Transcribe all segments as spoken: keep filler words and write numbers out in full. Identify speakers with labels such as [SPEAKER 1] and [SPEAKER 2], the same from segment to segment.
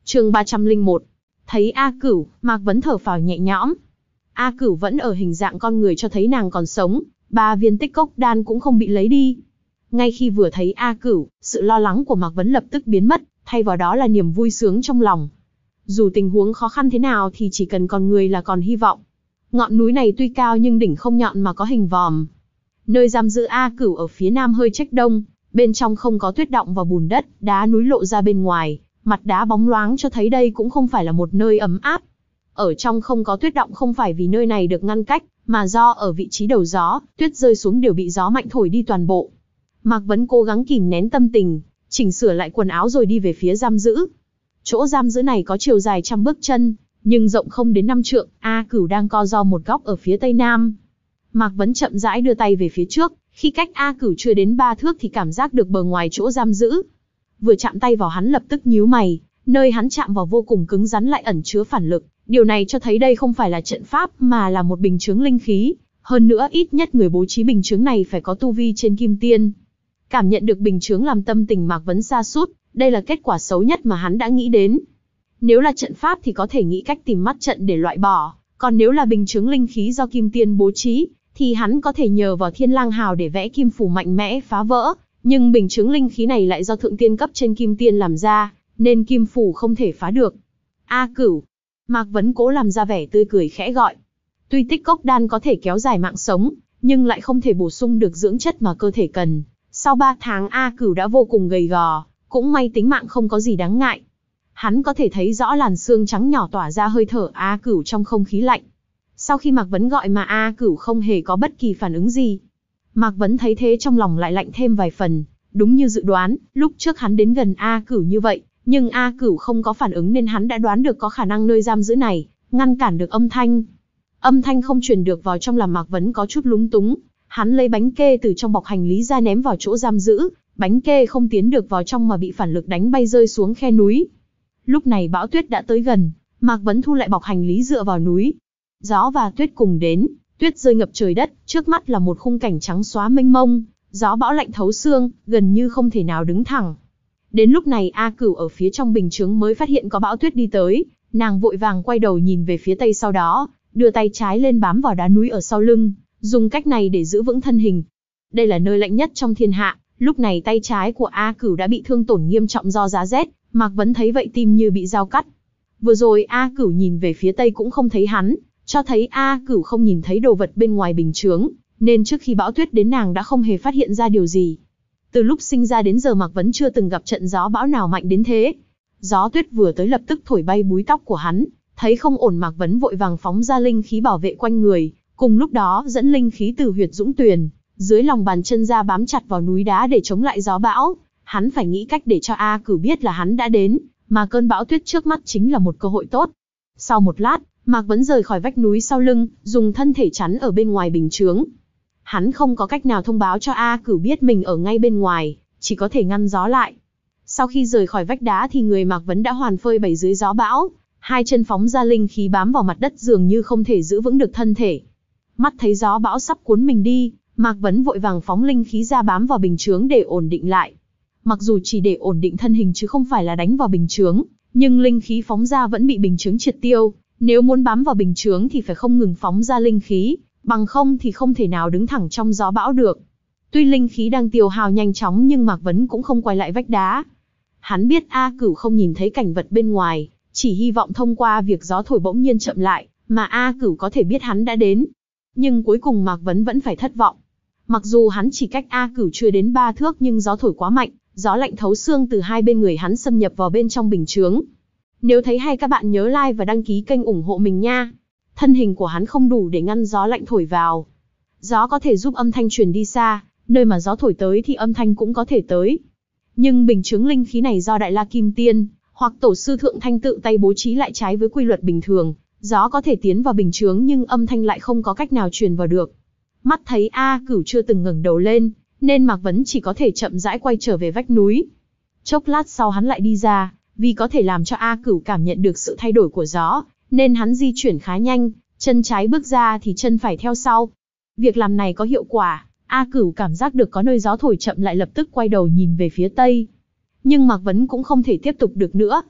[SPEAKER 1] Chương ba trăm lẻ một. Thấy A Cửu, Mạc Vấn thở phào nhẹ nhõm. A Cửu vẫn ở hình dạng con người cho thấy nàng còn sống, ba viên tích cốc đan cũng không bị lấy đi. Ngay khi vừa thấy A Cửu, sự lo lắng của Mạc Vấn lập tức biến mất, thay vào đó là niềm vui sướng trong lòng. Dù tình huống khó khăn thế nào thì chỉ cần còn người là còn hy vọng. Ngọn núi này tuy cao nhưng đỉnh không nhọn mà có hình vòm. Nơi giam giữ A Cửu ở phía nam hơi trách đông, bên trong không có tuyết đọng và bùn đất, đá núi lộ ra bên ngoài, mặt đá bóng loáng cho thấy đây cũng không phải là một nơi ấm áp. Ở trong không có tuyết đọng không phải vì nơi này được ngăn cách, mà do ở vị trí đầu gió, tuyết rơi xuống đều bị gió mạnh thổi đi toàn bộ. Mạc Vấn cố gắng kìm nén tâm tình, chỉnh sửa lại quần áo rồi đi về phía giam giữ. Chỗ giam giữ này có chiều dài trăm bước chân, nhưng rộng không đến năm trượng. A Cửu đang co ro một góc ở phía tây nam. Mạc Vấn chậm rãi đưa tay về phía trước, khi cách A Cửu chưa đến ba thước thì cảm giác được bờ ngoài chỗ giam giữ. Vừa chạm tay vào hắn lập tức nhíu mày, nơi hắn chạm vào vô cùng cứng rắn lại ẩn chứa phản lực. Điều này cho thấy đây không phải là trận pháp mà là một bình chướng linh khí. Hơn nữa ít nhất người bố trí bình chướng này phải có tu vi trên kim tiên. Cảm nhận được bình chướng làm tâm tình Mạc Vấn sa sút, đây là kết quả xấu nhất mà hắn đã nghĩ đến. Nếu là trận pháp thì có thể nghĩ cách tìm mắt trận để loại bỏ, còn nếu là bình chướng linh khí do kim tiên bố trí, thì hắn có thể nhờ vào Thiên Lang Hào để vẽ kim phủ mạnh mẽ phá vỡ, nhưng bình chướng linh khí này lại do thượng tiên cấp trên kim tiên làm ra, nên kim phủ không thể phá được. A Cửu. Mạc Vấn cố làm ra vẻ tươi cười khẽ gọi. Tuy tích cốc đan có thể kéo dài mạng sống, nhưng lại không thể bổ sung được dưỡng chất mà cơ thể cần. Sau ba tháng A Cửu đã vô cùng gầy gò, cũng may tính mạng không có gì đáng ngại. Hắn có thể thấy rõ làn xương trắng nhỏ tỏa ra hơi thở A Cửu trong không khí lạnh. Sau khi Mạc Vấn gọi mà A Cửu không hề có bất kỳ phản ứng gì. Mạc Vấn thấy thế trong lòng lại lạnh thêm vài phần. Đúng như dự đoán, lúc trước hắn đến gần A Cửu như vậy, nhưng A Cửu không có phản ứng nên hắn đã đoán được có khả năng nơi giam giữ này ngăn cản được âm thanh. Âm thanh không truyền được vào trong làm Mạc Vấn có chút lúng túng. Hắn lấy bánh kê từ trong bọc hành lý ra ném vào chỗ giam giữ, bánh kê không tiến được vào trong mà bị phản lực đánh bay rơi xuống khe núi. Lúc này bão tuyết đã tới gần, Mạc Vấn thu lại bọc hành lý dựa vào núi. Gió và tuyết cùng đến, tuyết rơi ngập trời đất, trước mắt là một khung cảnh trắng xóa mênh mông, gió bão lạnh thấu xương, gần như không thể nào đứng thẳng. Đến lúc này A Cửu ở phía trong bình chướng mới phát hiện có bão tuyết đi tới, nàng vội vàng quay đầu nhìn về phía tây, sau đó đưa tay trái lên bám vào đá núi ở sau lưng, dùng cách này để giữ vững thân hình. Đây là nơi lạnh nhất trong thiên hạ, lúc này tay trái của A Cửu đã bị thương tổn nghiêm trọng do giá rét, Mạc Vấn thấy vậy tim như bị dao cắt. Vừa rồi A Cửu nhìn về phía tây cũng không thấy hắn, cho thấy A Cửu không nhìn thấy đồ vật bên ngoài bình chướng, nên trước khi bão tuyết đến nàng đã không hề phát hiện ra điều gì. Từ lúc sinh ra đến giờ Mạc Vấn chưa từng gặp trận gió bão nào mạnh đến thế. Gió tuyết vừa tới lập tức thổi bay búi tóc của hắn, thấy không ổn Mạc Vấn vội vàng phóng ra linh khí bảo vệ quanh người, cùng lúc đó dẫn linh khí từ huyệt dũng tuyền, dưới lòng bàn chân ra bám chặt vào núi đá để chống lại gió bão. Hắn phải nghĩ cách để cho A Cửu biết là hắn đã đến, mà cơn bão tuyết trước mắt chính là một cơ hội tốt. Sau một lát, Mạc Vấn rời khỏi vách núi sau lưng, dùng thân thể chắn ở bên ngoài bình chướng. Hắn không có cách nào thông báo cho A Cửu biết mình ở ngay bên ngoài, chỉ có thể ngăn gió lại. Sau khi rời khỏi vách đá thì người Mạc Vấn đã hoàn phơi bày dưới gió bão, hai chân phóng ra linh khí bám vào mặt đất dường như không thể giữ vững được thân thể. Mắt thấy gió bão sắp cuốn mình đi, Mạc Vấn vội vàng phóng linh khí ra bám vào bình chướng để ổn định lại. Mặc dù chỉ để ổn định thân hình chứ không phải là đánh vào bình chướng, nhưng linh khí phóng ra vẫn bị bình chướng triệt tiêu. Nếu muốn bám vào bình chướng thì phải không ngừng phóng ra linh khí, bằng không thì không thể nào đứng thẳng trong gió bão được. Tuy linh khí đang tiêu hao nhanh chóng nhưng Mạc Vấn cũng không quay lại vách đá. Hắn biết A Cửu không nhìn thấy cảnh vật bên ngoài, chỉ hy vọng thông qua việc gió thổi bỗng nhiên chậm lại, mà A Cửu có thể biết hắn đã đến. Nhưng cuối cùng Mạc Vấn vẫn phải thất vọng. Mặc dù hắn chỉ cách A Cửu chưa đến ba thước nhưng gió thổi quá mạnh, gió lạnh thấu xương từ hai bên người hắn xâm nhập vào bên trong bình chướng. Nếu thấy hay các bạn nhớ like và đăng ký kênh ủng hộ mình nha. Thân hình của hắn không đủ để ngăn gió lạnh thổi vào. Gió có thể giúp âm thanh truyền đi xa, nơi mà gió thổi tới thì âm thanh cũng có thể tới. Nhưng bình chướng linh khí này do Đại La Kim Tiên, hoặc Tổ sư Thượng Thanh tự tay bố trí lại trái với quy luật bình thường. Gió có thể tiến vào bình chướng nhưng âm thanh lại không có cách nào truyền vào được. Mắt thấy A Cửu chưa từng ngẩng đầu lên, nên Mạc Vấn chỉ có thể chậm rãi quay trở về vách núi. Chốc lát sau hắn lại đi ra, vì có thể làm cho A Cửu cảm nhận được sự thay đổi của gió, nên hắn di chuyển khá nhanh, chân trái bước ra thì chân phải theo sau. Việc làm này có hiệu quả, A Cửu cảm giác được có nơi gió thổi chậm lại lập tức quay đầu nhìn về phía tây. Nhưng Mạc Vấn cũng không thể tiếp tục được nữa.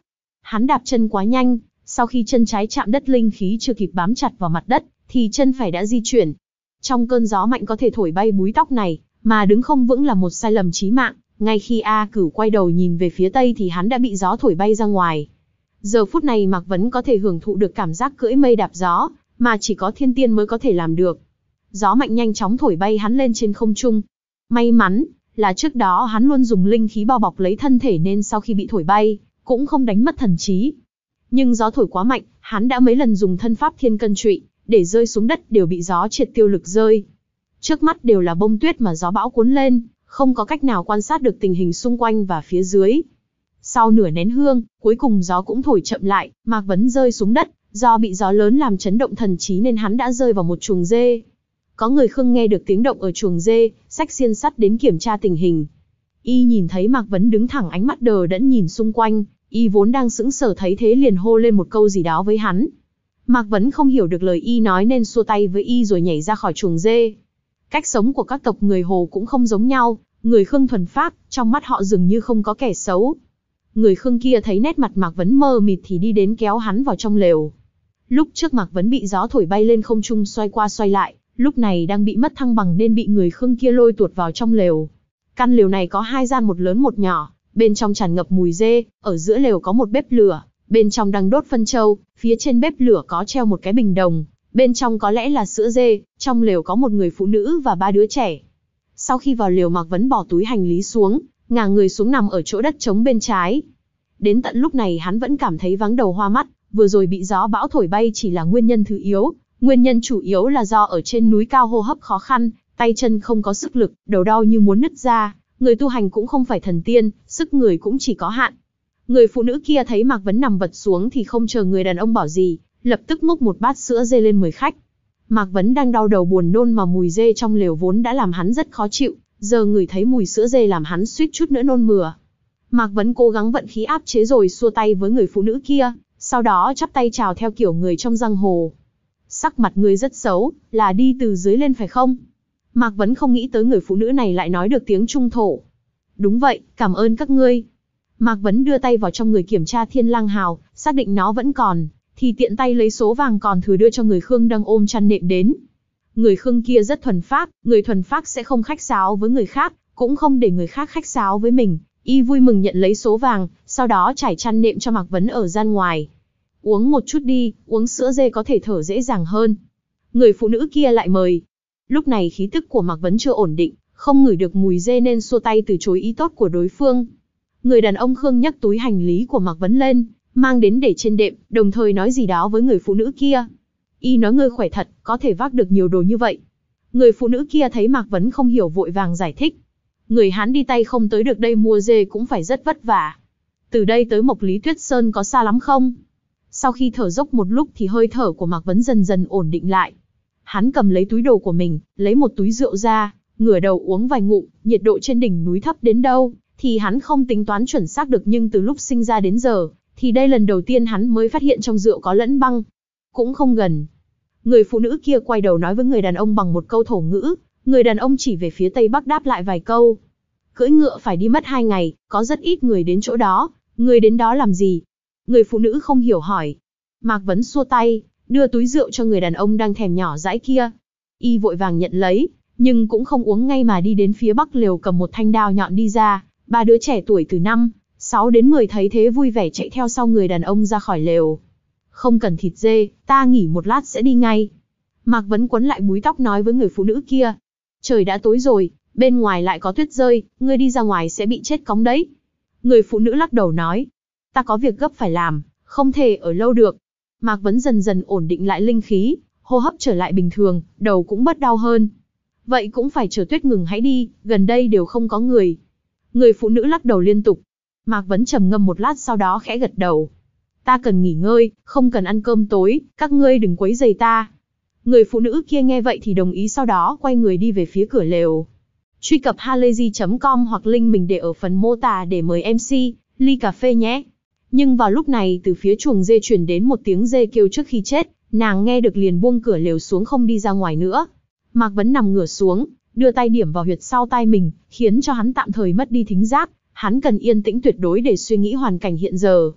[SPEAKER 1] Hắn đạp chân quá nhanh, sau khi chân trái chạm đất linh khí chưa kịp bám chặt vào mặt đất, thì chân phải đã di chuyển. Trong cơn gió mạnh có thể thổi bay búi tóc này, mà đứng không vững là một sai lầm chí mạng. Ngay khi A Cửu quay đầu nhìn về phía tây thì hắn đã bị gió thổi bay ra ngoài. Giờ phút này Mạc Vấn có thể hưởng thụ được cảm giác cưỡi mây đạp gió, mà chỉ có thiên tiên mới có thể làm được. Gió mạnh nhanh chóng thổi bay hắn lên trên không trung. May mắn là trước đó hắn luôn dùng linh khí bao bọc lấy thân thể nên sau khi bị thổi bay, cũng không đánh mất thần trí. Nhưng gió thổi quá mạnh, hắn đã mấy lần dùng thân pháp thiên cân trụy, để rơi xuống đất đều bị gió triệt tiêu lực rơi. Trước mắt đều là bông tuyết mà gió bão cuốn lên, không có cách nào quan sát được tình hình xung quanh và phía dưới. Sau nửa nén hương, cuối cùng gió cũng thổi chậm lại, Mạc Vấn rơi xuống đất, do bị gió lớn làm chấn động thần trí nên hắn đã rơi vào một chuồng dê. Có người Khương nghe được tiếng động ở chuồng dê, xách xiên sắt đến kiểm tra tình hình. Y nhìn thấy Mạc Vấn đứng thẳng, ánh mắt đờ đẫn nhìn xung quanh, Y vốn đang sững sờ thấy thế liền hô lên một câu gì đó với hắn. Mạc Vấn không hiểu được lời Y nói nên xua tay với Y rồi nhảy ra khỏi chuồng dê. Cách sống của các tộc người Hồ cũng không giống nhau, người Khương thuần phác, trong mắt họ dường như không có kẻ xấu. Người Khương kia thấy nét mặt Mạc Vấn mờ mịt thì đi đến kéo hắn vào trong lều. Lúc trước Mạc Vấn bị gió thổi bay lên không trung xoay qua xoay lại, lúc này đang bị mất thăng bằng nên bị người Khương kia lôi tuột vào trong lều. Căn lều này có hai gian, một lớn một nhỏ, bên trong tràn ngập mùi dê, ở giữa lều có một bếp lửa, bên trong đang đốt phân trâu, phía trên bếp lửa có treo một cái bình đồng, bên trong có lẽ là sữa dê, trong lều có một người phụ nữ và ba đứa trẻ. Sau khi vào lều, Mạc Vấn bỏ túi hành lý xuống, ngả người xuống nằm ở chỗ đất trống bên trái. Đến tận lúc này hắn vẫn cảm thấy váng đầu hoa mắt, vừa rồi bị gió bão thổi bay chỉ là nguyên nhân thứ yếu, nguyên nhân chủ yếu là do ở trên núi cao hô hấp khó khăn, tay chân không có sức lực, đầu đau như muốn nứt ra, người tu hành cũng không phải thần tiên, sức người cũng chỉ có hạn. Người phụ nữ kia thấy Mạc Vấn nằm vật xuống thì không chờ người đàn ông bảo gì, lập tức múc một bát sữa dê lên mời khách. Mạc Vấn đang đau đầu buồn nôn mà mùi dê trong lều vốn đã làm hắn rất khó chịu, giờ ngửi thấy mùi sữa dê làm hắn suýt chút nữa nôn mửa. Mạc Vấn cố gắng vận khí áp chế rồi xua tay với người phụ nữ kia, sau đó chắp tay chào theo kiểu người trong giang hồ. Sắc mặt ngươi rất xấu, là đi từ dưới lên phải không? Mạc Vấn không nghĩ tới người phụ nữ này lại nói được tiếng Trung thổ. Đúng vậy, cảm ơn các ngươi. Mạc Vấn đưa tay vào trong người kiểm tra thiên lang hào, xác định nó vẫn còn, thì tiện tay lấy số vàng còn thừa đưa cho người Khương đang ôm chăn nệm đến. Người Khương kia rất thuần phác, người thuần phác sẽ không khách sáo với người khác, cũng không để người khác khách sáo với mình. Y vui mừng nhận lấy số vàng, sau đó trải chăn nệm cho Mạc Vấn ở gian ngoài. Uống một chút đi, uống sữa dê có thể thở dễ dàng hơn. Người phụ nữ kia lại mời. Lúc này khí tức của Mạc Vấn chưa ổn định, không ngửi được mùi dê nên xua tay từ chối ý tốt của đối phương. Người đàn ông Khương nhấc túi hành lý của Mạc Vấn lên, mang đến để trên đệm, đồng thời nói gì đó với người phụ nữ kia. Y nói ngươi khỏe thật, có thể vác được nhiều đồ như vậy. Người phụ nữ kia thấy Mạc Vấn không hiểu vội vàng giải thích. Người Hán đi tay không tới được đây mua dê cũng phải rất vất vả. Từ đây tới Mộc Lý Tuyết Sơn có xa lắm không? Sau khi thở dốc một lúc thì hơi thở của Mạc Vấn dần dần ổn định lại. Hắn cầm lấy túi đồ của mình, lấy một túi rượu ra, ngửa đầu uống vài ngụm. Nhiệt độ trên đỉnh núi thấp đến đâu thì hắn không tính toán chuẩn xác được, nhưng từ lúc sinh ra đến giờ thì đây lần đầu tiên hắn mới phát hiện trong rượu có lẫn băng. Cũng không gần. Người phụ nữ kia quay đầu nói với người đàn ông bằng một câu thổ ngữ, người đàn ông chỉ về phía tây bắc đáp lại vài câu. Cưỡi ngựa phải đi mất hai ngày, có rất ít người đến chỗ đó, người đến đó làm gì? Người phụ nữ không hiểu hỏi. Mạc Vấn xua tay, đưa túi rượu cho người đàn ông đang thèm nhỏ dãi kia. Y vội vàng nhận lấy, nhưng cũng không uống ngay mà đi đến phía bắc lều cầm một thanh đao nhọn đi ra. Ba đứa trẻ tuổi từ năm, sáu đến mười thấy thế vui vẻ chạy theo sau người đàn ông ra khỏi lều. Không cần thịt dê, ta nghỉ một lát sẽ đi ngay. Mạc Vấn quấn lại búi tóc nói với người phụ nữ kia. Trời đã tối rồi, bên ngoài lại có tuyết rơi, ngươi đi ra ngoài sẽ bị chết cóng đấy. Người phụ nữ lắc đầu nói. Ta có việc gấp phải làm, không thể ở lâu được. Mạc Vấn dần dần ổn định lại linh khí, hô hấp trở lại bình thường, đầu cũng bớt đau hơn. Vậy cũng phải chờ tuyết ngừng hãy đi, gần đây đều không có người. Người phụ nữ lắc đầu liên tục. Mạc Vấn trầm ngâm một lát sau đó khẽ gật đầu. Ta cần nghỉ ngơi, không cần ăn cơm tối, các ngươi đừng quấy rầy ta. Người phụ nữ kia nghe vậy thì đồng ý, sau đó quay người đi về phía cửa lều. Truy cập halayzi chấm com hoặc link mình để ở phần mô tả để mời em xê, ly cà phê nhé. Nhưng vào lúc này từ phía chuồng dê truyền đến một tiếng dê kêu trước khi chết, nàng nghe được liền buông cửa lều xuống không đi ra ngoài nữa. Mạc Vấn nằm ngửa xuống, đưa tay điểm vào huyệt sau tai mình, khiến cho hắn tạm thời mất đi thính giác, hắn cần yên tĩnh tuyệt đối để suy nghĩ hoàn cảnh hiện giờ.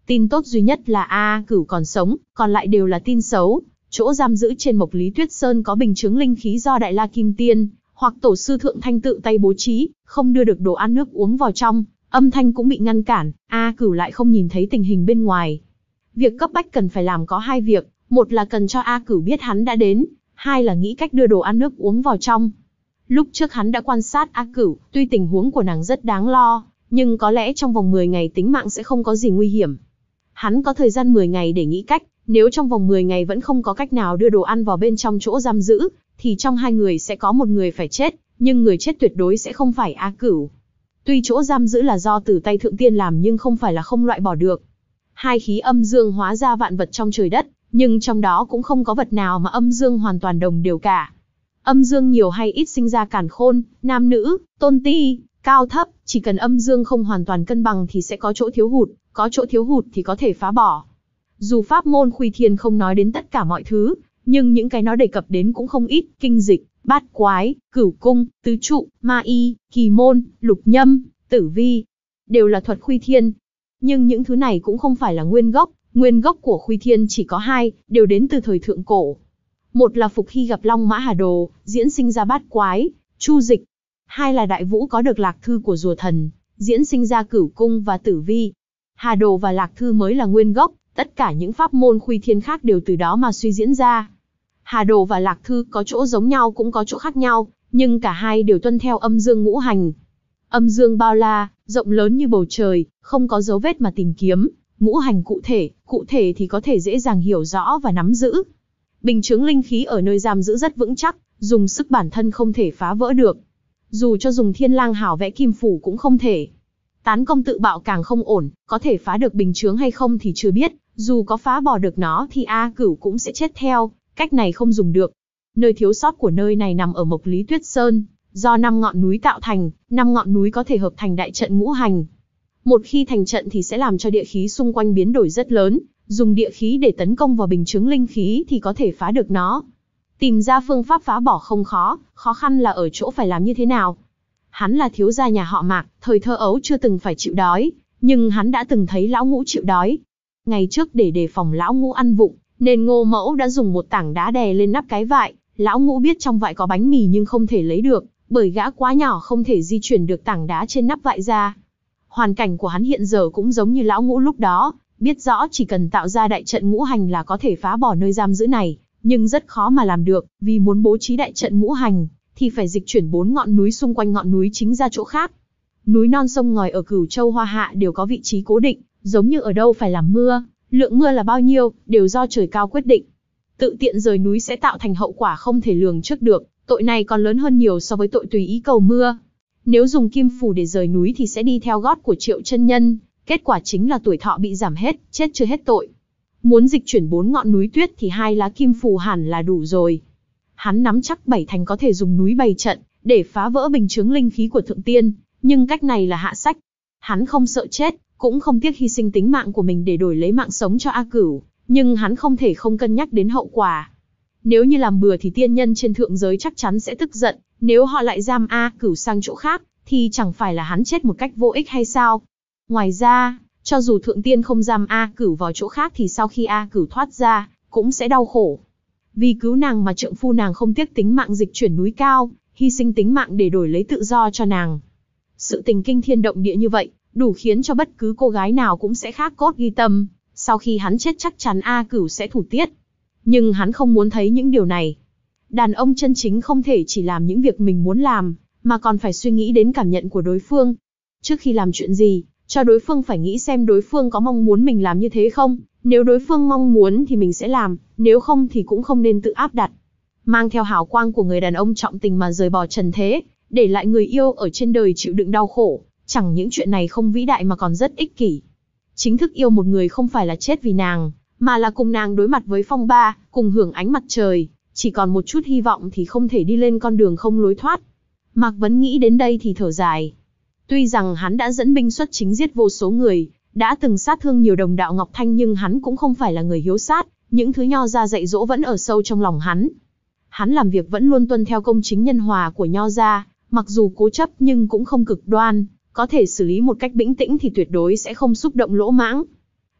[SPEAKER 1] Tin tốt duy nhất là A Cửu còn sống, còn lại đều là tin xấu. Chỗ giam giữ trên Mộc Lý Tuyết Sơn có bình chướng linh khí do Đại La Kim Tiên hoặc tổ sư Thượng Thanh tự tay bố trí, không đưa được đồ ăn nước uống vào trong, âm thanh cũng bị ngăn cản, A Cửu lại không nhìn thấy tình hình bên ngoài. Việc cấp bách cần phải làm có hai việc, một là cần cho A Cửu biết hắn đã đến, hai là nghĩ cách đưa đồ ăn nước uống vào trong. Lúc trước hắn đã quan sát A Cửu, tuy tình huống của nàng rất đáng lo, nhưng có lẽ trong vòng mười ngày tính mạng sẽ không có gì nguy hiểm. Hắn có thời gian mười ngày để nghĩ cách, nếu trong vòng mười ngày vẫn không có cách nào đưa đồ ăn vào bên trong chỗ giam giữ, thì trong hai người sẽ có một người phải chết, nhưng người chết tuyệt đối sẽ không phải A Cửu. Tuy chỗ giam giữ là do từ tay Thượng Tiên làm nhưng không phải là không loại bỏ được. Hai khí âm dương hóa ra vạn vật trong trời đất, nhưng trong đó cũng không có vật nào mà âm dương hoàn toàn đồng đều cả. Âm dương nhiều hay ít sinh ra càn khôn, nam nữ, tôn ti, cao thấp, chỉ cần âm dương không hoàn toàn cân bằng thì sẽ có chỗ thiếu hụt, có chỗ thiếu hụt thì có thể phá bỏ. Dù pháp môn Khuy Thiên không nói đến tất cả mọi thứ, nhưng những cái nó đề cập đến cũng không ít, kinh dịch, bát quái, cửu cung, tứ trụ, ma y, kỳ môn, lục nhâm, tử vi, đều là thuật Khuy Thiên. Nhưng những thứ này cũng không phải là nguyên gốc, nguyên gốc của Khuy Thiên chỉ có hai, đều đến từ thời thượng cổ. Một là Phục Hy gặp Long Mã Hà Đồ, diễn sinh ra bát quái, chu dịch. Hai là Đại Vũ có được Lạc Thư của rùa thần, diễn sinh ra cửu cung và tử vi. Hà Đồ và Lạc Thư mới là nguyên gốc, tất cả những pháp môn Khuy Thiên khác đều từ đó mà suy diễn ra. Hà Đồ và Lạc Thư có chỗ giống nhau cũng có chỗ khác nhau, nhưng cả hai đều tuân theo âm dương ngũ hành. Âm dương bao la, rộng lớn như bầu trời, không có dấu vết mà tìm kiếm, ngũ hành cụ thể, cụ thể thì có thể dễ dàng hiểu rõ và nắm giữ. Bình chướng linh khí ở nơi giam giữ rất vững chắc, dùng sức bản thân không thể phá vỡ được. Dù cho dùng Thiên Lang Hảo vẽ kim phủ cũng không thể. Tán công tự bạo càng không ổn, có thể phá được bình chướng hay không thì chưa biết, dù có phá bỏ được nó thì A Cửu cũng sẽ chết theo, cách này không dùng được. Nơi thiếu sót của nơi này nằm ở Mộc Lý Tuyết Sơn, do năm ngọn núi tạo thành, năm ngọn núi có thể hợp thành đại trận ngũ hành. Một khi thành trận thì sẽ làm cho địa khí xung quanh biến đổi rất lớn, dùng địa khí để tấn công vào bình chướng linh khí thì có thể phá được nó. Tìm ra phương pháp phá bỏ không khó, khó khăn là ở chỗ phải làm như thế nào. Hắn là thiếu gia nhà họ Mạc, thời thơ ấu chưa từng phải chịu đói, nhưng hắn đã từng thấy lão ngũ chịu đói. Ngày trước để đề phòng lão ngũ ăn vụng, nên Ngô Mẫu đã dùng một tảng đá đè lên nắp cái vại. Lão ngũ biết trong vại có bánh mì nhưng không thể lấy được, bởi gã quá nhỏ không thể di chuyển được tảng đá trên nắp vại ra. Hoàn cảnh của hắn hiện giờ cũng giống như lão ngũ lúc đó, biết rõ chỉ cần tạo ra đại trận ngũ hành là có thể phá bỏ nơi giam giữ này, nhưng rất khó mà làm được, vì muốn bố trí đại trận ngũ hành, thì phải dịch chuyển bốn ngọn núi xung quanh ngọn núi chính ra chỗ khác. Núi non sông ngòi ở Cửu Châu Hoa Hạ đều có vị trí cố định, giống như ở đâu phải làm mưa, lượng mưa là bao nhiêu, đều do trời cao quyết định. Tự tiện rời núi sẽ tạo thành hậu quả không thể lường trước được, tội này còn lớn hơn nhiều so với tội tùy ý cầu mưa. Nếu dùng kim phù để rời núi thì sẽ đi theo gót của Triệu chân nhân, kết quả chính là tuổi thọ bị giảm hết, chết chưa hết tội. Muốn dịch chuyển bốn ngọn núi tuyết thì hai lá kim phù hẳn là đủ rồi. Hắn nắm chắc bảy thành có thể dùng núi bày trận, để phá vỡ bình chướng linh khí của Thượng Tiên, nhưng cách này là hạ sách. Hắn không sợ chết, cũng không tiếc hy sinh tính mạng của mình để đổi lấy mạng sống cho A Cửu, nhưng hắn không thể không cân nhắc đến hậu quả. Nếu như làm bừa thì tiên nhân trên thượng giới chắc chắn sẽ tức giận, nếu họ lại giam A Cửu sang chỗ khác, thì chẳng phải là hắn chết một cách vô ích hay sao? Ngoài ra, cho dù Thượng Tiên không giam A Cửu vào chỗ khác thì sau khi A Cửu thoát ra, cũng sẽ đau khổ. Vì cứu nàng mà trượng phu nàng không tiếc tính mạng dịch chuyển núi cao, hy sinh tính mạng để đổi lấy tự do cho nàng. Sự tình kinh thiên động địa như vậy, đủ khiến cho bất cứ cô gái nào cũng sẽ khắc cốt ghi tâm, sau khi hắn chết chắc chắn A Cửu sẽ thủ tiết. Nhưng hắn không muốn thấy những điều này. Đàn ông chân chính không thể chỉ làm những việc mình muốn làm, mà còn phải suy nghĩ đến cảm nhận của đối phương. Trước khi làm chuyện gì, cho đối phương phải nghĩ xem đối phương có mong muốn mình làm như thế không. Nếu đối phương mong muốn thì mình sẽ làm, nếu không thì cũng không nên tự áp đặt. Mang theo hào quang của người đàn ông trọng tình mà rời bỏ trần thế, để lại người yêu ở trên đời chịu đựng đau khổ, chẳng những chuyện này không vĩ đại mà còn rất ích kỷ. Chính thức yêu một người không phải là chết vì nàng, mà là cùng nàng đối mặt với phong ba, cùng hưởng ánh mặt trời, chỉ còn một chút hy vọng thì không thể đi lên con đường không lối thoát. Mạc Vấn nghĩ đến đây thì thở dài. Tuy rằng hắn đã dẫn binh xuất chính giết vô số người, đã từng sát thương nhiều đồng đạo Ngọc Thanh nhưng hắn cũng không phải là người hiếu sát, những thứ Nho gia dạy dỗ vẫn ở sâu trong lòng hắn. Hắn làm việc vẫn luôn tuân theo công chính nhân hòa của Nho gia, mặc dù cố chấp nhưng cũng không cực đoan, có thể xử lý một cách bĩnh tĩnh thì tuyệt đối sẽ không xúc động lỗ mãng.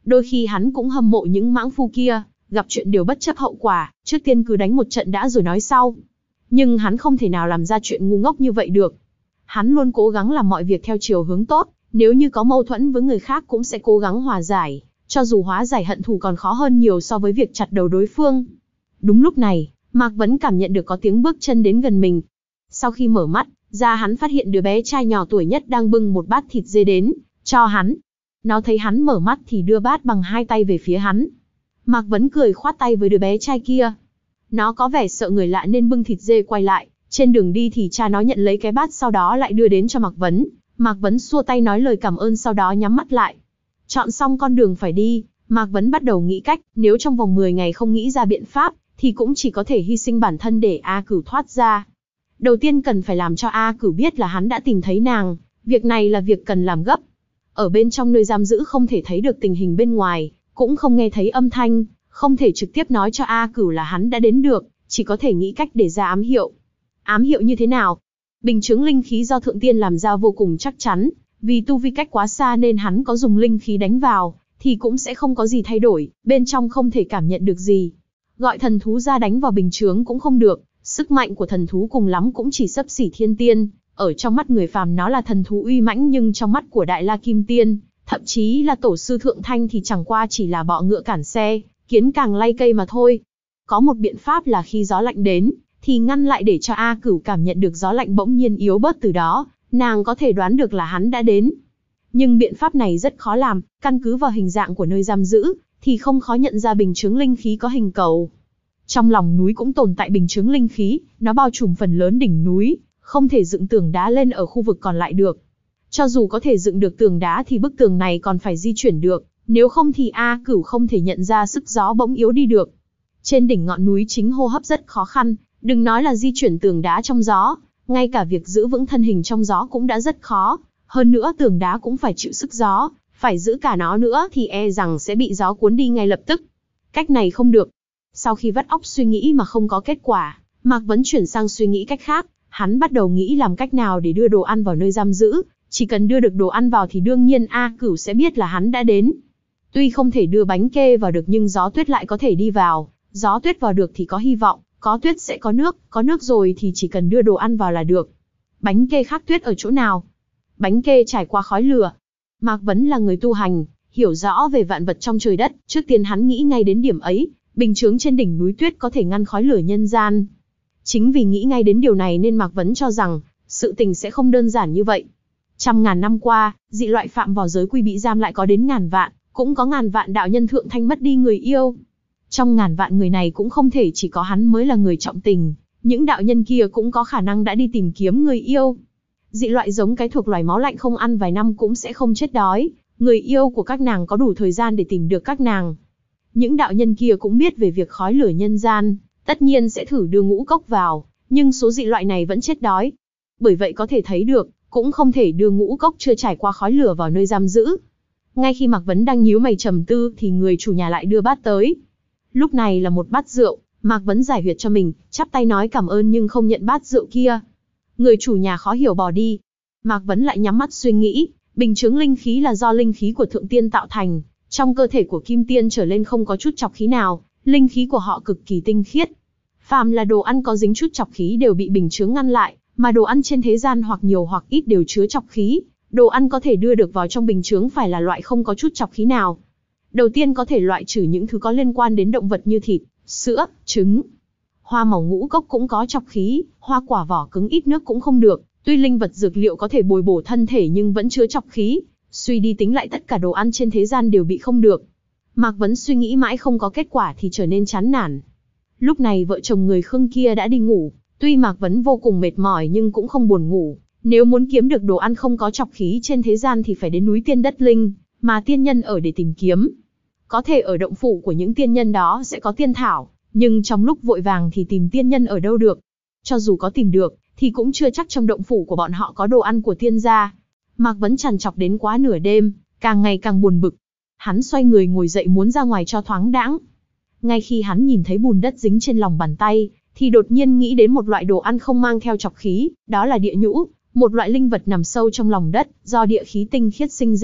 [SPEAKER 1] Đôi khi hắn cũng hâm mộ những mãng phu kia, gặp chuyện đều bất chấp hậu quả, trước tiên cứ đánh một trận đã rồi nói sau. Nhưng hắn không thể nào làm ra chuyện ngu ngốc như vậy được. Hắn luôn cố gắng làm mọi việc theo chiều hướng tốt, nếu như có mâu thuẫn với người khác cũng sẽ cố gắng hòa giải, cho dù hóa giải hận thù còn khó hơn nhiều so với việc chặt đầu đối phương. Đúng lúc này, Mạc Vấn cảm nhận được có tiếng bước chân đến gần mình. Sau khi mở mắt ra, hắn phát hiện đứa bé trai nhỏ tuổi nhất đang bưng một bát thịt dê đến cho hắn. Nó thấy hắn mở mắt thì đưa bát bằng hai tay về phía hắn. Mạc Vấn cười khoát tay với đứa bé trai kia. Nó có vẻ sợ người lạ nên bưng thịt dê quay lại. Trên đường đi thì cha nó nhận lấy cái bát sau đó lại đưa đến cho Mạc Vấn. Mạc Vấn xua tay nói lời cảm ơn sau đó nhắm mắt lại. Chọn xong con đường phải đi, Mạc Vấn bắt đầu nghĩ cách, nếu trong vòng mười ngày không nghĩ ra biện pháp, thì cũng chỉ có thể hy sinh bản thân để A Cửu thoát ra. Đầu tiên cần phải làm cho A Cửu biết là hắn đã tìm thấy nàng, việc này là việc cần làm gấp. Ở bên trong nơi giam giữ không thể thấy được tình hình bên ngoài, cũng không nghe thấy âm thanh, không thể trực tiếp nói cho A Cửu là hắn đã đến được, chỉ có thể nghĩ cách để ra ám hiệu. Ám hiệu như thế nào? Bình chướng linh khí do Thượng Tiên làm ra vô cùng chắc chắn, vì tu vi cách quá xa nên hắn có dùng linh khí đánh vào, thì cũng sẽ không có gì thay đổi, bên trong không thể cảm nhận được gì. Gọi thần thú ra đánh vào bình chướng cũng không được, sức mạnh của thần thú cùng lắm cũng chỉ xấp xỉ thiên tiên, ở trong mắt người phàm nó là thần thú uy mãnh nhưng trong mắt của Đại La Kim Tiên, thậm chí là tổ sư Thượng Thanh thì chẳng qua chỉ là bọ ngựa cản xe, kiến càng lay cây mà thôi. Có một biện pháp là khi gió lạnh đến, thì ngăn lại để cho A Cửu cảm nhận được gió lạnh bỗng nhiên yếu bớt, từ đó, nàng có thể đoán được là hắn đã đến. Nhưng biện pháp này rất khó làm, căn cứ vào hình dạng của nơi giam giữ, thì không khó nhận ra bình chướng linh khí có hình cầu. Trong lòng núi cũng tồn tại bình chướng linh khí, nó bao trùm phần lớn đỉnh núi, không thể dựng tường đá lên ở khu vực còn lại được. Cho dù có thể dựng được tường đá thì bức tường này còn phải di chuyển được, nếu không thì A Cửu không thể nhận ra sức gió bỗng yếu đi được. Trên đỉnh ngọn núi chính hô hấp rất khó khăn, đừng nói là di chuyển tường đá trong gió, ngay cả việc giữ vững thân hình trong gió cũng đã rất khó, hơn nữa tường đá cũng phải chịu sức gió, phải giữ cả nó nữa thì e rằng sẽ bị gió cuốn đi ngay lập tức. Cách này không được. Sau khi vắt óc suy nghĩ mà không có kết quả, Mạc Vấn chuyển sang suy nghĩ cách khác, hắn bắt đầu nghĩ làm cách nào để đưa đồ ăn vào nơi giam giữ, chỉ cần đưa được đồ ăn vào thì đương nhiên A Cửu sẽ biết là hắn đã đến. Tuy không thể đưa bánh kê vào được nhưng gió tuyết lại có thể đi vào, gió tuyết vào được thì có hy vọng, có tuyết sẽ có nước, có nước rồi thì chỉ cần đưa đồ ăn vào là được. Bánh kê khác tuyết ở chỗ nào? Bánh kê trải qua khói lửa. Mạc Vấn là người tu hành, hiểu rõ về vạn vật trong trời đất, trước tiên hắn nghĩ ngay đến điểm ấy, bình chướng trên đỉnh núi tuyết có thể ngăn khói lửa nhân gian. Chính vì nghĩ ngay đến điều này nên Mạc Vấn cho rằng, sự tình sẽ không đơn giản như vậy. Trăm ngàn năm qua, dị loại phạm vào giới quy bị giam lại có đến ngàn vạn, cũng có ngàn vạn đạo nhân Thượng Thanh mất đi người yêu. Trong ngàn vạn người này cũng không thể chỉ có hắn mới là người trọng tình, những đạo nhân kia cũng có khả năng đã đi tìm kiếm người yêu. Dị loại giống cái thuộc loài máu lạnh không ăn vài năm cũng sẽ không chết đói, người yêu của các nàng có đủ thời gian để tìm được các nàng. Những đạo nhân kia cũng biết về việc khói lửa nhân gian, tất nhiên sẽ thử đưa ngũ cốc vào, nhưng số dị loại này vẫn chết đói. Bởi vậy có thể thấy được, cũng không thể đưa ngũ cốc chưa trải qua khói lửa vào nơi giam giữ. Ngay khi Mạc Vấn đang nhíu mày trầm tư thì người chủ nhà lại đưa bát tới. Lúc này là một bát rượu, Mạc Vấn giải huyệt cho mình, chắp tay nói cảm ơn nhưng không nhận bát rượu kia. Người chủ nhà khó hiểu bỏ đi. Mạc Vấn lại nhắm mắt suy nghĩ, bình chướng linh khí là do linh khí của Thượng Tiên tạo thành, trong cơ thể của Kim Tiên trở lên không có chút trọc khí nào, linh khí của họ cực kỳ tinh khiết. Phàm là đồ ăn có dính chút trọc khí đều bị bình chướng ngăn lại, mà đồ ăn trên thế gian hoặc nhiều hoặc ít đều chứa trọc khí, đồ ăn có thể đưa được vào trong bình chướng phải là loại không có chút trọc khí nào. Đầu tiên có thể loại trừ những thứ có liên quan đến động vật như thịt, sữa, trứng. Hoa màu ngũ cốc cũng có trọc khí, hoa quả vỏ cứng ít nước cũng không được, tuy linh vật dược liệu có thể bồi bổ thân thể nhưng vẫn chứa trọc khí, suy đi tính lại tất cả đồ ăn trên thế gian đều bị không được. Mạc Vấn suy nghĩ mãi không có kết quả thì trở nên chán nản. Lúc này vợ chồng người Khương kia đã đi ngủ, tuy Mạc Vấn vô cùng mệt mỏi nhưng cũng không buồn ngủ, nếu muốn kiếm được đồ ăn không có trọc khí trên thế gian thì phải đến núi Tiên Đất Linh, mà tiên nhân ở để tìm kiếm. Có thể ở động phủ của những tiên nhân đó sẽ có tiên thảo, nhưng trong lúc vội vàng thì tìm tiên nhân ở đâu được. Cho dù có tìm được, thì cũng chưa chắc trong động phủ của bọn họ có đồ ăn của tiên gia. Mạc Vấn trằn trọc đến quá nửa đêm, càng ngày càng buồn bực. Hắn xoay người ngồi dậy muốn ra ngoài cho thoáng đãng. Ngay khi hắn nhìn thấy bùn đất dính trên lòng bàn tay, thì đột nhiên nghĩ đến một loại đồ ăn không mang theo trọc khí, đó là địa nhũ, một loại linh vật nằm sâu trong lòng đất, do địa khí tinh khiết sinh ra,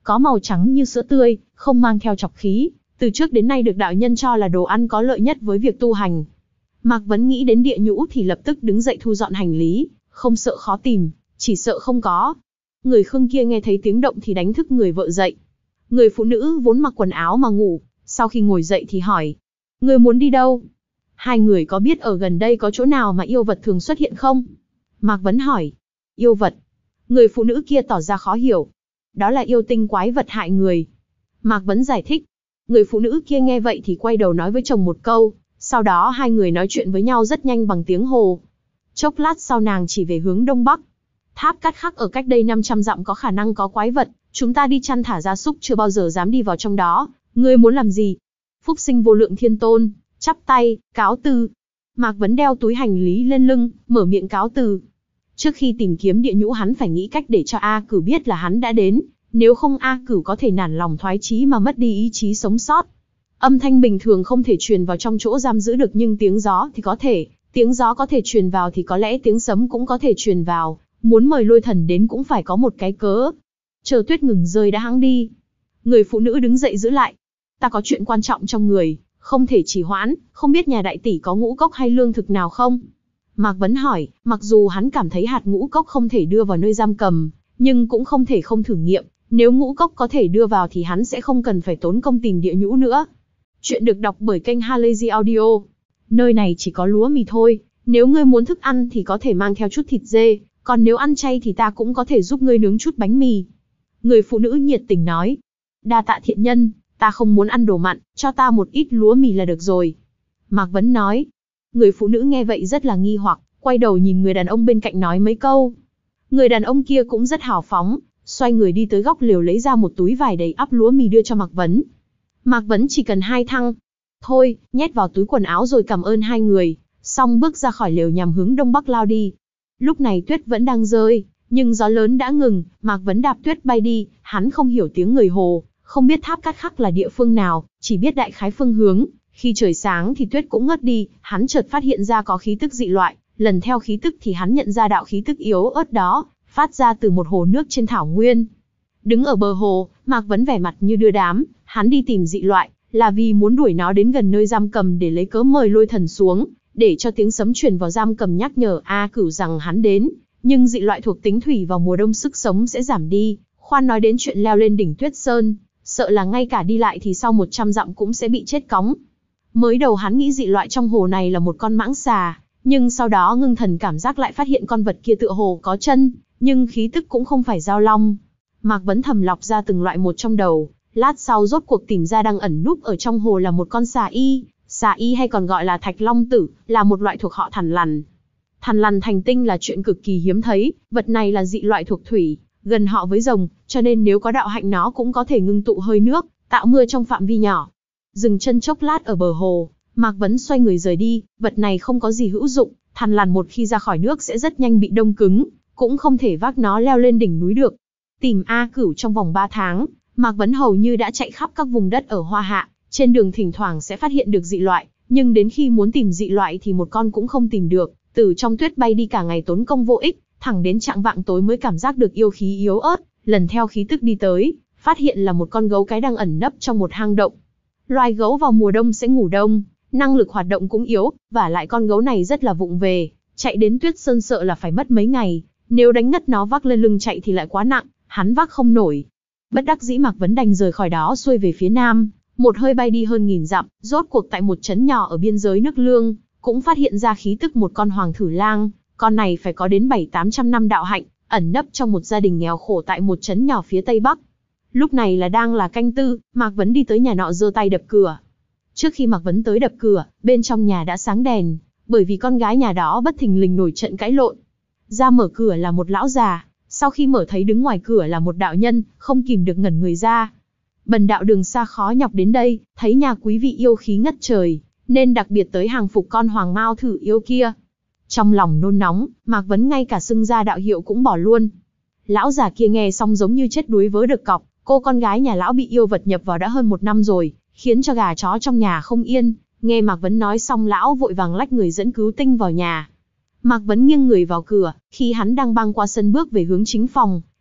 [SPEAKER 1] có màu trắng như sữa tươi, không mang theo trọc khí, từ trước đến nay được đạo nhân cho là đồ ăn có lợi nhất với việc tu hành. Mạc Vấn nghĩ đến địa nhũ thì lập tức đứng dậy thu dọn hành lý, không sợ khó tìm, chỉ sợ không có. Người Khương kia nghe thấy tiếng động thì đánh thức người vợ dậy. Người phụ nữ vốn mặc quần áo mà ngủ, sau khi ngồi dậy thì hỏi, người muốn đi đâu? Hai người có biết ở gần đây có chỗ nào mà yêu vật thường xuất hiện không? Mạc Vấn hỏi, yêu vật? Người phụ nữ kia tỏ ra khó hiểu. Đó là yêu tinh quái vật hại người. Mạc Vấn giải thích. Người phụ nữ kia nghe vậy thì quay đầu nói với chồng một câu, sau đó hai người nói chuyện với nhau rất nhanh bằng tiếng Hồ. Chốc lát sau nàng chỉ về hướng đông bắc. Tháp Cát Khắc ở cách đây năm trăm dặm có khả năng có quái vật, chúng ta đi chăn thả gia súc chưa bao giờ dám đi vào trong đó, ngươi muốn làm gì? Phúc sinh vô lượng thiên tôn, chắp tay, cáo từ. Mạc Vấn đeo túi hành lý lên lưng, mở miệng cáo từ. Trước khi tìm kiếm địa nhũ hắn phải nghĩ cách để cho A Cửu biết là hắn đã đến, nếu không A Cửu có thể nản lòng thoái chí mà mất đi ý chí sống sót. Âm thanh bình thường không thể truyền vào trong chỗ giam giữ được nhưng tiếng gió thì có thể, tiếng gió có thể truyền vào thì có lẽ tiếng sấm cũng có thể truyền vào, muốn mời lôi thần đến cũng phải có một cái cớ. Chờ tuyết ngừng rơi đã hãng đi. Người phụ nữ đứng dậy giữ lại. Ta có chuyện quan trọng trong người, không thể trì hoãn, không biết nhà đại tỷ có ngũ cốc hay lương thực nào không? Mạc Vấn hỏi, mặc dù hắn cảm thấy hạt ngũ cốc không thể đưa vào nơi giam cầm, nhưng cũng không thể không thử nghiệm, nếu ngũ cốc có thể đưa vào thì hắn sẽ không cần phải tốn công tìm địa nhũ nữa. Chuyện được đọc bởi kênh Halazy Audio. Nơi này chỉ có lúa mì thôi, nếu ngươi muốn thức ăn thì có thể mang theo chút thịt dê, còn nếu ăn chay thì ta cũng có thể giúp ngươi nướng chút bánh mì. Người phụ nữ nhiệt tình nói, đa tạ thiện nhân, ta không muốn ăn đồ mặn, cho ta một ít lúa mì là được rồi. Mạc Vấn nói. Người phụ nữ nghe vậy rất là nghi hoặc, quay đầu nhìn người đàn ông bên cạnh nói mấy câu. Người đàn ông kia cũng rất hào phóng, xoay người đi tới góc lều lấy ra một túi vải đầy ắp lúa mì đưa cho Mạc Vấn. Mạc Vấn chỉ cần hai thăng. Thôi, nhét vào túi quần áo rồi cảm ơn hai người, xong bước ra khỏi lều nhằm hướng đông bắc lao đi. Lúc này tuyết vẫn đang rơi, nhưng gió lớn đã ngừng, Mạc Vấn đạp tuyết bay đi, hắn không hiểu tiếng người Hồ, không biết Tháp Cát Khắc là địa phương nào, chỉ biết đại khái phương hướng. Khi trời sáng thì tuyết cũng ngớt đi, hắn chợt phát hiện ra có khí tức dị loại, lần theo khí tức thì hắn nhận ra đạo khí tức yếu ớt đó, phát ra từ một hồ nước trên thảo nguyên. Đứng ở bờ hồ, Mạc Vấn vẻ mặt như đưa đám, hắn đi tìm dị loại, là vì muốn đuổi nó đến gần nơi giam cầm để lấy cớ mời lôi thần xuống, để cho tiếng sấm truyền vào giam cầm nhắc nhở A Cửu rằng hắn đến, nhưng dị loại thuộc tính thủy vào mùa đông sức sống sẽ giảm đi, khoan nói đến chuyện leo lên đỉnh Tuyết Sơn, sợ là ngay cả đi lại thì sau một trăm dặm cũng sẽ bị chết cóng. Mới đầu hắn nghĩ dị loại trong hồ này là một con mãng xà, nhưng sau đó ngưng thần cảm giác lại phát hiện con vật kia tựa hồ có chân, nhưng khí tức cũng không phải dao long. Mạc Vấn thầm lọc ra từng loại một trong đầu, lát sau rốt cuộc tìm ra đang ẩn núp ở trong hồ là một con xà y. Xà y hay còn gọi là thạch long tử, là một loại thuộc họ thằn lằn. Thằn lằn thành tinh là chuyện cực kỳ hiếm thấy, vật này là dị loại thuộc thủy, gần họ với rồng, cho nên nếu có đạo hạnh nó cũng có thể ngưng tụ hơi nước, tạo mưa trong phạm vi nhỏ. Dừng chân chốc lát ở bờ hồ, Mạc Vấn xoay người rời đi, vật này không có gì hữu dụng, thằn lằn một khi ra khỏi nước sẽ rất nhanh bị đông cứng, cũng không thể vác nó leo lên đỉnh núi được. Tìm A Cửu trong vòng ba tháng, Mạc Vấn hầu như đã chạy khắp các vùng đất ở Hoa Hạ, trên đường thỉnh thoảng sẽ phát hiện được dị loại, nhưng đến khi muốn tìm dị loại thì một con cũng không tìm được, từ trong tuyết bay đi cả ngày tốn công vô ích, thẳng đến chạng vạng tối mới cảm giác được yêu khí yếu ớt, lần theo khí tức đi tới, phát hiện là một con gấu cái đang ẩn nấp trong một hang động. Loài gấu vào mùa đông sẽ ngủ đông, năng lực hoạt động cũng yếu, và lại con gấu này rất là vụng về, chạy đến Tuyết Sơn sợ là phải mất mấy ngày, nếu đánh ngất nó vác lên lưng chạy thì lại quá nặng, hắn vác không nổi. Bất đắc dĩ Mạc Vấn đành rời khỏi đó xuôi về phía nam, một hơi bay đi hơn nghìn dặm, rốt cuộc tại một trấn nhỏ ở biên giới nước Lương, cũng phát hiện ra khí tức một con hoàng thử lang, con này phải có đến bảy tám trăm năm đạo hạnh, ẩn nấp trong một gia đình nghèo khổ tại một trấn nhỏ phía tây bắc. Lúc này là đang là canh tư, Mạc Vấn đi tới nhà nọ giơ tay đập cửa. Trước khi Mạc Vấn tới đập cửa, bên trong nhà đã sáng đèn, bởi vì con gái nhà đó bất thình lình nổi trận cãi lộn. Ra mở cửa là một lão già, sau khi mở thấy đứng ngoài cửa là một đạo nhân, không kìm được ngẩn người ra. Bần đạo đường xa khó nhọc đến đây, thấy nhà quý vị yêu khí ngất trời, nên đặc biệt tới hàng phục con hoàng mao thử yêu kia. Trong lòng nôn nóng, Mạc Vấn ngay cả xưng ra đạo hiệu cũng bỏ luôn. Lão già kia nghe xong giống như chết đuối vớ được cọc, cô con gái nhà lão bị yêu vật nhập vào đã hơn một năm rồi, khiến cho gà chó trong nhà không yên. Nghe Mạc Vấn nói xong lão vội vàng lách người dẫn cứu tinh vào nhà. Mạc Vấn nghiêng người vào cửa, khi hắn đang băng qua sân bước về hướng chính phòng,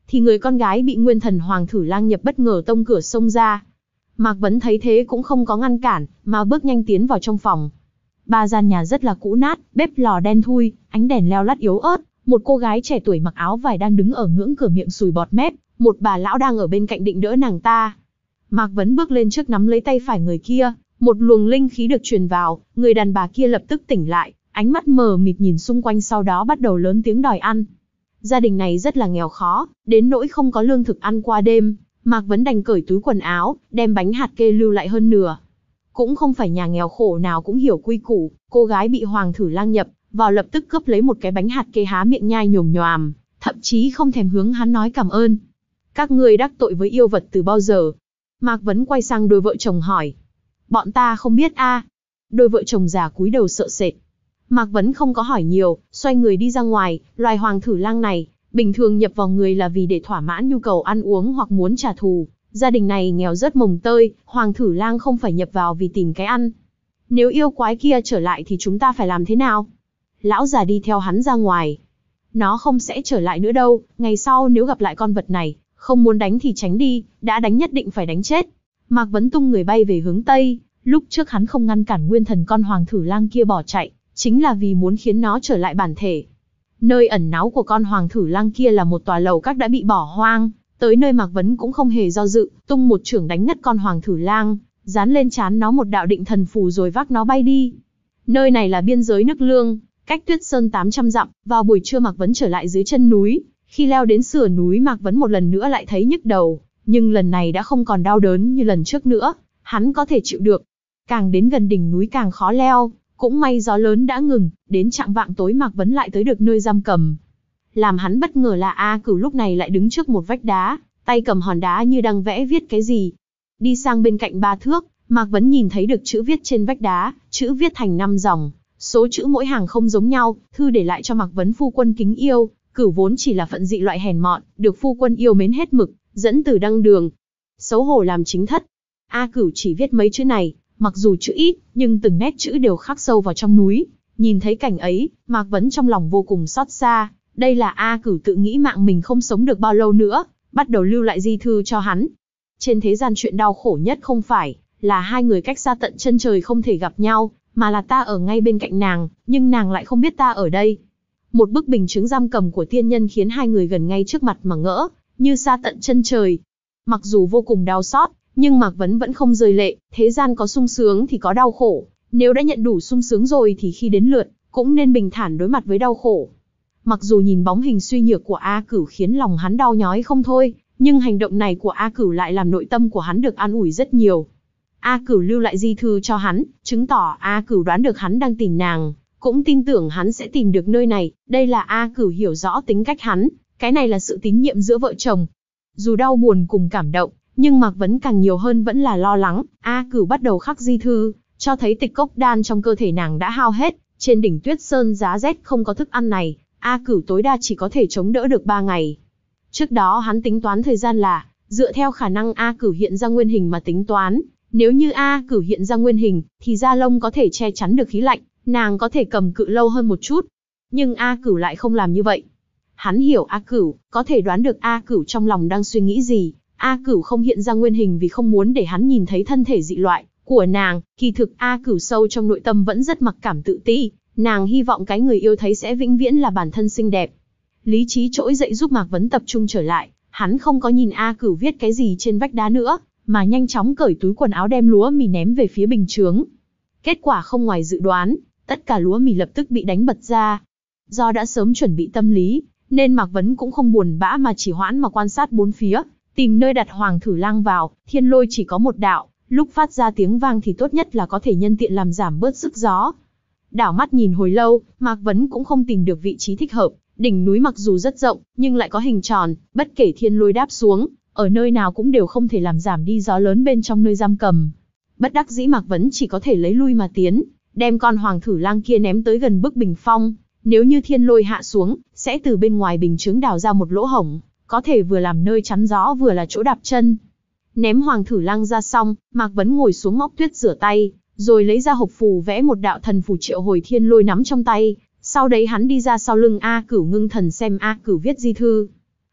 [SPEAKER 1] thì người con gái bị nguyên thần Hoàng Thử Lang nhập bất ngờ tông cửa xông ra. Mạc Vấn thấy thế cũng không có ngăn cản, mà bước nhanh tiến vào trong phòng. Ba gian nhà rất là cũ nát, bếp lò đen thui, ánh đèn leo lắt yếu ớt, một cô gái trẻ tuổi mặc áo vải đang đứng ở ngưỡng cửa miệng sùi bọt mép, một bà lão đang ở bên cạnh định đỡ nàng ta. Mạc Vấn bước lên trước nắm lấy tay phải người kia, một luồng linh khí được truyền vào, người đàn bà kia lập tức tỉnh lại, ánh mắt mờ mịt nhìn xung quanh sau đó bắt đầu lớn tiếng đòi ăn. Gia đình này rất là nghèo khó, đến nỗi không có lương thực ăn qua đêm, Mạc Vấn đành cởi túi quần áo, đem bánh hạt kê lưu lại hơn nửa. Cũng không phải nhà nghèo khổ nào cũng hiểu quy củ, cô gái bị Hoàng Thử Lang nhập vào lập tức cướp lấy một cái bánh hạt kê há miệng nhai nhồm nhoàm, thậm chí không thèm hướng hắn nói cảm ơn. Các ngươi đắc tội với yêu vật từ bao giờ? Mạc Vấn quay sang đôi vợ chồng hỏi. Bọn ta không biết a. Đôi vợ chồng già cúi đầu sợ sệt. Mạc Vấn không có hỏi nhiều, xoay người đi ra ngoài. Loài Hoàng Thử Lang này, bình thường nhập vào người là vì để thỏa mãn nhu cầu ăn uống hoặc muốn trả thù. Gia đình này nghèo rất mồng tơi, Hoàng Thử Lang không phải nhập vào vì tìm cái ăn. Nếu yêu quái kia trở lại thì chúng ta phải làm thế nào? Lão già đi theo hắn ra ngoài. Nó không sẽ trở lại nữa đâu, ngày sau nếu gặp lại con vật này, không muốn đánh thì tránh đi, đã đánh nhất định phải đánh chết. Mạc Vấn tung người bay về hướng Tây, lúc trước hắn không ngăn cản nguyên thần con Hoàng Thử Lang kia bỏ chạy, chính là vì muốn khiến nó trở lại bản thể. Nơi ẩn náu của con Hoàng Thử Lang kia là một tòa lầu các đã bị bỏ hoang, tới nơi Mạc Vấn cũng không hề do dự, tung một chưởng đánh ngất con Hoàng Thử Lang, dán lên trán nó một đạo định thần phù rồi vác nó bay đi. Nơi này là biên giới nước Lương, cách Tuyết Sơn tám trăm dặm, vào buổi trưa Mạc Vấn trở lại dưới chân núi, khi leo đến sườn núi Mạc Vấn một lần nữa lại thấy nhức đầu, nhưng lần này đã không còn đau đớn như lần trước nữa, hắn có thể chịu được. Càng đến gần đỉnh núi càng khó leo, cũng may gió lớn đã ngừng, đến chạng vạng tối Mạc Vấn lại tới được nơi giam cầm. Làm hắn bất ngờ là A Cửu lúc này lại đứng trước một vách đá, tay cầm hòn đá như đang vẽ viết cái gì. Đi sang bên cạnh ba thước, Mạc Vấn nhìn thấy được chữ viết trên vách đá, chữ viết thành năm dòng, số chữ mỗi hàng không giống nhau, thư để lại cho Mạc Vấn phu quân kính yêu, Cửu vốn chỉ là phận dị loại hèn mọn, được phu quân yêu mến hết mực, dẫn từ đăng đường. Xấu hổ làm chính thất. A Cửu chỉ viết mấy chữ này, mặc dù chữ ít, nhưng từng nét chữ đều khắc sâu vào trong núi. Nhìn thấy cảnh ấy, Mạc Vấn trong lòng vô cùng xót xa. Đây là A Cửu tự nghĩ mạng mình không sống được bao lâu nữa, bắt đầu lưu lại di thư cho hắn. Trên thế gian chuyện đau khổ nhất không phải là hai người cách xa tận chân trời không thể gặp nhau, mà là ta ở ngay bên cạnh nàng, nhưng nàng lại không biết ta ở đây. Một bức bình chứng giam cầm của tiên nhân khiến hai người gần ngay trước mặt mà ngỡ, như xa tận chân trời. Mặc dù vô cùng đau xót, nhưng Mạc Vấn vẫn không rơi lệ, thế gian có sung sướng thì có đau khổ, nếu đã nhận đủ sung sướng rồi thì khi đến lượt, cũng nên bình thản đối mặt với đau khổ. Mặc dù nhìn bóng hình suy nhược của A Cửu khiến lòng hắn đau nhói không thôi, nhưng hành động này của A Cửu lại làm nội tâm của hắn được an ủi rất nhiều. A Cửu lưu lại di thư cho hắn, chứng tỏ A Cửu đoán được hắn đang tìm nàng, cũng tin tưởng hắn sẽ tìm được nơi này. Đây là A Cửu hiểu rõ tính cách hắn, cái này là sự tín nhiệm giữa vợ chồng. Dù đau buồn cùng cảm động, nhưng Mạc Vấn càng nhiều hơn vẫn là lo lắng. A Cửu bắt đầu khắc di thư, cho thấy tịch cốc đan trong cơ thể nàng đã hao hết. Trên đỉnh Tuyết Sơn giá rét không có thức ăn này, A Cửu tối đa chỉ có thể chống đỡ được ba ngày. Trước đó hắn tính toán thời gian là, dựa theo khả năng A Cửu hiện ra nguyên hình mà tính toán. Nếu như A Cửu hiện ra nguyên hình, thì da lông có thể che chắn được khí lạnh, nàng có thể cầm cự lâu hơn một chút. Nhưng A Cửu lại không làm như vậy. Hắn hiểu A Cửu, có thể đoán được A Cửu trong lòng đang suy nghĩ gì. A Cửu không hiện ra nguyên hình vì không muốn để hắn nhìn thấy thân thể dị loại của nàng. Kỳ thực A Cửu sâu trong nội tâm vẫn rất mặc cảm tự ti. Nàng hy vọng cái người yêu thấy sẽ vĩnh viễn là bản thân xinh đẹp. Lý trí trỗi dậy giúp Mạc Vấn tập trung trở lại. Hắn không có nhìn A Cửu viết cái gì trên vách đá nữa, mà nhanh chóng cởi túi quần áo đem lúa mì ném về phía bình chướng. Kết quả không ngoài dự đoán, tất cả lúa mì lập tức bị đánh bật ra. Do đã sớm chuẩn bị tâm lý, nên Mạc Vấn cũng không buồn bã mà chỉ hoãn mà quan sát bốn phía, tìm nơi đặt Hoàng Thử Lang vào. Thiên lôi chỉ có một đạo, lúc phát ra tiếng vang thì tốt nhất là có thể nhân tiện làm giảm bớt sức gió. Đảo mắt nhìn hồi lâu, Mạc Vấn cũng không tìm được vị trí thích hợp. Đỉnh núi mặc dù rất rộng, nhưng lại có hình tròn, bất kể thiên lôi đáp xuống, ở nơi nào cũng đều không thể làm giảm đi gió lớn bên trong nơi giam cầm. Bất đắc dĩ Mạc Vấn chỉ có thể lấy lui mà tiến, đem con Hoàng Thử Lang kia ném tới gần bức bình phong. Nếu như thiên lôi hạ xuống, sẽ từ bên ngoài bình chướng đào ra một lỗ hổng, có thể vừa làm nơi chắn gió vừa là chỗ đạp chân. Ném Hoàng Thử Lang ra xong, Mạc Vấn ngồi xuống móc tuyết rửa tay, rồi lấy ra hộp phù vẽ một đạo thần phù triệu hồi thiên lôi nắm trong tay. Sau đấy hắn đi ra sau lưng A Cửu ngưng thần xem A Cửu viết di thư.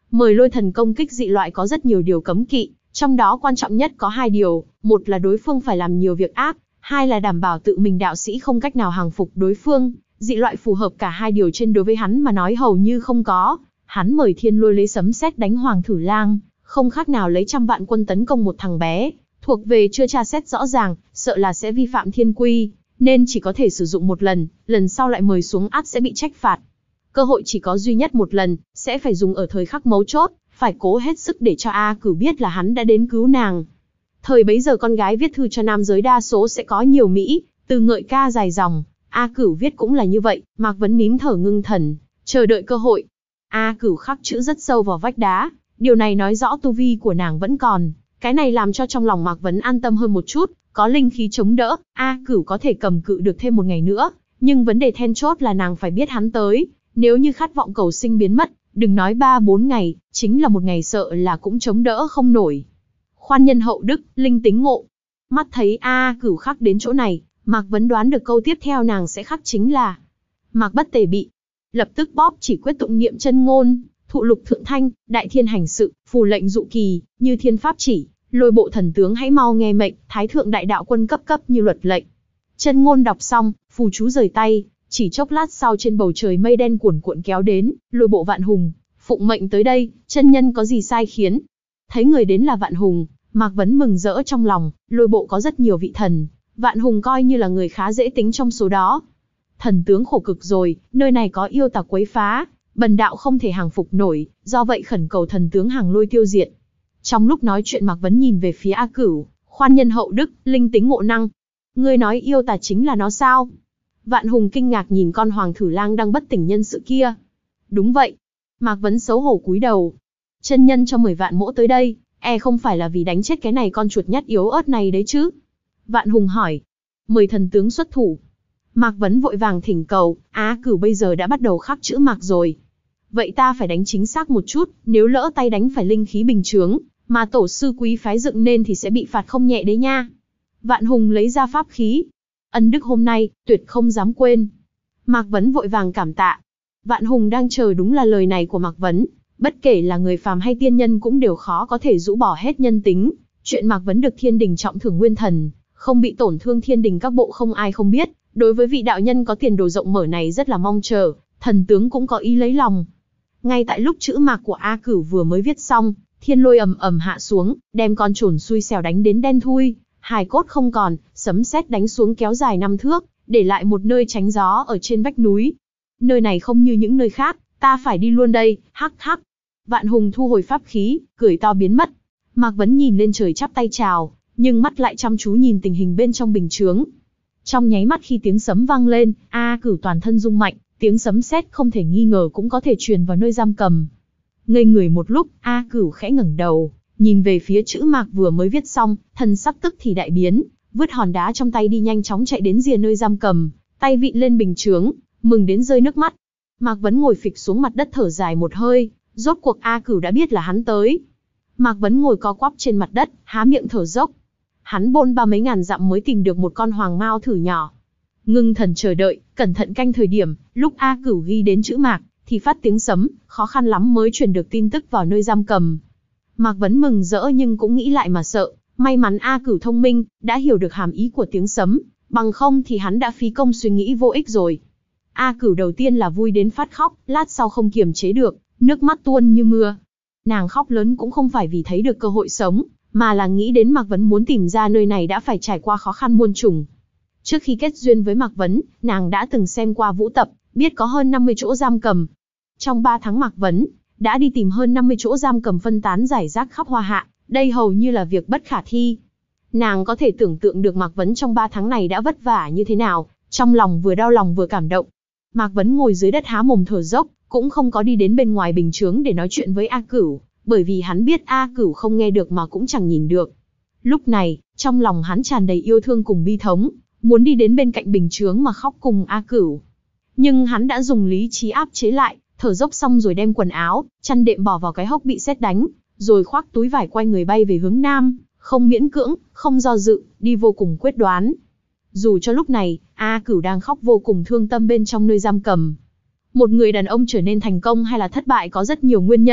[SPEAKER 1] Mời lôi thần công kích dị loại có rất nhiều điều cấm kỵ, trong đó quan trọng nhất có hai điều, một là đối phương phải làm nhiều việc ác, hai là đảm bảo tự mình đạo sĩ không cách nào hàng phục đối phương. Dị loại phù hợp cả hai điều trên đối với hắn mà nói hầu như không có. Hắn mời thiên lôi lấy sấm sét đánh Hoàng Thử Lang, không khác nào lấy trăm vạn quân tấn công một thằng bé, thuộc về chưa tra xét rõ ràng, sợ là sẽ vi phạm thiên quy, nên chỉ có thể sử dụng một lần, lần sau lại mời xuống ắt sẽ bị trách phạt. Cơ hội chỉ có duy nhất một lần, sẽ phải dùng ở thời khắc mấu chốt, phải cố hết sức để cho A Cửu biết là hắn đã đến cứu nàng. Thời bấy giờ con gái viết thư cho nam giới đa số sẽ có nhiều mỹ, từ ngợi ca dài dòng, A Cửu viết cũng là như vậy. Mạc Vấn nín thở ngưng thần, chờ đợi cơ hội. A Cửu khắc chữ rất sâu vào vách đá, điều này nói rõ tu vi của nàng vẫn còn, cái này làm cho trong lòng Mạc Vấn an tâm hơn một chút, có linh khí chống đỡ, A Cửu có thể cầm cự được thêm một ngày nữa, nhưng vấn đề then chốt là nàng phải biết hắn tới, nếu như khát vọng cầu sinh biến mất, đừng nói ba bốn ngày, chính là một ngày sợ là cũng chống đỡ không nổi. Khoan nhân hậu đức, linh tính ngộ. Mắt thấy A Cửu khắc đến chỗ này, Mạc Vấn đoán được câu tiếp theo nàng sẽ khắc chính là Mạc Bất Tề Bị. Lập tức bóp chỉ quyết tụng niệm chân ngôn, thụ lục thượng thanh, đại thiên hành sự, phù lệnh dụ kỳ, như thiên pháp chỉ, lôi bộ thần tướng hãy mau nghe mệnh, thái thượng đại đạo quân cấp cấp như luật lệnh. Chân ngôn đọc xong, phù chú rời tay, chỉ chốc lát sau trên bầu trời mây đen cuồn cuộn kéo đến, lôi bộ Vạn Hùng, phụng mệnh tới đây, chân nhân có gì sai khiến? Thấy người đến là Vạn Hùng, Mạc Vấn mừng rỡ trong lòng, lôi bộ có rất nhiều vị thần, Vạn Hùng coi như là người khá dễ tính trong số đó. Thần tướng khổ cực rồi, nơi này có yêu tà quấy phá, bần đạo không thể hàng phục nổi, do vậy khẩn cầu thần tướng hàng lôi tiêu diệt. Trong lúc nói chuyện Mạc Vấn nhìn về phía A Cửu, khoan nhân hậu đức, linh tính ngộ năng. Ngươi nói yêu tà chính là nó sao? Vạn Hùng kinh ngạc nhìn con Hoàng Thử Lang đang bất tỉnh nhân sự kia. Đúng vậy. Mạc Vấn xấu hổ cúi đầu. Chân nhân cho mười vạn mỗ tới đây, e không phải là vì đánh chết cái này con chuột nhắt yếu ớt này đấy chứ? Vạn Hùng hỏi. Mời thần tướng xuất thủ. Mạc Vấn vội vàng thỉnh cầu, Á Cửu bây giờ đã bắt đầu khắc chữ mạc rồi. Vậy ta phải đánh chính xác một chút, nếu lỡ tay đánh phải linh khí bình chướng, mà tổ sư quý phái dựng nên thì sẽ bị phạt không nhẹ đấy nha. Vạn Hùng lấy ra pháp khí. Ân đức hôm nay, tuyệt không dám quên. Mạc Vấn vội vàng cảm tạ. Vạn Hùng đang chờ đúng là lời này của Mạc Vấn. Bất kể là người phàm hay tiên nhân cũng đều khó có thể rũ bỏ hết nhân tính. Chuyện Mạc Vấn được thiên đình trọng thưởng nguyên thần, không bị tổn thương thiên đình các bộ không ai không biết. Đối với vị đạo nhân có tiền đồ rộng mở này rất là mong chờ, thần tướng cũng có ý lấy lòng. Ngay tại lúc chữ mạc của A Cửu vừa mới viết xong, thiên lôi ầm ầm hạ xuống, đem con trồn xui xẻo đánh đến đen thui, hài cốt không còn, sấm sét đánh xuống kéo dài năm thước, để lại một nơi tránh gió ở trên vách núi. Nơi này không như những nơi khác, ta phải đi luôn đây, hắc hắc. Vạn Hùng thu hồi pháp khí, cười to biến mất. Mạc Vấn nhìn lên trời chắp tay chào, nhưng mắt lại chăm chú nhìn tình hình bên trong bình chướng. Trong nháy mắt khi tiếng sấm vang lên, A Cửu toàn thân rung mạnh, tiếng sấm sét không thể nghi ngờ cũng có thể truyền vào nơi giam cầm. Ngây người một lúc, A Cửu khẽ ngẩng đầu, nhìn về phía chữ mạc vừa mới viết xong, thân sắc tức thì đại biến, vứt hòn đá trong tay đi nhanh chóng chạy đến rìa nơi giam cầm, tay vịn lên bình chướng, mừng đến rơi nước mắt. Mạc Vấn ngồi phịch xuống mặt đất thở dài một hơi, rốt cuộc A Cửu đã biết là hắn tới. Mạc Vấn ngồi co quắp trên mặt đất, há miệng thở dốc. Hắn bôn ba mấy ngàn dặm mới tìm được một con hoàng mao thử nhỏ. Ngưng thần chờ đợi, cẩn thận canh thời điểm, lúc A Cửu ghi đến chữ mạc, thì phát tiếng sấm, khó khăn lắm mới truyền được tin tức vào nơi giam cầm. Mạc Vấn mừng rỡ nhưng cũng nghĩ lại mà sợ, may mắn A Cửu thông minh, đã hiểu được hàm ý của tiếng sấm, bằng không thì hắn đã phí công suy nghĩ vô ích rồi. A Cửu đầu tiên là vui đến phát khóc, lát sau không kiềm chế được, nước mắt tuôn như mưa. Nàng khóc lớn cũng không phải vì thấy được cơ hội sống, mà là nghĩ đến Mạc Vấn muốn tìm ra nơi này đã phải trải qua khó khăn muôn trùng. Trước khi kết duyên với Mạc Vấn, nàng đã từng xem qua vũ tập, biết có hơn năm mươi chỗ giam cầm. Trong ba tháng Mạc Vấn đã đi tìm hơn năm mươi chỗ giam cầm phân tán rải rác khắp Hoa Hạ, đây hầu như là việc bất khả thi. Nàng có thể tưởng tượng được Mạc Vấn trong ba tháng này đã vất vả như thế nào, trong lòng vừa đau lòng vừa cảm động. Mạc Vấn ngồi dưới đất há mồm thở dốc, cũng không có đi đến bên ngoài bình chướng để nói chuyện với A Cửu, bởi vì hắn biết A Cửu không nghe được mà cũng chẳng nhìn được. Lúc này, trong lòng hắn tràn đầy yêu thương cùng bi thống, muốn đi đến bên cạnh bình chướng mà khóc cùng A Cửu. Nhưng hắn đã dùng lý trí áp chế lại, thở dốc xong rồi đem quần áo, chăn đệm bỏ vào cái hốc bị sét đánh, rồi khoác túi vải quay người bay về hướng nam, không miễn cưỡng, không do dự, đi vô cùng quyết đoán. Dù cho lúc này, A Cửu đang khóc vô cùng thương tâm bên trong nơi giam cầm. Một người đàn ông trở nên thành công hay là thất bại có rất nhiều nguyên nhân,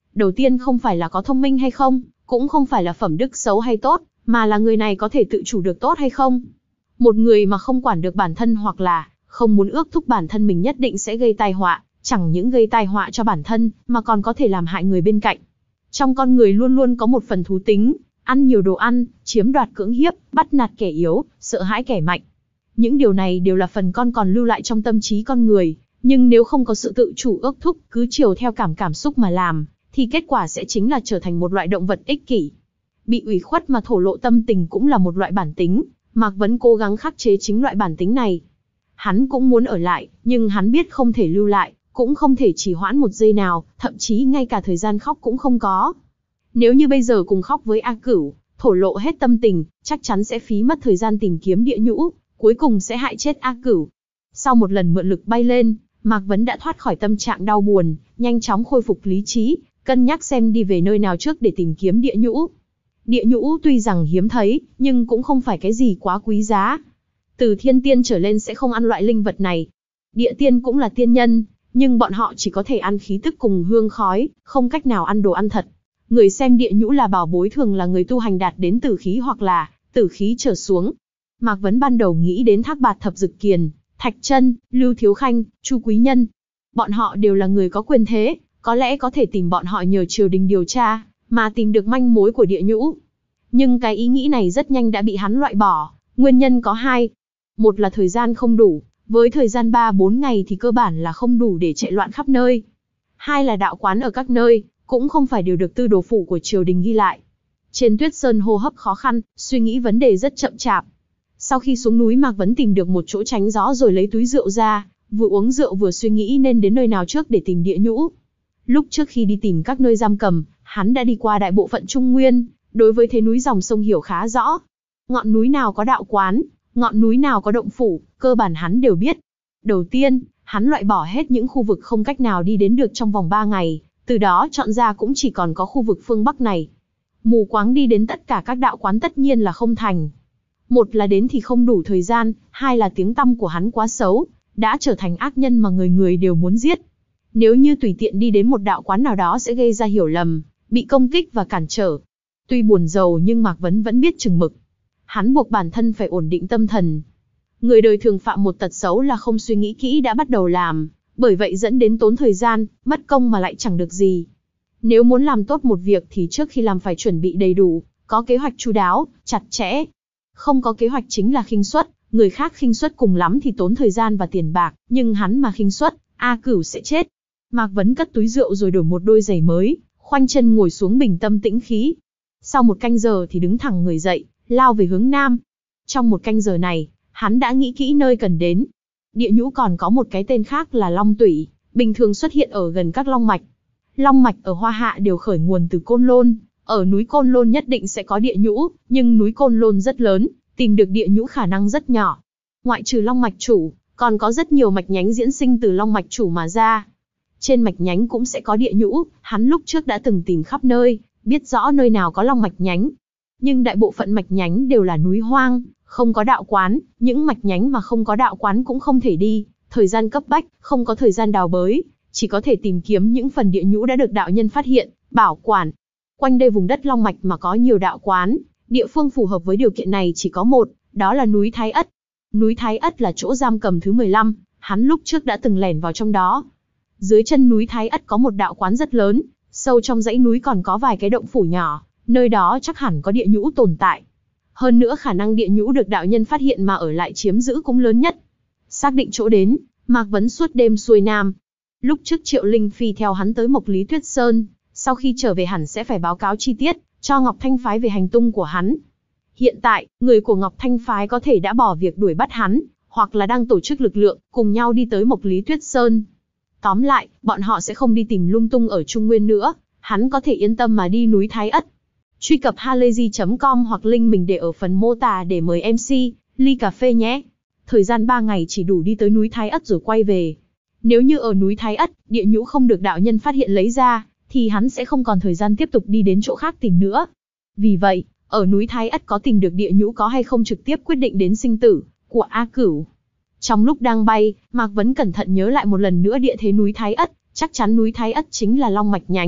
[SPEAKER 1] Đầu tiên không phải là có thông minh hay không, cũng không phải là phẩm đức xấu hay tốt, mà là người này có thể tự chủ được tốt hay không. Một người mà không quản được bản thân hoặc là không muốn ước thúc bản thân mình nhất định sẽ gây tai họa, chẳng những gây tai họa cho bản thân, mà còn có thể làm hại người bên cạnh. Trong con người luôn luôn có một phần thú tính, ăn nhiều đồ ăn, chiếm đoạt cưỡng hiếp, bắt nạt kẻ yếu, sợ hãi kẻ mạnh. Những điều này đều là phần con còn lưu lại trong tâm trí con người, nhưng nếu không có sự tự chủ ước thúc, cứ chiều theo cảm cảm xúc mà làm, thì kết quả sẽ chính là trở thành một loại động vật ích kỷ. Bị ủy khuất mà thổ lộ tâm tình cũng là một loại bản tính, Mạc Vấn cố gắng khắc chế chính loại bản tính này. Hắn cũng muốn ở lại, nhưng hắn biết không thể lưu lại, cũng không thể trì hoãn một giây nào, thậm chí ngay cả thời gian khóc cũng không có. Nếu như bây giờ cùng khóc với A Cửu, thổ lộ hết tâm tình, chắc chắn sẽ phí mất thời gian tìm kiếm địa nhũ, cuối cùng sẽ hại chết A Cửu. Sau một lần mượn lực bay lên, Mạc Vấn đã thoát khỏi tâm trạng đau buồn, nhanh chóng khôi phục lý trí, cân nhắc xem đi về nơi nào trước để tìm kiếm địa nhũ. Địa nhũ tuy rằng hiếm thấy, nhưng cũng không phải cái gì quá quý giá. Từ thiên tiên trở lên sẽ không ăn loại linh vật này. Địa tiên cũng là tiên nhân, nhưng bọn họ chỉ có thể ăn khí tức cùng hương khói, không cách nào ăn đồ ăn thật. Người xem địa nhũ là bảo bối thường là người tu hành đạt đến tử khí hoặc là tử khí trở xuống. Mạc Vấn ban đầu nghĩ đến Thác Bạt Thập Dực Kiền, Thạch Chân, Lưu Thiếu Khanh, Chu Quý Nhân. Bọn họ đều là người có quyền thế, có lẽ có thể tìm bọn họ nhờ triều đình điều tra, mà tìm được manh mối của địa nhũ. Nhưng cái ý nghĩ này rất nhanh đã bị hắn loại bỏ, nguyên nhân có hai. Một là thời gian không đủ, với thời gian ba bốn ngày thì cơ bản là không đủ để chạy loạn khắp nơi. Hai là đạo quán ở các nơi, cũng không phải đều được tư đồ phủ của triều đình ghi lại. Trên Tuyết Sơn hô hấp khó khăn, suy nghĩ vấn đề rất chậm chạp. Sau khi xuống núi Mạc Vấn tìm được một chỗ tránh gió rồi lấy túi rượu ra, vừa uống rượu vừa suy nghĩ nên đến nơi nào trước để tìm địa nhũ. Lúc trước khi đi tìm các nơi giam cầm, hắn đã đi qua đại bộ phận Trung Nguyên, đối với thế núi dòng sông hiểu khá rõ. Ngọn núi nào có đạo quán, ngọn núi nào có động phủ, cơ bản hắn đều biết. Đầu tiên, hắn loại bỏ hết những khu vực không cách nào đi đến được trong vòng ba ngày, từ đó chọn ra cũng chỉ còn có khu vực phương Bắc này. Mù quáng đi đến tất cả các đạo quán tất nhiên là không thành. Một là đến thì không đủ thời gian, hai là tiếng tăm của hắn quá xấu, đã trở thành ác nhân mà người người đều muốn giết. Nếu như tùy tiện đi đến một đạo quán nào đó sẽ gây ra hiểu lầm, bị công kích và cản trở. Tuy buồn rầu nhưng Mạc Vấn vẫn biết chừng mực. Hắn buộc bản thân phải ổn định tâm thần. Người đời thường phạm một tật xấu là không suy nghĩ kỹ đã bắt đầu làm, bởi vậy dẫn đến tốn thời gian, mất công mà lại chẳng được gì. Nếu muốn làm tốt một việc thì trước khi làm phải chuẩn bị đầy đủ, có kế hoạch chu đáo, chặt chẽ. Không có kế hoạch chính là khinh suất, người khác khinh suất cùng lắm thì tốn thời gian và tiền bạc, nhưng hắn mà khinh suất, A Cửu sẽ chết. Mạc Vấn cất túi rượu rồi đổi một đôi giày mới, khoanh chân ngồi xuống bình tâm tĩnh khí. Sau một canh giờ thì đứng thẳng người dậy, lao về hướng nam. Trong một canh giờ này, hắn đã nghĩ kỹ nơi cần đến. Địa nhũ còn có một cái tên khác là Long Tủy, bình thường xuất hiện ở gần các long mạch. Long mạch ở Hoa Hạ đều khởi nguồn từ Côn Lôn, ở núi Côn Lôn nhất định sẽ có địa nhũ, nhưng núi Côn Lôn rất lớn, tìm được địa nhũ khả năng rất nhỏ. Ngoại trừ long mạch chủ, còn có rất nhiều mạch nhánh diễn sinh từ long mạch chủ mà ra. Trên mạch nhánh cũng sẽ có địa nhũ, hắn lúc trước đã từng tìm khắp nơi, biết rõ nơi nào có long mạch nhánh. Nhưng đại bộ phận mạch nhánh đều là núi hoang, không có đạo quán, những mạch nhánh mà không có đạo quán cũng không thể đi, thời gian cấp bách, không có thời gian đào bới, chỉ có thể tìm kiếm những phần địa nhũ đã được đạo nhân phát hiện, bảo quản. Quanh đây vùng đất long mạch mà có nhiều đạo quán, địa phương phù hợp với điều kiện này chỉ có một, đó là núi Thái Ất. Núi Thái Ất là chỗ giam cầm thứ mười lăm, hắn lúc trước đã từng lẻn vào trong đó. Dưới chân núi Thái Ất có một đạo quán rất lớn, sâu trong dãy núi còn có vài cái động phủ nhỏ, nơi đó chắc hẳn có địa nhũ tồn tại. Hơn nữa khả năng địa nhũ được đạo nhân phát hiện mà ở lại chiếm giữ cũng lớn nhất. Xác định chỗ đến, Mạc Vấn suốt đêm xuôi nam. Lúc trước Triệu Linh Phi theo hắn tới Mộc Lý Tuyết Sơn, sau khi trở về hẳn sẽ phải báo cáo chi tiết, cho Ngọc Thanh Phái về hành tung của hắn. Hiện tại, người của Ngọc Thanh Phái có thể đã bỏ việc đuổi bắt hắn, hoặc là đang tổ chức lực lượng, cùng nhau đi tới Mộc Lý Tuyết Sơn. Tóm lại, bọn họ sẽ không đi tìm lung tung ở Trung Nguyên nữa, hắn có thể yên tâm mà đi núi Thái Ất. Truy cập halayzi chấm com hoặc link mình để ở phần mô tả để mời em xê, ly cà phê nhé. Thời gian ba ngày chỉ đủ đi tới núi Thái Ất rồi quay về. Nếu như ở núi Thái Ất, địa nhũ không được đạo nhân phát hiện lấy ra, thì hắn sẽ không còn thời gian tiếp tục đi đến chỗ khác tìm nữa. Vì vậy, ở núi Thái Ất có tìm được địa nhũ có hay không trực tiếp quyết định đến sinh tử của A Cửu. Trong lúc đang bay, Mạc Vấn cẩn thận nhớ lại một lần nữa địa thế núi Thái Ất, chắc chắn núi Thái Ất chính là long mạch nhánh,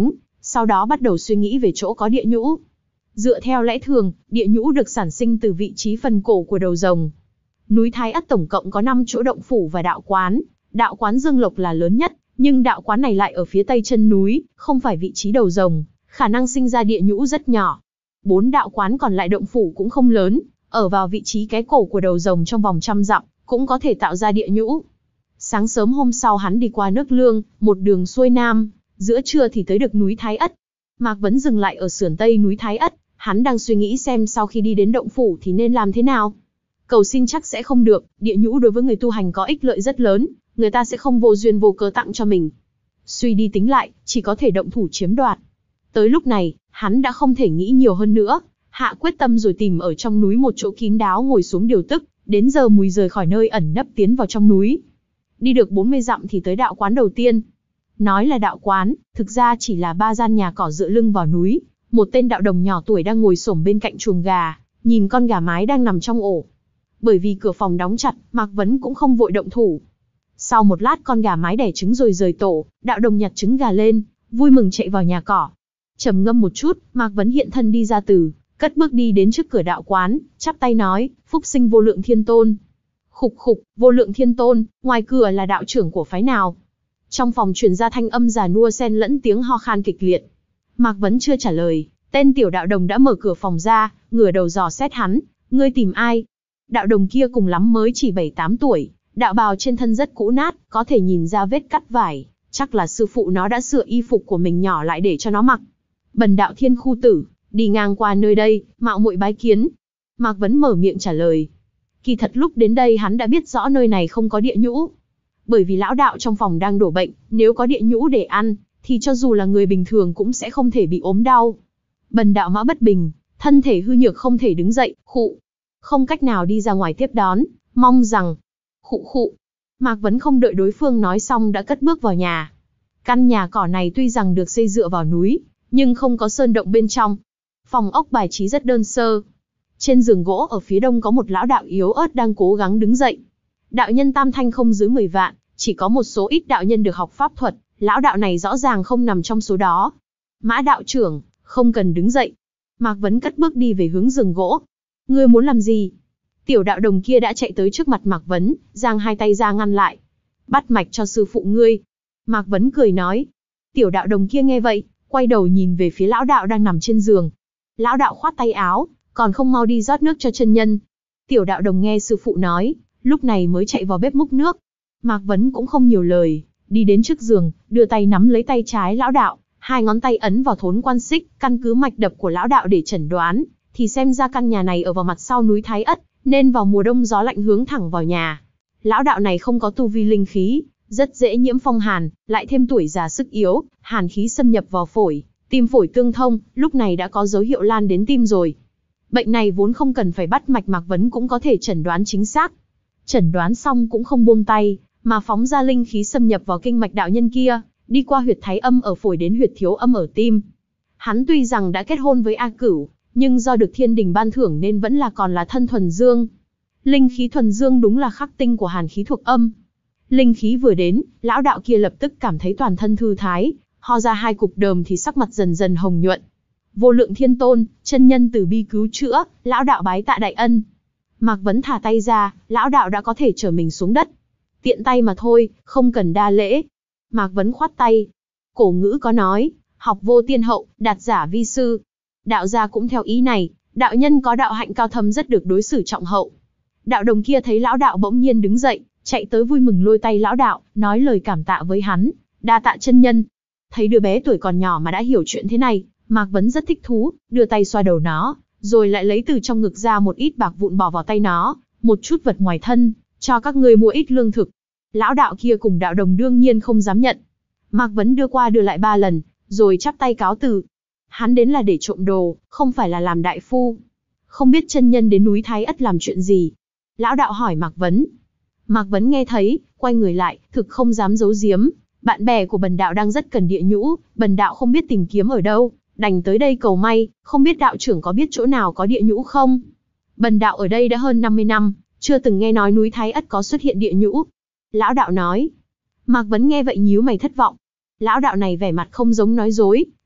[SPEAKER 1] sau đó bắt đầu suy nghĩ về chỗ có địa nhũ. Dựa theo lẽ thường, địa nhũ được sản sinh từ vị trí phần cổ của đầu rồng. Núi Thái Ất tổng cộng có năm chỗ động phủ và đạo quán, đạo quán Dương Lộc là lớn nhất, nhưng đạo quán này lại ở phía tây chân núi, không phải vị trí đầu rồng, khả năng sinh ra địa nhũ rất nhỏ. Bốn đạo quán còn lại động phủ cũng không lớn, ở vào vị trí cái cổ của đầu rồng trong vòng trăm dặm, cũng có thể tạo ra địa nhũ. Sáng sớm hôm sau hắn đi qua nước Lương, một đường xuôi nam, giữa trưa thì tới được núi Thái Ất. Mạc Vấn dừng lại ở sườn tây núi Thái Ất, hắn đang suy nghĩ xem sau khi đi đến động phủ thì nên làm thế nào. Cầu xin chắc sẽ không được, địa nhũ đối với người tu hành có ích lợi rất lớn, người ta sẽ không vô duyên vô cớ tặng cho mình. Suy đi tính lại, chỉ có thể động thủ chiếm đoạt. Tới lúc này, hắn đã không thể nghĩ nhiều hơn nữa, hạ quyết tâm rồi tìm ở trong núi một chỗ kín đáo ngồi xuống điều tức, đến giờ mùi rời khỏi nơi ẩn nấp tiến vào trong núi. Đi được bốn mươi dặm thì tới đạo quán đầu tiên. Nói là đạo quán, thực ra chỉ là ba gian nhà cỏ dựa lưng vào núi, một tên đạo đồng nhỏ tuổi đang ngồi xổm bên cạnh chuồng gà, nhìn con gà mái đang nằm trong ổ. Bởi vì cửa phòng đóng chặt, Mạc Vấn cũng không vội động thủ. Sau một lát con gà mái đẻ trứng rồi rời tổ, đạo đồng nhặt trứng gà lên, vui mừng chạy vào nhà cỏ. Trầm ngâm một chút, Mạc Vấn hiện thân đi ra từ, cất bước đi đến trước cửa đạo quán, chắp tay nói, phúc sinh Vô Lượng Thiên Tôn. Khục khục, Vô Lượng Thiên Tôn, ngoài cửa là đạo trưởng của phái nào? Trong phòng truyền ra thanh âm già nua xen lẫn tiếng ho khan kịch liệt. Mạc Vấn chưa trả lời, tên tiểu đạo đồng đã mở cửa phòng ra, ngửa đầu dò xét hắn, ngươi tìm ai? Đạo đồng kia cùng lắm mới chỉ bảy tám tuổi, đạo bào trên thân rất cũ nát, có thể nhìn ra vết cắt vải, chắc là sư phụ nó đã sửa y phục của mình nhỏ lại để cho nó mặc. Bần đạo Thiên Khu Tử, đi ngang qua nơi đây, mạo muội bái kiến. Mạc Vấn mở miệng trả lời. Kỳ thật lúc đến đây hắn đã biết rõ nơi này không có địa nhũ. Bởi vì lão đạo trong phòng đang đổ bệnh, nếu có địa nhũ để ăn, thì cho dù là người bình thường cũng sẽ không thể bị ốm đau. Bần đạo Mã Bất Bình, thân thể hư nhược không thể đứng dậy, khụ. Không cách nào đi ra ngoài tiếp đón, mong rằng... Khụ khụ. Mạc Vấn không đợi đối phương nói xong đã cất bước vào nhà. Căn nhà cỏ này tuy rằng được xây dựa vào núi, nhưng không có sơn động bên trong. Phòng ốc bài trí rất đơn sơ. Trên giường gỗ ở phía đông có một lão đạo yếu ớt đang cố gắng đứng dậy. Đạo nhân tam thanh không dưới mười vạn, chỉ có một số ít đạo nhân được học pháp thuật, lão đạo này rõ ràng không nằm trong số đó. Mã đạo trưởng, không cần đứng dậy. Mạc Vấn cất bước đi về hướng giường gỗ. Ngươi muốn làm gì? Tiểu đạo đồng kia đã chạy tới trước mặt Mạc Vấn, giang hai tay ra ngăn lại. Bắt mạch cho sư phụ ngươi. Mạc Vấn cười nói. Tiểu đạo đồng kia nghe vậy, quay đầu nhìn về phía lão đạo đang nằm trên giường. Lão đạo khoát tay áo, còn không mau đi rót nước cho chân nhân. Tiểu đạo đồng nghe sư phụ nói, lúc này mới chạy vào bếp múc nước. Mạc Vấn cũng không nhiều lời, đi đến trước giường, đưa tay nắm lấy tay trái lão đạo, hai ngón tay ấn vào thốn quan xích, căn cứ mạch đập của lão đạo để chẩn đoán, thì xem ra căn nhà này ở vào mặt sau núi Thái Ất, nên vào mùa đông gió lạnh hướng thẳng vào nhà. Lão đạo này không có tu vi linh khí, rất dễ nhiễm phong hàn, lại thêm tuổi già sức yếu, hàn khí xâm nhập vào phổi, tim phổi tương thông, lúc này đã có dấu hiệu lan đến tim rồi. Bệnh này vốn không cần phải bắt mạch, Mạc Vấn cũng có thể chẩn đoán chính xác. Chẩn đoán xong cũng không buông tay, mà phóng ra linh khí xâm nhập vào kinh mạch đạo nhân kia, đi qua huyệt thái âm ở phổi đến huyệt thiếu âm ở tim. Hắn tuy rằng đã kết hôn với A Cửu, nhưng do được thiên đình ban thưởng nên vẫn là còn là thân thuần dương. Linh khí thuần dương đúng là khắc tinh của hàn khí thuộc âm. Linh khí vừa đến, lão đạo kia lập tức cảm thấy toàn thân thư thái, ho ra hai cục đờm thì sắc mặt dần dần hồng nhuận. Vô Lượng Thiên Tôn, chân nhân từ bi cứu chữa, lão đạo bái tạ đại ân. Mạc Vấn thả tay ra, lão đạo đã có thể trở mình xuống đất. Tiện tay mà thôi, không cần đa lễ. Mạc Vấn khoát tay. Cổ ngữ có nói, học vô tiên hậu, đạt giả vi sư. Đạo gia cũng theo ý này, đạo nhân có đạo hạnh cao thâm rất được đối xử trọng hậu. Đạo đồng kia thấy lão đạo bỗng nhiên đứng dậy, chạy tới vui mừng lôi tay lão đạo, nói lời cảm tạ với hắn, đa tạ chân nhân. Thấy đứa bé tuổi còn nhỏ mà đã hiểu chuyện thế này, Mạc Vấn rất thích thú, đưa tay xoa đầu nó, rồi lại lấy từ trong ngực ra một ít bạc vụn bỏ vào tay nó, một chút vật ngoài thân, cho các ngươi mua ít lương thực. Lão đạo kia cùng đạo đồng đương nhiên không dám nhận. Mạc Vấn đưa qua đưa lại ba lần, rồi chắp tay cáo từ. Hắn đến là để trộm đồ, không phải là làm đại phu. Không biết chân nhân đến núi Thái Ất làm chuyện gì? Lão đạo hỏi Mạc Vấn. Mạc Vấn nghe thấy, quay người lại, thực không dám giấu giếm. Bạn bè của bần đạo đang rất cần địa nhũ, bần đạo không biết tìm kiếm ở đâu, đành tới đây cầu may, không biết đạo trưởng có biết chỗ nào có địa nhũ không? Bần đạo ở đây đã hơn năm mươi năm, chưa từng nghe nói núi Thái Ất có xuất hiện địa nhũ. Lão đạo nói. Mạc Vấn nghe vậy nhíu mày thất vọng. Lão đạo này vẻ mặt không giống nói dối,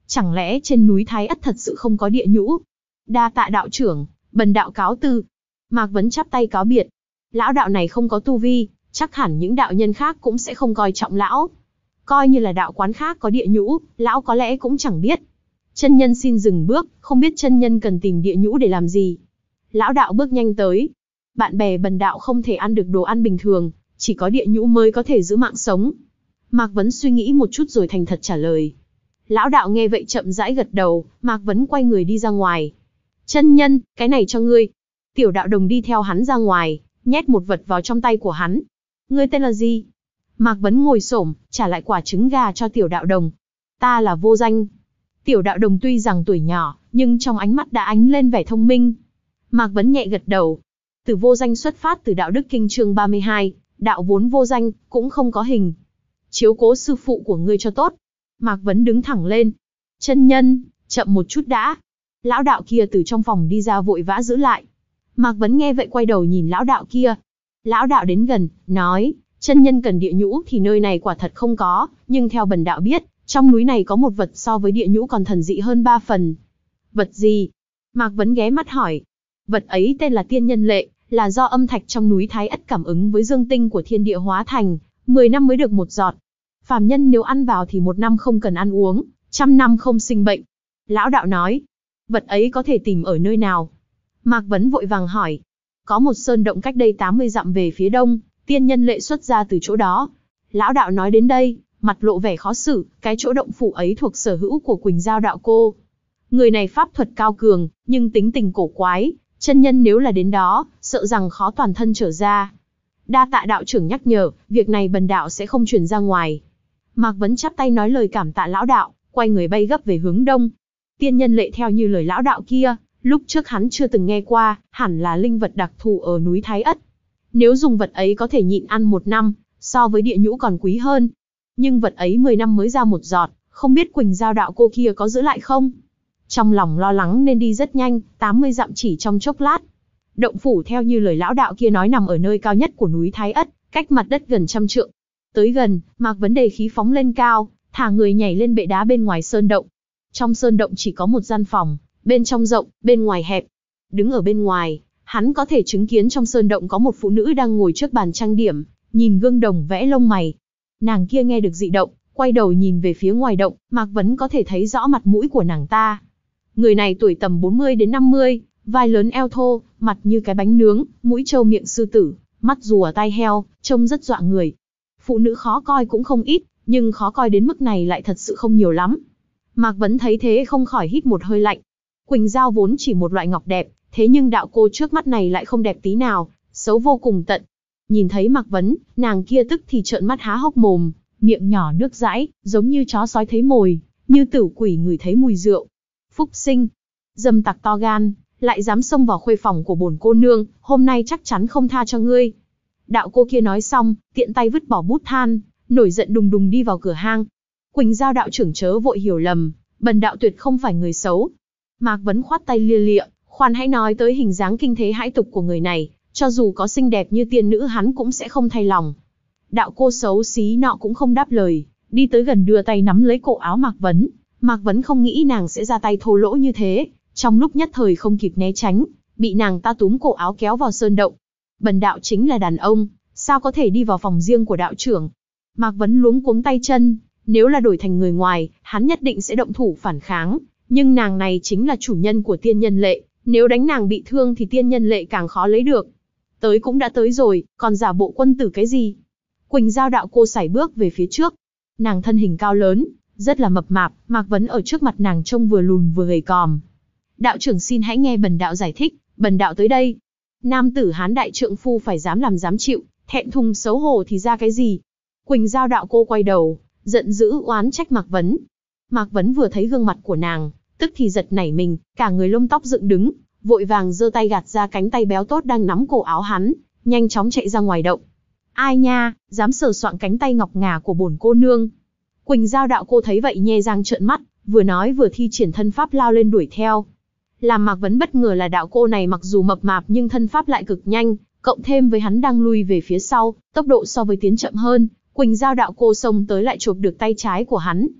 [SPEAKER 1] Chẳng lẽ trên núi Thái Ất thật sự không có địa nhũ? Đa tạ đạo trưởng, bần đạo cáo từ. Mạc Vấn chắp tay cáo biệt. Lão đạo này không có tu vi, chắc hẳn những đạo nhân khác cũng sẽ không coi trọng lão. Coi như là đạo quán khác có địa nhũ, lão có lẽ cũng chẳng biết. Chân nhân xin dừng bước, không biết chân nhân cần tìm địa nhũ để làm gì. Lão đạo bước nhanh tới. Bạn bè bần đạo không thể ăn được đồ ăn bình thường, chỉ có địa nhũ mới có thể giữ mạng sống. Mạc Vấn suy nghĩ một chút rồi thành thật trả lời. Lão đạo nghe vậy chậm rãi gật đầu, Mạc Vấn quay người đi ra ngoài. Chân nhân, cái này cho ngươi. Tiểu đạo đồng đi theo hắn ra ngoài, nhét một vật vào trong tay của hắn. Ngươi tên là gì? Mạc Vấn ngồi xổm, trả lại quả trứng gà cho tiểu đạo đồng. Ta là Vô Danh. Tiểu đạo đồng tuy rằng tuổi nhỏ, nhưng trong ánh mắt đã ánh lên vẻ thông minh. Mạc Vấn nhẹ gật đầu. Từ Vô Danh xuất phát từ đạo đức kinh chương ba mươi hai, đạo vốn vô danh, cũng không có hình. Chiếu cố sư phụ của ngươi cho tốt. Mạc Vấn đứng thẳng lên. Chân nhân, chậm một chút đã. Lão đạo kia từ trong phòng đi ra vội vã giữ lại. Mạc Vấn nghe vậy quay đầu nhìn lão đạo kia. Lão đạo đến gần, nói, chân nhân cần địa nhũ thì nơi này quả thật không có, nhưng theo bần đạo biết, trong núi này có một vật so với địa nhũ còn thần dị hơn ba phần. Vật gì? Mạc Vấn ghé mắt hỏi. Vật ấy tên là tiên nhân lệ, là do âm thạch trong núi Thái Ất cảm ứng với dương tinh của thiên địa hóa thành, mười năm mới được một giọt. Phàm nhân nếu ăn vào thì một năm không cần ăn uống, trăm năm không sinh bệnh. Lão đạo nói, vật ấy có thể tìm ở nơi nào? Mạc Vấn vội vàng hỏi. Có một sơn động cách đây tám mươi dặm về phía đông, tiên nhân lệ xuất ra từ chỗ đó. Lão đạo nói đến đây, mặt lộ vẻ khó xử, cái chỗ động phủ ấy thuộc sở hữu của Quỳnh Giao đạo cô. Người này pháp thuật cao cường, nhưng tính tình cổ quái, chân nhân nếu là đến đó, sợ rằng khó toàn thân trở ra. Đa tạ đạo trưởng nhắc nhở, việc này bần đạo sẽ không truyền ra ngoài. Mạc Vấn chắp tay nói lời cảm tạ lão đạo, quay người bay gấp về hướng đông. Tiên nhân lệ theo như lời lão đạo kia, lúc trước hắn chưa từng nghe qua, hẳn là linh vật đặc thù ở núi Thái Ất. Nếu dùng vật ấy có thể nhịn ăn một năm, so với địa nhũ còn quý hơn. Nhưng vật ấy mười năm mới ra một giọt, không biết Quỳnh Giao đạo cô kia có giữ lại không? Trong lòng lo lắng nên đi rất nhanh, tám mươi dặm chỉ trong chốc lát. Động phủ theo như lời lão đạo kia nói nằm ở nơi cao nhất của núi Thái Ất, cách mặt đất gần trăm trượng. Tới gần, Mạc Vấn đề khí phóng lên cao, thả người nhảy lên bệ đá bên ngoài sơn động. Trong sơn động chỉ có một gian phòng, bên trong rộng, bên ngoài hẹp. Đứng ở bên ngoài, hắn có thể chứng kiến trong sơn động có một phụ nữ đang ngồi trước bàn trang điểm, nhìn gương đồng vẽ lông mày. Nàng kia nghe được dị động, quay đầu nhìn về phía ngoài động, Mạc Vấn có thể thấy rõ mặt mũi của nàng ta. Người này tuổi tầm bốn mươi đến năm mươi, vai lớn eo thô, mặt như cái bánh nướng, mũi trâu miệng sư tử, mắt rùa tai heo, trông rất dọa người. Phụ nữ khó coi cũng không ít, nhưng khó coi đến mức này lại thật sự không nhiều lắm. Mạc Vấn thấy thế không khỏi hít một hơi lạnh. Quỳnh Giao vốn chỉ một loại ngọc đẹp, thế nhưng đạo cô trước mắt này lại không đẹp tí nào, xấu vô cùng tận. Nhìn thấy Mạc Vấn, nàng kia tức thì trợn mắt há hốc mồm, miệng nhỏ nước dãi, giống như chó sói thấy mồi, như tử quỷ ngửi thấy mùi rượu. Phúc sinh, dâm tặc to gan, lại dám xông vào khuê phòng của bổn cô nương, hôm nay chắc chắn không tha cho ngươi. Đạo cô kia nói xong, tiện tay vứt bỏ bút than, nổi giận đùng đùng đi vào cửa hang. Quỳnh Giao đạo trưởng chớ vội hiểu lầm, bần đạo tuyệt không phải người xấu. Mạc Vấn khoát tay lia lịa, khoan hãy nói tới hình dáng kinh thế hãi tục của người này, cho dù có xinh đẹp như tiên nữ hắn cũng sẽ không thay lòng. Đạo cô xấu xí nọ cũng không đáp lời, đi tới gần đưa tay nắm lấy cổ áo Mạc Vấn. Mạc Vấn không nghĩ nàng sẽ ra tay thô lỗ như thế, trong lúc nhất thời không kịp né tránh, bị nàng ta túm cổ áo kéo vào sơn động. Bần đạo chính là đàn ông, sao có thể đi vào phòng riêng của đạo trưởng? Mạc Vấn luống cuống tay chân, nếu là đổi thành người ngoài, hắn nhất định sẽ động thủ phản kháng, nhưng nàng này chính là chủ nhân của tiên nhân lệ, nếu đánh nàng bị thương thì tiên nhân lệ càng khó lấy được. Tới cũng đã tới rồi, còn giả bộ quân tử cái gì? Quỳnh Giao đạo cô sải bước về phía trước. Nàng thân hình cao lớn, rất là mập mạp, Mạc Vấn ở trước mặt nàng trông vừa lùn vừa gầy còm. Đạo trưởng xin hãy nghe bần đạo giải thích, bần đạo tới đây. Nam tử hán đại trượng phu phải dám làm dám chịu, thẹn thùng xấu hổ thì ra cái gì? Quỳnh Giao đạo cô quay đầu, giận dữ oán trách Mạc Vấn. Mạc Vấn vừa thấy gương mặt của nàng, tức thì giật nảy mình, cả người lông tóc dựng đứng, vội vàng giơ tay gạt ra cánh tay béo tốt đang nắm cổ áo hắn, nhanh chóng chạy ra ngoài động. Ai nha, dám sờ soạng cánh tay ngọc ngà của bổn cô nương. Quỳnh Giao đạo cô thấy vậy nhe răng trợn mắt, vừa nói vừa thi triển thân pháp lao lên đuổi theo. Làm Mạc Vấn bất ngờ là đạo cô này mặc dù mập mạp nhưng thân pháp lại cực nhanh, cộng thêm với hắn đang lui về phía sau, tốc độ so với tiến chậm hơn, Quỳnh Giao đạo cô xông tới lại chộp được tay trái của hắn.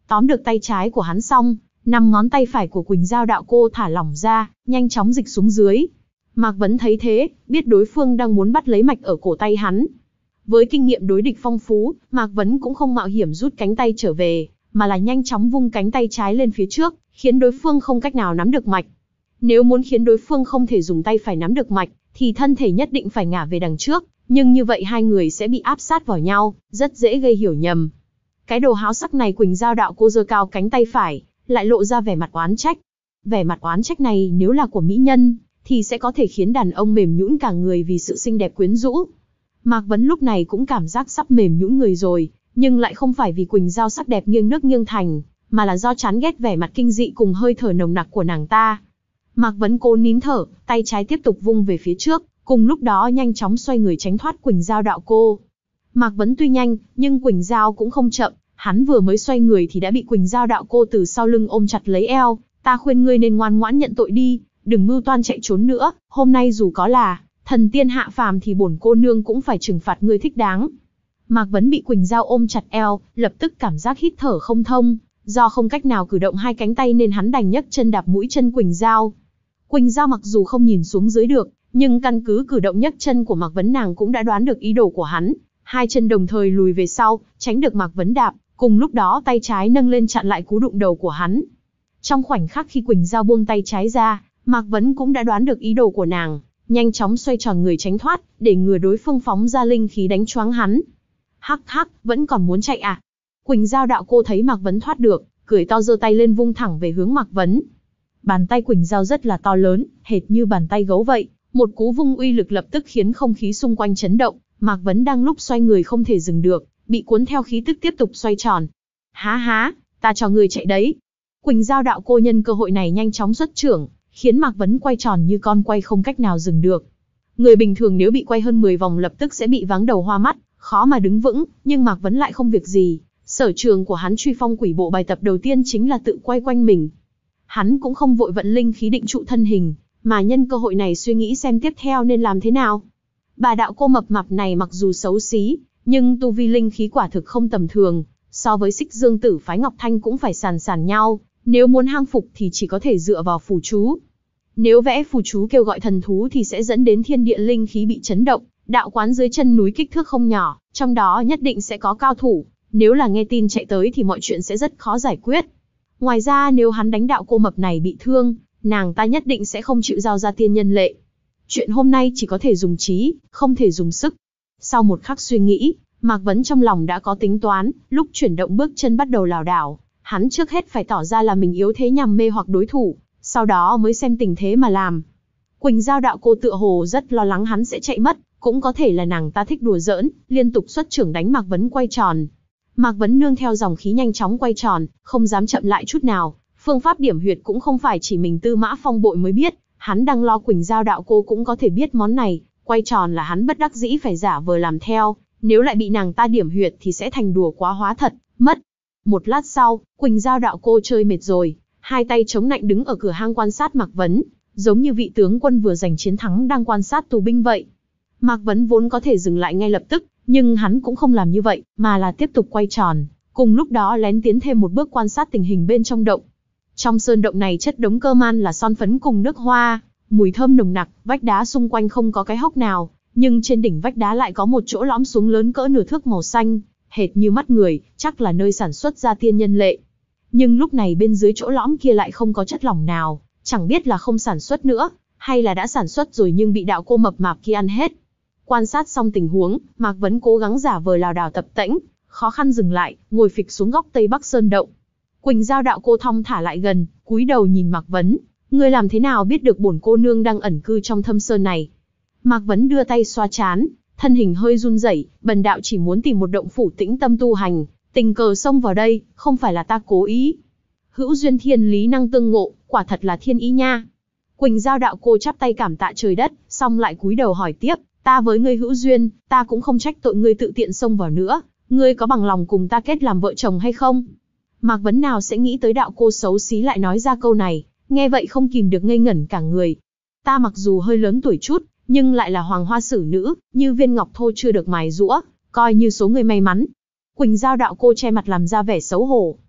[SPEAKER 1] Tóm được tay trái của hắn xong, năm ngón tay phải của Quỳnh Giao đạo cô thả lỏng ra, nhanh chóng dịch xuống dưới. Mạc Vấn thấy thế, biết đối phương đang muốn bắt lấy mạch ở cổ tay hắn. Với kinh nghiệm đối địch phong phú, Mạc Vấn cũng không mạo hiểm rút cánh tay trở về, mà là nhanh chóng vung cánh tay trái lên phía trước, khiến đối phương không cách nào nắm được mạch. Nếu muốn khiến đối phương không thể dùng tay phải nắm được mạch, thì thân thể nhất định phải ngả về đằng trước, nhưng như vậy hai người sẽ bị áp sát vào nhau, rất dễ gây hiểu nhầm. Cái đồ háo sắc này Quỳnh Giao đạo cô giơ cao cánh tay phải, lại lộ ra vẻ mặt oán trách. Vẻ mặt oán trách này nếu là của mỹ nhân, thì sẽ có thể khiến đàn ông mềm nhũn cả người vì sự xinh đẹp quyến rũ. Mạc Vấn lúc này cũng cảm giác sắp mềm nhũn người rồi, nhưng lại không phải vì Quỳnh Giao sắc đẹp nghiêng nước nghiêng thành, mà là do chán ghét vẻ mặt kinh dị cùng hơi thở nồng nặc của nàng ta. Mạc Vấn cố nín thở, tay trái tiếp tục vung về phía trước, cùng lúc đó nhanh chóng xoay người tránh thoát Quỳnh Giao đạo cô. Mạc Vấn tuy nhanh, nhưng Quỳnh Giao cũng không chậm, hắn vừa mới xoay người thì đã bị Quỳnh Giao đạo cô từ sau lưng ôm chặt lấy eo. Ta khuyên ngươi nên ngoan ngoãn nhận tội đi, đừng mưu toan chạy trốn nữa, hôm nay dù có là thần tiên hạ phàm thì bổn cô nương cũng phải trừng phạt ngươi thích đáng. Mạc Vấn bị Quỳnh Giao ôm chặt eo, lập tức cảm giác hít thở không thông, do không cách nào cử động hai cánh tay nên hắn đành nhấc chân đạp mũi chân Quỳnh Giao. Quỳnh Giao mặc dù không nhìn xuống dưới được, nhưng căn cứ cử động nhấc chân của Mạc Vấn nàng cũng đã đoán được ý đồ của hắn, hai chân đồng thời lùi về sau, tránh được Mạc Vấn đạp, cùng lúc đó tay trái nâng lên chặn lại cú đụng đầu của hắn. Trong khoảnh khắc khi Quỳnh Giao buông tay trái ra, Mạc Vấn cũng đã đoán được ý đồ của nàng, nhanh chóng xoay tròn người tránh thoát, để ngừa đối phương phóng ra linh khí đánh choáng hắn. Hắc hắc, vẫn còn muốn chạy à? Quỳnh Giao đạo cô thấy Mạc Vấn thoát được, cười to giơ tay lên vung thẳng về hướng Mạc Vấn. Bàn tay Quỳnh Giao rất là to lớn, hệt như bàn tay gấu vậy, một cú vung uy lực lập tức khiến không khí xung quanh chấn động, Mạc Vấn đang lúc xoay người không thể dừng được, bị cuốn theo khí tức tiếp tục xoay tròn. Há há, ta cho người chạy đấy. Quỳnh Giao đạo cô nhân cơ hội này nhanh chóng xuất chưởng, khiến Mạc Vấn quay tròn như con quay không cách nào dừng được. Người bình thường nếu bị quay hơn mười vòng lập tức sẽ bị váng đầu hoa mắt, khó mà đứng vững, nhưng Mạc Vấn lại không việc gì. Sở trường của hắn Truy Phong Quỷ Bộ bài tập đầu tiên chính là tự quay quanh mình. Hắn cũng không vội vận linh khí định trụ thân hình, mà nhân cơ hội này suy nghĩ xem tiếp theo nên làm thế nào. Bà đạo cô mập mạp này mặc dù xấu xí, nhưng tu vi linh khí quả thực không tầm thường, so với Xích Dương Tử phái Ngọc Thanh cũng phải sàn sàn nhau, nếu muốn hang phục thì chỉ có thể dựa vào phù chú. Nếu vẽ phù chú kêu gọi thần thú thì sẽ dẫn đến thiên địa linh khí bị chấn động, đạo quán dưới chân núi kích thước không nhỏ, trong đó nhất định sẽ có cao thủ, nếu là nghe tin chạy tới thì mọi chuyện sẽ rất khó giải quyết. Ngoài ra nếu hắn đánh đạo cô mập này bị thương, nàng ta nhất định sẽ không chịu giao ra tiên nhân lệ. Chuyện hôm nay chỉ có thể dùng trí, không thể dùng sức. Sau một khắc suy nghĩ, Mạc Vấn trong lòng đã có tính toán, lúc chuyển động bước chân bắt đầu lảo đảo, hắn trước hết phải tỏ ra là mình yếu thế nhằm mê hoặc đối thủ, sau đó mới xem tình thế mà làm. Quỳnh Giao đạo cô tựa hồ rất lo lắng hắn sẽ chạy mất, cũng có thể là nàng ta thích đùa giỡn, liên tục xuất chưởng đánh Mạc Vấn quay tròn. Mạc Vấn nương theo dòng khí nhanh chóng quay tròn, không dám chậm lại chút nào. Phương pháp điểm huyệt cũng không phải chỉ mình Tư Mã Phong Bội mới biết, hắn đang lo Quỳnh Giao đạo cô cũng có thể biết món này. Quay tròn là hắn bất đắc dĩ phải giả vờ làm theo, nếu lại bị nàng ta điểm huyệt thì sẽ thành đùa quá hóa thật, mất. Một lát sau, Quỳnh Giao đạo cô chơi mệt rồi, hai tay chống nạnh đứng ở cửa hang quan sát Mạc Vấn, giống như vị tướng quân vừa giành chiến thắng đang quan sát tù binh vậy. Mạc Vấn vốn có thể dừng lại ngay lập tức, nhưng hắn cũng không làm như vậy, mà là tiếp tục quay tròn, cùng lúc đó lén tiến thêm một bước quan sát tình hình bên trong động. Trong sơn động này chất đống cơ man là son phấn cùng nước hoa, mùi thơm nồng nặc, vách đá xung quanh không có cái hốc nào, nhưng trên đỉnh vách đá lại có một chỗ lõm xuống lớn cỡ nửa thước màu xanh, hệt như mắt người, chắc là nơi sản xuất ra tiên nhân lệ. Nhưng lúc này bên dưới chỗ lõm kia lại không có chất lỏng nào, chẳng biết là không sản xuất nữa, hay là đã sản xuất rồi nhưng bị đạo cô mập mạp kia ăn hết. Quan sát xong tình huống, Mạc Vấn cố gắng giả vờ lảo đảo tập tễnh, khó khăn dừng lại, ngồi phịch xuống góc tây bắc sơn động. Quỳnh Giao đạo cô thong thả lại gần, cúi đầu nhìn Mạc Vấn, ngươi làm thế nào biết được bổn cô nương đang ẩn cư trong thâm sơn này? Mạc Vấn đưa tay xoa trán, thân hình hơi run rẩy, bần đạo chỉ muốn tìm một động phủ tĩnh tâm tu hành, tình cờ xông vào đây, không phải là ta cố ý. Hữu duyên thiên lý năng tương ngộ, quả thật là thiên ý nha. Quỳnh Giao đạo cô chắp tay cảm tạ trời đất, xong lại cúi đầu hỏi tiếp, ta với ngươi hữu duyên, ta cũng không trách tội ngươi tự tiện xông vào nữa, ngươi có bằng lòng cùng ta kết làm vợ chồng hay không? Mạc Vấn nào sẽ nghĩ tới đạo cô xấu xí lại nói ra câu này, nghe vậy không kìm được ngây ngẩn cả người. Ta mặc dù hơi lớn tuổi chút, nhưng lại là hoàng hoa sử nữ, như viên ngọc thô chưa được mài giũa, coi như số người may mắn. Quỳnh Giao đạo cô che mặt làm ra vẻ xấu hổ.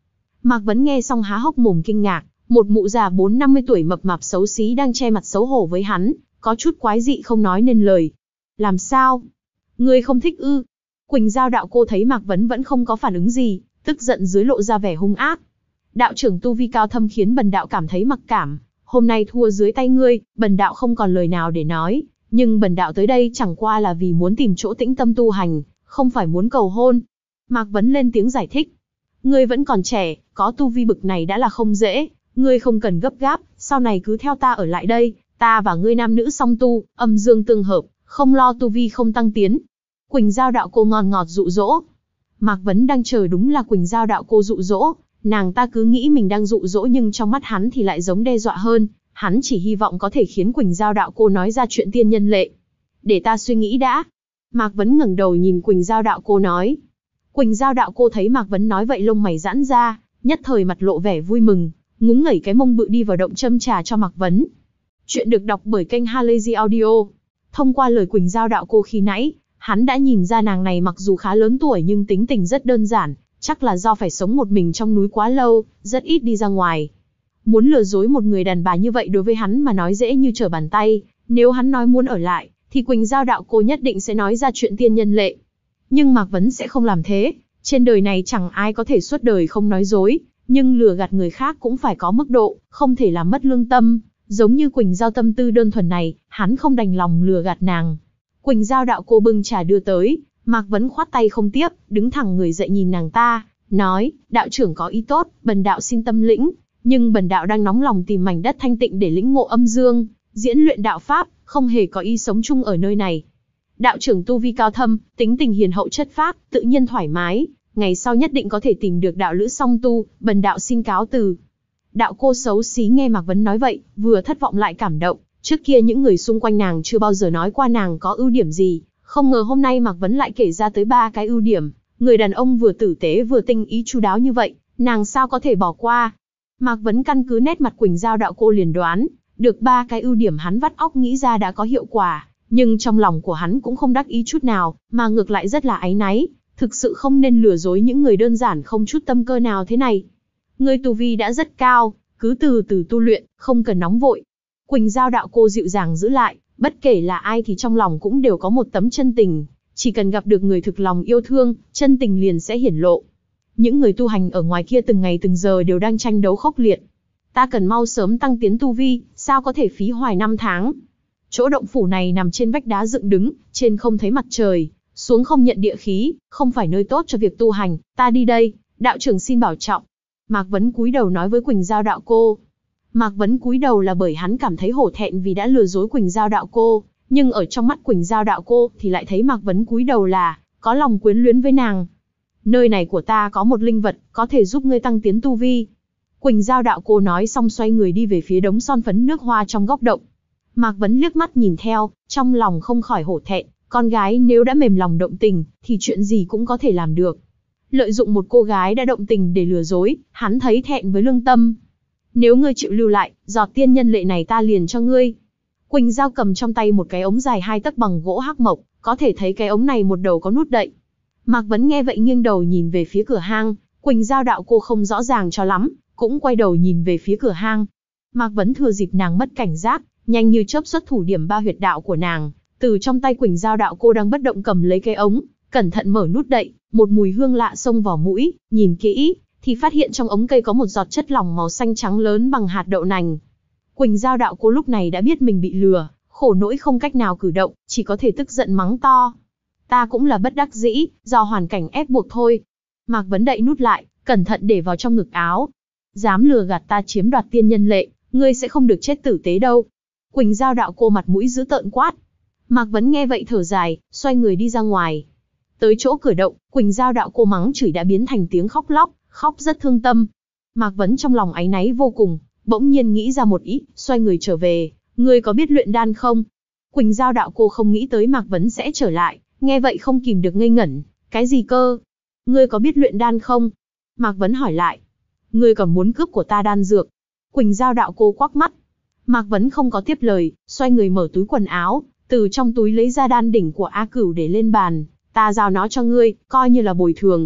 [SPEAKER 1] Mạc Vấn nghe xong há hốc mồm kinh ngạc, một mụ già bốn năm mươi tuổi mập mạp xấu xí đang che mặt xấu hổ với hắn, có chút quái dị không nói nên lời. Làm sao? Ngươi không thích ư? Quỳnh Giao đạo cô thấy Mạc Vấn vẫn không có phản ứng gì, tức giận dưới lộ ra vẻ hung ác. Đạo trưởng tu vi cao thâm khiến bần đạo cảm thấy mặc cảm, hôm nay thua dưới tay ngươi, bần đạo không còn lời nào để nói, nhưng bần đạo tới đây chẳng qua là vì muốn tìm chỗ tĩnh tâm tu hành, không phải muốn cầu hôn. Mạc Vấn lên tiếng giải thích. Ngươi vẫn còn trẻ, có tu vi bực này đã là không dễ, ngươi không cần gấp gáp, sau này cứ theo ta ở lại đây, ta và ngươi nam nữ song tu, âm dương tương hợp, không lo tu vi không tăng tiến. Quỳnh Giao đạo cô ngon ngọt dụ dỗ. Mạc Vấn đang chờ đúng là Quỳnh Giao đạo cô dụ dỗ, nàng ta cứ nghĩ mình đang dụ dỗ nhưng trong mắt hắn thì lại giống đe dọa hơn, hắn chỉ hy vọng có thể khiến Quỳnh Giao đạo cô nói ra chuyện tiên nhân lệ. Để ta suy nghĩ đã. Mạc Vấn ngẩng đầu nhìn Quỳnh Giao đạo cô nói. Quỳnh Giao đạo cô thấy Mạc Vấn nói vậy lông mày giãn ra, nhất thời mặt lộ vẻ vui mừng, ngúng ngẩy cái mông bự đi vào động châm trà cho Mạc Vấn. Chuyện được đọc bởi kênh Halazy Audio. Thông qua lời Quỳnh Giao đạo cô khi nãy, hắn đã nhìn ra nàng này mặc dù khá lớn tuổi nhưng tính tình rất đơn giản, chắc là do phải sống một mình trong núi quá lâu, rất ít đi ra ngoài. Muốn lừa dối một người đàn bà như vậy đối với hắn mà nói dễ như trở bàn tay, nếu hắn nói muốn ở lại, thì Quỳnh Giao đạo cô nhất định sẽ nói ra chuyện tiên nhân lệ. Nhưng Mạc Vấn sẽ không làm thế, trên đời này chẳng ai có thể suốt đời không nói dối, nhưng lừa gạt người khác cũng phải có mức độ, không thể làm mất lương tâm, giống như Quỳnh Giao tâm tư đơn thuần này, hắn không đành lòng lừa gạt nàng. Quỳnh Giao đạo cô bưng trà đưa tới, Mạc Vấn khoát tay không tiếp, đứng thẳng người dậy nhìn nàng ta, nói, đạo trưởng có ý tốt, bần đạo xin tâm lĩnh, nhưng bần đạo đang nóng lòng tìm mảnh đất thanh tịnh để lĩnh ngộ âm dương, diễn luyện đạo pháp, không hề có ý sống chung ở nơi này. Đạo trưởng tu vi cao thâm, tính tình hiền hậu chất phác, tự nhiên thoải mái, ngày sau nhất định có thể tìm được đạo lữ song tu, bần đạo xin cáo từ. Đạo cô xấu xí nghe Mạc Vấn nói vậy, vừa thất vọng lại cảm động, trước kia những người xung quanh nàng chưa bao giờ nói qua nàng có ưu điểm gì, không ngờ hôm nay Mạc Vấn lại kể ra tới ba cái ưu điểm, người đàn ông vừa tử tế vừa tinh ý chu đáo như vậy, nàng sao có thể bỏ qua. Mạc Vấn căn cứ nét mặt Quỳnh Giao đạo cô liền đoán, được ba cái ưu điểm hắn vắt óc nghĩ ra đã có hiệu quả, nhưng trong lòng của hắn cũng không đắc ý chút nào, mà ngược lại rất là áy náy, thực sự không nên lừa dối những người đơn giản không chút tâm cơ nào thế này. Ngươi tu vi đã rất cao, cứ từ từ tu luyện, không cần nóng vội. Quỳnh Giao đạo cô dịu dàng giữ lại, bất kể là ai thì trong lòng cũng đều có một tấm chân tình, chỉ cần gặp được người thực lòng yêu thương, chân tình liền sẽ hiển lộ. Những người tu hành ở ngoài kia từng ngày từng giờ đều đang tranh đấu khốc liệt. Ta cần mau sớm tăng tiến tu vi, sao có thể phí hoài năm tháng. Chỗ động phủ này nằm trên vách đá dựng đứng, trên không thấy mặt trời, xuống không nhận địa khí, không phải nơi tốt cho việc tu hành, ta đi đây, đạo trưởng xin bảo trọng. Mạc Vấn cúi đầu nói với Quỳnh Giao đạo cô. Mạc Vấn cúi đầu là bởi hắn cảm thấy hổ thẹn vì đã lừa dối Quỳnh Giao đạo cô, nhưng ở trong mắt Quỳnh Giao đạo cô thì lại thấy Mạc Vấn cúi đầu là có lòng quyến luyến với nàng. Nơi này của ta có một linh vật, có thể giúp ngươi tăng tiến tu vi. Quỳnh Giao đạo cô nói xong xoay người đi về phía đống son phấn nước hoa trong góc động. Mạc Vấn liếc mắt nhìn theo, trong lòng không khỏi hổ thẹn, con gái nếu đã mềm lòng động tình, thì chuyện gì cũng có thể làm được. Lợi dụng một cô gái đã động tình để lừa dối, hắn thấy thẹn với lương tâm. Nếu ngươi chịu lưu lại, giọt tiên nhân lệ này ta liền cho ngươi. Quỳnh Giao cầm trong tay một cái ống dài hai tấc bằng gỗ hắc mộc, có thể thấy cái ống này một đầu có nút đậy. Mạc Vấn nghe vậy nghiêng đầu nhìn về phía cửa hang, Quỳnh Giao đạo cô không rõ ràng cho lắm, cũng quay đầu nhìn về phía cửa hang. Mạc Vấn thừa dịp nàng mất cảnh giác, nhanh như chớp xuất thủ điểm ba huyệt đạo của nàng, từ trong tay Quỳnh Giao đạo cô đang bất động cầm lấy cái ống, cẩn thận mở nút đậy, một mùi hương lạ xông vào mũi, nhìn kỹ thì phát hiện trong ống cây có một giọt chất lỏng màu xanh trắng lớn bằng hạt đậu nành. Quỳnh Giao đạo cô lúc này đã biết mình bị lừa, khổ nỗi không cách nào cử động, chỉ có thể tức giận mắng to. Ta cũng là bất đắc dĩ, do hoàn cảnh ép buộc thôi. Mạc Vấn đậy nút lại, cẩn thận để vào trong ngực áo. Dám lừa gạt ta chiếm đoạt tiên nhân lệ, ngươi sẽ không được chết tử tế đâu. Quỳnh Giao đạo cô mặt mũi dữ tợn quát. Mạc Vấn nghe vậy thở dài, xoay người đi ra ngoài. Tới chỗ cửa động, Quỳnh Giao đạo cô mắng chửi đã biến thành tiếng khóc lóc, khóc rất thương tâm. Mạc Vấn trong lòng áy náy vô cùng, bỗng nhiên nghĩ ra một ý, xoay người trở về. Ngươi có biết luyện đan không? Quỳnh Giao đạo cô không nghĩ tới Mạc Vấn sẽ trở lại, nghe vậy không kìm được ngây ngẩn. Cái gì cơ? Ngươi có biết luyện đan không? Mạc Vấn hỏi lại. Ngươi còn muốn cướp của ta đan dược? Quỳnh Giao đạo cô quắc mắt. Mạc Vấn không có tiếp lời, xoay người mở túi quần áo, từ trong túi lấy ra đan đỉnh của A Cửu để lên bàn. Ta giao nó cho ngươi, coi như là bồi thường.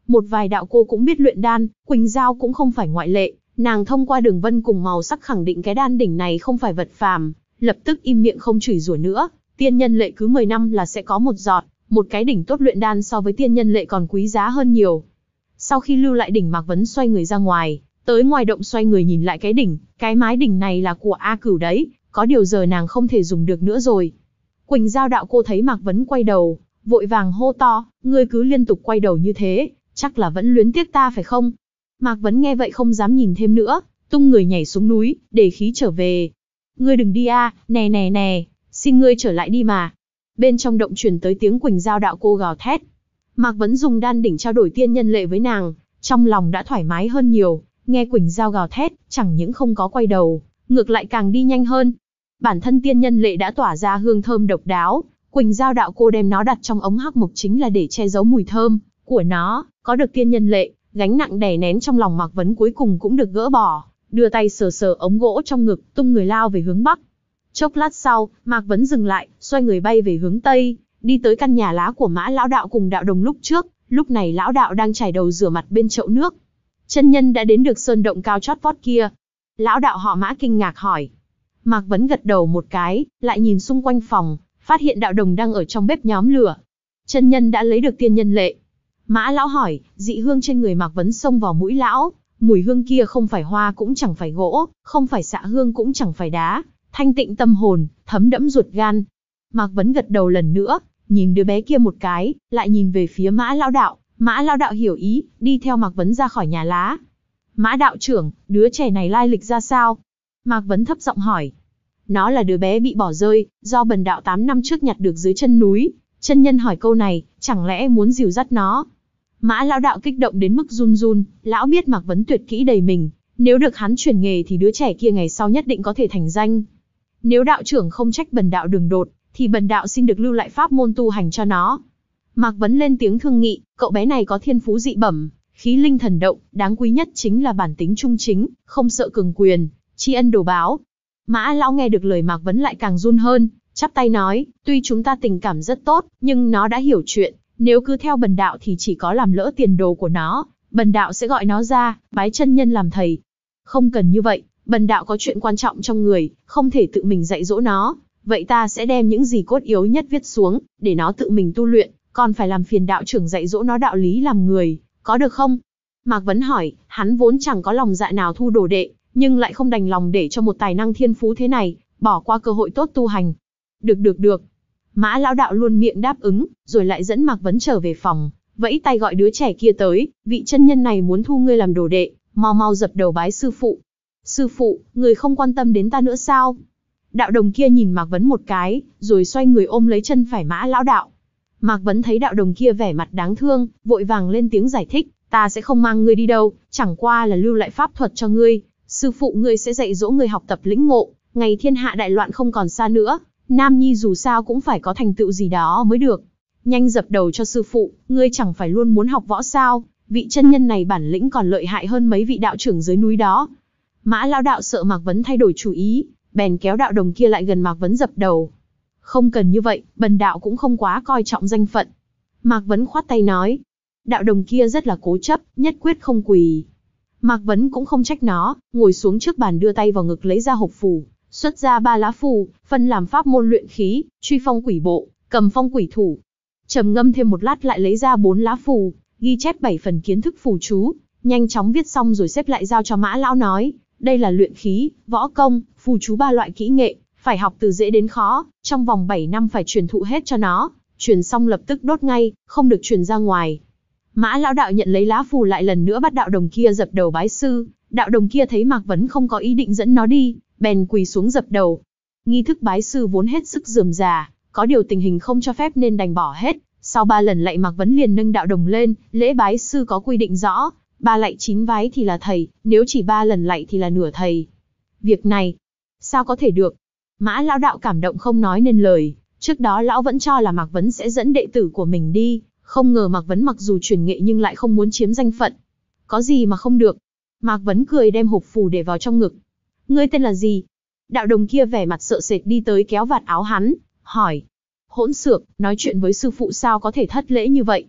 [SPEAKER 1] Một vài đạo cô cũng biết luyện đan, Quỳnh Giao cũng không phải ngoại lệ, nàng thông qua đường vân cùng màu sắc khẳng định cái đan đỉnh này không phải vật phàm, lập tức im miệng không chửi rủa nữa. Tiên nhân lệ cứ mười năm là sẽ có một giọt, một cái đỉnh tốt luyện đan so với tiên nhân lệ còn quý giá hơn nhiều. Sau khi lưu lại đỉnh, Mạc Vấn xoay người ra ngoài, tới ngoài động xoay người nhìn lại cái đỉnh, cái mái đỉnh này là của A Cửu đấy, có điều giờ nàng không thể dùng được nữa rồi. Quỳnh Giao đạo cô thấy Mạc Vấn quay đầu, vội vàng hô to, ngươi cứ liên tục quay đầu như thế, chắc là vẫn luyến tiếc ta phải không? Mạc Vấn nghe vậy không dám nhìn thêm nữa, tung người nhảy xuống núi, để khí trở về. Ngươi đừng đi a, nè nè nè, xin ngươi trở lại đi mà. Bên trong động truyền tới tiếng Quỳnh Giao đạo cô gào thét. Mạc Vấn dùng đan đỉnh trao đổi tiên nhân lệ với nàng, trong lòng đã thoải mái hơn nhiều, nghe Quỳnh Giao gào thét, chẳng những không có quay đầu, ngược lại càng đi nhanh hơn. Bản thân tiên nhân lệ đã tỏa ra hương thơm độc đáo, Quỳnh Giao đạo cô đem nó đặt trong ống hắc mộc chính là để che giấu mùi thơm của nó. Có được tiên nhân lệ, gánh nặng đè nén trong lòng Mạc Vấn cuối cùng cũng được gỡ bỏ, đưa tay sờ sờ ống gỗ trong ngực, tung người lao về hướng bắc. Chốc lát sau, Mạc Vấn dừng lại, xoay người bay về hướng tây, đi tới căn nhà lá của Mã lão đạo cùng đạo đồng lúc trước. Lúc này lão đạo đang chải đầu rửa mặt bên chậu nước. Chân nhân đã đến được sơn động cao chót vót kia. Lão đạo họ Mã kinh ngạc hỏi. Mạc Vấn gật đầu một cái, lại nhìn xung quanh phòng, phát hiện đạo đồng đang ở trong bếp nhóm lửa. Chân nhân đã lấy được tiên nhân lệ. Mã lão hỏi, dị hương trên người Mạc Vấn xông vào mũi lão, mùi hương kia không phải hoa cũng chẳng phải gỗ, không phải xạ hương cũng chẳng phải đá, thanh tịnh tâm hồn, thấm đẫm ruột gan. Mạc Vấn gật đầu lần nữa, nhìn đứa bé kia một cái, lại nhìn về phía Mã lão đạo. Mã lão đạo hiểu ý, đi theo Mạc Vấn ra khỏi nhà lá. Mã đạo trưởng, đứa trẻ này lai lịch ra sao? Mạc Vấn thấp giọng hỏi. Nó là đứa bé bị bỏ rơi, do bần đạo tám năm trước nhặt được dưới chân núi. Chân nhân hỏi câu này, chẳng lẽ muốn dìu dắt nó? Mã lão đạo kích động đến mức run run, lão biết Mạc Vấn tuyệt kỹ đầy mình, nếu được hắn chuyển nghề thì đứa trẻ kia ngày sau nhất định có thể thành danh. Nếu đạo trưởng không trách bần đạo đường đột, thì bần đạo xin được lưu lại pháp môn tu hành cho nó. Mạc Vấn lên tiếng thương nghị, cậu bé này có thiên phú dị bẩm, khí linh thần động, đáng quý nhất chính là bản tính trung chính, không sợ cường quyền, tri ân đồ báo. Mã lão nghe được lời Mạc Vấn lại càng run hơn, chắp tay nói, tuy chúng ta tình cảm rất tốt, nhưng nó đã hiểu chuyện, nếu cứ theo bần đạo thì chỉ có làm lỡ tiền đồ của nó, bần đạo sẽ gọi nó ra, bái chân nhân làm thầy. Không cần như vậy, bần đạo có chuyện quan trọng trong người, không thể tự mình dạy dỗ nó, vậy ta sẽ đem những gì cốt yếu nhất viết xuống, để nó tự mình tu luyện, còn phải làm phiền đạo trưởng dạy dỗ nó đạo lý làm người, có được không? Mạc Vấn hỏi, hắn vốn chẳng có lòng dạ nào thu đồ đệ, nhưng lại không đành lòng để cho một tài năng thiên phú thế này, bỏ qua cơ hội tốt tu hành. Được được được. Mã lão đạo luôn miệng đáp ứng, rồi lại dẫn Mạc Vấn trở về phòng, vẫy tay gọi đứa trẻ kia tới, vị chân nhân này muốn thu ngươi làm đồ đệ, mau mau dập đầu bái sư phụ. Sư phụ, người không quan tâm đến ta nữa sao? Đạo đồng kia nhìn Mạc Vấn một cái, rồi xoay người ôm lấy chân phải Mã lão đạo. Mạc Vấn thấy đạo đồng kia vẻ mặt đáng thương, vội vàng lên tiếng giải thích, ta sẽ không mang ngươi đi đâu, chẳng qua là lưu lại pháp thuật cho ngươi, sư phụ ngươi sẽ dạy dỗ ngươi học tập lĩnh ngộ, ngày thiên hạ đại loạn không còn xa nữa, Nam Nhi dù sao cũng phải có thành tựu gì đó mới được. Nhanh dập đầu cho sư phụ, ngươi chẳng phải luôn muốn học võ sao, vị chân nhân này bản lĩnh còn lợi hại hơn mấy vị đạo trưởng dưới núi đó. Mã lão đạo sợ Mạc Vấn thay đổi chủ ý, bèn kéo đạo đồng kia lại gần Mạc Vấn dập đầu. Không cần như vậy, bần đạo cũng không quá coi trọng danh phận. Mạc Vấn khoát tay nói. Đạo đồng kia rất là cố chấp, nhất quyết không quỳ. Mạc Vấn cũng không trách nó, ngồi xuống trước bàn đưa tay vào ngực lấy ra hộp phù, xuất ra ba lá phù, phân làm pháp môn luyện khí, truy phong quỷ bộ, cầm phong quỷ thủ. Trầm ngâm thêm một lát lại lấy ra bốn lá phù, ghi chép bảy phần kiến thức phù chú, nhanh chóng viết xong rồi xếp lại giao cho Mã lão nói, đây là luyện khí, võ công, phù chú ba loại kỹ nghệ, phải học từ dễ đến khó, trong vòng bảy năm phải truyền thụ hết cho nó, truyền xong lập tức đốt ngay, không được truyền ra ngoài. Mã lão đạo nhận lấy lá phù lại lần nữa bắt đạo đồng kia dập đầu bái sư, đạo đồng kia thấy Mạc Vấn không có ý định dẫn nó đi, bèn quỳ xuống dập đầu. Nghi thức bái sư vốn hết sức rườm rà, có điều tình hình không cho phép nên đành bỏ hết, sau ba lần lạy Mạc Vấn liền nâng đạo đồng lên, lễ bái sư có quy định rõ, ba lạy chín vái thì là thầy, nếu chỉ ba lần lạy thì là nửa thầy. Việc này, sao có thể được? Mã lão đạo cảm động không nói nên lời, trước đó lão vẫn cho là Mạc Vấn sẽ dẫn đệ tử của mình đi, không ngờ Mạc Vấn mặc dù truyền nghệ nhưng lại không muốn chiếm danh phận. Có gì mà không được? Mạc Vấn cười đem hộp phù để vào trong ngực. Ngươi tên là gì? Đạo đồng kia vẻ mặt sợ sệt đi tới kéo vạt áo hắn, hỏi. Hỗn xược, nói chuyện với sư phụ sao có thể thất lễ như vậy?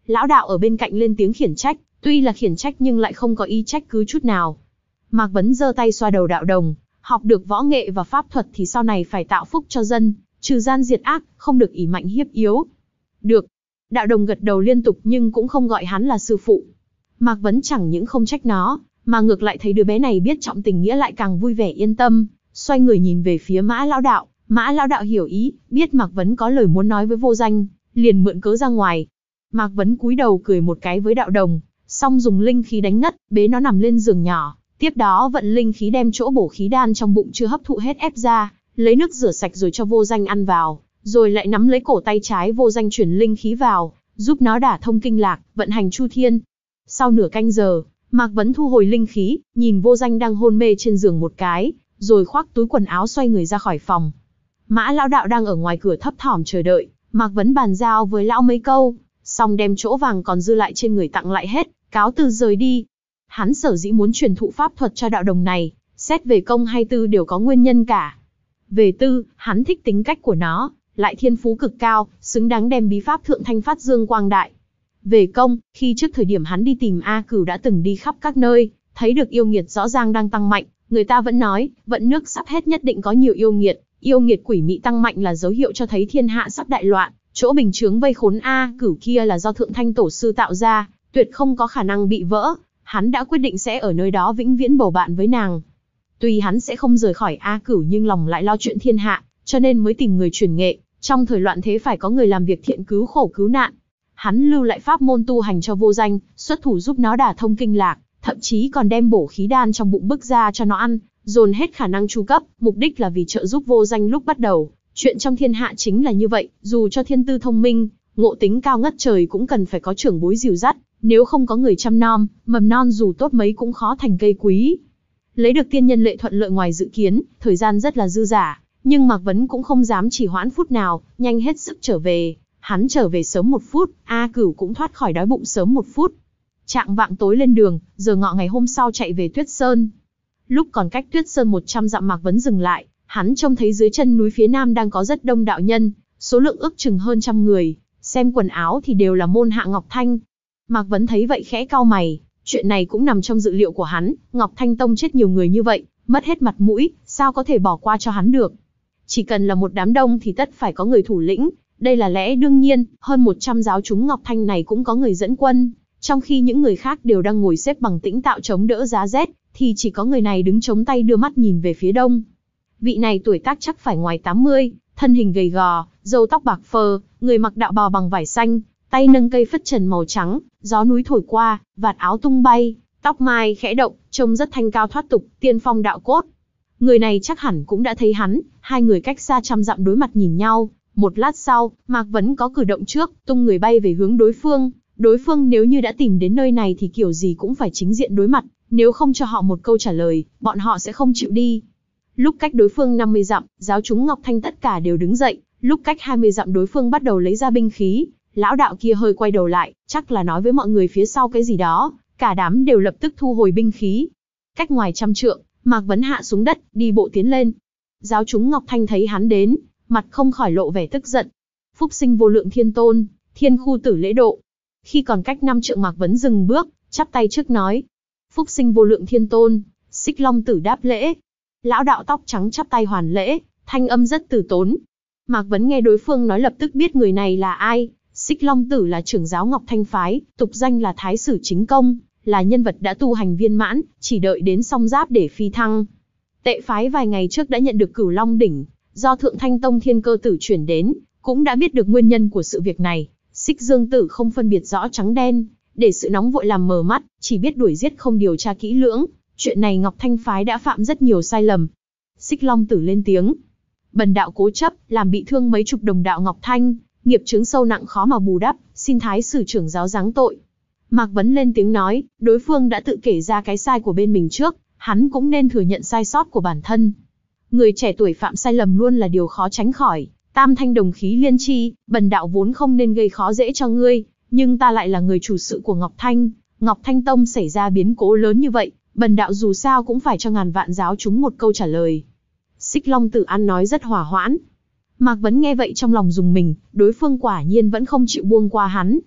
[SPEAKER 1] Lão đạo ở bên cạnh lên tiếng khiển trách, tuy là khiển trách nhưng lại không có ý trách cứ chút nào. Mạc Vấn giơ tay xoa đầu đạo đồng, học được võ nghệ và pháp thuật thì sau này phải tạo phúc cho dân, trừ gian diệt ác, không được ỷ mạnh hiếp yếu. Được. Đạo đồng gật đầu liên tục nhưng cũng không gọi hắn là sư phụ. Mạc Vấn chẳng những không trách nó, mà ngược lại thấy đứa bé này biết trọng tình nghĩa lại càng vui vẻ yên tâm, xoay người nhìn về phía Mã lão đạo. Mã lão đạo hiểu ý, biết Mạc Vấn có lời muốn nói với Vô Danh, liền mượn cớ ra ngoài. Mạc Vấn cúi đầu cười một cái với đạo đồng, xong dùng linh khí đánh ngất, bế nó nằm lên giường nhỏ, tiếp đó vận linh khí đem chỗ bổ khí đan trong bụng chưa hấp thụ hết ép ra, lấy nước rửa sạch rồi cho Vô Danh ăn vào, rồi lại nắm lấy cổ tay trái Vô Danh chuyển linh khí vào, giúp nó đả thông kinh lạc, vận hành chu thiên. Sau nửa canh giờ, Mạc Vấn thu hồi linh khí, nhìn Vô Danh đang hôn mê trên giường một cái, rồi khoác túi quần áo xoay người ra khỏi phòng. Mã lão đạo đang ở ngoài cửa thấp thỏm chờ đợi, Mạc Vấn bàn giao với lão mấy câu, xong đem chỗ vàng còn dư lại trên người tặng lại hết, cáo từ rời đi. Hắn sở dĩ muốn truyền thụ pháp thuật cho đạo đồng này, xét về công hay tư đều có nguyên nhân cả. Về tư, hắn thích tính cách của nó, lại thiên phú cực cao, xứng đáng đem bí pháp thượng thanh phát dương quang đại. Về công, khi trước thời điểm hắn đi tìm A Cửu đã từng đi khắp các nơi, thấy được yêu nghiệt rõ ràng đang tăng mạnh, người ta vẫn nói, vận nước sắp hết nhất định có nhiều yêu nghiệt, yêu nghiệt quỷ mị tăng mạnh là dấu hiệu cho thấy thiên hạ sắp đại loạn, chỗ bình chướng vây khốn A Cửu kia là do thượng thanh tổ sư tạo ra, tuyệt không có khả năng bị vỡ, hắn đã quyết định sẽ ở nơi đó vĩnh viễn bầu bạn với nàng. Tuy hắn sẽ không rời khỏi A Cửu nhưng lòng lại lo chuyện thiên hạ, cho nên mới tìm người truyền nghệ, trong thời loạn thế phải có người làm việc thiện cứu khổ cứu nạn. Hắn lưu lại pháp môn tu hành cho Vô Danh, xuất thủ giúp nó đả thông kinh lạc, thậm chí còn đem bổ khí đan trong bụng bức ra cho nó ăn, dồn hết khả năng chu cấp, mục đích là vì trợ giúp Vô Danh lúc bắt đầu. Chuyện trong thiên hạ chính là như vậy, dù cho thiên tư thông minh, ngộ tính cao ngất trời cũng cần phải có trưởng bối dìu dắt, nếu không có người chăm nom, mầm non dù tốt mấy cũng khó thành cây quý. Lấy được tiên nhân lệ thuận lợi ngoài dự kiến, thời gian rất là dư dả, nhưng Mạc Vấn cũng không dám trì hoãn phút nào, nhanh hết sức trở về. Hắn trở về sớm một phút, A Cửu cũng thoát khỏi đói bụng sớm một phút. Chạng vạng tối lên đường, giờ ngọ ngày hôm sau chạy về Tuyết Sơn. Lúc còn cách Tuyết Sơn một trăm dặm Mạc Vấn dừng lại, hắn trông thấy dưới chân núi phía nam đang có rất đông đạo nhân, số lượng ước chừng hơn trăm người, xem quần áo thì đều là môn hạ Ngọc Thanh. Mạc Vấn thấy vậy khẽ cau mày, chuyện này cũng nằm trong dự liệu của hắn, Ngọc Thanh Tông chết nhiều người như vậy, mất hết mặt mũi, sao có thể bỏ qua cho hắn được. Chỉ cần là một đám đông thì tất phải có người thủ lĩnh, đây là lẽ đương nhiên, hơn một trăm giáo chúng Ngọc Thanh này cũng có người dẫn quân, trong khi những người khác đều đang ngồi xếp bằng tĩnh tạo chống đỡ giá rét, thì chỉ có người này đứng chống tay đưa mắt nhìn về phía đông. Vị này tuổi tác chắc phải ngoài tám mươi, thân hình gầy gò, râu tóc bạc phơ, người mặc đạo bào bằng vải xanh, tay nâng cây phất trần màu trắng, gió núi thổi qua, vạt áo tung bay, tóc mai khẽ động, trông rất thanh cao thoát tục, tiên phong đạo cốt. Người này chắc hẳn cũng đã thấy hắn, hai người cách xa trăm dặm đối mặt nhìn nhau. Một lát sau, Mạc Vấn có cử động trước, tung người bay về hướng đối phương. Đối phương nếu như đã tìm đến nơi này thì kiểu gì cũng phải chính diện đối mặt, nếu không cho họ một câu trả lời, bọn họ sẽ không chịu đi. Lúc cách đối phương năm mươi dặm, giáo chúng Ngọc Thanh tất cả đều đứng dậy, lúc cách hai mươi dặm đối phương bắt đầu lấy ra binh khí. Lão đạo kia hơi quay đầu lại, chắc là nói với mọi người phía sau cái gì đó, cả đám đều lập tức thu hồi binh khí. Cách ngoài trăm trượng, Mạc Vấn hạ xuống đất, đi bộ tiến lên. Giáo chúng Ngọc Thanh thấy hắn đến, mặt không khỏi lộ vẻ tức giận. Phúc sinh vô lượng thiên tôn, thiên khu tử lễ độ. Khi còn cách năm trượng Mạc Vấn dừng bước, chắp tay trước nói. Phúc sinh vô lượng thiên tôn, Xích Long tử đáp lễ. Lão đạo tóc trắng chắp tay hoàn lễ, thanh âm rất từ tốn. Mạc Vấn nghe đối phương nói lập tức biết người này là ai. Xích Long tử là trưởng giáo Ngọc Thanh phái, tục danh là Thái sử Chính Công, là nhân vật đã tu hành viên mãn, chỉ đợi đến song giáp để phi thăng. Tệ phái vài ngày trước đã nhận được Cửu Long đỉnh, do Thượng Thanh Tông Thiên Cơ tử chuyển đến, cũng đã biết được nguyên nhân của sự việc này. Xích Dương tử không phân biệt rõ trắng đen, để sự nóng vội làm mờ mắt, chỉ biết đuổi giết không điều tra kỹ lưỡng. Chuyện này Ngọc Thanh phái đã phạm rất nhiều sai lầm. Xích Long tử lên tiếng. Bần đạo cố chấp, làm bị thương mấy chục đồng đạo Ngọc Thanh, nghiệp chướng sâu nặng khó mà bù đắp, xin Thái sử trưởng giáo giáng tội. Mạc Vấn lên tiếng nói, đối phương đã tự kể ra cái sai của bên mình trước, hắn cũng nên thừa nhận sai sót của bản thân. Người trẻ tuổi phạm sai lầm luôn là điều khó tránh khỏi, tam thanh đồng khí liên chi, bần đạo vốn không nên gây khó dễ cho ngươi, nhưng ta lại là người chủ sự của Ngọc Thanh, Ngọc Thanh Tông xảy ra biến cố lớn như vậy, bần đạo dù sao cũng phải cho ngàn vạn giáo chúng một câu trả lời. Xích Long tử ăn nói rất hòa hoãn. Mạc Vấn nghe vậy trong lòng rùng mình, đối phương quả nhiên vẫn không chịu buông qua hắn.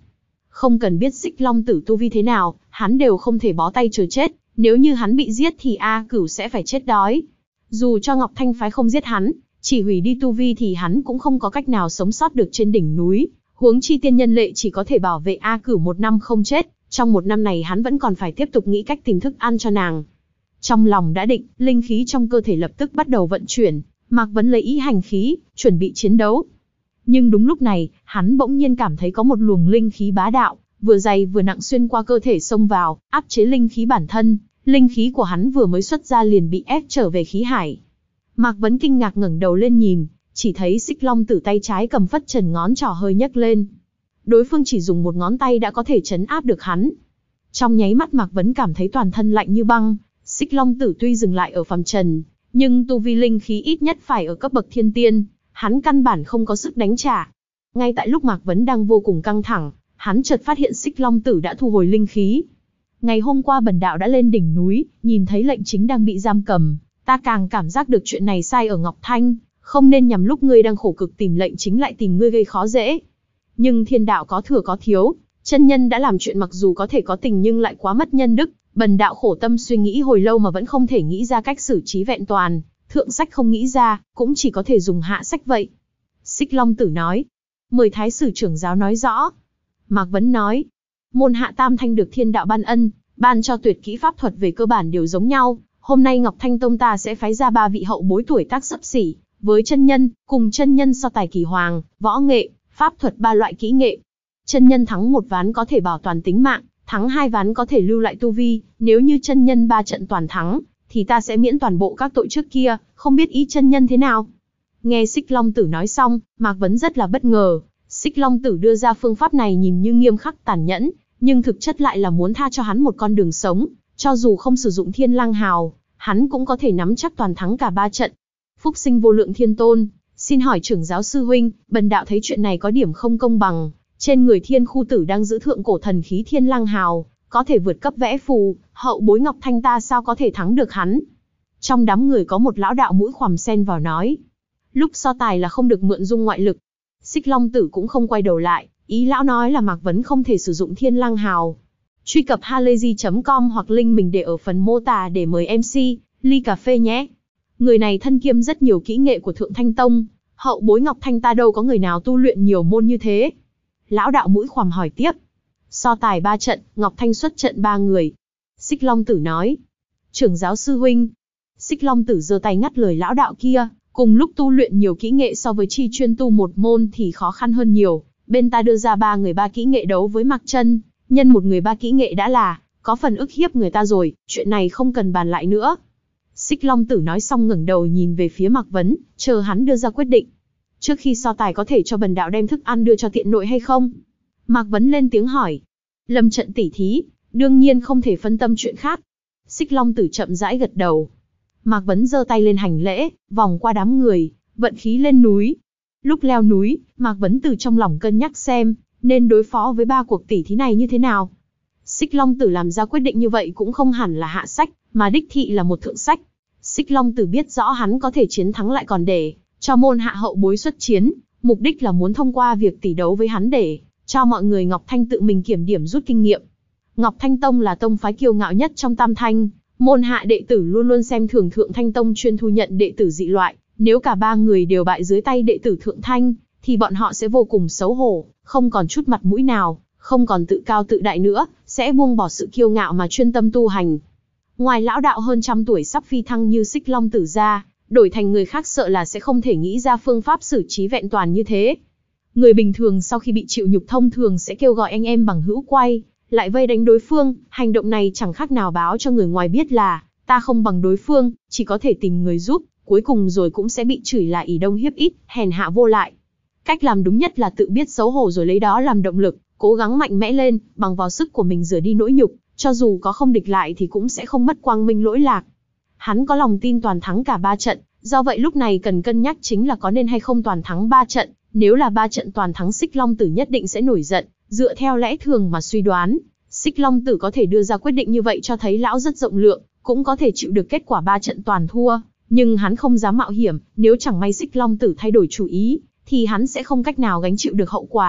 [SPEAKER 1] Không cần biết Xích Long Tử tu vi thế nào, hắn đều không thể bó tay chờ chết, nếu như hắn bị giết thì A Cửu sẽ phải chết đói. Dù cho Ngọc Thanh phái không giết hắn, chỉ hủy đi tu vi thì hắn cũng không có cách nào sống sót được trên đỉnh núi, huống chi tiên nhân lệ chỉ có thể bảo vệ A Cửu một năm không chết, trong một năm này hắn vẫn còn phải tiếp tục nghĩ cách tìm thức ăn cho nàng. Trong lòng đã định, linh khí trong cơ thể lập tức bắt đầu vận chuyển, Mạc Vấn lấy ý hành khí, chuẩn bị chiến đấu. Nhưng đúng lúc này, hắn bỗng nhiên cảm thấy có một luồng linh khí bá đạo, vừa dày vừa nặng xuyên qua cơ thể xông vào, áp chế linh khí bản thân, linh khí của hắn vừa mới xuất ra liền bị ép trở về khí hải. Mạc Vấn kinh ngạc ngẩng đầu lên nhìn, chỉ thấy Xích Long Tử tay trái cầm phất trần ngón trỏ hơi nhấc lên. Đối phương chỉ dùng một ngón tay đã có thể trấn áp được hắn. Trong nháy mắt Mạc Vấn cảm thấy toàn thân lạnh như băng, Xích Long Tử tuy dừng lại ở phàm trần, nhưng tu vi linh khí ít nhất phải ở cấp bậc thiên tiên, hắn căn bản không có sức đánh trả. Ngay tại lúc Mạc Vấn đang vô cùng căng thẳng, hắn chợt phát hiện Xích Long Tử đã thu hồi linh khí. Ngày hôm qua bần đạo đã lên đỉnh núi, nhìn thấy lệnh chính đang bị giam cầm, ta càng cảm giác được chuyện này sai ở Ngọc Thanh, không nên nhằm lúc ngươi đang khổ cực tìm lệnh chính lại tìm ngươi gây khó dễ. Nhưng thiên đạo có thừa có thiếu, chân nhân đã làm chuyện mặc dù có thể có tình nhưng lại quá mất nhân đức, bần đạo khổ tâm suy nghĩ hồi lâu mà vẫn không thể nghĩ ra cách xử trí vẹn toàn, thượng sách không nghĩ ra, cũng chỉ có thể dùng hạ sách vậy. Xích Long Tử nói, mời thái sử trưởng giáo nói rõ. Mạc Vấn nói, môn hạ Tam Thanh được thiên đạo ban ân, ban cho tuyệt kỹ pháp thuật về cơ bản đều giống nhau. Hôm nay Ngọc Thanh Tông ta sẽ phái ra ba vị hậu bối tuổi tác xấp xỉ, với chân nhân, cùng chân nhân so tài kỳ hoàng, võ nghệ, pháp thuật ba loại kỹ nghệ. Chân nhân thắng một ván có thể bảo toàn tính mạng, thắng hai ván có thể lưu lại tu vi, nếu như chân nhân ba trận toàn thắng, thì ta sẽ miễn toàn bộ các tội trước kia, không biết ý chân nhân thế nào. Nghe Xích Long Tử nói xong, Mạc Vấn rất là bất ngờ, Xích Long Tử đưa ra phương pháp này nhìn như nghiêm khắc tàn nhẫn, nhưng thực chất lại là muốn tha cho hắn một con đường sống, cho dù không sử dụng Thiên Lang Hào, hắn cũng có thể nắm chắc toàn thắng cả ba trận. Phúc sinh vô lượng thiên tôn, xin hỏi trưởng giáo sư huynh, bần đạo thấy chuyện này có điểm không công bằng, trên người Thiên Khu Tử đang giữ thượng cổ thần khí Thiên Lang Hào, có thể vượt cấp vẽ phù, hậu bối Ngọc Thanh ta sao có thể thắng được hắn. Trong đám người có một lão đạo mũi khoằm xen vào nói, lúc so tài là không được mượn dung ngoại lực. Xích Long Tử cũng không quay đầu lại, ý lão nói là Mạc Vấn không thể sử dụng Thiên Lang Hào. Truy cập halayzi chấm com hoặc link mình để ở phần mô tả để mời em xê, ly cà phê nhé. Người này thân kiêm rất nhiều kỹ nghệ của Thượng Thanh Tông, hậu bối Ngọc Thanh ta đâu có người nào tu luyện nhiều môn như thế. Lão đạo mũi khoằm hỏi tiếp. So tài ba trận, Ngọc Thanh xuất trận ba người. Xích Long Tử nói. Trưởng giáo sư huynh. Xích Long Tử giơ tay ngắt lời lão đạo kia, cùng lúc tu luyện nhiều kỹ nghệ so với chi chuyên tu một môn thì khó khăn hơn nhiều. Bên ta đưa ra ba người ba kỹ nghệ đấu với Mạc Chân, nhân một người ba kỹ nghệ đã là, có phần ức hiếp người ta rồi, chuyện này không cần bàn lại nữa. Xích Long Tử nói xong ngẩng đầu nhìn về phía Mạc Vấn, chờ hắn đưa ra quyết định. Trước khi so tài có thể cho bần đạo đem thức ăn đưa cho tiện nội hay không? Mạc Vấn lên tiếng hỏi. Lâm trận tỉ thí, đương nhiên không thể phân tâm chuyện khác. Xích Long Tử chậm rãi gật đầu. Mạc Vấn giơ tay lên hành lễ, vòng qua đám người, vận khí lên núi. Lúc leo núi, Mạc Vấn từ trong lòng cân nhắc xem, nên đối phó với ba cuộc tỉ thí này như thế nào. Xích Long Tử làm ra quyết định như vậy cũng không hẳn là hạ sách, mà đích thị là một thượng sách. Xích Long Tử biết rõ hắn có thể chiến thắng lại còn để cho môn hạ hậu bối xuất chiến, mục đích là muốn thông qua việc tỉ đấu với hắn để cho mọi người Ngọc Thanh tự mình kiểm điểm rút kinh nghiệm. Ngọc Thanh Tông là tông phái kiêu ngạo nhất trong Tam Thanh, môn hạ đệ tử luôn luôn xem thường Thượng Thanh Tông chuyên thu nhận đệ tử dị loại, nếu cả ba người đều bại dưới tay đệ tử Thượng Thanh, thì bọn họ sẽ vô cùng xấu hổ, không còn chút mặt mũi nào, không còn tự cao tự đại nữa, sẽ buông bỏ sự kiêu ngạo mà chuyên tâm tu hành. Ngoài lão đạo hơn trăm tuổi sắp phi thăng như Xích Long Tử ra, đổi thành người khác sợ là sẽ không thể nghĩ ra phương pháp xử trí vẹn toàn như thế. Người bình thường sau khi bị chịu nhục thông thường sẽ kêu gọi anh em bằng hữu quay lại vây đánh đối phương, hành động này chẳng khác nào báo cho người ngoài biết là ta không bằng đối phương, chỉ có thể tìm người giúp, cuối cùng rồi cũng sẽ bị chửi là ỷ đông hiếp ít, hèn hạ vô lại. Cách làm đúng nhất là tự biết xấu hổ rồi lấy đó làm động lực, cố gắng mạnh mẽ lên, bằng vào sức của mình rửa đi nỗi nhục, cho dù có không địch lại thì cũng sẽ không mất quang minh lỗi lạc. Hắn có lòng tin toàn thắng cả ba trận, do vậy lúc này cần cân nhắc chính là có nên hay không toàn thắng ba trận, nếu là ba trận toàn thắng Xích Long Tử nhất định sẽ nổi giận, dựa theo lẽ thường mà suy đoán, Xích Long Tử có thể đưa ra quyết định như vậy cho thấy lão rất rộng lượng, cũng có thể chịu được kết quả ba trận toàn thua, nhưng hắn không dám mạo hiểm, nếu chẳng may Xích Long Tử thay đổi chủ ý, thì hắn sẽ không cách nào gánh chịu được hậu quả,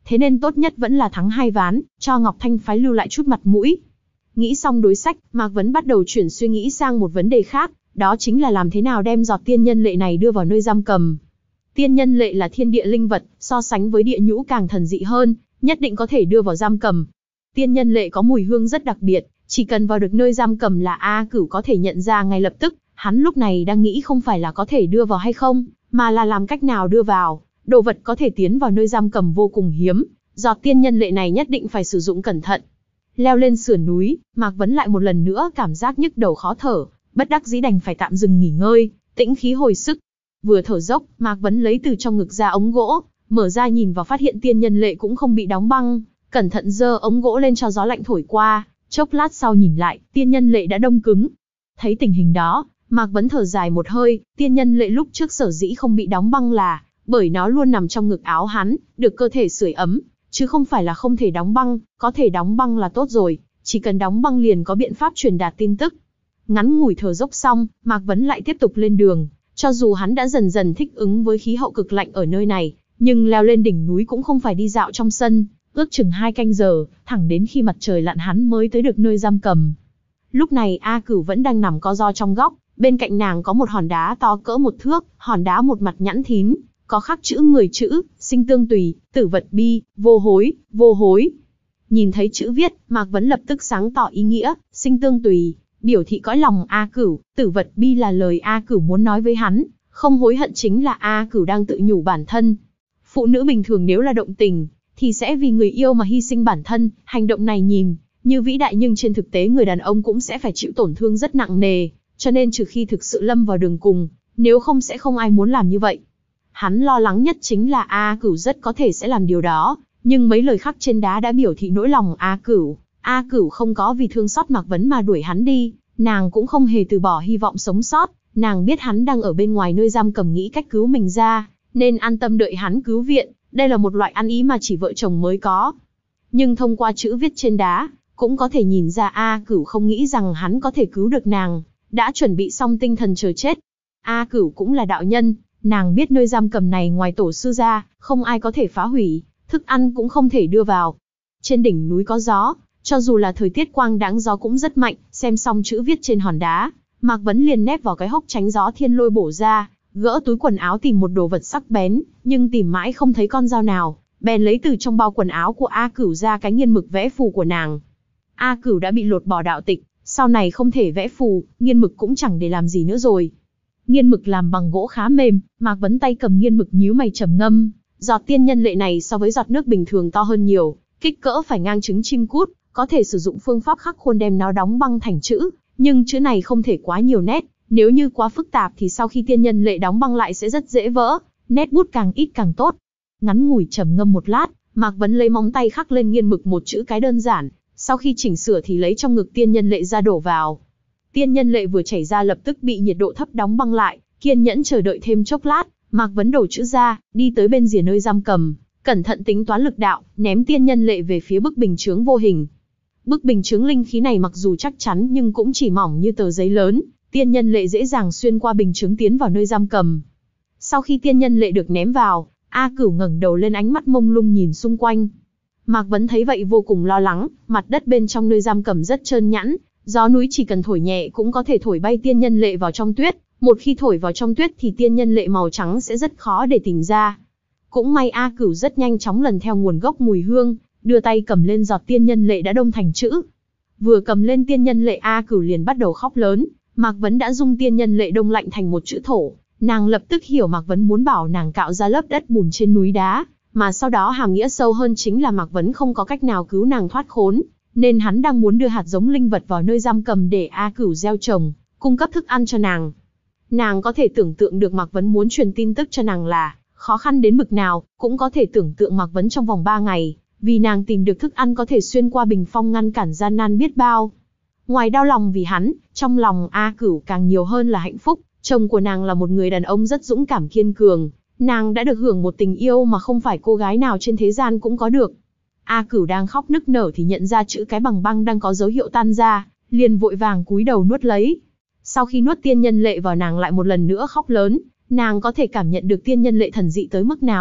[SPEAKER 1] thế nên tốt nhất vẫn là thắng hai ván, cho Ngọc Thanh phái lưu lại chút mặt mũi. Nghĩ xong đối sách, Mạc Vấn bắt đầu chuyển suy nghĩ sang một vấn đề khác, đó chính là làm thế nào đem giọt tiên nhân lệ này đưa vào nơi giam cầm. Tiên nhân lệ là thiên địa linh vật, so sánh với địa nhũ càng thần dị hơn, nhất định có thể đưa vào giam cầm. Tiên nhân lệ có mùi hương rất đặc biệt, chỉ cần vào được nơi giam cầm là A Cửu có thể nhận ra ngay lập tức. Hắn lúc này đang nghĩ không phải là có thể đưa vào hay không, mà là làm cách nào đưa vào. Đồ vật có thể tiến vào nơi giam cầm vô cùng hiếm, giọt tiên nhân lệ này nhất định phải sử dụng cẩn thận. Leo lên sườn núi, Mạc Vấn lại một lần nữa cảm giác nhức đầu khó thở, bất đắc dĩ đành phải tạm dừng nghỉ ngơi, tĩnh khí hồi sức. Vừa thở dốc, Mạc Vấn lấy từ trong ngực ra ống gỗ, mở ra nhìn vào phát hiện tiên nhân lệ cũng không bị đóng băng, cẩn thận giơ ống gỗ lên cho gió lạnh thổi qua, chốc lát sau nhìn lại, tiên nhân lệ đã đông cứng. Thấy tình hình đó, Mạc Vấn thở dài một hơi, tiên nhân lệ lúc trước sở dĩ không bị đóng băng là bởi nó luôn nằm trong ngực áo hắn, được cơ thể sưởi ấm, chứ không phải là không thể đóng băng, có thể đóng băng là tốt rồi, chỉ cần đóng băng liền có biện pháp truyền đạt tin tức. Ngắn ngủi thở dốc xong, Mạc Vấn lại tiếp tục lên đường, cho dù hắn đã dần dần thích ứng với khí hậu cực lạnh ở nơi này, nhưng leo lên đỉnh núi cũng không phải đi dạo trong sân, ước chừng hai canh giờ, thẳng đến khi mặt trời lặn hắn mới tới được nơi giam cầm. Lúc này A Cửu vẫn đang nằm co ro trong góc, bên cạnh nàng có một hòn đá to cỡ một thước, hòn đá một mặt nhẵn thín, có khắc chữ mười chữ, sinh tương tùy, tử vật bi, vô hối, vô hối. Nhìn thấy chữ viết, Mạc Vấn lập tức sáng tỏ ý nghĩa, sinh tương tùy, biểu thị cõi lòng A Cửu, tử vật bi là lời A Cửu muốn nói với hắn, không hối hận chính là A Cửu đang tự nhủ bản thân. Phụ nữ bình thường nếu là động tình, thì sẽ vì người yêu mà hy sinh bản thân, hành động này nhìn như vĩ đại nhưng trên thực tế người đàn ông cũng sẽ phải chịu tổn thương rất nặng nề, cho nên trừ khi thực sự lâm vào đường cùng, nếu không sẽ không ai muốn làm như vậy. Hắn lo lắng nhất chính là A Cửu rất có thể sẽ làm điều đó, nhưng mấy lời khắc trên đá đã biểu thị nỗi lòng A Cửu. A Cửu không có vì thương xót Mạc Vấn mà đuổi hắn đi, nàng cũng không hề từ bỏ hy vọng sống sót, nàng biết hắn đang ở bên ngoài nơi giam cầm nghĩ cách cứu mình ra, nên an tâm đợi hắn cứu viện, đây là một loại ăn ý mà chỉ vợ chồng mới có. Nhưng thông qua chữ viết trên đá, cũng có thể nhìn ra A Cửu không nghĩ rằng hắn có thể cứu được nàng, đã chuẩn bị xong tinh thần chờ chết. A Cửu cũng là đạo nhân, nàng biết nơi giam cầm này ngoài tổ sư ra, không ai có thể phá hủy, thức ăn cũng không thể đưa vào. Trên đỉnh núi có gió, cho dù là thời tiết quang đãng gió cũng rất mạnh, xem xong chữ viết trên hòn đá, Mạc Vấn liền nép vào cái hốc tránh gió thiên lôi bổ ra, gỡ túi quần áo tìm một đồ vật sắc bén, nhưng tìm mãi không thấy con dao nào, bèn lấy từ trong bao quần áo của A Cửu ra cái nghiên mực vẽ phù của nàng. A Cửu đã bị lột bỏ đạo tịch, sau này không thể vẽ phù, nghiên mực cũng chẳng để làm gì nữa rồi. Nghiên mực làm bằng gỗ khá mềm, Mạc Vấn tay cầm nghiên mực nhíu mày trầm ngâm, giọt tiên nhân lệ này so với giọt nước bình thường to hơn nhiều, kích cỡ phải ngang trứng chim cút, có thể sử dụng phương pháp khắc khuôn đem nó đóng băng thành chữ, nhưng chữ này không thể quá nhiều nét, nếu như quá phức tạp thì sau khi tiên nhân lệ đóng băng lại sẽ rất dễ vỡ, nét bút càng ít càng tốt. Ngắn ngủi trầm ngâm một lát, Mạc Vấn lấy móng tay khắc lên nghiên mực một chữ cái đơn giản, sau khi chỉnh sửa thì lấy trong ngực tiên nhân lệ ra đổ vào. Tiên nhân lệ vừa chảy ra lập tức bị nhiệt độ thấp đóng băng lại, kiên nhẫn chờ đợi thêm chốc lát, Mạc Vấn đổ chữ ra, đi tới bên rìa nơi giam cầm, cẩn thận tính toán lực đạo, ném tiên nhân lệ về phía bức bình chướng vô hình. Bức bình chướng linh khí này mặc dù chắc chắn nhưng cũng chỉ mỏng như tờ giấy lớn, tiên nhân lệ dễ dàng xuyên qua bình chướng tiến vào nơi giam cầm. Sau khi tiên nhân lệ được ném vào, A Cửu ngẩng đầu lên ánh mắt mông lung nhìn xung quanh. Mạc Vấn thấy vậy vô cùng lo lắng, mặt đất bên trong nơi giam cầm rất trơn nhẵn, gió núi chỉ cần thổi nhẹ cũng có thể thổi bay tiên nhân lệ vào trong tuyết, một khi thổi vào trong tuyết thì tiên nhân lệ màu trắng sẽ rất khó để tìm ra. Cũng may A Cửu rất nhanh chóng lần theo nguồn gốc mùi hương, đưa tay cầm lên giọt tiên nhân lệ đã đông thành chữ. Vừa cầm lên tiên nhân lệ A Cửu liền bắt đầu khóc lớn, Mạc Vấn đã dung tiên nhân lệ đông lạnh thành một chữ thổ, nàng lập tức hiểu Mạc Vấn muốn bảo nàng cạo ra lớp đất bùn trên núi đá, mà sau đó hàm nghĩa sâu hơn chính là Mạc Vấn không có cách nào cứu nàng thoát khốn, nên hắn đang muốn đưa hạt giống linh vật vào nơi giam cầm để A Cửu gieo trồng, cung cấp thức ăn cho nàng. Nàng có thể tưởng tượng được Mạc Vấn muốn truyền tin tức cho nàng là khó khăn đến bực nào, cũng có thể tưởng tượng Mạc Vấn trong vòng ba ngày, vì nàng tìm được thức ăn có thể xuyên qua bình phong ngăn cản gian nan biết bao. Ngoài đau lòng vì hắn, trong lòng A Cửu càng nhiều hơn là hạnh phúc, chồng của nàng là một người đàn ông rất dũng cảm kiên cường, nàng đã được hưởng một tình yêu mà không phải cô gái nào trên thế gian cũng có được. A Cửu đang khóc nức nở thì nhận ra chữ cái bằng băng đang có dấu hiệu tan ra, liền vội vàng cúi đầu nuốt lấy. Sau khi nuốt tiên nhân lệ vào nàng lại một lần nữa khóc lớn, nàng có thể cảm nhận được tiên nhân lệ thần dị tới mức nào,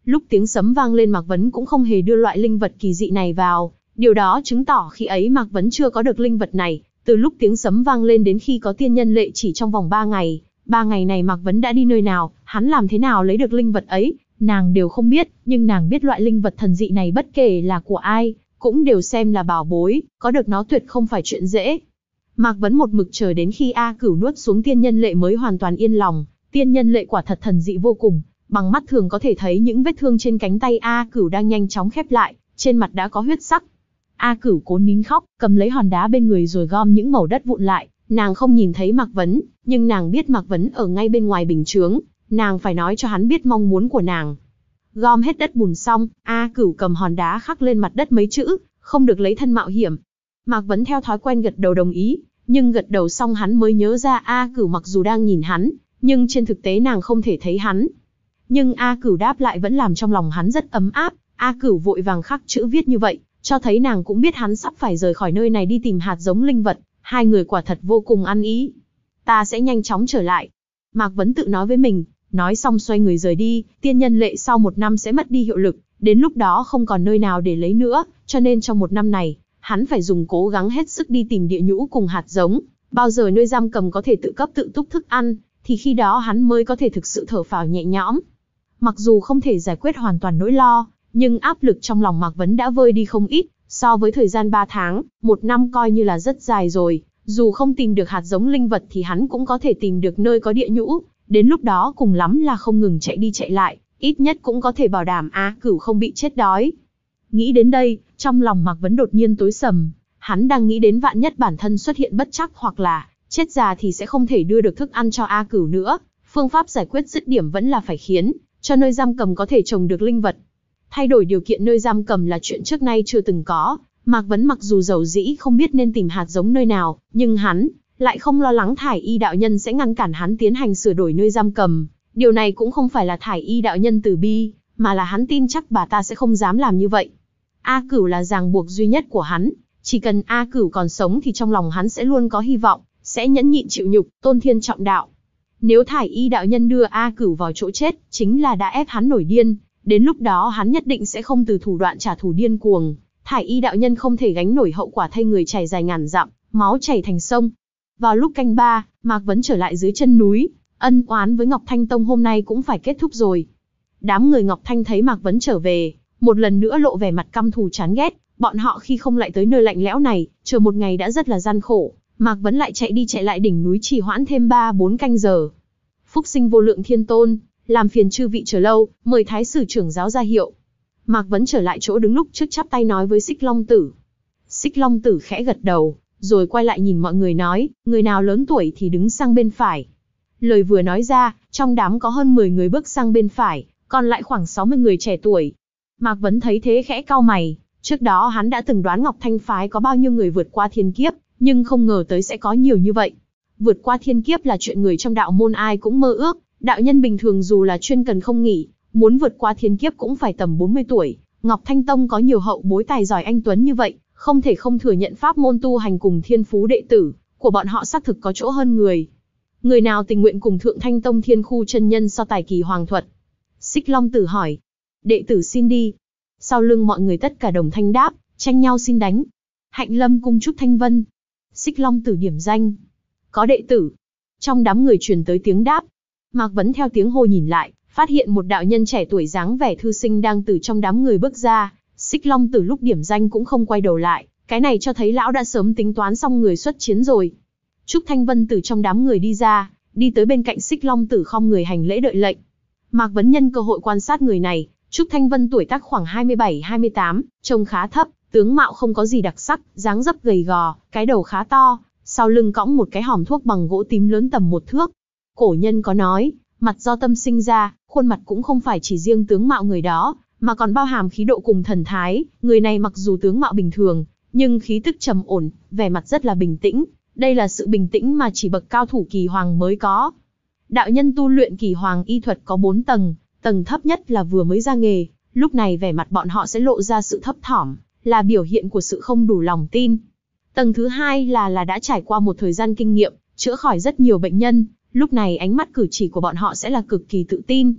[SPEAKER 1] Lúc tiếng sấm vang lên Mạc Vấn cũng không hề đưa loại linh vật kỳ dị này vào, điều đó chứng tỏ khi ấy Mạc Vấn chưa có được linh vật này, từ lúc tiếng sấm vang lên đến khi có tiên nhân lệ chỉ trong vòng ba ngày, ba ngày này Mạc Vấn đã đi nơi nào, hắn làm thế nào lấy được linh vật ấy, nàng đều không biết, nhưng nàng biết loại linh vật thần dị này bất kể là của ai, cũng đều xem là bảo bối, có được nó tuyệt không phải chuyện dễ. Mạc Vấn một mực chờ đến khi A Cửu nuốt xuống tiên nhân lệ mới hoàn toàn yên lòng, tiên nhân lệ quả thật thần dị vô cùng, bằng mắt thường có thể thấy những vết thương trên cánh tay A Cửu đang nhanh chóng khép lại, trên mặt đã có huyết sắc. A Cửu cố nín khóc, cầm lấy hòn đá bên người rồi gom những mẩu đất vụn lại, nàng không nhìn thấy Mạc Vấn, nhưng nàng biết Mạc Vấn ở ngay bên ngoài bình chướng, nàng phải nói cho hắn biết mong muốn của nàng. Gom hết đất bùn xong, A Cửu cầm hòn đá khắc lên mặt đất mấy chữ, không được lấy thân mạo hiểm. Mạc Vấn theo thói quen gật đầu đồng ý, nhưng gật đầu xong hắn mới nhớ ra A Cửu mặc dù đang nhìn hắn, nhưng trên thực tế nàng không thể thấy hắn. Nhưng A Cửu đáp lại vẫn làm trong lòng hắn rất ấm áp, A Cửu vội vàng khắc chữ viết như vậy, cho thấy nàng cũng biết hắn sắp phải rời khỏi nơi này đi tìm hạt giống linh vật, hai người quả thật vô cùng ăn ý. Ta sẽ nhanh chóng trở lại. Mạc Vấn tự nói với mình, nói xong xoay người rời đi, tiên nhân lệ sau một năm sẽ mất đi hiệu lực, đến lúc đó không còn nơi nào để lấy nữa, cho nên trong một năm này, hắn phải dùng cố gắng hết sức đi tìm địa nhũ cùng hạt giống, bao giờ nơi giam cầm có thể tự cấp tự túc thức ăn, thì khi đó hắn mới có thể thực sự thở phào nhẹ nhõm. Mặc dù không thể giải quyết hoàn toàn nỗi lo, nhưng áp lực trong lòng Mạc Vấn đã vơi đi không ít, so với thời gian ba tháng, một năm coi như là rất dài rồi, dù không tìm được hạt giống linh vật thì hắn cũng có thể tìm được nơi có địa nhũ, đến lúc đó cùng lắm là không ngừng chạy đi chạy lại, ít nhất cũng có thể bảo đảm A Cửu không bị chết đói. Nghĩ đến đây, trong lòng Mạc Vấn đột nhiên tối sầm, hắn đang nghĩ đến vạn nhất bản thân xuất hiện bất trắc hoặc là chết già thì sẽ không thể đưa được thức ăn cho A Cửu nữa, phương pháp giải quyết dứt điểm vẫn là phải khiến cho nơi giam cầm có thể trồng được linh vật. Thay đổi điều kiện nơi giam cầm là chuyện trước nay chưa từng có, Mạc Vấn mặc dù giàu dĩ không biết nên tìm hạt giống nơi nào, nhưng hắn lại không lo lắng Thải Y đạo nhân sẽ ngăn cản hắn tiến hành sửa đổi nơi giam cầm. Điều này cũng không phải là Thải Y đạo nhân từ bi, mà là hắn tin chắc bà ta sẽ không dám làm như vậy. A Cửu là ràng buộc duy nhất của hắn, chỉ cần A Cửu còn sống thì trong lòng hắn sẽ luôn có hy vọng, sẽ nhẫn nhịn chịu nhục, tôn thiên trọng đạo. Nếu Thải Y đạo nhân đưa A Cửu vào chỗ chết, chính là đã ép hắn nổi điên, đến lúc đó hắn nhất định sẽ không từ thủ đoạn trả thù điên cuồng. Thải Y đạo nhân không thể gánh nổi hậu quả thay người chảy dài ngàn dặm, máu chảy thành sông. Vào lúc canh ba, Mạc Vấn trở lại dưới chân núi, ân oán với Ngọc Thanh Tông hôm nay cũng phải kết thúc rồi. Đám người Ngọc Thanh thấy Mạc Vấn trở về, một lần nữa lộ vẻ mặt căm thù chán ghét, bọn họ khi không lại tới nơi lạnh lẽo này, chờ một ngày đã rất là gian khổ, Mạc Vấn lại chạy đi chạy lại đỉnh núi trì hoãn thêm ba bốn canh giờ. Phúc sinh vô lượng thiên tôn, làm phiền chư vị chờ lâu, mời thái sử trưởng giáo ra hiệu. Mạc Vấn trở lại chỗ đứng lúc trước chắp tay nói với Xích Long Tử. Xích Long Tử khẽ gật đầu, rồi quay lại nhìn mọi người nói, người nào lớn tuổi thì đứng sang bên phải. Lời vừa nói ra, trong đám có hơn mười người bước sang bên phải, còn lại khoảng sáu mươi người trẻ tuổi. Mạc Vấn thấy thế khẽ cau mày, trước đó hắn đã từng đoán Ngọc Thanh phái có bao nhiêu người vượt qua thiên kiếp, nhưng không ngờ tới sẽ có nhiều như vậy. Vượt qua thiên kiếp là chuyện người trong đạo môn ai cũng mơ ước, đạo nhân bình thường dù là chuyên cần không nghỉ, muốn vượt qua thiên kiếp cũng phải tầm bốn mươi tuổi. Ngọc Thanh Tông có nhiều hậu bối tài giỏi anh tuấn như vậy, không thể không thừa nhận pháp môn tu hành cùng thiên phú đệ tử của bọn họ xác thực có chỗ hơn người. Người nào tình nguyện cùng Thượng Thanh Tông Thiên Khu chân nhân so tài kỳ hoàng thuật? Xích Long Tử hỏi. Đệ tử xin đi. Sau lưng mọi người tất cả đồng thanh đáp, tranh nhau xin đánh. Hạnh Lâm cung Trúc Thanh Vân. Xích Long Tử điểm danh. Có đệ tử. Trong đám người truyền tới tiếng đáp. Mạc Vấn theo tiếng hô nhìn lại, phát hiện một đạo nhân trẻ tuổi dáng vẻ thư sinh đang từ trong đám người bước ra. Xích Long Tử lúc điểm danh cũng không quay đầu lại, cái này cho thấy lão đã sớm tính toán xong người xuất chiến rồi. Trúc Thanh Vân từ trong đám người đi ra, đi tới bên cạnh Xích Long Tử khom người hành lễ đợi lệnh. Mạc Vấn nhân cơ hội quan sát người này, Trúc Thanh Vân tuổi tác khoảng hai mươi bảy hai mươi tám, trông khá thấp, tướng mạo không có gì đặc sắc, dáng dấp gầy gò, cái đầu khá to, sau lưng cõng một cái hòm thuốc bằng gỗ tím lớn tầm một thước. Cổ nhân có nói, mặt do tâm sinh ra, khuôn mặt cũng không phải chỉ riêng tướng mạo người đó, mà còn bao hàm khí độ cùng thần thái. Người này mặc dù tướng mạo bình thường, nhưng khí tức trầm ổn, vẻ mặt rất là bình tĩnh. Đây là sự bình tĩnh mà chỉ bậc cao thủ kỳ hoàng mới có. Đạo nhân tu luyện kỳ hoàng y thuật có bốn tầng, tầng thấp nhất là vừa mới ra nghề, lúc này vẻ mặt bọn họ sẽ lộ ra sự thấp thỏm, là biểu hiện của sự không đủ lòng tin. Tầng thứ hai là là đã trải qua một thời gian kinh nghiệm, chữa khỏi rất nhiều bệnh nhân, lúc này ánh mắt cử chỉ của bọn họ sẽ là cực kỳ tự tin.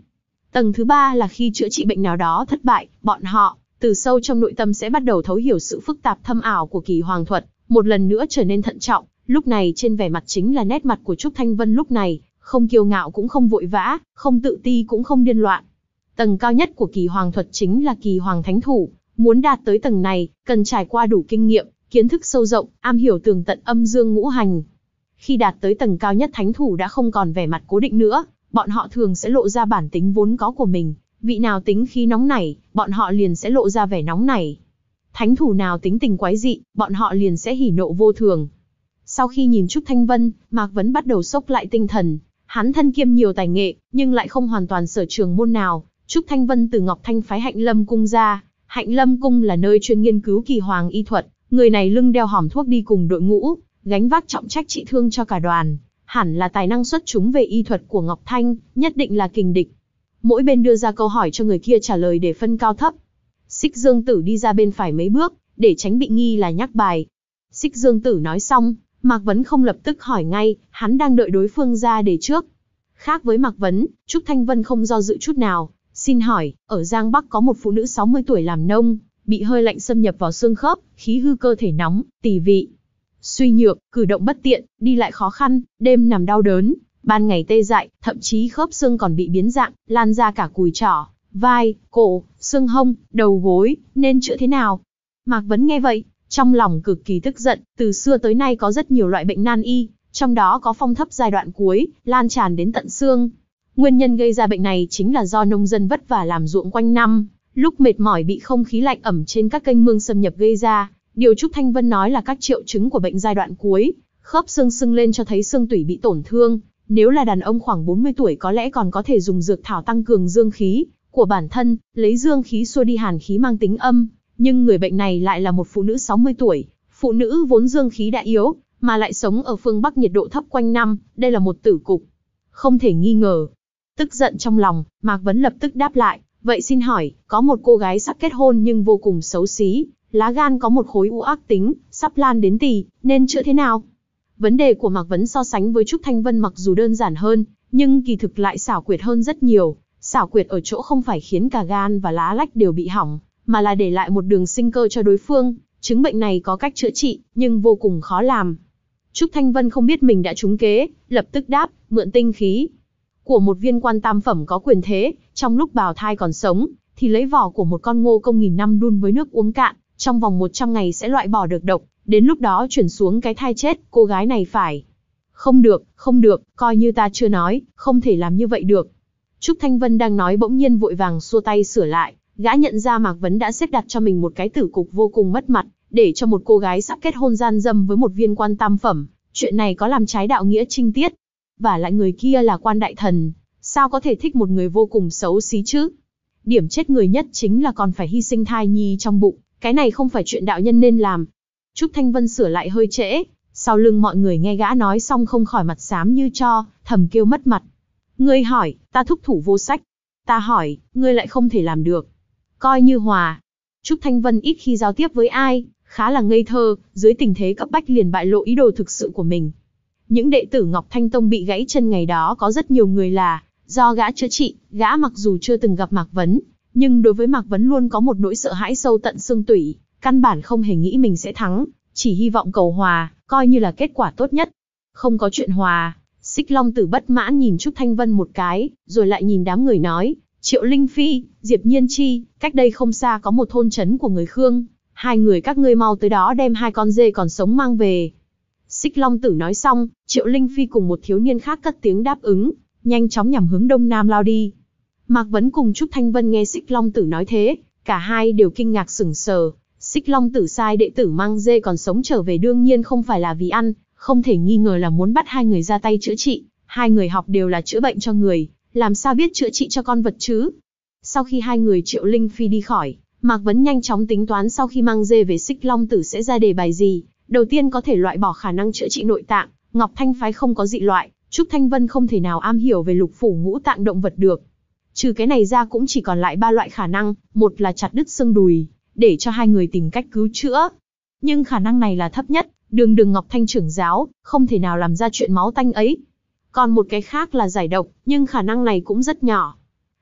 [SPEAKER 1] Tầng thứ ba là khi chữa trị bệnh nào đó thất bại, bọn họ, từ sâu trong nội tâm sẽ bắt đầu thấu hiểu sự phức tạp thâm ảo của kỳ hoàng thuật, một lần nữa trở nên thận trọng. Lúc này trên vẻ mặt chính là nét mặt của Trúc Thanh Vân lúc này, không kiêu ngạo cũng không vội vã, không tự ti cũng không điên loạn. Tầng cao nhất của kỳ hoàng thuật chính là kỳ hoàng thánh thủ. Muốn đạt tới tầng này, cần trải qua đủ kinh nghiệm, kiến thức sâu rộng, am hiểu tường tận âm dương ngũ hành. Khi đạt tới tầng cao nhất thánh thủ đã không còn vẻ mặt cố định nữa, bọn họ thường sẽ lộ ra bản tính vốn có của mình. Vị nào tính khí nóng nảy, bọn họ liền sẽ lộ ra vẻ nóng nảy. Thánh thủ nào tính tình quái dị, bọn họ liền sẽ hỉ nộ vô thường. Sau khi nhìn Trúc Thanh Vân, Mạc Vấn bắt đầu xốc lại tinh thần. Hắn thân kiêm nhiều tài nghệ, nhưng lại không hoàn toàn sở trường môn nào. Trúc Thanh Vân từ Ngọc Thanh phái Hạnh Lâm cung ra. Hạnh Lâm cung là nơi chuyên nghiên cứu kỳ hoàng y thuật. Người này lưng đeo hòm thuốc đi cùng đội ngũ, gánh vác trọng trách trị thương cho cả đoàn. Hẳn là tài năng xuất chúng về y thuật của Ngọc Thanh, nhất định là kình địch. Mỗi bên đưa ra câu hỏi cho người kia trả lời để phân cao thấp. Xích Dương Tử đi ra bên phải mấy bước, để tránh bị nghi là nhắc bài. Xích Dương Tử nói xong, Mạc Vấn không lập tức hỏi ngay, hắn đang đợi đối phương ra để trước. Khác với Mạc Vấn, Trúc Thanh Vân không do dự chút nào. Xin hỏi, ở Giang Bắc có một phụ nữ sáu mươi tuổi làm nông, bị hơi lạnh xâm nhập vào xương khớp, khí hư cơ thể nóng, tỳ vị suy nhược, cử động bất tiện, đi lại khó khăn, đêm nằm đau đớn, ban ngày tê dại, thậm chí khớp xương còn bị biến dạng, lan ra cả cùi trỏ, vai, cổ, xương hông, đầu gối, nên chữa thế nào? Mạc Vấn nghe vậy, trong lòng cực kỳ tức giận. Từ xưa tới nay có rất nhiều loại bệnh nan y, trong đó có phong thấp giai đoạn cuối, lan tràn đến tận xương. Nguyên nhân gây ra bệnh này chính là do nông dân vất vả làm ruộng quanh năm, lúc mệt mỏi bị không khí lạnh ẩm trên các kênh mương xâm nhập gây ra. Điều Trúc Thanh Vân nói là các triệu chứng của bệnh giai đoạn cuối, khớp xương sưng lên cho thấy xương tủy bị tổn thương. Nếu là đàn ông khoảng bốn mươi tuổi có lẽ còn có thể dùng dược thảo tăng cường dương khí của bản thân, lấy dương khí xua đi hàn khí mang tính âm. Nhưng người bệnh này lại là một phụ nữ sáu mươi tuổi, phụ nữ vốn dương khí đã yếu, mà lại sống ở phương Bắc nhiệt độ thấp quanh năm, đây là một tử cục. Không thể nghi ngờ. Tức giận trong lòng, Mạc Vấn lập tức đáp lại, vậy xin hỏi, có một cô gái sắp kết hôn nhưng vô cùng xấu xí, lá gan có một khối u ác tính, sắp lan đến tỳ, nên chữa thế nào? Vấn đề của Mạc Vấn so sánh với Trúc Thanh Vân mặc dù đơn giản hơn, nhưng kỳ thực lại xảo quyệt hơn rất nhiều. Xảo quyệt ở chỗ không phải khiến cả gan và lá lách đều bị hỏng, mà là để lại một đường sinh cơ cho đối phương. Chứng bệnh này có cách chữa trị, nhưng vô cùng khó làm. Trúc Thanh Vân không biết mình đã trúng kế, lập tức đáp, mượn tinh khí của một viên quan tam phẩm có quyền thế, trong lúc bào thai còn sống, thì lấy vỏ của một con ngô công nghìn năm đun với nước uống cạn, trong vòng một trăm ngày sẽ loại bỏ được độc, đến lúc đó chuyển xuống cái thai chết, cô gái này phải. Không được, không được, coi như ta chưa nói, không thể làm như vậy được. Trúc Thanh Vân đang nói bỗng nhiên vội vàng xua tay sửa lại, gã nhận ra Mạc Vấn đã xếp đặt cho mình một cái tử cục vô cùng mất mặt, để cho một cô gái sắp kết hôn gian dâm với một viên quan tam phẩm, chuyện này có làm trái đạo nghĩa trinh tiết. Và lại người kia là quan đại thần, sao có thể thích một người vô cùng xấu xí chứ? Điểm chết người nhất chính là còn phải hy sinh thai nhi trong bụng, cái này không phải chuyện đạo nhân nên làm. Trúc Thanh Vân sửa lại hơi trễ, sau lưng mọi người nghe gã nói xong không khỏi mặt xám như tro, thầm kêu mất mặt. Ngươi hỏi, ta thúc thủ vô sách. Ta hỏi, ngươi lại không thể làm được. Coi như hòa. Trúc Thanh Vân ít khi giao tiếp với ai, khá là ngây thơ, dưới tình thế cấp bách liền bại lộ ý đồ thực sự của mình. Những đệ tử Ngọc Thanh Tông bị gãy chân ngày đó có rất nhiều người là do gã chữa trị. Gã mặc dù chưa từng gặp Mạc Vấn, nhưng đối với Mạc Vấn luôn có một nỗi sợ hãi sâu tận xương tủy, căn bản không hề nghĩ mình sẽ thắng, chỉ hy vọng cầu hòa, coi như là kết quả tốt nhất. Không có chuyện hòa. Xích Long Tử bất mãn nhìn Trúc Thanh Vân một cái, rồi lại nhìn đám người nói, Triệu Linh Phi, Diệp Nhiên Chi, cách đây không xa có một thôn trấn của người Khương, hai người các ngươi mau tới đó đem hai con dê còn sống mang về. Xích Long Tử nói xong, Triệu Linh Phi cùng một thiếu niên khác cất tiếng đáp ứng, nhanh chóng nhằm hướng đông nam lao đi. Mạc Vấn cùng Trúc Thanh Vân nghe Xích Long Tử nói thế, cả hai đều kinh ngạc sửng sờ. Xích Long Tử sai đệ tử mang dê còn sống trở về đương nhiên không phải là vì ăn, không thể nghi ngờ là muốn bắt hai người ra tay chữa trị. Hai người học đều là chữa bệnh cho người, làm sao biết chữa trị cho con vật chứ? Sau khi hai người Triệu Linh Phi đi khỏi, Mạc Vấn nhanh chóng tính toán sau khi mang dê về Xích Long Tử sẽ ra đề bài gì. Đầu tiên có thể loại bỏ khả năng chữa trị nội tạng, Ngọc Thanh phái không có dị loại, Trúc Thanh Vân không thể nào am hiểu về lục phủ ngũ tạng động vật được. Trừ cái này ra cũng chỉ còn lại ba loại khả năng, một là chặt đứt xương đùi, để cho hai người tìm cách cứu chữa. Nhưng khả năng này là thấp nhất, đường đường Ngọc Thanh trưởng giáo, không thể nào làm ra chuyện máu tanh ấy. Còn một cái khác là giải độc, nhưng khả năng này cũng rất nhỏ.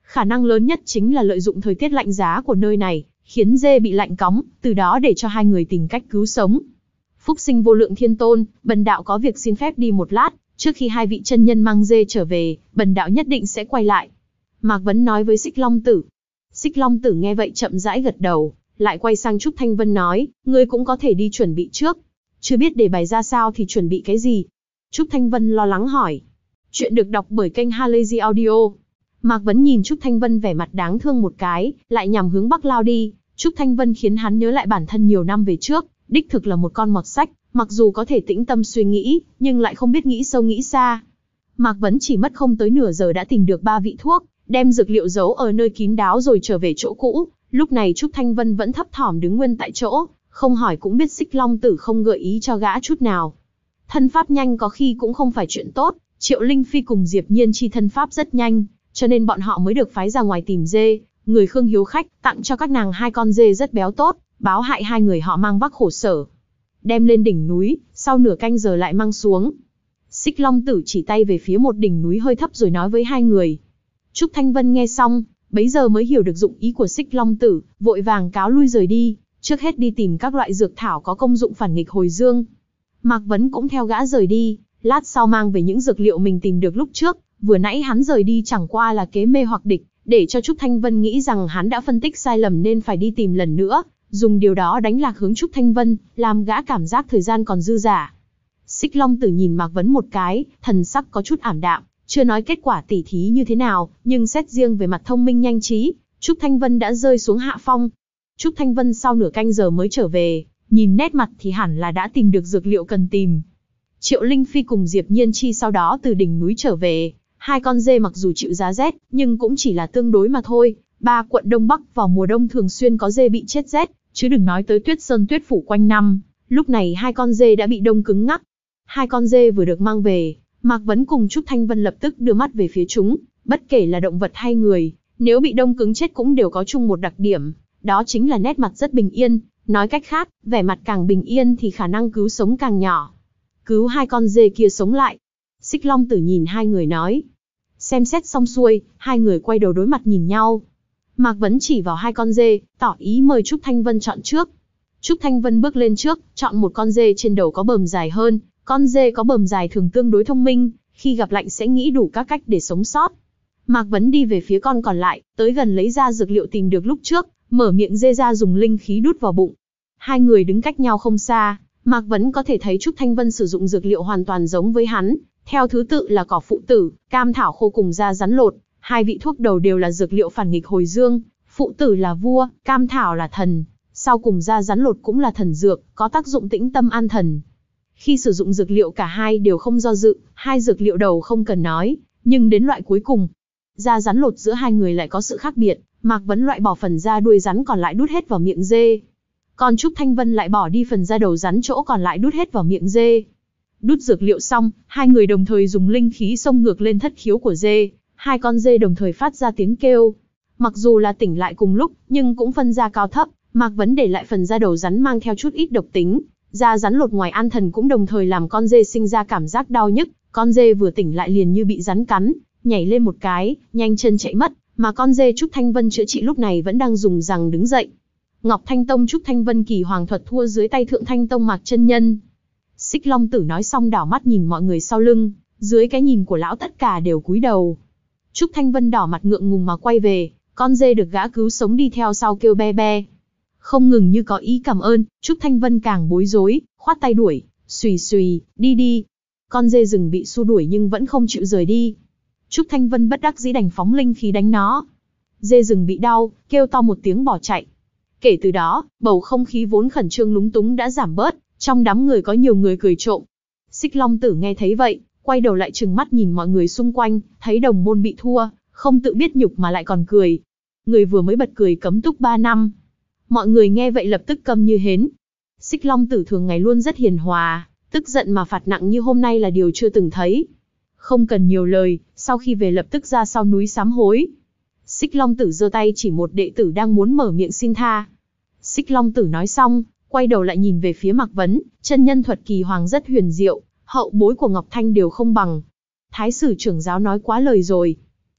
[SPEAKER 1] Khả năng lớn nhất chính là lợi dụng thời tiết lạnh giá của nơi này, khiến dê bị lạnh cóng, từ đó để cho hai người tìm cách cứu sống. Phúc sinh vô lượng thiên tôn, bần đạo có việc xin phép đi một lát, trước khi hai vị chân nhân mang dê trở về, bần đạo nhất định sẽ quay lại. Mạc Vấn nói với Xích Long Tử. Xích Long Tử nghe vậy chậm rãi gật đầu, lại quay sang Trúc Thanh Vân nói, ngươi cũng có thể đi chuẩn bị trước. Chưa biết để bài ra sao thì chuẩn bị cái gì? Trúc Thanh Vân lo lắng hỏi. Chuyện được đọc bởi kênh Halazy Audio. Mạc Vấn nhìn Trúc Thanh Vân vẻ mặt đáng thương một cái, lại nhằm hướng Bắc lao đi. Trúc Thanh Vân khiến hắn nhớ lại bản thân nhiều năm về trước, đích thực là một con mọt sách, mặc dù có thể tĩnh tâm suy nghĩ, nhưng lại không biết nghĩ sâu nghĩ xa. Mạc Vấn chỉ mất không tới nửa giờ đã tìm được ba vị thuốc, đem dược liệu giấu ở nơi kín đáo rồi trở về chỗ cũ. Lúc này Trúc Thanh Vân vẫn thấp thỏm đứng nguyên tại chỗ, không hỏi cũng biết Xích Long Tử không gợi ý cho gã chút nào. Thân pháp nhanh có khi cũng không phải chuyện tốt, Triệu Linh Phi cùng Diệp Nhiên Chi thân pháp rất nhanh, cho nên bọn họ mới được phái ra ngoài tìm dê. Người Khương hiếu khách, tặng cho các nàng hai con dê rất béo tốt, báo hại hai người họ mang vác khổ sở. Đem lên đỉnh núi, sau nửa canh giờ lại mang xuống. Xích Long Tử chỉ tay về phía một đỉnh núi hơi thấp rồi nói với hai người. Trúc Thanh Vân nghe xong, bấy giờ mới hiểu được dụng ý của Xích Long Tử, vội vàng cáo lui rời đi, trước hết đi tìm các loại dược thảo có công dụng phản nghịch hồi dương. Mạc Vấn cũng theo gã rời đi, lát sau mang về những dược liệu mình tìm được lúc trước, vừa nãy hắn rời đi chẳng qua là kế mê hoặc địch, để cho Trúc Thanh Vân nghĩ rằng hắn đã phân tích sai lầm nên phải đi tìm lần nữa, dùng điều đó đánh lạc hướng Trúc Thanh Vân, làm gã cảm giác thời gian còn dư dả. Xích Long Tử nhìn Mạc Vấn một cái, thần sắc có chút ảm đạm, chưa nói kết quả tỉ thí như thế nào, nhưng xét riêng về mặt thông minh nhanh trí, Trúc Thanh Vân đã rơi xuống hạ phong. Trúc Thanh Vân sau nửa canh giờ mới trở về, nhìn nét mặt thì hẳn là đã tìm được dược liệu cần tìm. Triệu Linh Phi cùng Diệp Nhiên Chi sau đó từ đỉnh núi trở về, hai con dê mặc dù chịu giá rét, nhưng cũng chỉ là tương đối mà thôi. Ba quận Đông Bắc vào mùa đông thường xuyên có dê bị chết rét, chứ đừng nói tới tuyết sơn tuyết phủ quanh năm. Lúc này hai con dê đã bị đông cứng ngắc. Hai con dê vừa được mang về, Mạc Vấn cùng Trúc Thanh Vân lập tức đưa mắt về phía chúng, bất kể là động vật hay người, nếu bị đông cứng chết cũng đều có chung một đặc điểm, đó chính là nét mặt rất bình yên, nói cách khác, vẻ mặt càng bình yên thì khả năng cứu sống càng nhỏ. Cứu hai con dê kia sống lại. Xích Long Tử nhìn hai người nói. Xem xét xong xuôi, hai người quay đầu đối mặt nhìn nhau. Mạc Vấn chỉ vào hai con dê, tỏ ý mời Trúc Thanh Vân chọn trước. Trúc Thanh Vân bước lên trước, chọn một con dê trên đầu có bờm dài hơn. Con dê có bờm dài thường tương đối thông minh, khi gặp lạnh sẽ nghĩ đủ các cách để sống sót. Mạc Vấn đi về phía con còn lại, tới gần lấy ra dược liệu tìm được lúc trước, mở miệng dê ra dùng linh khí đút vào bụng. Hai người đứng cách nhau không xa, Mạc Vấn có thể thấy Trúc Thanh Vân sử dụng dược liệu hoàn toàn giống với hắn, theo thứ tự là cỏ phụ tử, cam thảo khô cùng da rắn lột. Hai vị thuốc đầu đều là dược liệu phản nghịch hồi dương, phụ tử là vua, cam thảo là thần, sau cùng da rắn lột cũng là thần dược, có tác dụng tĩnh tâm an thần. Khi sử dụng dược liệu cả hai đều không do dự, hai dược liệu đầu không cần nói, nhưng đến loại cuối cùng, da rắn lột giữa hai người lại có sự khác biệt. Mạc Vấn loại bỏ phần da đuôi rắn còn lại đút hết vào miệng dê, còn Trúc Thanh Vân lại bỏ đi phần da đầu rắn chỗ còn lại đút hết vào miệng dê. Đút dược liệu xong, hai người đồng thời dùng linh khí xông ngược lên thất khiếu của dê, hai con dê đồng thời phát ra tiếng kêu. Mặc dù là tỉnh lại cùng lúc, nhưng cũng phân ra cao thấp. Mạc Vấn để lại phần da đầu rắn mang theo chút ít độc tính, da rắn lột ngoài an thần cũng đồng thời làm con dê sinh ra cảm giác đau nhức. Con dê vừa tỉnh lại liền như bị rắn cắn, nhảy lên một cái, nhanh chân chạy mất, mà con dê Trúc Thanh Vân chữa trị lúc này vẫn đang dùng rằng đứng dậy. Ngọc Thanh Tông Trúc Thanh Vân kỳ hoàng thuật thua dưới tay Thượng Thanh Tông Mạc chân nhân. Xích Long Tử nói xong đảo mắt nhìn mọi người sau lưng, dưới cái nhìn của lão tất cả đều cúi đầu. Trúc Thanh Vân đỏ mặt ngượng ngùng mà quay về, con dê được gã cứu sống đi theo sau kêu be be. Không ngừng như có ý cảm ơn, Trúc Thanh Vân càng bối rối, khoát tay đuổi, xùy xùy, đi đi. Con dê rừng bị xua đuổi nhưng vẫn không chịu rời đi. Trúc Thanh Vân bất đắc dĩ đành phóng linh khí đánh nó. Dê rừng bị đau, kêu to một tiếng bỏ chạy. Kể từ đó, bầu không khí vốn khẩn trương lúng túng đã giảm bớt, trong đám người có nhiều người cười trộm. Xích Long Tử nghe thấy vậy, quay đầu lại trừng mắt nhìn mọi người xung quanh, thấy đồng môn bị thua, không tự biết nhục mà lại còn cười. Người vừa mới bật cười cấm túc ba năm. Mọi người nghe vậy lập tức câm như hến. Xích Long Tử thường ngày luôn rất hiền hòa, tức giận mà phạt nặng như hôm nay là điều chưa từng thấy. Không cần nhiều lời, sau khi về lập tức ra sau núi sám hối. Xích Long Tử giơ tay chỉ một đệ tử đang muốn mở miệng xin tha. Xích Long Tử nói xong, quay đầu lại nhìn về phía Mạc Vấn, chân nhân thuật kỳ hoàng rất huyền diệu, hậu bối của Ngọc Thanh đều không bằng. Thái sử trưởng giáo nói quá lời rồi.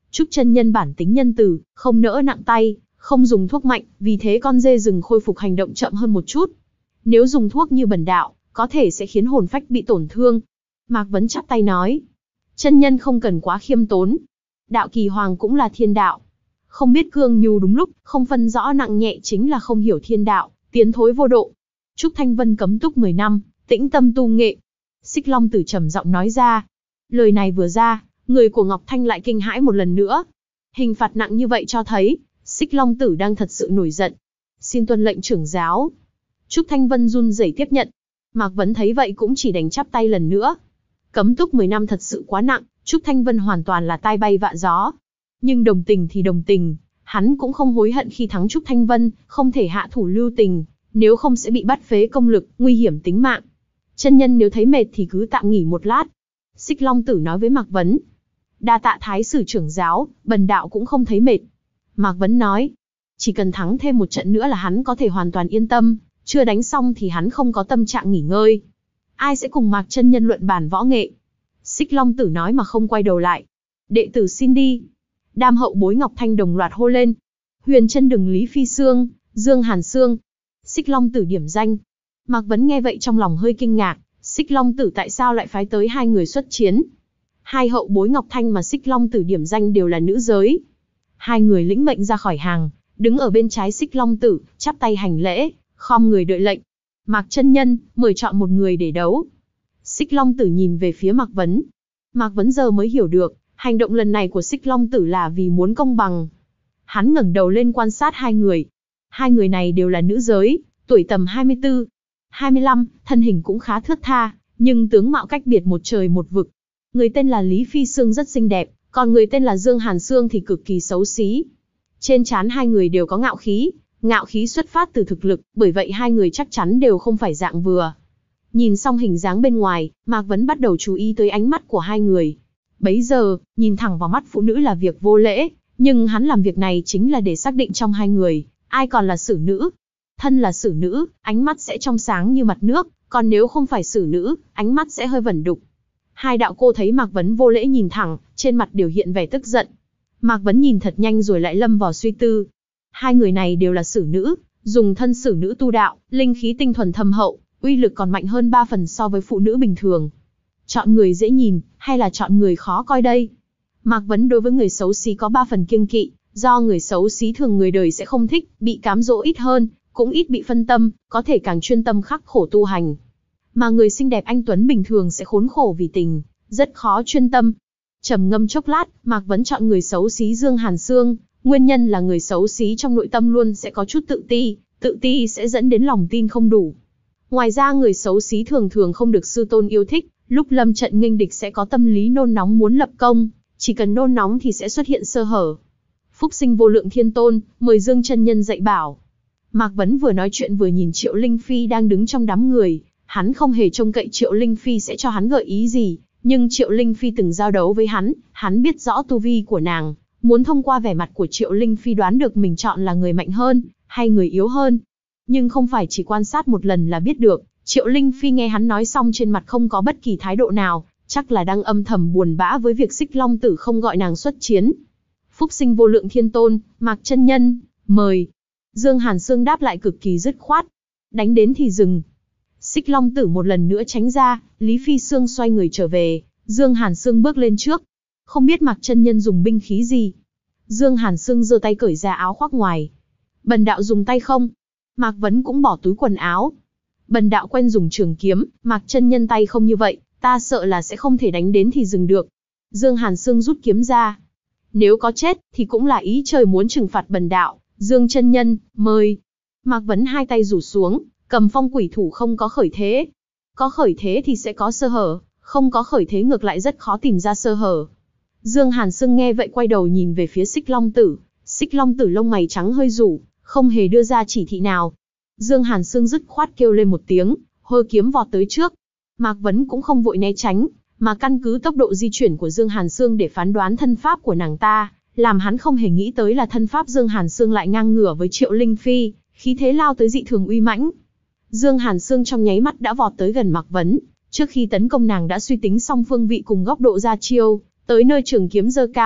[SPEAKER 1] Trúc chân nhân bản tính nhân từ, không nỡ nặng tay, không dùng thuốc mạnh, vì thế con dê rừng khôi phục hành động chậm hơn một chút. Nếu dùng thuốc như bần đạo, có thể sẽ khiến hồn phách bị tổn thương. Mạc Vấn chắp tay nói. Chân nhân không cần quá khiêm tốn. Đạo kỳ hoàng cũng là thiên đạo. Không biết cương nhu đúng lúc, không phân rõ nặng nhẹ chính là không hiểu thiên đạo, tiến thối vô độ. Trúc Thanh Vân cấm túc mười năm, tĩnh tâm tu nghệ. Xích Long Tử trầm giọng nói ra. Lời này vừa ra, người của Ngọc Thanh lại kinh hãi một lần nữa. Hình phạt nặng như vậy cho thấy, Xích Long Tử đang thật sự nổi giận. Xin tuân lệnh trưởng giáo. Trúc Thanh Vân run rẩy tiếp nhận. Mạc Vấn thấy vậy cũng chỉ đành chắp tay lần nữa. Cấm túc mười năm thật sự quá nặng, Trúc Thanh Vân hoàn toàn là tai bay vạ gió. Nhưng đồng tình thì đồng tình, hắn cũng không hối hận khi thắng Trúc Thanh Vân, không thể hạ thủ lưu tình, nếu không sẽ bị bắt phế công lực, nguy hiểm tính mạng. Chân nhân nếu thấy mệt thì cứ tạm nghỉ một lát. Xích Long Tử nói với Mạc Vấn. Đa tạ thái sử trưởng giáo, bần đạo cũng không thấy mệt. Mạc Vấn nói. Chỉ cần thắng thêm một trận nữa là hắn có thể hoàn toàn yên tâm, chưa đánh xong thì hắn không có tâm trạng nghỉ ngơi. Ai sẽ cùng Mạc chân nhân luận bàn võ nghệ? Xích Long Tử nói mà không quay đầu lại. Đệ tử xin đi. Đam hậu bối Ngọc Thanh đồng loạt hô lên. Huyền chân đừng Lý Phi Sương, Dương Hàn Sương. Xích Long Tử điểm danh. Mạc Vấn nghe vậy trong lòng hơi kinh ngạc. Xích Long Tử tại sao lại phái tới hai người xuất chiến? Hai hậu bối Ngọc Thanh mà Xích Long Tử điểm danh đều là nữ giới. Hai người lĩnh mệnh ra khỏi hàng, đứng ở bên trái Xích Long Tử, chắp tay hành lễ, khom người đợi lệnh. Mạc chân nhân, mời chọn một người để đấu. Xích Long Tử nhìn về phía Mạc Vấn. Mạc Vấn giờ mới hiểu được, hành động lần này của Xích Long Tử là vì muốn công bằng. Hắn ngẩng đầu lên quan sát hai người. Hai người này đều là nữ giới, tuổi tầm hai mươi tư, hai mươi lăm, thân hình cũng khá thướt tha, nhưng tướng mạo cách biệt một trời một vực. Người tên là Lý Phi Sương rất xinh đẹp, còn người tên là Dương Hàn Sương thì cực kỳ xấu xí. Trên trán hai người đều có ngạo khí, ngạo khí xuất phát từ thực lực, bởi vậy hai người chắc chắn đều không phải dạng vừa. Nhìn xong hình dáng bên ngoài, Mạc Vấn bắt đầu chú ý tới ánh mắt của hai người. Bấy giờ, nhìn thẳng vào mắt phụ nữ là việc vô lễ, nhưng hắn làm việc này chính là để xác định trong hai người, ai còn là xử nữ. Thân là xử nữ, ánh mắt sẽ trong sáng như mặt nước, còn nếu không phải xử nữ, ánh mắt sẽ hơi vẩn đục. Hai đạo cô thấy Mạc Vấn vô lễ nhìn thẳng, trên mặt đều hiện vẻ tức giận. Mạc Vấn nhìn thật nhanh rồi lại lâm vào suy tư. Hai người này đều là xử nữ, dùng thân xử nữ tu đạo, linh khí tinh thuần thâm hậu, uy lực còn mạnh hơn ba phần so với phụ nữ bình thường. Chọn người dễ nhìn, hay là chọn người khó coi đây? Mạc Vấn đối với người xấu xí có ba phần kiêng kỵ, do người xấu xí thường người đời sẽ không thích, bị cám dỗ ít hơn, cũng ít bị phân tâm, có thể càng chuyên tâm khắc khổ tu hành. Mà người xinh đẹp anh tuấn bình thường sẽ khốn khổ vì tình, rất khó chuyên tâm. Trầm ngâm chốc lát, Mạc Vấn chọn người xấu xí Dương Hàn Sương, nguyên nhân là người xấu xí trong nội tâm luôn sẽ có chút tự ti, tự ti sẽ dẫn đến lòng tin không đủ. Ngoài ra người xấu xí thường thường không được sư tôn yêu thích, lúc lâm trận nghênh địch sẽ có tâm lý nôn nóng muốn lập công, chỉ cần nôn nóng thì sẽ xuất hiện sơ hở. Phúc sinh vô lượng thiên tôn, mời Dương chân nhân dạy bảo. Mạc Vấn vừa nói chuyện vừa nhìn Triệu Linh Phi đang đứng trong đám người, hắn không hề trông cậy Triệu Linh Phi sẽ cho hắn gợi ý gì, nhưng Triệu Linh Phi từng giao đấu với hắn, hắn biết rõ tu vi của nàng, muốn thông qua vẻ mặt của Triệu Linh Phi đoán được mình chọn là người mạnh hơn, hay người yếu hơn. Nhưng không phải chỉ quan sát một lần là biết được, Triệu Linh Phi nghe hắn nói xong trên mặt không có bất kỳ thái độ nào, chắc là đang âm thầm buồn bã với việc Xích Long Tử không gọi nàng xuất chiến. Phúc sinh vô lượng thiên tôn, Mạc chân nhân, mời. Dương Hàn Sương đáp lại cực kỳ dứt khoát. Đánh đến thì dừng. Xích Long Tử một lần nữa tránh ra, Lý Phi Sương xoay người trở về, Dương Hàn Sương bước lên trước. Không biết Mạc chân nhân dùng binh khí gì? Dương Hàn Sương giơ tay cởi ra áo khoác ngoài. Bần đạo dùng tay không? Mạc Vấn cũng bỏ túi quần áo. Bần đạo quen dùng trường kiếm, Mạc chân nhân tay không như vậy, ta sợ là sẽ không thể đánh đến thì dừng được. Dương Hàn Sương rút kiếm ra. Nếu có chết, thì cũng là ý trời muốn trừng phạt bần đạo. Dương chân nhân, mời. Mạc Vấn hai tay rủ xuống, cầm phong quỷ thủ không có khởi thế. Có khởi thế thì sẽ có sơ hở, không có khởi thế ngược lại rất khó tìm ra sơ hở. Dương Hàn Sương nghe vậy quay đầu nhìn về phía Xích Long Tử. Xích Long Tử lông mày trắng hơi rủ, không hề đưa ra chỉ thị nào. Dương Hàn Sương dứt khoát kêu lên một tiếng, hơ kiếm vọt tới trước. Mạc Vấn cũng không vội né tránh, mà căn cứ tốc độ di chuyển của Dương Hàn Sương để phán đoán thân pháp của nàng ta, làm hắn không hề nghĩ tới là thân pháp Dương Hàn Sương lại ngang ngửa với Triệu Linh Phi, khí thế lao tới dị thường uy mãnh. Dương Hàn Sương trong nháy mắt đã vọt tới gần Mạc Vấn, trước khi tấn công nàng đã suy tính xong phương vị cùng góc độ ra chiêu, tới nơi trường kiếm giơ cao,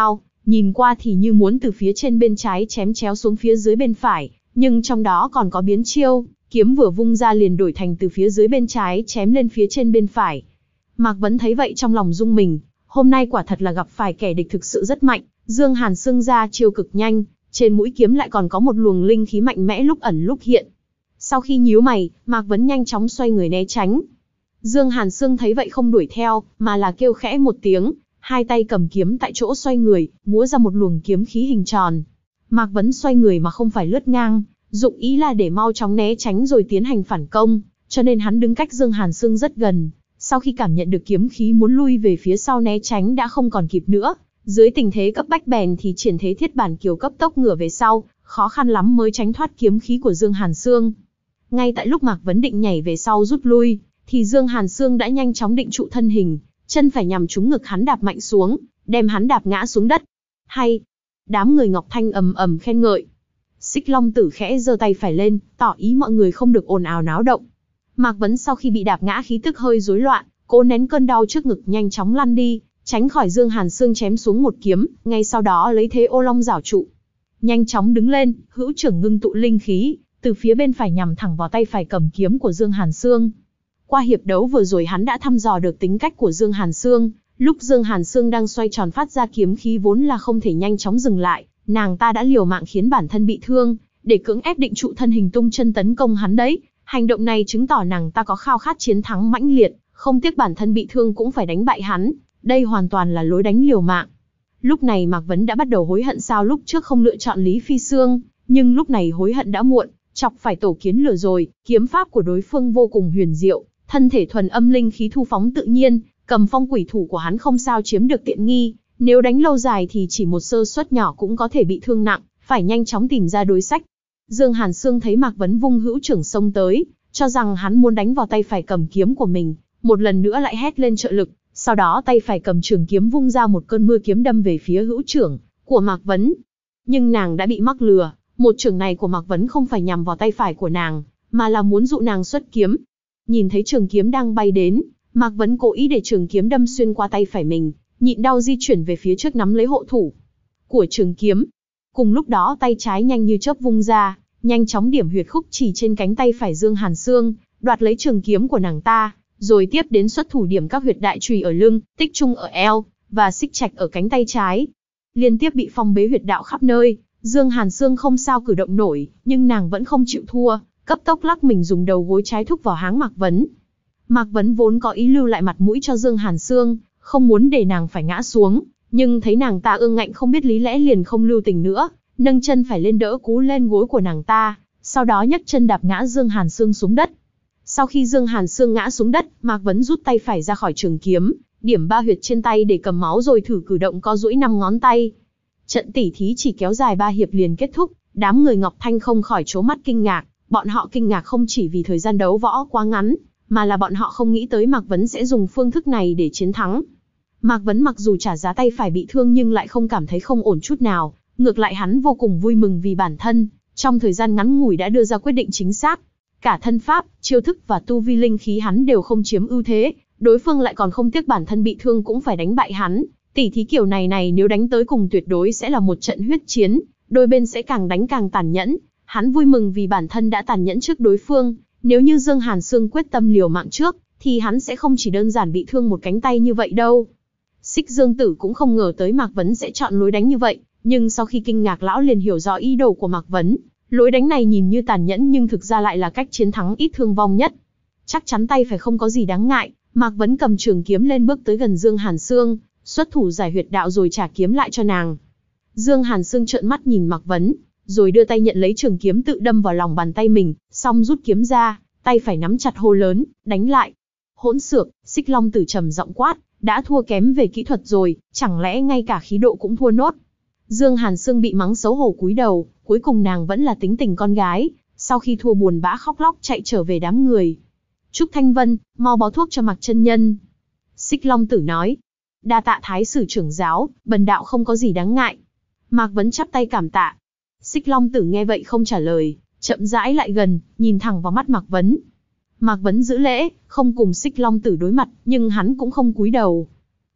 [SPEAKER 1] nhìn qua thì như muốn từ phía trên bên trái chém chéo xuống phía dưới bên phải, nhưng trong đó còn có biến chiêu, kiếm vừa vung ra liền đổi thành từ phía dưới bên trái chém lên phía trên bên phải. Mạc Vấn thấy vậy trong lòng rung mình, hôm nay quả thật là gặp phải kẻ địch thực sự rất mạnh. Dương Hàn Sương ra chiêu cực nhanh, trên mũi kiếm lại còn có một luồng linh khí mạnh mẽ lúc ẩn lúc hiện. Sau khi nhíu mày, Mạc Vấn nhanh chóng xoay người né tránh. Dương Hàn Sương thấy vậy không đuổi theo, mà là kêu khẽ một tiếng, hai tay cầm kiếm tại chỗ xoay người, múa ra một luồng kiếm khí hình tròn. Mạc Vấn xoay người mà không phải lướt ngang, dụng ý là để mau chóng né tránh rồi tiến hành phản công, cho nên hắn đứng cách Dương Hàn Sương rất gần. Sau khi cảm nhận được kiếm khí muốn lui về phía sau né tránh đã không còn kịp nữa, dưới tình thế cấp bách bèn thì triển thế thiết bản kiều cấp tốc ngửa về sau, khó khăn lắm mới tránh thoát kiếm khí của Dương Hàn Sương. Ngay tại lúc Mạc Vấn định nhảy về sau rút lui, thì Dương Hàn Sương đã nhanh chóng định trụ thân hình, chân phải nhằm trúng ngực hắn đạp mạnh xuống, đem hắn đạp ngã xuống đất. Hay! Đám người Ngọc Thanh ầm ầm khen ngợi. Xích Long Tử khẽ giơ tay phải lên, tỏ ý mọi người không được ồn ào náo động. Mạc Vấn sau khi bị đạp ngã khí tức hơi rối loạn, cố nén cơn đau trước ngực nhanh chóng lăn đi, tránh khỏi Dương Hàn Sương chém xuống một kiếm, ngay sau đó lấy thế ô long giảo trụ. Nhanh chóng đứng lên, hữu trưởng ngưng tụ linh khí, từ phía bên phải nhằm thẳng vào tay phải cầm kiếm của Dương Hàn Sương. Qua hiệp đấu vừa rồi hắn đã thăm dò được tính cách của Dương Hàn Sương, lúc Dương Hàn Sương đang xoay tròn phát ra kiếm khí vốn là không thể nhanh chóng dừng lại, nàng ta đã liều mạng khiến bản thân bị thương, để cưỡng ép định trụ thân hình tung chân tấn công hắn đấy. Hành động này chứng tỏ nàng ta có khao khát chiến thắng mãnh liệt, không tiếc bản thân bị thương cũng phải đánh bại hắn, đây hoàn toàn là lối đánh liều mạng. Lúc này Mạc Vấn đã bắt đầu hối hận sao lúc trước không lựa chọn Lý Phi Sương, nhưng lúc này hối hận đã muộn, chọc phải tổ kiến lửa rồi. Kiếm pháp của đối phương vô cùng huyền diệu, thân thể thuần âm linh khí thu phóng tự nhiên, cầm phong quỷ thủ của hắn không sao chiếm được tiện nghi, nếu đánh lâu dài thì chỉ một sơ suất nhỏ cũng có thể bị thương nặng, phải nhanh chóng tìm ra đối sách. Dương Hàn Sương thấy Mạc Vấn vung hữu trưởng xông tới, cho rằng hắn muốn đánh vào tay phải cầm kiếm của mình, một lần nữa lại hét lên trợ lực, sau đó tay phải cầm trường kiếm vung ra một cơn mưa kiếm đâm về phía hữu trưởng của Mạc Vấn. Nhưng nàng đã bị mắc lừa, một trường này của Mạc Vấn không phải nhằm vào tay phải của nàng, mà là muốn dụ nàng xuất kiếm. Nhìn thấy trường kiếm đang bay đến, Mạc Vấn cố ý để trường kiếm đâm xuyên qua tay phải mình, nhịn đau di chuyển về phía trước nắm lấy hộ thủ của trường kiếm. Cùng lúc đó tay trái nhanh như chớp vung ra, nhanh chóng điểm huyệt khúc chỉ trên cánh tay phải Dương Hàn Sương, đoạt lấy trường kiếm của nàng ta, rồi tiếp đến xuất thủ điểm các huyệt đại chùy ở lưng, tích trung ở eo, và xích trạch ở cánh tay trái. Liên tiếp bị phong bế huyệt đạo khắp nơi, Dương Hàn Sương không sao cử động nổi, nhưng nàng vẫn không chịu thua, cấp tốc lắc mình dùng đầu gối trái thúc vào háng Mạc Vấn. Mạc Vấn vốn có ý lưu lại mặt mũi cho Dương Hàn Sương, không muốn để nàng phải ngã xuống, nhưng thấy nàng ta ương ngạnh không biết lý lẽ liền không lưu tình nữa, nâng chân phải lên đỡ cú lên gối của nàng ta, sau đó nhấc chân đạp ngã Dương Hàn Sương xuống đất. Sau khi Dương Hàn Sương ngã xuống đất, Mạc Vấn rút tay phải ra khỏi trường kiếm, điểm ba huyệt trên tay để cầm máu rồi thử cử động co duỗi năm ngón tay. Trận tỉ thí chỉ kéo dài ba hiệp liền kết thúc, đám người Ngọc Thanh không khỏi trố mắt kinh ngạc, bọn họ kinh ngạc không chỉ vì thời gian đấu võ quá ngắn, mà là bọn họ không nghĩ tới Mạc Vấn sẽ dùng phương thức này để chiến thắng. Mạc Vấn mặc dù trả giá tay phải bị thương nhưng lại không cảm thấy không ổn chút nào, ngược lại hắn vô cùng vui mừng vì bản thân, trong thời gian ngắn ngủi đã đưa ra quyết định chính xác. Cả thân pháp, chiêu thức và tu vi linh khí hắn đều không chiếm ưu thế, đối phương lại còn không tiếc bản thân bị thương cũng phải đánh bại hắn. Tỷ thí kiểu này này nếu đánh tới cùng tuyệt đối sẽ là một trận huyết chiến, đôi bên sẽ càng đánh càng tàn nhẫn. Hắn vui mừng vì bản thân đã tàn nhẫn trước đối phương, nếu như Dương Hàn Sương quyết tâm liều mạng trước, thì hắn sẽ không chỉ đơn giản bị thương một cánh tay như vậy đâu. Xích Dương Tử cũng không ngờ tới Mạc Vấn sẽ chọn lối đánh như vậy, nhưng sau khi kinh ngạc lão liền hiểu rõ ý đồ của Mạc Vấn. Lối đánh này nhìn như tàn nhẫn nhưng thực ra lại là cách chiến thắng ít thương vong nhất. Chắc chắn tay phải không có gì đáng ngại, Mạc Vấn cầm trường kiếm lên bước tới gần Dương Hàn Sương, xuất thủ giải huyệt đạo rồi trả kiếm lại cho nàng. Dương Hàn Sương trợn mắt nhìn Mạc Vấn, rồi đưa tay nhận lấy trường kiếm tự đâm vào lòng bàn tay mình, xong rút kiếm ra, tay phải nắm chặt hô lớn, đánh lại. Hỗn xược, Xích Long Tử trầm giọng quát, đã thua kém về kỹ thuật rồi, chẳng lẽ ngay cả khí độ cũng thua nốt. Dương Hàn Sương bị mắng xấu hổ cúi đầu, cuối cùng nàng vẫn là tính tình con gái, sau khi thua buồn bã khóc lóc chạy trở về đám người. Trúc Thanh Vân, mau bó thuốc cho Mạc chân nhân. Xích Long Tử nói, đa tạ thái sử trưởng giáo, bần đạo không có gì đáng ngại. Mạc Vấn chắp tay cảm tạ. Xích Long Tử nghe vậy không trả lời, chậm rãi lại gần, nhìn thẳng vào mắt Mạc Vấn. Mạc Vấn giữ lễ, không cùng Xích Long Tử đối mặt, nhưng hắn cũng không cúi đầu.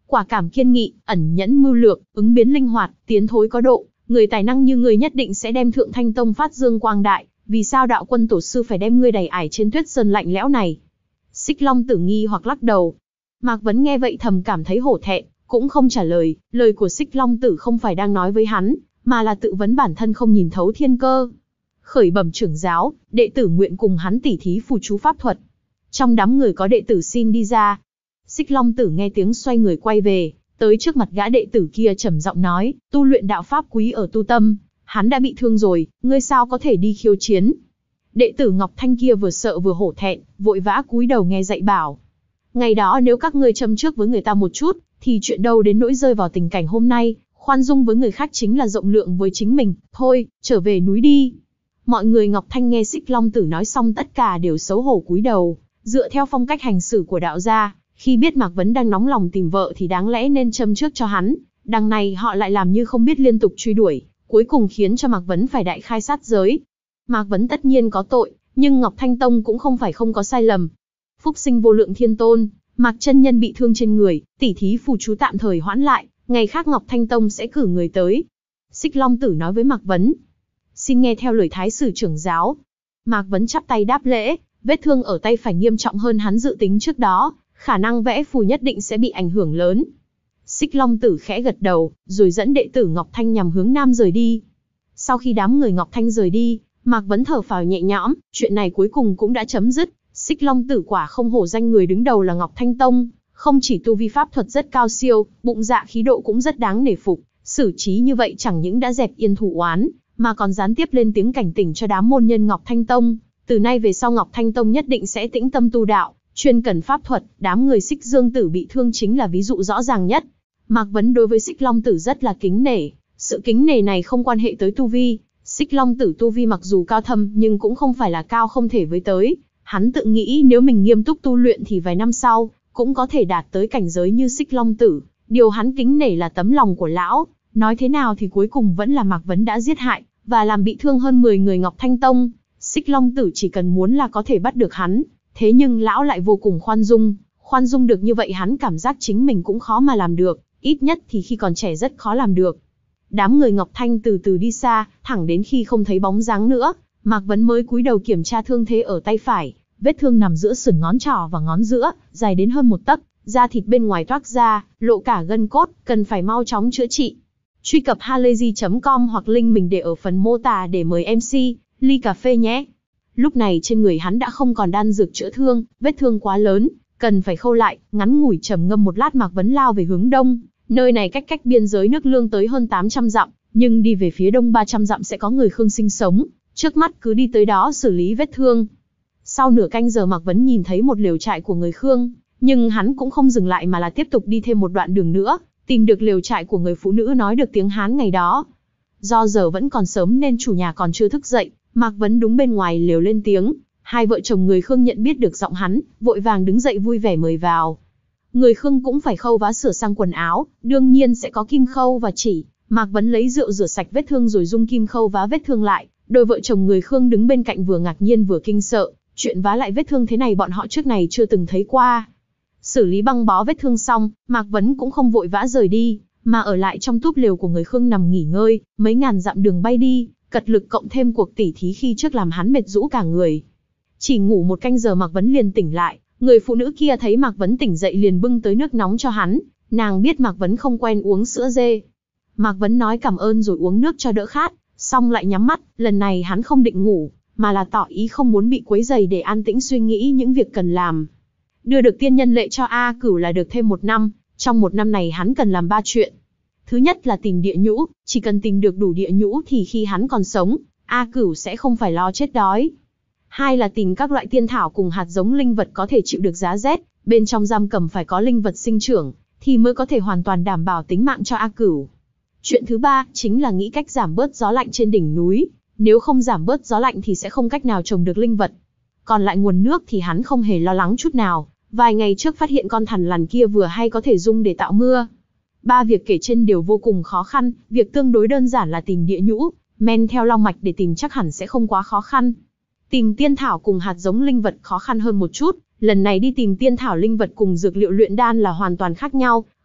[SPEAKER 1] quả cảm kiên nghị, ẩn nhẫn mưu lược, ứng biến linh hoạt, tiến thối có độ, người tài năng như người nhất định sẽ đem Thượng Thanh Tông phát dương quang đại, vì sao đạo quân tổ sư phải đem ngươi đày ải trên tuyết sơn lạnh lẽo này? Xích Long Tử nghi hoặc lắc đầu. Mạc Vấn nghe vậy thầm cảm thấy hổ thẹn, cũng không trả lời, lời của Xích Long Tử không phải đang nói với hắn, mà là tự vấn bản thân không nhìn thấu thiên cơ. Khởi bẩm trưởng giáo, đệ tử nguyện cùng hắn tỉ thí phù chú pháp thuật. Trong đám người có đệ tử xin đi ra. Xích Long Tử nghe tiếng xoay người quay về, tới trước mặt gã đệ tử kia trầm giọng nói, tu luyện đạo pháp quý ở tu tâm, hắn đã bị thương rồi, ngươi sao có thể đi khiêu chiến? Đệ tử Ngọc Thanh kia vừa sợ vừa hổ thẹn, vội vã cúi đầu nghe dạy bảo. Ngày đó nếu các ngươi châm trước với người ta một chút, thì chuyện đâu đến nỗi rơi vào tình cảnh hôm nay, khoan dung với người khác chính là rộng lượng với chính mình, thôi, trở về núi đi. Mọi người Ngọc Thanh nghe Xích Long Tử nói xong tất cả đều xấu hổ cúi đầu, dựa theo phong cách hành xử của đạo gia, khi biết Mạc Vấn đang nóng lòng tìm vợ thì đáng lẽ nên châm trước cho hắn, đằng này họ lại làm như không biết liên tục truy đuổi, cuối cùng khiến cho Mạc Vấn phải đại khai sát giới. Mạc Vấn tất nhiên có tội, nhưng Ngọc Thanh Tông cũng không phải không có sai lầm. Phúc sinh vô lượng thiên tôn, Mạc chân nhân bị thương trên người, tỉ thí phù chú tạm thời hoãn lại, ngày khác Ngọc Thanh Tông sẽ cử người tới. Xích Long Tử nói với Mạc Vấn. Xin nghe theo lời thái sử trưởng giáo. Mạc Vấn chắp tay đáp lễ, vết thương ở tay phải nghiêm trọng hơn hắn dự tính trước đó, khả năng vẽ phù nhất định sẽ bị ảnh hưởng lớn. Xích Long Tử khẽ gật đầu, rồi dẫn đệ tử Ngọc Thanh nhằm hướng nam rời đi. Sau khi đám người Ngọc Thanh rời đi, Mạc Vấn thở phào nhẹ nhõm, chuyện này cuối cùng cũng đã chấm dứt. Xích Long Tử quả không hổ danh người đứng đầu là Ngọc Thanh Tông, không chỉ tu vi pháp thuật rất cao siêu, bụng dạ khí độ cũng rất đáng nể phục, xử trí như vậy chẳng những đã dẹp yên thù oán, mà còn gián tiếp lên tiếng cảnh tỉnh cho đám môn nhân Ngọc Thanh Tông, từ nay về sau Ngọc Thanh Tông nhất định sẽ tĩnh tâm tu đạo, chuyên cần pháp thuật. Đám người Xích Dương Tử bị thương chính là ví dụ rõ ràng nhất. Mạc Vấn đối với Xích Long Tử rất là kính nể, sự kính nể này không quan hệ tới tu vi. Xích Long Tử tu vi mặc dù cao thâm nhưng cũng không phải là cao không thể với tới. Hắn tự nghĩ nếu mình nghiêm túc tu luyện thì vài năm sau, cũng có thể đạt tới cảnh giới như Xích Long Tử. Điều hắn kính nể là tấm lòng của lão, nói thế nào thì cuối cùng vẫn là Mạc Vấn đã giết hại, và làm bị thương hơn mười người Ngọc Thanh Tông. Xích Long Tử chỉ cần muốn là có thể bắt được hắn, thế nhưng lão lại vô cùng khoan dung, khoan dung được như vậy hắn cảm giác chính mình cũng khó mà làm được, ít nhất thì khi còn trẻ rất khó làm được. Đám người Ngọc Thanh từ từ đi xa, thẳng đến khi không thấy bóng dáng nữa, Mạc Vấn mới cúi đầu kiểm tra thương thế ở tay phải, vết thương nằm giữa sườn ngón trỏ và ngón giữa, dài đến hơn một tấc, da thịt bên ngoài toác ra, lộ cả gân cốt, cần phải mau chóng chữa trị. Truy cập halayzi chấm com hoặc link mình để ở phần mô tả để mời em xê, ly cà phê nhé. Lúc này trên người hắn đã không còn đan dược chữa thương, vết thương quá lớn, cần phải khâu lại. Ngắn ngủi trầm ngâm một lát, Mạc Vấn lao về hướng đông, nơi này cách cách biên giới nước Lương tới hơn tám trăm dặm, nhưng đi về phía đông ba trăm dặm sẽ có người Khương sinh sống, trước mắt cứ đi tới đó xử lý vết thương. Sau nửa canh giờ Mạc Vấn nhìn thấy một lều trại của người Khương, nhưng hắn cũng không dừng lại mà là tiếp tục đi thêm một đoạn đường nữa, tìm được lều trại của người phụ nữ nói được tiếng Hán ngày đó. Do giờ vẫn còn sớm nên chủ nhà còn chưa thức dậy, Mạc Vấn đúng bên ngoài lều lên tiếng, hai vợ chồng người Khương nhận biết được giọng hắn, vội vàng đứng dậy vui vẻ mời vào. Người Khương cũng phải khâu vá sửa sang quần áo, đương nhiên sẽ có kim khâu và chỉ. Mạc Vấn lấy rượu rửa sạch vết thương rồi dung kim khâu vá vết thương lại. Đôi vợ chồng người Khương đứng bên cạnh vừa ngạc nhiên vừa kinh sợ, chuyện vá lại vết thương thế này bọn họ trước này chưa từng thấy qua. Xử lý băng bó vết thương xong, Mạc Vấn cũng không vội vã rời đi, mà ở lại trong túp lều của người Khương nằm nghỉ ngơi. Mấy ngàn dặm đường bay đi, cật lực cộng thêm cuộc tỉ thí khi trước làm hắn mệt rũ cả người. Chỉ ngủ một canh giờ Mạc Vấn liền tỉnh lại. Người phụ nữ kia thấy Mạc Vấn tỉnh dậy liền bưng tới nước nóng cho hắn. Nàng biết Mạc Vấn không quen uống sữa dê. Mạc Vấn nói cảm ơn rồi uống nước cho đỡ khát, xong lại nhắm mắt. Lần này hắn không định ngủ, mà là tỏ ý không muốn bị quấy rầy để an tĩnh suy nghĩ những việc cần làm. Đưa được tiên nhân lệ cho A Cửu là được thêm một năm. Trong một năm này hắn cần làm ba chuyện. Thứ nhất là tìm địa nhũ, chỉ cần tìm được đủ địa nhũ thì khi hắn còn sống, A Cửu sẽ không phải lo chết đói. Hai là tìm các loại tiên thảo cùng hạt giống linh vật có thể chịu được giá rét, bên trong giam cầm phải có linh vật sinh trưởng, thì mới có thể hoàn toàn đảm bảo tính mạng cho A Cửu. Chuyện thứ ba chính là nghĩ cách giảm bớt gió lạnh trên đỉnh núi, nếu không giảm bớt gió lạnh thì sẽ không cách nào trồng được linh vật. Còn lại nguồn nước thì hắn không hề lo lắng chút nào, vài ngày trước phát hiện con thằn lằn kia vừa hay có thể dung để tạo mưa. Ba việc kể trên đều vô cùng khó khăn, việc tương đối đơn giản là tìm địa nhũ, men theo long mạch để tìm chắc hẳn sẽ không quá khó khăn. Tìm tiên thảo cùng hạt giống linh vật khó khăn hơn một chút, lần này đi tìm tiên thảo linh vật cùng dược liệu luyện đan là hoàn toàn khác nhau,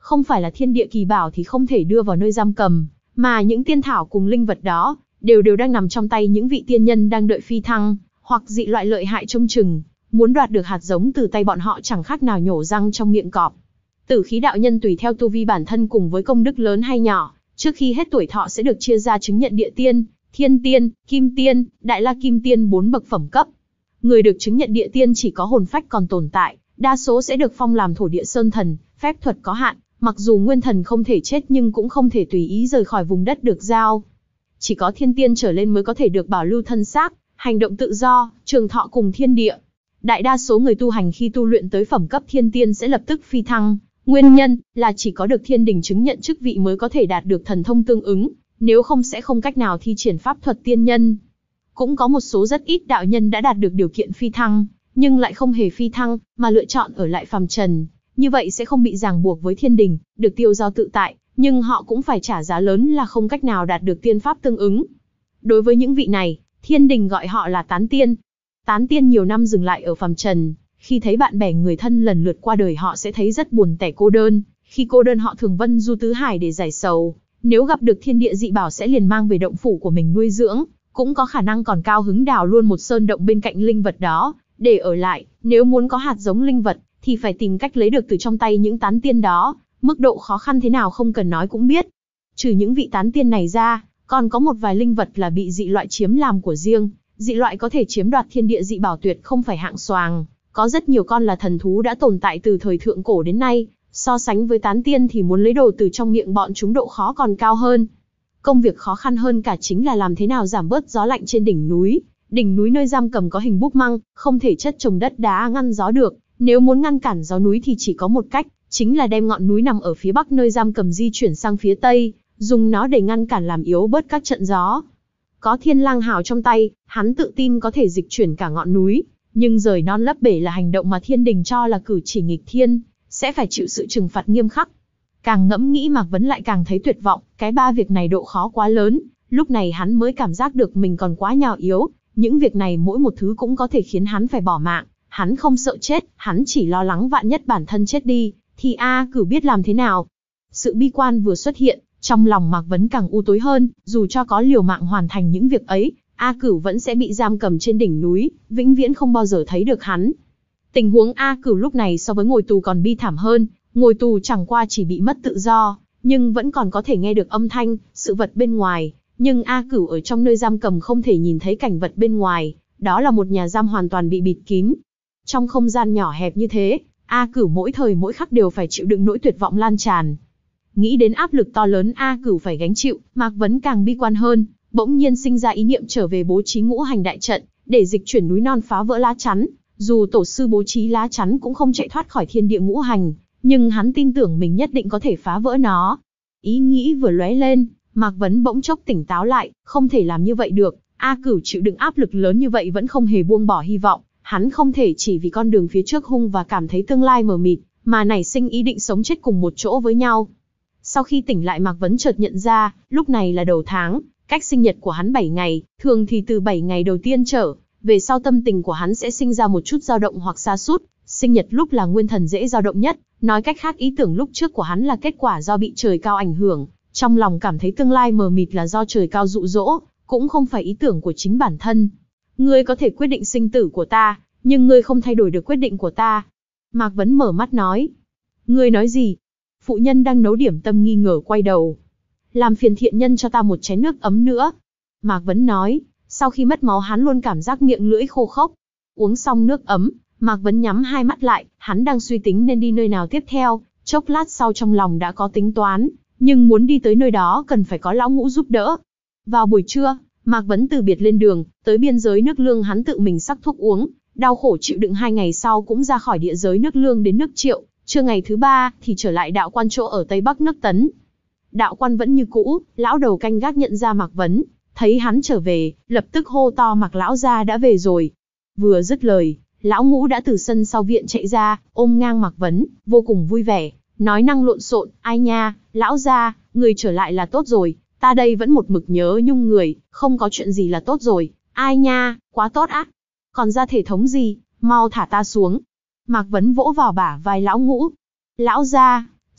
[SPEAKER 1] không phải là thiên địa kỳ bảo thì không thể đưa vào nơi giam cầm, mà những tiên thảo cùng linh vật đó, đều đều đang nằm trong tay những vị tiên nhân đang đợi phi thăng, hoặc dị loại lợi hại trông chừng, muốn đoạt được hạt giống từ tay bọn họ chẳng khác nào nhổ răng trong miệng cọp. Tử khí đạo nhân tùy theo tu vi bản thân cùng với công đức lớn hay nhỏ, trước khi hết tuổi thọ sẽ được chia ra chứng nhận địa tiên, thiên tiên, kim tiên, đại la kim tiên bốn bậc phẩm cấp. Người được chứng nhận địa tiên chỉ có hồn phách còn tồn tại, đa số sẽ được phong làm thổ địa sơn thần, phép thuật có hạn, mặc dù nguyên thần không thể chết nhưng cũng không thể tùy ý rời khỏi vùng đất được giao. Chỉ có thiên tiên trở lên mới có thể được bảo lưu thân xác, hành động tự do, trường thọ cùng thiên địa. Đại đa số người tu hành khi tu luyện tới phẩm cấp thiên tiên sẽ lập tức phi thăng, nguyên nhân là chỉ có được thiên đình chứng nhận chức vị mới có thể đạt được thần thông tương ứng, nếu không sẽ không cách nào thi triển pháp thuật tiên nhân. Cũng có một số rất ít đạo nhân đã đạt được điều kiện phi thăng, nhưng lại không hề phi thăng, mà lựa chọn ở lại phàm trần. Như vậy sẽ không bị ràng buộc với thiên đình, được tiêu giao tự tại, nhưng họ cũng phải trả giá lớn là không cách nào đạt được tiên pháp tương ứng. Đối với những vị này, thiên đình gọi họ là tán tiên. Tán tiên nhiều năm dừng lại ở phàm trần, khi thấy bạn bè người thân lần lượt qua đời họ sẽ thấy rất buồn tẻ cô đơn, khi cô đơn họ thường vân du tứ hải để giải sầu, nếu gặp được thiên địa dị bảo sẽ liền mang về động phủ của mình nuôi dưỡng, cũng có khả năng còn cao hứng đào luôn một sơn động bên cạnh linh vật đó, để ở lại, nếu muốn có hạt giống linh vật, thì phải tìm cách lấy được từ trong tay những tán tiên đó, mức độ khó khăn thế nào không cần nói cũng biết. Trừ những vị tán tiên này ra, còn có một vài linh vật là bị dị loại chiếm làm của riêng, dị loại có thể chiếm đoạt thiên địa dị bảo tuyệt không phải hạng xoàng, có rất nhiều con là thần thú đã tồn tại từ thời thượng cổ đến nay, so sánh với tán tiên thì muốn lấy đồ từ trong miệng bọn chúng độ khó còn cao hơn. Công việc khó khăn hơn cả chính là làm thế nào giảm bớt gió lạnh trên đỉnh núi. Đỉnh núi nơi giam cầm có hình búp măng, không thể chất trồng đất đá ngăn gió được, nếu muốn ngăn cản gió núi thì chỉ có một cách, chính là đem ngọn núi nằm ở phía bắc nơi giam cầm di chuyển sang phía tây, dùng nó để ngăn cản làm yếu bớt các trận gió. Có thiên lang hào trong tay, hắn tự tin có thể dịch chuyển cả ngọn núi, nhưng rời non lấp bể là hành động mà thiên đình cho là cử chỉ nghịch thiên, sẽ phải chịu sự trừng phạt nghiêm khắc. Càng ngẫm nghĩ Mạc Vấn lại càng thấy tuyệt vọng, cái ba việc này độ khó quá lớn, lúc này hắn mới cảm giác được mình còn quá nhào yếu, những việc này mỗi một thứ cũng có thể khiến hắn phải bỏ mạng, hắn không sợ chết, hắn chỉ lo lắng vạn nhất bản thân chết đi, thì A Cửu biết làm thế nào. Sự bi quan vừa xuất hiện, trong lòng Mạc Vấn càng u tối hơn, dù cho có liều mạng hoàn thành những việc ấy, A Cửu vẫn sẽ bị giam cầm trên đỉnh núi, vĩnh viễn không bao giờ thấy được hắn. Tình huống A Cửu lúc này so với ngồi tù còn bi thảm hơn, ngồi tù chẳng qua chỉ bị mất tự do, nhưng vẫn còn có thể nghe được âm thanh, sự vật bên ngoài, nhưng A Cửu ở trong nơi giam cầm không thể nhìn thấy cảnh vật bên ngoài, đó là một nhà giam hoàn toàn bị bịt kín. Trong không gian nhỏ hẹp như thế, A Cửu mỗi thời mỗi khắc đều phải chịu đựng nỗi tuyệt vọng lan tràn. Nghĩ đến áp lực to lớn A Cửu phải gánh chịu, Mạc Vấn càng bi quan hơn, bỗng nhiên sinh ra ý niệm trở về bố trí ngũ hành đại trận, để dịch chuyển núi non phá vỡ lá chắn. Dù tổ sư bố trí lá chắn cũng không chạy thoát khỏi thiên địa ngũ hành, nhưng hắn tin tưởng mình nhất định có thể phá vỡ nó. Ý nghĩ vừa lóe lên, Mạc Vấn bỗng chốc tỉnh táo lại, không thể làm như vậy được, A Cửu chịu đựng áp lực lớn như vậy vẫn không hề buông bỏ hy vọng, hắn không thể chỉ vì con đường phía trước hung và cảm thấy tương lai mờ mịt, mà nảy sinh ý định sống chết cùng một chỗ với nhau. Sau khi tỉnh lại Mạc Vấn chợt nhận ra, lúc này là đầu tháng, cách sinh nhật của hắn bảy ngày, thường thì từ bảy ngày đầu tiên trở về sau tâm tình của hắn sẽ sinh ra một chút dao động hoặc sa sút, sinh nhật lúc là nguyên thần dễ dao động nhất, nói cách khác ý tưởng lúc trước của hắn là kết quả do bị trời cao ảnh hưởng, trong lòng cảm thấy tương lai mờ mịt là do trời cao dụ dỗ, cũng không phải ý tưởng của chính bản thân. Ngươi có thể quyết định sinh tử của ta, nhưng ngươi không thay đổi được quyết định của ta. Mạc Vấn mở mắt nói. Ngươi nói gì? Phụ nhân đang nấu điểm tâm nghi ngờ quay đầu. Làm phiền thiện nhân cho ta một chén nước ấm nữa. Mạc Vấn nói, sau khi mất máu hắn luôn cảm giác miệng lưỡi khô khốc. Uống xong nước ấm, Mạc Vấn nhắm hai mắt lại, hắn đang suy tính nên đi nơi nào tiếp theo, chốc lát sau trong lòng đã có tính toán, nhưng muốn đi tới nơi đó cần phải có lão ngũ giúp đỡ. Vào buổi trưa, Mạc Vấn từ biệt lên đường, tới biên giới nước Lương hắn tự mình sắc thuốc uống, đau khổ chịu đựng hai ngày sau cũng ra khỏi địa giới nước Lương đến nước Triệu, trưa ngày thứ ba thì trở lại đạo quan chỗ ở Tây Bắc nước Tấn. Đạo quan vẫn như cũ, lão đầu canh gác nhận ra Mạc Vấn, thấy hắn trở về, lập tức hô to Mạc lão gia đã về rồi. Vừa dứt lời, lão ngũ đã từ sân sau viện chạy ra, ôm ngang Mạc Vấn, vô cùng vui vẻ, nói năng lộn xộn, ai nha, lão gia, người trở lại là tốt rồi, ta đây vẫn một mực nhớ nhung người, không có chuyện gì là tốt rồi, ai nha, quá tốt á, còn ra thể thống gì, mau thả ta xuống. Mạc Vấn vỗ vào bả vai lão ngũ. Lão gia,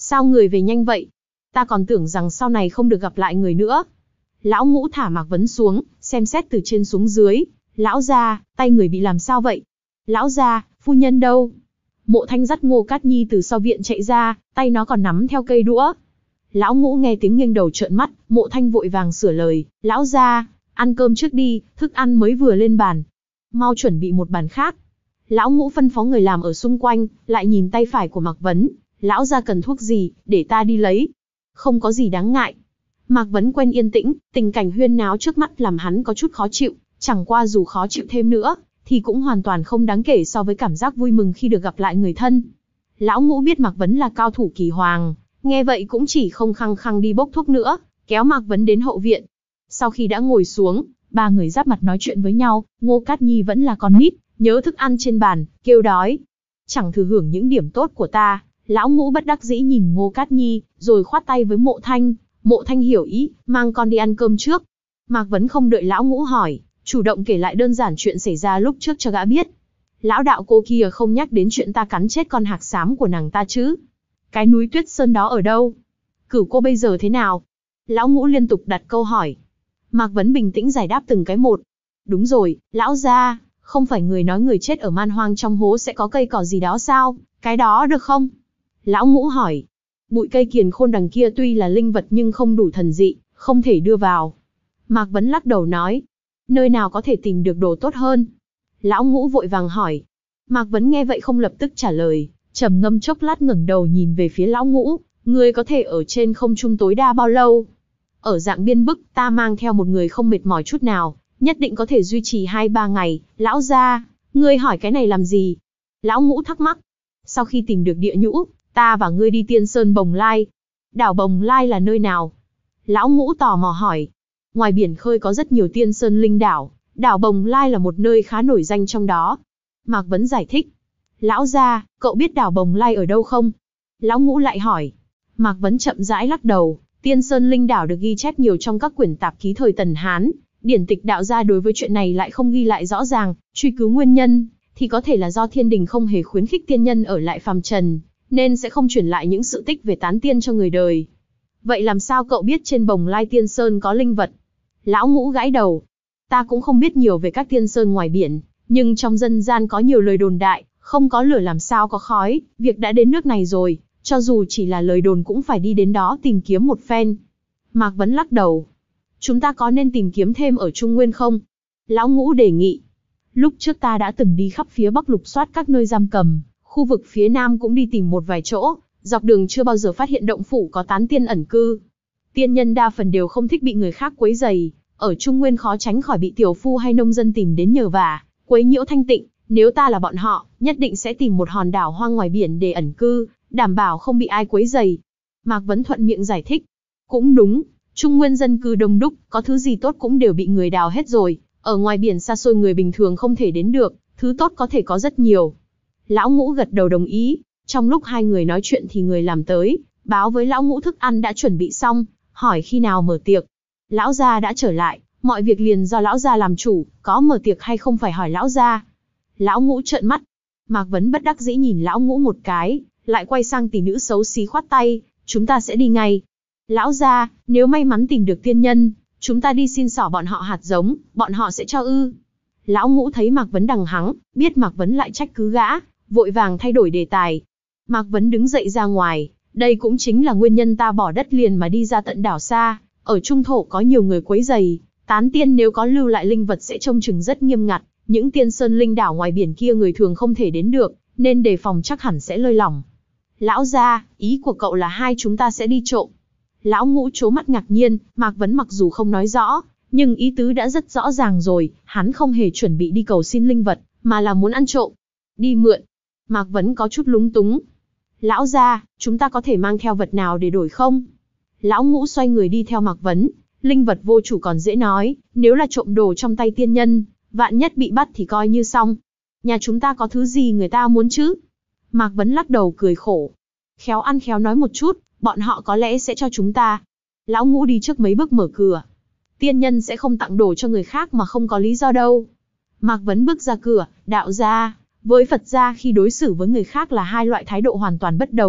[SPEAKER 1] Sao người về nhanh vậy? Ta còn tưởng rằng sau này không được gặp lại người nữa. Lão Ngũ thả Mạc Vấn xuống, xem xét từ trên xuống dưới. Lão gia, tay người bị làm sao vậy? Lão gia, phu nhân đâu? Mộ Thanh dắt Ngô Cát Nhi từ sau viện chạy ra, tay nó còn nắm theo cây đũa. Lão Ngũ nghe tiếng nghiêng đầu trợn mắt, Mộ Thanh vội vàng sửa lời, lão gia, ăn cơm trước đi, thức ăn mới vừa lên bàn. Mau chuẩn bị một bàn khác. Lão Ngũ phân phó người làm ở xung quanh, lại nhìn tay phải của Mạc Vấn, lão gia cần thuốc gì, để ta đi lấy. Không có gì đáng ngại. Mạc Vấn quen yên tĩnh, tình cảnh huyên náo trước mắt làm hắn có chút khó chịu, chẳng qua dù khó chịu thêm nữa, thì cũng hoàn toàn không đáng kể so với cảm giác vui mừng khi được gặp lại người thân. Lão Ngũ biết Mạc Vấn là cao thủ kỳ hoàng, nghe vậy cũng chỉ không khăng khăng đi bốc thuốc nữa, kéo Mạc Vấn đến hậu viện. Sau khi đã ngồi xuống, ba người giáp mặt nói chuyện với nhau, Ngô Cát Nhi vẫn là con nít, nhớ thức ăn trên bàn, kêu đói. Chẳng thừa hưởng những điểm tốt của ta, Lão Ngũ bất đắc dĩ nhìn Ngô Cát Nhi, rồi khoát tay với Mộ Thanh. Mộ Thanh hiểu ý, mang con đi ăn cơm trước. Mạc Vấn không đợi Lão Ngũ hỏi, chủ động kể lại đơn giản chuyện xảy ra lúc trước cho gã biết. Lão đạo cô kia không nhắc đến chuyện ta cắn chết con hạc xám của nàng ta chứ? Cái núi Tuyết Sơn đó ở đâu? Cửu cô bây giờ thế nào? Lão Ngũ liên tục đặt câu hỏi. Mạc Vấn bình tĩnh giải đáp từng cái một. Đúng rồi, lão gia, không phải người nói người chết ở man hoang trong hố sẽ có cây cỏ gì đó sao? Cái đó được không? Lão Ngũ hỏi. Bụi cây kiền khôn đằng kia tuy là linh vật nhưng không đủ thần dị, không thể đưa vào. Mạc Vấn lắc đầu nói. Nơi nào có thể tìm được đồ tốt hơn? Lão Ngũ vội vàng hỏi. Mạc Vấn nghe vậy không lập tức trả lời, trầm ngâm chốc lát ngẩng đầu nhìn về phía Lão Ngũ. Ngươi có thể ở trên không trung tối đa bao lâu? Ở dạng biên bức, ta mang theo một người không mệt mỏi chút nào, nhất định có thể duy trì hai ba ngày. Lão gia, ngươi hỏi cái này làm gì? Lão Ngũ thắc mắc. Sau khi tìm được địa nhũ, ta và ngươi đi Tiên Sơn Bồng Lai. Đảo Bồng Lai là nơi nào? Lão Ngũ tò mò hỏi. Ngoài biển khơi có rất nhiều tiên sơn linh đảo, đảo Bồng Lai là một nơi khá nổi danh trong đó. Mạc Vấn giải thích. Lão gia, cậu biết đảo Bồng Lai ở đâu không? Lão Ngũ lại hỏi. Mạc Vấn chậm rãi lắc đầu. Tiên sơn linh đảo được ghi chép nhiều trong các quyển tạp ký thời Tần Hán. Điển tịch đạo gia đối với chuyện này lại không ghi lại rõ ràng, truy cứu nguyên nhân, thì có thể là do thiên đình không hề khuyến khích tiên nhân ở lại phàm trần, nên sẽ không truyền lại những sự tích về tán tiên cho người đời. Vậy làm sao cậu biết trên Bồng Lai Tiên Sơn có linh vật? Lão Ngũ gãi đầu. Ta cũng không biết nhiều về các tiên sơn ngoài biển, nhưng trong dân gian có nhiều lời đồn đại, không có lửa làm sao có khói, việc đã đến nước này rồi, cho dù chỉ là lời đồn cũng phải đi đến đó tìm kiếm một phen. Mạc Vấn lắc đầu. Chúng ta có nên tìm kiếm thêm ở Trung Nguyên không? Lão Ngũ đề nghị. Lúc trước ta đã từng đi khắp phía Bắc lục soát các nơi giam cầm, khu vực phía Nam cũng đi tìm một vài chỗ, dọc đường chưa bao giờ phát hiện động phủ có tán tiên ẩn cư. Tiên nhân đa phần đều không thích bị người khác quấy rầy, ở Trung Nguyên khó tránh khỏi bị tiểu phu hay nông dân tìm đến nhờ vả, quấy nhiễu thanh tịnh. Nếu ta là bọn họ, nhất định sẽ tìm một hòn đảo hoang ngoài biển để ẩn cư, đảm bảo không bị ai quấy rầy. Mạc Vấn thuận miệng giải thích. Cũng đúng, Trung Nguyên dân cư đông đúc, có thứ gì tốt cũng đều bị người đào hết rồi. Ở ngoài biển xa xôi người bình thường không thể đến được, thứ tốt có thể có rất nhiều. Lão Ngũ gật đầu đồng ý. Trong lúc hai người nói chuyện thì người làm tới, báo với Lão Ngũ thức ăn đã chuẩn bị xong, hỏi khi nào mở tiệc. Lão gia đã trở lại, mọi việc liền do lão gia làm chủ, có mở tiệc hay không phải hỏi lão gia. Lão Ngũ trợn mắt. Mạc Vấn bất đắc dĩ nhìn Lão Ngũ một cái, lại quay sang tỷ nữ xấu xí khoát tay, chúng ta sẽ đi ngay. Lão gia, nếu may mắn tìm được tiên nhân, chúng ta đi xin xỏ bọn họ hạt giống, bọn họ sẽ cho ư? Lão Ngũ thấy Mạc Vấn đằng hắng, biết Mạc Vấn lại trách cứ gã, vội vàng thay đổi đề tài. Mạc Vấn đứng dậy ra ngoài, đây cũng chính là nguyên nhân ta bỏ đất liền mà đi ra tận đảo xa, ở trung thổ có nhiều người quấy rầy, tán tiên nếu có lưu lại linh vật sẽ trông chừng rất nghiêm ngặt, những tiên sơn linh đảo ngoài biển kia người thường không thể đến được, nên đề phòng chắc hẳn sẽ lơi lỏng. Lão gia, ý của cậu là hai chúng ta sẽ đi trộm? Lão Ngũ trố mắt ngạc nhiên, Mạc Vấn mặc dù không nói rõ, nhưng ý tứ đã rất rõ ràng rồi, hắn không hề chuẩn bị đi cầu xin linh vật, mà là muốn ăn trộm. Đi mượn. Mạc Vấn có chút lúng túng. Lão gia, chúng ta có thể mang theo vật nào để đổi không? Lão Ngũ xoay người đi theo Mạc Vấn, linh vật vô chủ còn dễ nói, nếu là trộm đồ trong tay tiên nhân, vạn nhất bị bắt thì coi như xong. Nhà chúng ta có thứ gì người ta muốn chứ? Mạc Vấn lắc đầu cười khổ. Khéo ăn khéo nói một chút, bọn họ có lẽ sẽ cho chúng ta. Lão Ngũ đi trước mấy bước mở cửa. Tiên nhân sẽ không tặng đồ cho người khác mà không có lý do đâu. Mạc Vấn bước ra cửa, đạo gia, với Phật gia khi đối xử với người khác là hai loại thái độ hoàn toàn bất đồng.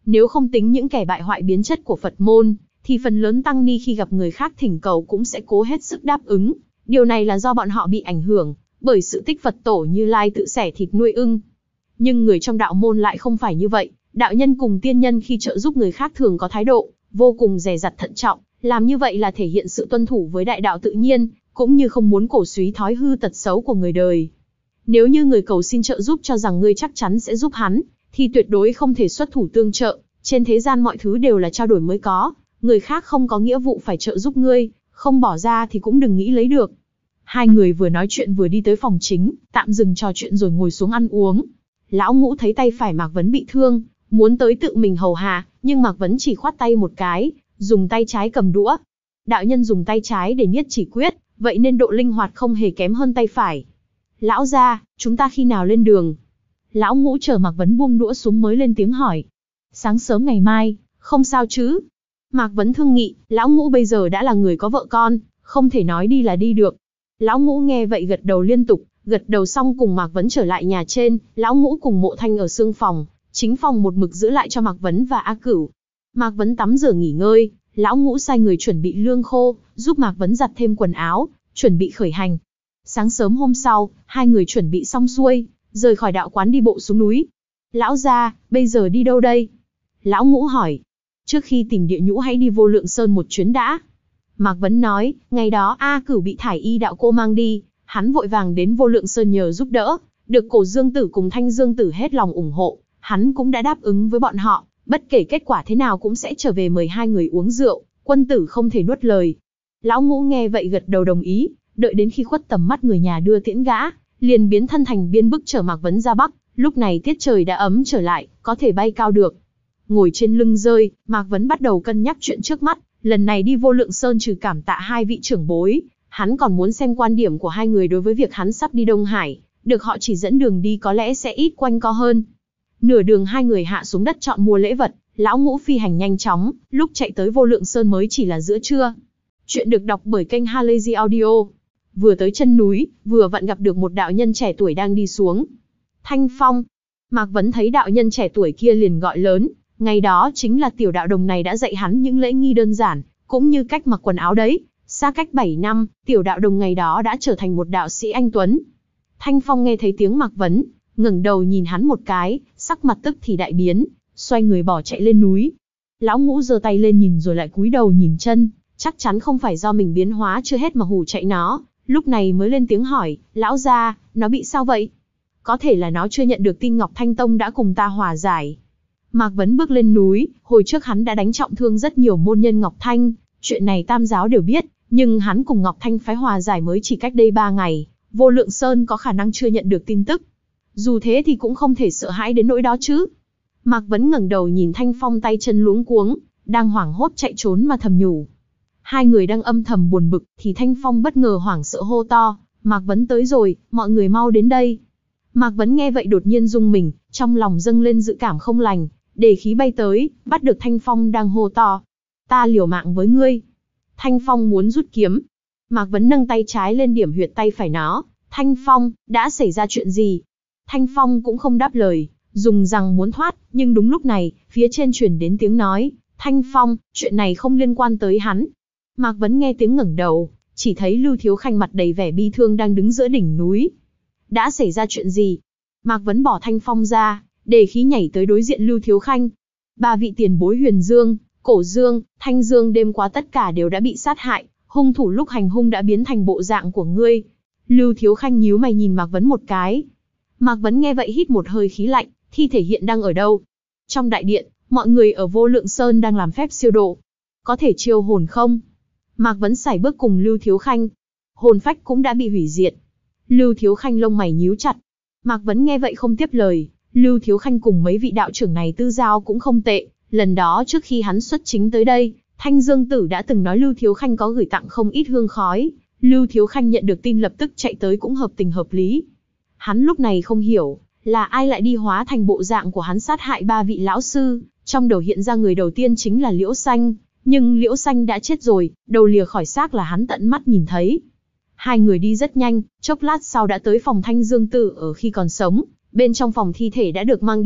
[SPEAKER 1] Nếu không tính những kẻ bại hoại biến chất của Phật môn, thì phần lớn tăng ni khi gặp người khác thỉnh cầu cũng sẽ cố hết sức đáp ứng. Điều này là do bọn họ bị ảnh hưởng bởi sự tích Phật tổ Như Lai tự xẻ thịt nuôi ưng. Nhưng người trong đạo môn lại không phải như vậy. Đạo nhân cùng tiên nhân khi trợ giúp người khác thường có thái độ vô cùng dè dặt thận trọng, làm như vậy là thể hiện sự tuân thủ với đại đạo tự nhiên, cũng như không muốn cổ suý thói hư tật xấu của người đời. Nếu như người cầu xin trợ giúp cho rằng ngươi chắc chắn sẽ giúp hắn, thì tuyệt đối không thể xuất thủ tương trợ. Trên thế gian mọi thứ đều là trao đổi mới có, người khác không có nghĩa vụ phải trợ giúp ngươi, không bỏ ra thì cũng đừng nghĩ lấy được. Hai người vừa nói chuyện vừa đi tới phòng chính, tạm dừng trò chuyện rồi ngồi xuống ăn uống. Lão Ngũ thấy tay phải Mạc Vấn bị thương, muốn tới tự mình hầu hạ, nhưng Mạc Vấn chỉ khoát tay một cái, dùng tay trái cầm đũa. Đạo nhân dùng tay trái để niết chỉ quyết, vậy nên độ linh hoạt không hề kém hơn tay phải. Lão gia, chúng ta khi nào lên đường? Lão Ngũ chờ Mạc Vấn buông đũa xuống mới lên tiếng hỏi. Sáng sớm ngày mai, không sao chứ? Mạc Vấn thương nghị, Lão Ngũ bây giờ đã là người có vợ con, không thể nói đi là đi được. Lão Ngũ nghe vậy gật đầu liên tục, gật đầu xong cùng Mạc Vấn trở lại nhà trên. Lão Ngũ cùng Mộ Thanh ở xương phòng, chính phòng một mực giữ lại cho Mạc Vấn và A Cửu. Mạc Vấn tắm rửa nghỉ ngơi, Lão Ngũ sai người chuẩn bị lương khô, giúp Mạc Vấn giặt thêm quần áo, chuẩn bị khởi hành. Sáng sớm hôm sau, hai người chuẩn bị xong xuôi, rời khỏi đạo quán đi bộ xuống núi. Lão gia, bây giờ đi đâu đây? Lão Ngũ hỏi. Trước khi tìm địa nhũ hãy đi Vô Lượng Sơn một chuyến đã. Mạc Vấn nói, ngày đó A Cửu bị Thải Y đạo cô mang đi, hắn vội vàng đến Vô Lượng Sơn nhờ giúp đỡ, được Cổ Dương Tử cùng Thanh Dương Tử hết lòng ủng hộ, hắn cũng đã đáp ứng với bọn họ, bất kể kết quả thế nào cũng sẽ trở về mời hai người uống rượu, quân tử không thể nuốt lời. Lão Ngũ nghe vậy gật đầu đồng ý, đợi đến khi khuất tầm mắt người nhà đưa tiễn gã, liền biến thân thành biên bức chở Mạc Vấn ra Bắc. Lúc này tiết trời đã ấm trở lại, có thể bay cao được. Ngồi trên lưng rơi, Mạc Vấn bắt đầu cân nhắc chuyện trước mắt. Lần này đi Vô Lượng Sơn trừ cảm tạ hai vị trưởng bối, hắn còn muốn xem quan điểm của hai người đối với việc hắn sắp đi Đông Hải, được họ chỉ dẫn đường đi có lẽ sẽ ít quanh co hơn. Nửa đường hai người hạ xuống đất chọn mua lễ vật, Lão Ngũ phi hành nhanh chóng, lúc chạy tới Vô Lượng Sơn mới chỉ là giữa trưa. Chuyện được đọc bởi kênh Halazy Audio. Vừa tới chân núi, vừa vặn gặp được một đạo nhân trẻ tuổi đang đi xuống. Thanh Phong. Mạc Vấn thấy đạo nhân trẻ tuổi kia liền gọi lớn, ngày đó chính là tiểu đạo đồng này đã dạy hắn những lễ nghi đơn giản, cũng như cách mặc quần áo đấy. Xa cách bảy năm, tiểu đạo đồng ngày đó đã trở thành một đạo sĩ anh tuấn. Thanh Phong nghe thấy tiếng Mạc Vấn, ngẩng đầu nhìn hắn một cái, sắc mặt tức thì đại biến, xoay người bỏ chạy lên núi. Lão Ngũ giơ tay lên nhìn rồi lại cúi đầu nhìn chân, chắc chắn không phải do mình biến hóa chưa hết mà hù chạy nó, lúc này mới lên tiếng hỏi, lão gia, nó bị sao vậy? Có thể là nó chưa nhận được tin Ngọc Thanh Tông đã cùng ta hòa giải. Mạc Vấn bước lên núi, hồi trước hắn đã đánh trọng thương rất nhiều môn nhân Ngọc Thanh, chuyện này tam giáo đều biết, nhưng hắn cùng Ngọc Thanh phái hòa giải mới chỉ cách đây ba ngày, Vô Lượng Sơn có khả năng chưa nhận được tin tức. Dù thế thì cũng không thể sợ hãi đến nỗi đó chứ. Mạc Vấn ngẩng đầu nhìn Thanh Phong tay chân luống cuống, đang hoảng hốt chạy trốn mà thầm nhủ. Hai người đang âm thầm buồn bực, thì Thanh Phong bất ngờ hoảng sợ hô to, Mạc Vấn tới rồi, mọi người mau đến đây. Mạc Vấn nghe vậy đột nhiên rung mình, trong lòng dâng lên dự cảm không lành, đề khí bay tới, bắt được Thanh Phong đang hô to. Ta liều mạng với ngươi. Thanh Phong muốn rút kiếm. Mạc Vấn nâng tay trái lên điểm huyệt tay phải nó. Thanh Phong, đã xảy ra chuyện gì? Thanh Phong cũng không đáp lời, dùng rằng muốn thoát, nhưng đúng lúc này, phía trên truyền đến tiếng nói. Thanh Phong, chuyện này không liên quan tới hắn. Mạc Vấn nghe tiếng ngẩng đầu, chỉ thấy Lưu Thiếu Khanh mặt đầy vẻ bi thương đang đứng giữa đỉnh núi. Đã xảy ra chuyện gì? Mạc Vấn bỏ Thanh Phong ra, đề khí nhảy tới đối diện Lưu Thiếu Khanh. Ba vị tiền bối Huyền Dương, Cổ Dương, Thanh Dương đêm qua tất cả đều đã bị sát hại, hung thủ lúc hành hung đã biến thành bộ dạng của ngươi. Lưu Thiếu Khanh nhíu mày nhìn Mạc Vấn một cái. Mạc Vấn nghe vậy hít một hơi khí lạnh, thi thể hiện đang ở đâu? Trong đại điện, mọi người ở Vô Lượng Sơn đang làm phép siêu độ. Có thể chiêu hồn không? Mạc Vấn sải bước cùng Lưu Thiếu Khanh. Hồn phách cũng đã bị hủy diệt. Lưu Thiếu Khanh lông mày nhíu chặt. Mạc Vấn nghe vậy không tiếp lời. Lưu Thiếu Khanh cùng mấy vị đạo trưởng này tư giao cũng không tệ. Lần đó trước khi hắn xuất chính tới đây, Thanh Dương Tử đã từng nói Lưu Thiếu Khanh có gửi tặng không ít hương khói. Lưu Thiếu Khanh nhận được tin lập tức chạy tới cũng hợp tình hợp lý. Hắn lúc này không hiểu, là ai lại đi hóa thành bộ dạng của hắn sát hại ba vị lão sư. Trong đầu hiện ra người đầu tiên chính là Liễu Xanh. Nhưng Liễu Xanh đã chết rồi, đầu lìa khỏi xác là hắn tận mắt nhìn thấy. Hai người đi rất nhanh, chốc lát sau đã tới phòng Thanh Dương Tử ở khi còn sống. Bên trong phòng thi thể đã được mang đi,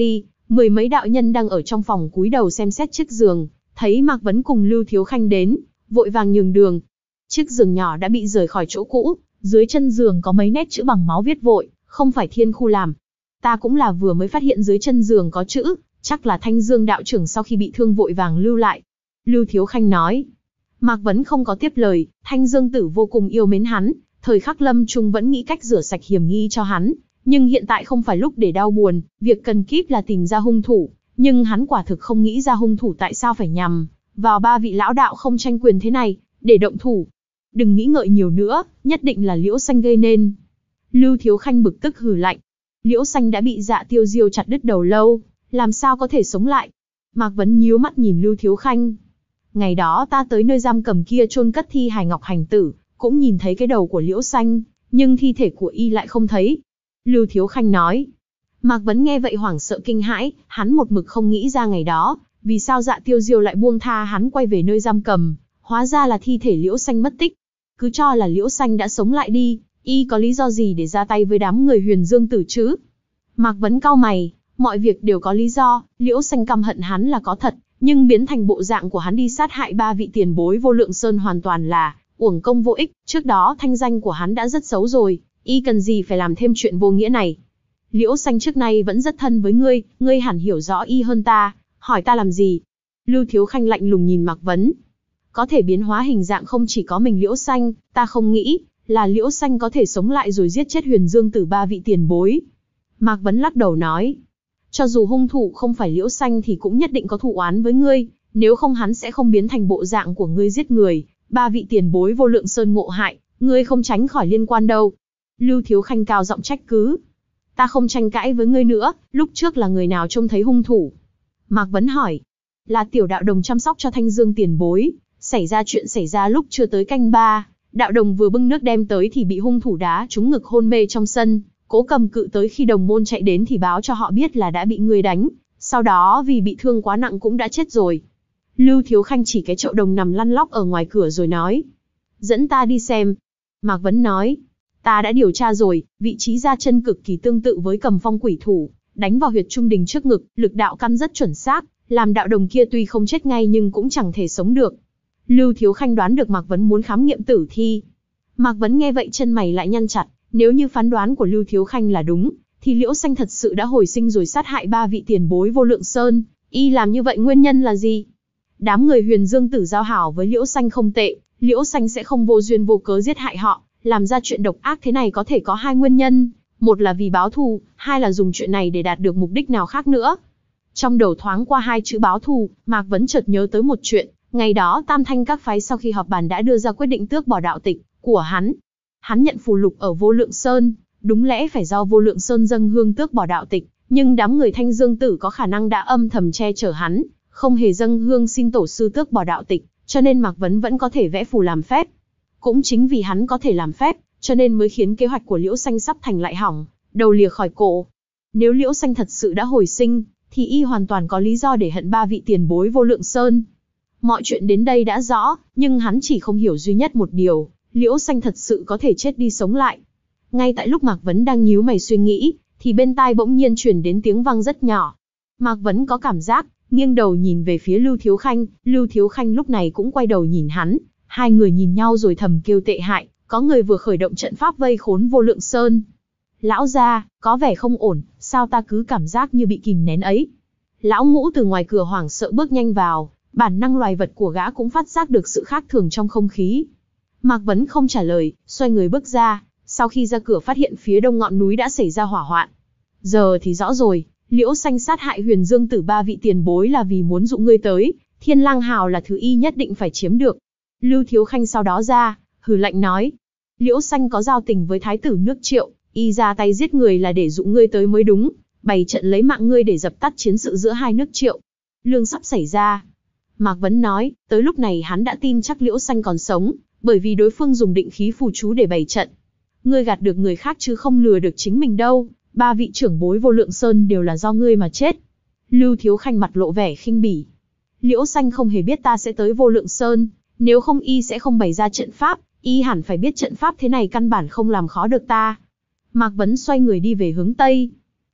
[SPEAKER 1] Mười mấy đạo nhân đang ở trong phòng cúi đầu xem xét chiếc giường, thấy Mạc Vấn cùng Lưu Thiếu Khanh đến, vội vàng nhường đường. Chiếc giường nhỏ đã bị rời khỏi chỗ cũ, dưới chân giường có mấy nét chữ bằng máu viết vội, không phải Thiên Khu làm. Ta cũng là vừa mới phát hiện dưới chân giường có chữ, chắc là Thanh Dương đạo trưởng sau khi bị thương vội vàng lưu lại. Lưu Thiếu Khanh nói. Mạc Vấn không có tiếp lời, Thanh Dương Tử vô cùng yêu mến hắn, thời khắc lâm chung vẫn nghĩ cách rửa sạch hiểm nghi cho hắn, nhưng hiện tại không phải lúc để đau buồn, việc cần kíp là tìm ra hung thủ, nhưng hắn quả thực không nghĩ ra hung thủ tại sao phải nhằm vào ba vị lão đạo không tranh quyền thế này, để động thủ. Đừng nghĩ ngợi nhiều nữa, nhất định là Liễu Xanh gây nên. Lưu Thiếu Khanh bực tức hừ lạnh. Liễu Xanh đã bị Dạ Tiêu Diêu chặt đứt đầu lâu, làm sao có thể sống lại? Mạc Vấn nhíu mắt nhìn Lưu Thiếu Khanh. Ngày đó ta tới nơi giam cầm kia chôn cất thi hài Ngọc Hành Tử, cũng nhìn thấy cái đầu của Liễu Xanh, nhưng thi thể của y lại không thấy. Lưu Thiếu Khanh nói. Mạc Vấn nghe vậy hoảng sợ kinh hãi, hắn một mực không nghĩ ra ngày đó, vì sao Dạ Tiêu Diêu lại buông tha hắn quay về nơi giam cầm, hóa ra là thi thể Liễu Xanh mất tích. Cứ cho là Liễu Xanh đã sống lại đi, y có lý do gì để ra tay với đám người Huyền Dương Tử chứ? Mạc Vấn cau mày, mọi việc đều có lý do, Liễu Xanh căm hận hắn là có thật, nhưng biến thành bộ dạng của hắn đi sát hại ba vị tiền bối Vô Lượng Sơn hoàn toàn là uổng công vô ích, trước đó thanh danh của hắn đã rất xấu rồi, y cần gì phải làm thêm chuyện vô nghĩa này. Liễu Xanh trước nay vẫn rất thân với ngươi, ngươi hẳn hiểu rõ y hơn ta, hỏi ta làm gì? Lưu Thiếu Khanh lạnh lùng nhìn Mạc Vấn. Có thể biến hóa hình dạng không chỉ có mình Liễu Xanh, ta không nghĩ là Liễu Xanh có thể sống lại rồi giết chết Huyền Dương Tử ba vị tiền bối. Mạc Vấn lắc đầu nói, cho dù hung thủ không phải Liễu Xanh thì cũng nhất định có thù oán với ngươi, nếu không hắn sẽ không biến thành bộ dạng của ngươi giết người, ba vị tiền bối Vô Lượng Sơn ngộ hại, ngươi không tránh khỏi liên quan đâu. Lưu Thiếu Khanh cao giọng trách cứ. Ta không tranh cãi với ngươi nữa, lúc trước là người nào trông thấy hung thủ? Mạc Vấn hỏi. Là Tiểu Đạo Đồng chăm sóc cho Thanh Dương tiền bối, xảy ra chuyện xảy ra lúc chưa tới canh ba, Đạo Đồng vừa bưng nước đem tới thì bị hung thủ đá trúng ngực hôn mê trong sân, Cố Cầm Cự tới khi đồng môn chạy đến thì báo cho họ biết là đã bị người đánh, sau đó vì bị thương quá nặng cũng đã chết rồi. Lưu Thiếu Khanh chỉ cái chậu đồng nằm lăn lóc ở ngoài cửa rồi nói. Dẫn ta đi xem. Mạc Vấn nói. Ta đã điều tra rồi, vị trí ra chân cực kỳ tương tự với Cầm Phong quỷ thủ, đánh vào huyệt trung đình trước ngực, lực đạo căn rất chuẩn xác, làm Đạo Đồng kia tuy không chết ngay nhưng cũng chẳng thể sống được. Lưu Thiếu Khanh đoán được Mạc Vấn muốn khám nghiệm tử thi. Mạc Vấn nghe vậy chân mày lại nhăn chặt, nếu như phán đoán của Lưu Thiếu Khanh là đúng, thì Liễu Xanh thật sự đã hồi sinh rồi sát hại ba vị tiền bối Vô Lượng Sơn, y làm như vậy nguyên nhân là gì? Đám người Huyền Dương Tử giao hảo với Liễu Xanh không tệ, Liễu Xanh sẽ không vô duyên vô cớ giết hại họ, làm ra chuyện độc ác thế này có thể có hai nguyên nhân, một là vì báo thù, hai là dùng chuyện này để đạt được mục đích nào khác nữa. Trong đầu thoáng qua hai chữ báo thù, Mạc Vấn chợt nhớ tới một chuyện, ngày đó Tam Thanh các phái sau khi họp bàn đã đưa ra quyết định tước bỏ đạo tịch của hắn. Hắn nhận phù lục ở Vô Lượng Sơn, đúng lẽ phải do Vô Lượng Sơn dâng hương tước bỏ đạo tịch, nhưng đám người Thanh Dương Tử có khả năng đã âm thầm che chở hắn, không hề dâng hương xin tổ sư tước bỏ đạo tịch, cho nên Mạc Vấn vẫn có thể vẽ phù làm phép. Cũng chính vì hắn có thể làm phép, cho nên mới khiến kế hoạch của Liễu Xanh sắp thành lại hỏng, đầu lìa khỏi cổ. Nếu Liễu Xanh thật sự đã hồi sinh, thì y hoàn toàn có lý do để hận ba vị tiền bối Vô Lượng Sơn. Mọi chuyện đến đây đã rõ, nhưng hắn chỉ không hiểu duy nhất một điều, Liễu Xanh thật sự có thể chết đi sống lại. Ngay tại lúc Mạc Vấn đang nhíu mày suy nghĩ, thì bên tai bỗng nhiên truyền đến tiếng vang rất nhỏ. Mạc Vấn có cảm giác, nghiêng đầu nhìn về phía Lưu Thiếu Khanh, Lưu Thiếu Khanh lúc này cũng quay đầu nhìn hắn, hai người nhìn nhau rồi thầm kêu tệ hại, có người vừa khởi động trận pháp vây khốn Vô Lượng Sơn. Lão gia, có vẻ không ổn, sao ta cứ cảm giác như bị kìm nén ấy. Lão Ngũ từ ngoài cửa hoảng sợ bước nhanh vào, bản năng loài vật của gã cũng phát giác được sự khác thường trong không khí. Mạc Vấn không trả lời, xoay người bước ra, sau khi ra cửa phát hiện phía đông ngọn núi đã xảy ra hỏa hoạn. Giờ thì rõ rồi, Liễu Xanh sát hại Huyền Dương Tử ba vị tiền bối là vì muốn dụ ngươi tới, Thiên Lang Hào là thứ y nhất định phải chiếm được. Lưu Thiếu Khanh sau đó ra, hừ lạnh nói, Liễu Xanh có giao tình với thái tử nước Triệu, y ra tay giết người là để dụ ngươi tới mới đúng, bày trận lấy mạng ngươi để dập tắt chiến sự giữa hai nước Triệu Lương sắp xảy ra. Mạc Vấn nói, tới lúc này hắn đã tin chắc Liễu Xanh còn sống, bởi vì đối phương dùng định khí phù chú để bày trận. Ngươi gạt được người khác chứ không lừa được chính mình đâu, ba vị trưởng bối Vô Lượng Sơn đều là do ngươi mà chết. Lưu Thiếu Khanh mặt lộ vẻ khinh bỉ. Liễu Xanh không hề biết ta sẽ tới Vô Lượng Sơn, nếu không y sẽ không bày ra trận pháp, y hẳn phải biết trận pháp thế này căn bản không làm khó được ta. Mạc Vấn xoay người đi về hướng Tây.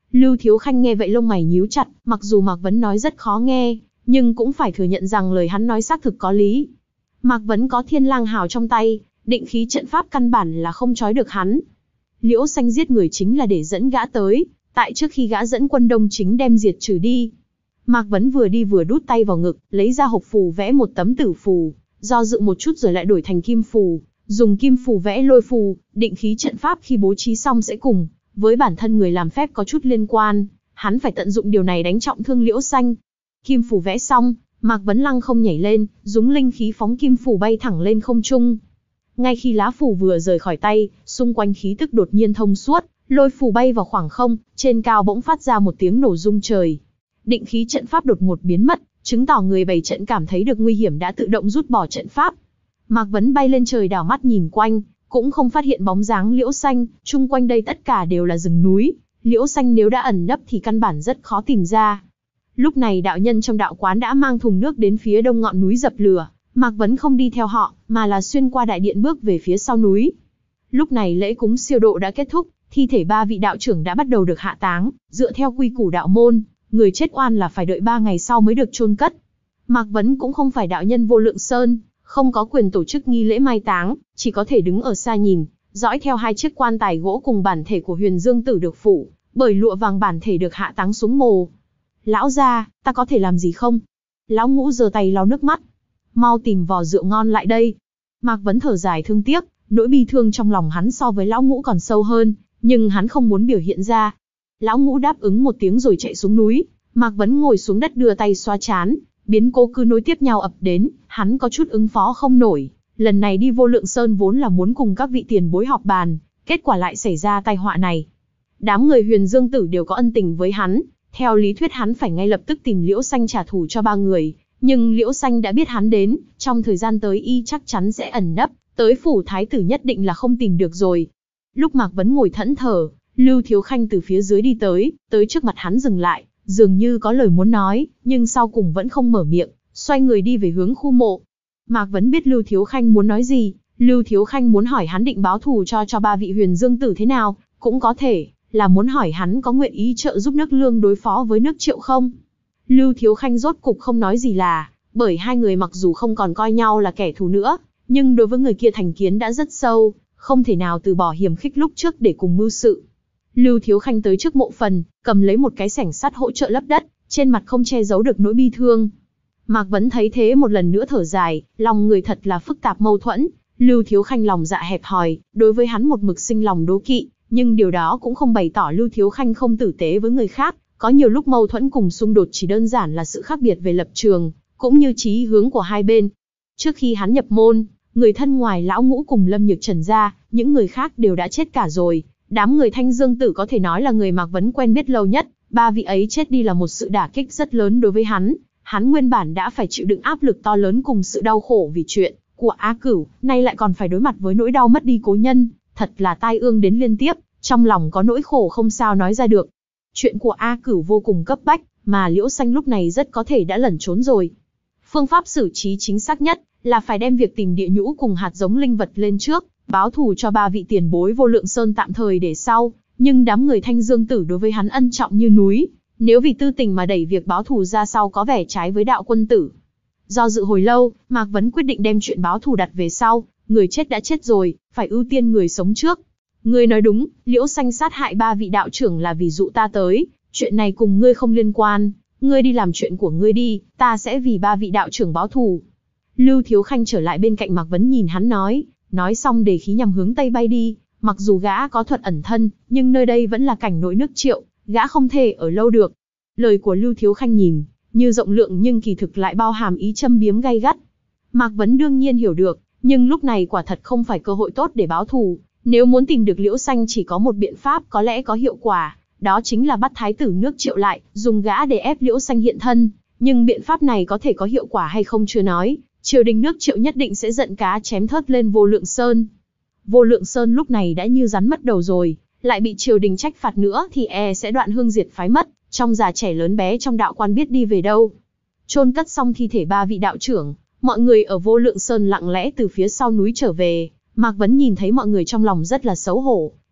[SPEAKER 1] Lưu Thiếu Khanh nghe vậy lông mày nhíu chặt, mặc dù Mạc Vấn nói rất khó nghe, nhưng cũng phải thừa nhận rằng lời hắn nói xác thực có lý. Mạc Vấn có Thiên Lang Hào trong tay, định khí trận pháp căn bản là không trói được hắn. Liễu Xanh giết người chính là để dẫn gã tới, tại trước khi gã dẫn quân đông chính đem diệt trừ đi. Mạc Vấn vừa đi vừa đút tay vào ngực, lấy ra hộp phù vẽ một tấm tử phù, do dự một chút rồi lại đổi thành kim phù, dùng kim phù vẽ lôi phù, định khí trận pháp khi bố trí xong sẽ cùng với bản thân người làm phép có chút liên quan, hắn phải tận dụng điều này đánh trọng thương Liễu Xanh. Kim phù vẽ xong, Mạc Vấn lăng không nhảy lên, dùng linh khí phóng kim phù bay thẳng lên không trung. Ngay khi lá phù vừa rời khỏi tay, xung quanh khí tức đột nhiên thông suốt, lôi phù bay vào khoảng không, trên cao bỗng phát ra một tiếng nổ rung trời. Định khí trận pháp đột ngột biến mất, chứng tỏ người bày trận cảm thấy được nguy hiểm đã tự động rút bỏ trận pháp. Mạc Vấn bay lên trời đảo mắt nhìn quanh, cũng không phát hiện bóng dáng Liễu Xanh, chung quanh đây tất cả đều là rừng núi, Liễu Xanh nếu đã ẩn nấp thì căn bản rất khó tìm ra. Lúc này đạo nhân trong đạo quán đã mang thùng nước đến phía đông ngọn núi dập lửa, Mạc Vấn không đi theo họ, mà là xuyên qua đại điện bước về phía sau núi. Lúc này lễ cúng siêu độ đã kết thúc, thi thể ba vị đạo trưởng đã bắt đầu được hạ táng, dựa theo quy củ đạo môn, người chết oan là phải đợi ba ngày sau mới được chôn cất. Mạc Vấn cũng không phải đạo nhân Vô Lượng Sơn, không có quyền tổ chức nghi lễ mai táng, chỉ có thể đứng ở xa nhìn, dõi theo hai chiếc quan tài gỗ cùng bản thể của Huyền Dương Tử được phủ bởi lụa vàng bản thể được hạ táng xuống mồ. Lão gia, ta có thể làm gì không? Lão Ngũ giơ tay lau nước mắt. Mau tìm vò rượu ngon lại đây. Mạc Vấn thở dài thương tiếc, nỗi bi thương trong lòng hắn so với Lão Ngũ còn sâu hơn, nhưng hắn không muốn biểu hiện ra. Lão Ngũ đáp ứng một tiếng rồi chạy xuống núi, Mạc Vấn ngồi xuống đất đưa tay xoa trán, biến cố cứ nối tiếp nhau ập đến, hắn có chút ứng phó không nổi. Lần này đi Vô Lượng Sơn vốn là muốn cùng các vị tiền bối họp bàn, kết quả lại xảy ra tai họa này. Đám người Huyền Dương Tử đều có ân tình với hắn, theo lý thuyết hắn phải ngay lập tức tìm Liễu Xanh trả thù cho ba người, nhưng Liễu Xanh đã biết hắn đến, trong thời gian tới y chắc chắn sẽ ẩn nấp, tới phủ thái tử nhất định là không tìm được rồi. Lúc Mạc Vấn ngồi thẫn thờ, Lưu Thiếu Khanh từ phía dưới đi tới, tới trước mặt hắn dừng lại, dường như có lời muốn nói, nhưng sau cùng vẫn không mở miệng, xoay người đi về hướng khu mộ. Mạc Vấn biết Lưu Thiếu Khanh muốn nói gì, Lưu Thiếu Khanh muốn hỏi hắn định báo thù cho cho ba vị Huyền Dương Tử thế nào, cũng có thể là muốn hỏi hắn có nguyện ý trợ giúp nước Lương đối phó với nước Triệu không. Lưu Thiếu Khanh rốt cục không nói gì là, bởi hai người mặc dù không còn coi nhau là kẻ thù nữa, nhưng đối với người kia thành kiến đã rất sâu, không thể nào từ bỏ hiềm khích lúc trước để cùng mưu sự. Lưu Thiếu Khanh tới trước mộ phần, cầm lấy một cái xẻng sắt hỗ trợ lấp đất, trên mặt không che giấu được nỗi bi thương. Mạc Vấn thấy thế một lần nữa thở dài, lòng người thật là phức tạp mâu thuẫn. Lưu Thiếu Khanh lòng dạ hẹp hòi, đối với hắn một mực sinh lòng đố kỵ, nhưng điều đó cũng không bày tỏ Lưu Thiếu Khanh không tử tế với người khác. Có nhiều lúc mâu thuẫn cùng xung đột chỉ đơn giản là sự khác biệt về lập trường, cũng như chí hướng của hai bên. Trước khi hắn nhập môn, người thân ngoài Lão Ngũ cùng Lâm Nhược Trần ra, những người khác đều đã chết cả rồi. Đám người Thanh Dương Tử có thể nói là người Mạc Vấn quen biết lâu nhất, ba vị ấy chết đi là một sự đả kích rất lớn đối với hắn. Hắn nguyên bản đã phải chịu đựng áp lực to lớn cùng sự đau khổ vì chuyện của A Cửu, nay lại còn phải đối mặt với nỗi đau mất đi cố nhân, thật là tai ương đến liên tiếp, trong lòng có nỗi khổ không sao nói ra được. Chuyện của A Cửu vô cùng cấp bách, mà Liễu Xanh lúc này rất có thể đã lẩn trốn rồi. Phương pháp xử trí chính xác nhất là phải đem việc tìm địa nhũ cùng hạt giống linh vật lên trước, báo thù cho ba vị tiền bối Vô Lượng Sơn tạm thời để sau, nhưng đám người Thanh Dương Tử đối với hắn ân trọng như núi, nếu vì tư tình mà đẩy việc báo thù ra sau có vẻ trái với đạo quân tử. Do dự hồi lâu, Mạc Vấn quyết định đem chuyện báo thù đặt về sau, người chết đã chết rồi, phải ưu tiên người sống trước. Ngươi nói đúng, Liễu Xanh sát hại ba vị đạo trưởng là vì dụ ta tới, chuyện này cùng ngươi không liên quan, ngươi đi làm chuyện của ngươi đi, ta sẽ vì ba vị đạo trưởng báo thù. Lưu Thiếu Khanh trở lại bên cạnh Mạc Vấn nhìn hắn nói, nói xong đề khí nhằm hướng tây bay đi, mặc dù gã có thuật ẩn thân, nhưng nơi đây vẫn là cảnh nội nước Triệu, gã không thể ở lâu được. Lời của Lưu Thiếu Khanh nhìn như rộng lượng nhưng kỳ thực lại bao hàm ý châm biếm gay gắt. Mạc Vấn đương nhiên hiểu được, nhưng lúc này quả thật không phải cơ hội tốt để báo thù. Nếu muốn tìm được Liễu Xanh chỉ có một biện pháp có lẽ có hiệu quả, đó chính là bắt thái tử nước Triệu lại, dùng gã để ép Liễu Xanh hiện thân. Nhưng biện pháp này có thể có hiệu quả hay không chưa nói, triều đình nước Triệu nhất định sẽ giận cá chém thớt lên Vô Lượng Sơn. Vô Lượng Sơn lúc này đã như rắn mất đầu rồi, lại bị triều đình trách phạt nữa thì e sẽ đoạn hương diệt phái mất, trong già trẻ lớn bé trong đạo quan biết đi về đâu. Chôn cất xong thi thể ba vị đạo trưởng, mọi người ở Vô Lượng Sơn lặng lẽ từ phía sau núi trở về. Mạc Vấn nhìn thấy mọi người trong lòng rất là xấu hổ,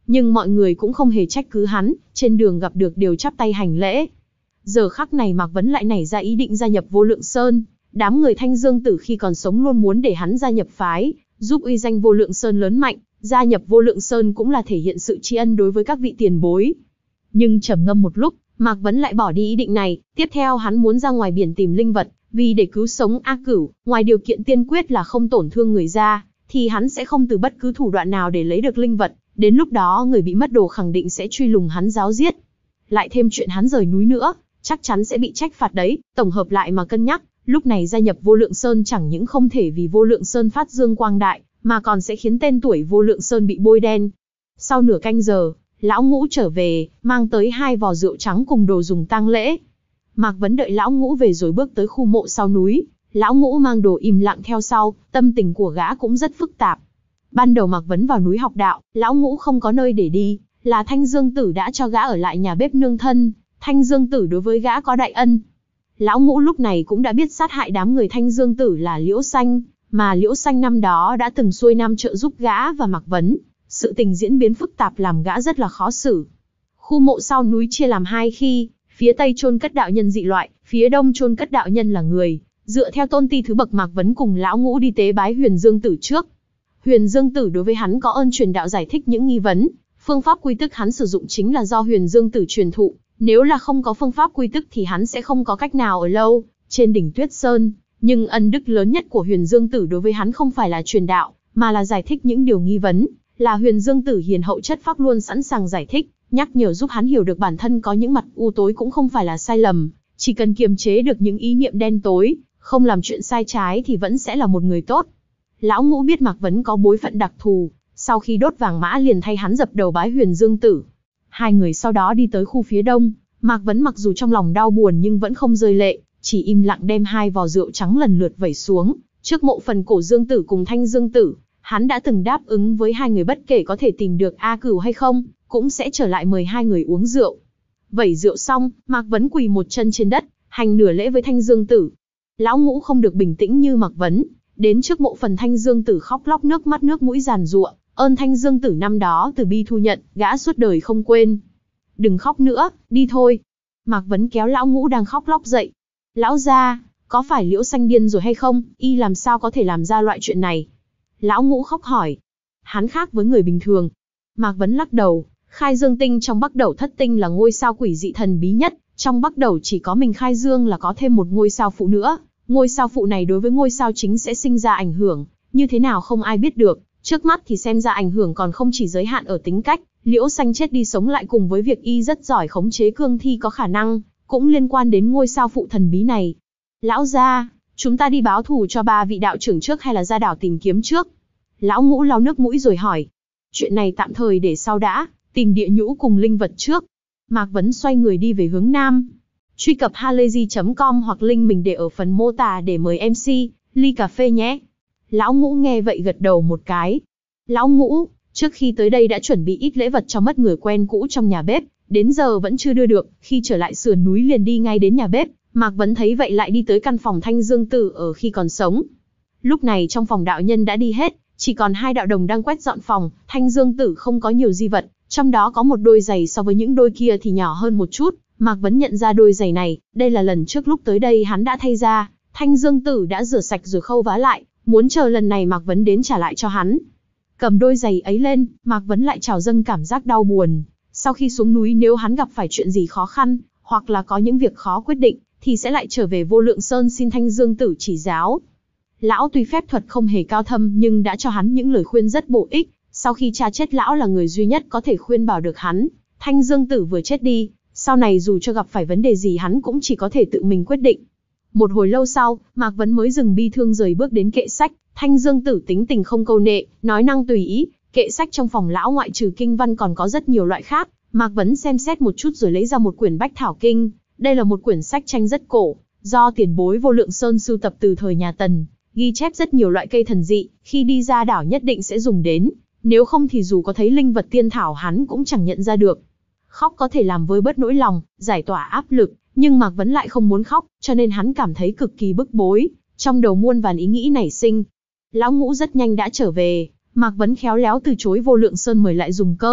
[SPEAKER 1] nhưng mọi người cũng không hề trách cứ hắn, trên đường gặp được đều chắp tay hành lễ. Giờ khắc này Mạc Vấn lại nảy ra ý định gia nhập Vô Lượng Sơn, đám người Thanh Dương Tử khi còn sống luôn muốn để hắn gia nhập phái, giúp uy danh Vô Lượng Sơn lớn mạnh, gia nhập Vô Lượng Sơn cũng là thể hiện sự tri ân đối với các vị tiền bối. Nhưng trầm ngâm một lúc, Mạc Vấn lại bỏ đi ý định này, tiếp theo hắn muốn ra ngoài biển tìm linh vật, vì để cứu sống A Cửu, ngoài điều kiện tiên quyết là không tổn thương người ra, thì hắn sẽ không từ bất cứ thủ đoạn nào để lấy được linh vật, đến lúc đó người bị mất đồ khẳng định sẽ truy lùng hắn giáo giết. Lại thêm chuyện hắn rời núi nữa, chắc chắn sẽ bị trách phạt đấy, tổng hợp lại mà cân nhắc, lúc này gia nhập Vô Lượng Sơn chẳng những không thể vì Vô Lượng Sơn phát dương quang đại, mà còn sẽ khiến tên tuổi Vô Lượng Sơn bị bôi đen. Sau nửa canh giờ, Lão Ngũ trở về, mang tới hai vò rượu trắng cùng đồ dùng tang lễ. Mạc Vấn đợi Lão Ngũ về rồi bước tới khu mộ sau núi, Lão Ngũ mang đồ im lặng theo sau, tâm tình của gã cũng rất phức tạp. Ban đầu Mạc Vấn vào núi học đạo, Lão Ngũ không có nơi để đi, là Thanh Dương Tử đã cho gã ở lại nhà bếp nương thân, Thanh Dương Tử đối với gã có đại ân. Lão Ngũ lúc này cũng đã biết sát hại đám người Thanh Dương Tử là Liễu Xanh, mà Liễu Xanh năm đó đã từng xuôi nam trợ giúp gã và Mạc Vấn. Sự tình diễn biến phức tạp làm gã rất là khó xử. Khu mộ sau núi chia làm hai khi, phía tây chôn cất đạo nhân dị loại, phía đông chôn cất đạo nhân là người. Dựa theo tôn ti thứ bậc Mạc Vấn cùng Lão Ngũ đi tế bái Huyền Dương Tử trước. Huyền Dương Tử đối với hắn có ơn truyền đạo giải thích những nghi vấn, phương pháp quy tức hắn sử dụng chính là do Huyền Dương Tử truyền thụ, nếu là không có phương pháp quy tức thì hắn sẽ không có cách nào ở lâu trên đỉnh Tuyết Sơn, nhưng ân đức lớn nhất của Huyền Dương Tử đối với hắn không phải là truyền đạo, mà là giải thích những điều nghi vấn, là Huyền Dương Tử hiền hậu chất phác luôn sẵn sàng giải thích, nhắc nhở giúp hắn hiểu được bản thân có những mặt u tối cũng không phải là sai lầm, chỉ cần kiềm chế được những ý niệm đen tối, không làm chuyện sai trái thì vẫn sẽ là một người tốt. Lão Ngũ biết Mạc Vấn có bối phận đặc thù, sau khi đốt vàng mã liền thay hắn dập đầu bái Huyền Dương Tử. Hai người sau đó đi tới khu phía đông, Mạc Vấn mặc dù trong lòng đau buồn nhưng vẫn không rơi lệ, chỉ im lặng đem hai vò rượu trắng lần lượt vẩy xuống, trước mộ phần Cổ Dương Tử cùng Thanh Dương Tử. Hắn đã từng đáp ứng với hai người bất kể có thể tìm được A Cửu hay không, cũng sẽ trở lại mời hai người uống rượu. Vẩy rượu xong, Mạc Vấn quỳ một chân trên đất, hành nửa lễ với Thanh Dương Tử. Lão Ngũ không được bình tĩnh như Mạc Vấn, đến trước mộ phần Thanh Dương Tử khóc lóc nước mắt nước mũi giàn giụa, ơn Thanh Dương Tử năm đó từ bi thu nhận, gã suốt đời không quên. Đừng khóc nữa, đi thôi. Mạc Vấn kéo Lão Ngũ đang khóc lóc dậy. Lão gia, có phải Liễu Xanh điên rồi hay không, y làm sao có thể làm ra loại chuyện này? Lão Ngũ khóc hỏi. Hắn khác với người bình thường. Mạc Vấn lắc đầu, Khai Dương tinh trong Bắc Đẩu Thất tinh là ngôi sao quỷ dị thần bí nhất, trong Bắc Đẩu chỉ có mình Khai Dương là có thêm một ngôi sao phụ nữa, ngôi sao phụ này đối với ngôi sao chính sẽ sinh ra ảnh hưởng, như thế nào không ai biết được, trước mắt thì xem ra ảnh hưởng còn không chỉ giới hạn ở tính cách, Liễu Xanh chết đi sống lại cùng với việc y rất giỏi khống chế cương thi có khả năng, cũng liên quan đến ngôi sao phụ thần bí này. Lão gia, chúng ta đi báo thù cho ba vị đạo trưởng trước hay là ra đảo tìm kiếm trước? Lão Ngũ lau nước mũi rồi hỏi. Chuyện này tạm thời để sau đã, tìm địa nhũ cùng linh vật trước. Mạc Vấn xoay người đi về hướng nam. Truy cập halayzi chấm com hoặc link mình để ở phần mô tả để mời em xê, ly cà phê nhé. Lão Ngũ nghe vậy gật đầu một cái. Lão Ngũ, trước khi tới đây đã chuẩn bị ít lễ vật cho mất người quen cũ trong nhà bếp, đến giờ vẫn chưa đưa được, khi trở lại sườn núi liền đi ngay đến nhà bếp. Mạc Vấn thấy vậy lại đi tới căn phòng Thanh Dương Tử ở khi còn sống. Lúc này trong phòng đạo nhân đã đi hết, chỉ còn hai đạo đồng đang quét dọn phòng. Thanh Dương Tử không có nhiều di vật, trong đó có một đôi giày so với những đôi kia thì nhỏ hơn một chút. Mạc Vấn nhận ra đôi giày này, đây là lần trước lúc tới đây hắn đã thay ra. Thanh Dương Tử đã rửa sạch rồi khâu vá lại, muốn chờ lần này Mạc Vấn đến trả lại cho hắn. Cầm đôi giày ấy lên, Mạc Vấn lại trào dâng cảm giác đau buồn. Sau khi xuống núi nếu hắn gặp phải chuyện gì khó khăn, hoặc là có những việc khó quyết định, thì sẽ lại trở về Vô Lượng Sơn xin Thanh Dương Tử chỉ giáo. Lão tuy phép thuật không hề cao thâm nhưng đã cho hắn những lời khuyên rất bổ ích. Sau khi cha chết lão là người duy nhất có thể khuyên bảo được hắn. Thanh Dương Tử vừa chết đi, sau này dù cho gặp phải vấn đề gì hắn cũng chỉ có thể tự mình quyết định. Một hồi lâu sau, Mạc Vấn mới dừng bi thương rời bước đến kệ sách. Thanh Dương Tử tính tình không câu nệ, nói năng tùy ý. Kệ sách trong phòng lão ngoại trừ kinh văn còn có rất nhiều loại khác. Mạc Vấn xem xét một chút rồi lấy ra một quyển Bách Thảo Kinh. Đây là một quyển sách tranh rất cổ, do tiền bối Vô Lượng Sơn sưu tập từ thời nhà Tần, ghi chép rất nhiều loại cây thần dị, khi đi ra đảo nhất định sẽ dùng đến, nếu không thì dù có thấy linh vật tiên thảo hắn cũng chẳng nhận ra được. Khóc có thể làm vơi bớt nỗi lòng, giải tỏa áp lực, nhưng Mạc Vấn lại không muốn khóc, cho nên hắn cảm thấy cực kỳ bức bối, trong đầu muôn vàn ý nghĩ nảy sinh. Lão Ngũ rất nhanh đã trở về, Mạc Vấn khéo léo từ chối Vô Lượng Sơn mời lại dùng cơm,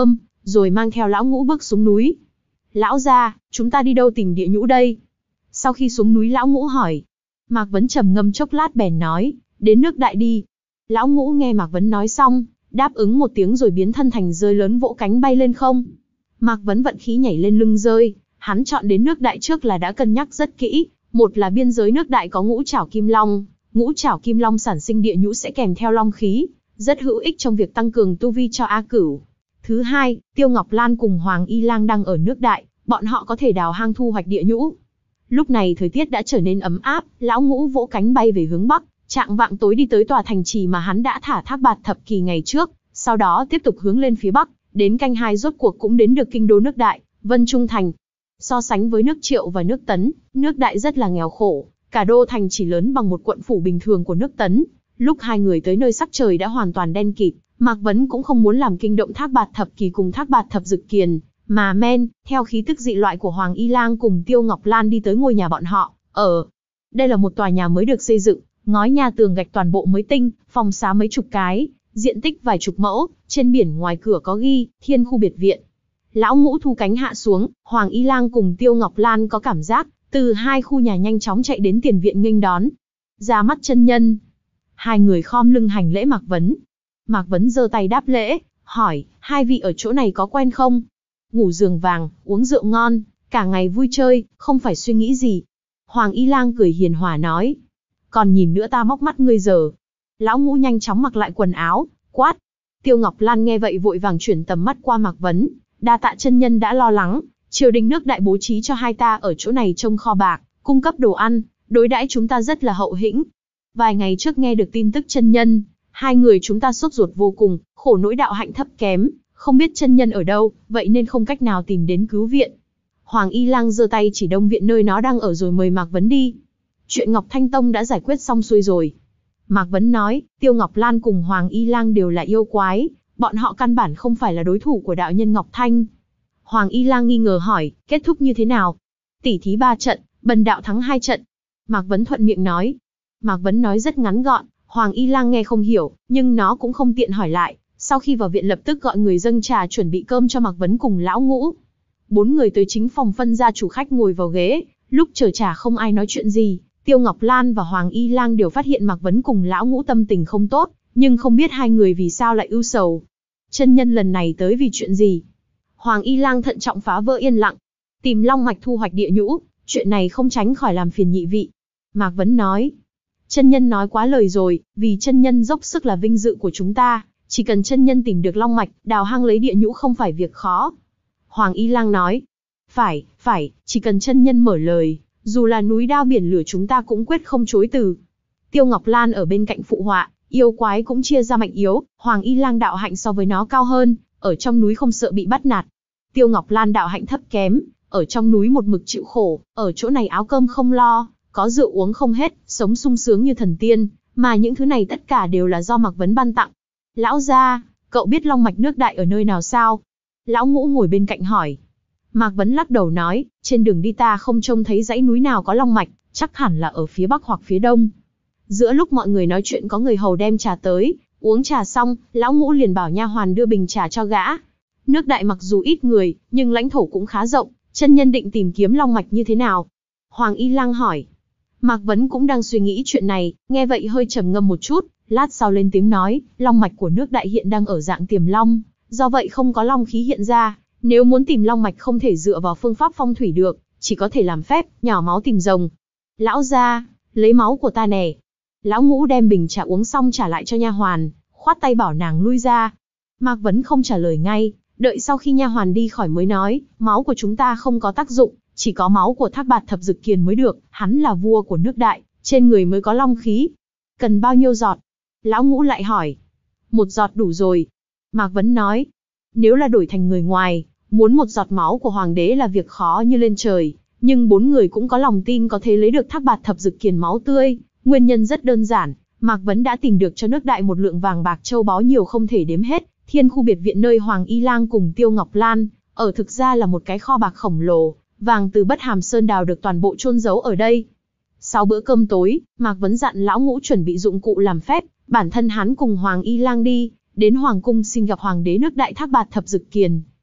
[SPEAKER 1] rồi mang theo lão Ngũ bước xuống núi. Lão gia, chúng ta đi đâu tìm địa nhũ đây? Sau khi xuống núi lão Ngũ hỏi. Mạc Vấn trầm ngâm chốc lát bèn nói, đến nước đại đi. Lão Ngũ nghe Mạc Vấn nói xong, đáp ứng một tiếng rồi biến thân thành rơi lớn vỗ cánh bay lên không. Mạc Vấn vận khí nhảy lên lưng rơi, hắn chọn đến nước đại trước là đã cân nhắc rất kỹ, một là biên giới nước đại có ngũ trảo kim long, ngũ trảo kim long sản sinh địa nhũ sẽ kèm theo long khí, rất hữu ích trong việc tăng cường tu vi cho A Cửu. Thứ hai, Tiêu Ngọc Lan cùng Hoàng Y Lang đang ở nước đại, bọn họ có thể đào hang thu hoạch địa nhũ. Lúc này thời tiết đã trở nên ấm áp, lão Ngũ vỗ cánh bay về hướng bắc, trạng vạng tối đi tới tòa thành trì mà hắn đã thả thác bạt thập kỳ ngày trước, sau đó tiếp tục hướng lên phía bắc, đến canh hai rốt cuộc cũng đến được kinh đô nước đại, Vân Trung Thành. So sánh với nước Triệu và nước Tấn, nước đại rất là nghèo khổ, cả đô thành chỉ lớn bằng một quận phủ bình thường của nước Tấn. Lúc hai người tới nơi sắc trời đã hoàn toàn đen kịt, Mạc Vấn cũng không muốn làm kinh động thác bạt thập kỳ cùng thác bạt thập dực kiền, mà men theo khí tức dị loại của Hoàng Y Lang cùng Tiêu Ngọc Lan đi tới ngôi nhà bọn họ ở. Đây là một tòa nhà mới được xây dựng, ngói nhà tường gạch toàn bộ mới tinh, phòng xá mấy chục cái, diện tích vài chục mẫu, trên biển ngoài cửa có ghi Thiên khu biệt viện. Lão Ngũ thu cánh hạ xuống, Hoàng Y Lang cùng Tiêu Ngọc Lan có cảm giác từ hai khu nhà nhanh chóng chạy đến tiền viện nghênh đón. Ra mắt chân nhân, hai người khom lưng hành lễ Mạc Vấn. Mạc Vấn giơ tay đáp lễ, hỏi, hai vị ở chỗ này có quen không? Ngủ giường vàng, uống rượu ngon, cả ngày vui chơi, không phải suy nghĩ gì. Hoàng Y Lang cười hiền hòa nói, còn nhìn nữa ta móc mắt ngươi giờ. Lão Ngũ nhanh chóng mặc lại quần áo, quát. Tiêu Ngọc Lan nghe vậy vội vàng chuyển tầm mắt qua Mạc Vấn, đa tạ chân nhân đã lo lắng, triều đình nước đại bố trí cho hai ta ở chỗ này trông kho bạc, cung cấp đồ ăn, đối đãi chúng ta rất là hậu hĩnh. Vài ngày trước nghe được tin tức chân nhân, hai người chúng ta sốt ruột vô cùng, khổ nỗi đạo hạnh thấp kém, không biết chân nhân ở đâu, vậy nên không cách nào tìm đến cứu viện. Hoàng Y Lang giơ tay chỉ đông viện nơi nó đang ở rồi mời Mạc Vấn đi. Chuyện Ngọc Thanh Tông đã giải quyết xong xuôi rồi. Mạc Vấn nói, Tiêu Ngọc Lan cùng Hoàng Y Lang đều là yêu quái, bọn họ căn bản không phải là đối thủ của đạo nhân Ngọc Thanh. Hoàng Y Lang nghi ngờ hỏi, kết thúc như thế nào? Tỷ thí ba trận, bần đạo thắng hai trận. Mạc Vấn thuận miệng nói. Mạc Vấn nói rất ngắn gọn, Hoàng Y Lang nghe không hiểu, nhưng nó cũng không tiện hỏi lại. Sau khi vào viện lập tức gọi người dâng trà chuẩn bị cơm cho Mạc Vấn cùng lão Ngũ. Bốn người tới chính phòng phân ra chủ khách ngồi vào ghế, lúc chờ trà không ai nói chuyện gì. Tiêu Ngọc Lan và Hoàng Y Lang đều phát hiện Mạc Vấn cùng lão Ngũ tâm tình không tốt, nhưng không biết hai người vì sao lại ưu sầu. Chân nhân lần này tới vì chuyện gì? Hoàng Y Lang thận trọng phá vỡ yên lặng. Tìm long mạch thu hoạch địa nhũ, chuyện này không tránh khỏi làm phiền nhị vị. Mạc Vấn nói. Chân nhân nói quá lời rồi, vì chân nhân dốc sức là vinh dự của chúng ta, chỉ cần chân nhân tìm được long mạch, đào hang lấy địa nhũ không phải việc khó. Hoàng Y Lang nói. Phải, phải, chỉ cần chân nhân mở lời, dù là núi đao biển lửa chúng ta cũng quyết không chối từ. Tiêu Ngọc Lan ở bên cạnh phụ họa, yêu quái cũng chia ra mạnh yếu, Hoàng Y Lang đạo hạnh so với nó cao hơn, ở trong núi không sợ bị bắt nạt. Tiêu Ngọc Lan đạo hạnh thấp kém, ở trong núi một mực chịu khổ, ở chỗ này áo cơm không lo, có rượu uống không hết, sống sung sướng như thần tiên, mà những thứ này tất cả đều là do Mạc Vấn ban tặng. Lão gia, cậu biết long mạch nước đại ở nơi nào sao? Lão Ngũ ngồi bên cạnh hỏi. Mạc Vấn lắc đầu nói, trên đường đi ta không trông thấy dãy núi nào có long mạch, chắc hẳn là ở phía bắc hoặc phía đông. Giữa lúc mọi người nói chuyện có người hầu đem trà tới, uống trà xong, lão Ngũ liền bảo nha hoàn đưa bình trà cho gã. Nước đại mặc dù ít người, nhưng lãnh thổ cũng khá rộng, chân nhân định tìm kiếm long mạch như thế nào? Hoàng Y Lang hỏi. Mạc Vấn cũng đang suy nghĩ chuyện này, nghe vậy hơi trầm ngâm một chút, lát sau lên tiếng nói, long mạch của nước đại hiện đang ở dạng tiềm long, do vậy không có long khí hiện ra, nếu muốn tìm long mạch không thể dựa vào phương pháp phong thủy được, chỉ có thể làm phép, nhỏ máu tìm rồng. Lão gia, lấy máu của ta nè. Lão Ngũ đem bình trà uống xong trả lại cho nha hoàn, khoát tay bảo nàng lui ra. Mạc Vấn không trả lời ngay, đợi sau khi nha hoàn đi khỏi mới nói, máu của chúng ta không có tác dụng, chỉ có máu của thác bạt thập dực kiền mới được, hắn là vua của nước đại, trên người mới có long khí. Cần bao nhiêu giọt? Lão Ngũ lại hỏi. Một giọt đủ rồi. Mạc Vấn nói. Nếu là đổi thành người ngoài, muốn một giọt máu của hoàng đế là việc khó như lên trời, nhưng bốn người cũng có lòng tin có thể lấy được thác bạt thập dực kiền máu tươi. Nguyên nhân rất đơn giản, Mạc Vấn đã tìm được cho nước đại một lượng vàng bạc châu báu nhiều không thể đếm hết. Thiên khu biệt viện nơi Hoàng Y Lang cùng Tiêu Ngọc Lan ở thực ra là một cái kho bạc khổng lồ, vàng từ Bất Hàm Sơn đào được toàn bộ chôn giấu ở đây. Sau bữa cơm tối, Mạc Vấn dặn lão Ngũ chuẩn bị dụng cụ làm phép, bản thân hắn cùng Hoàng Y Lang đi đến hoàng cung xin gặp hoàng đế nước đại thác bạt thập dực kiền.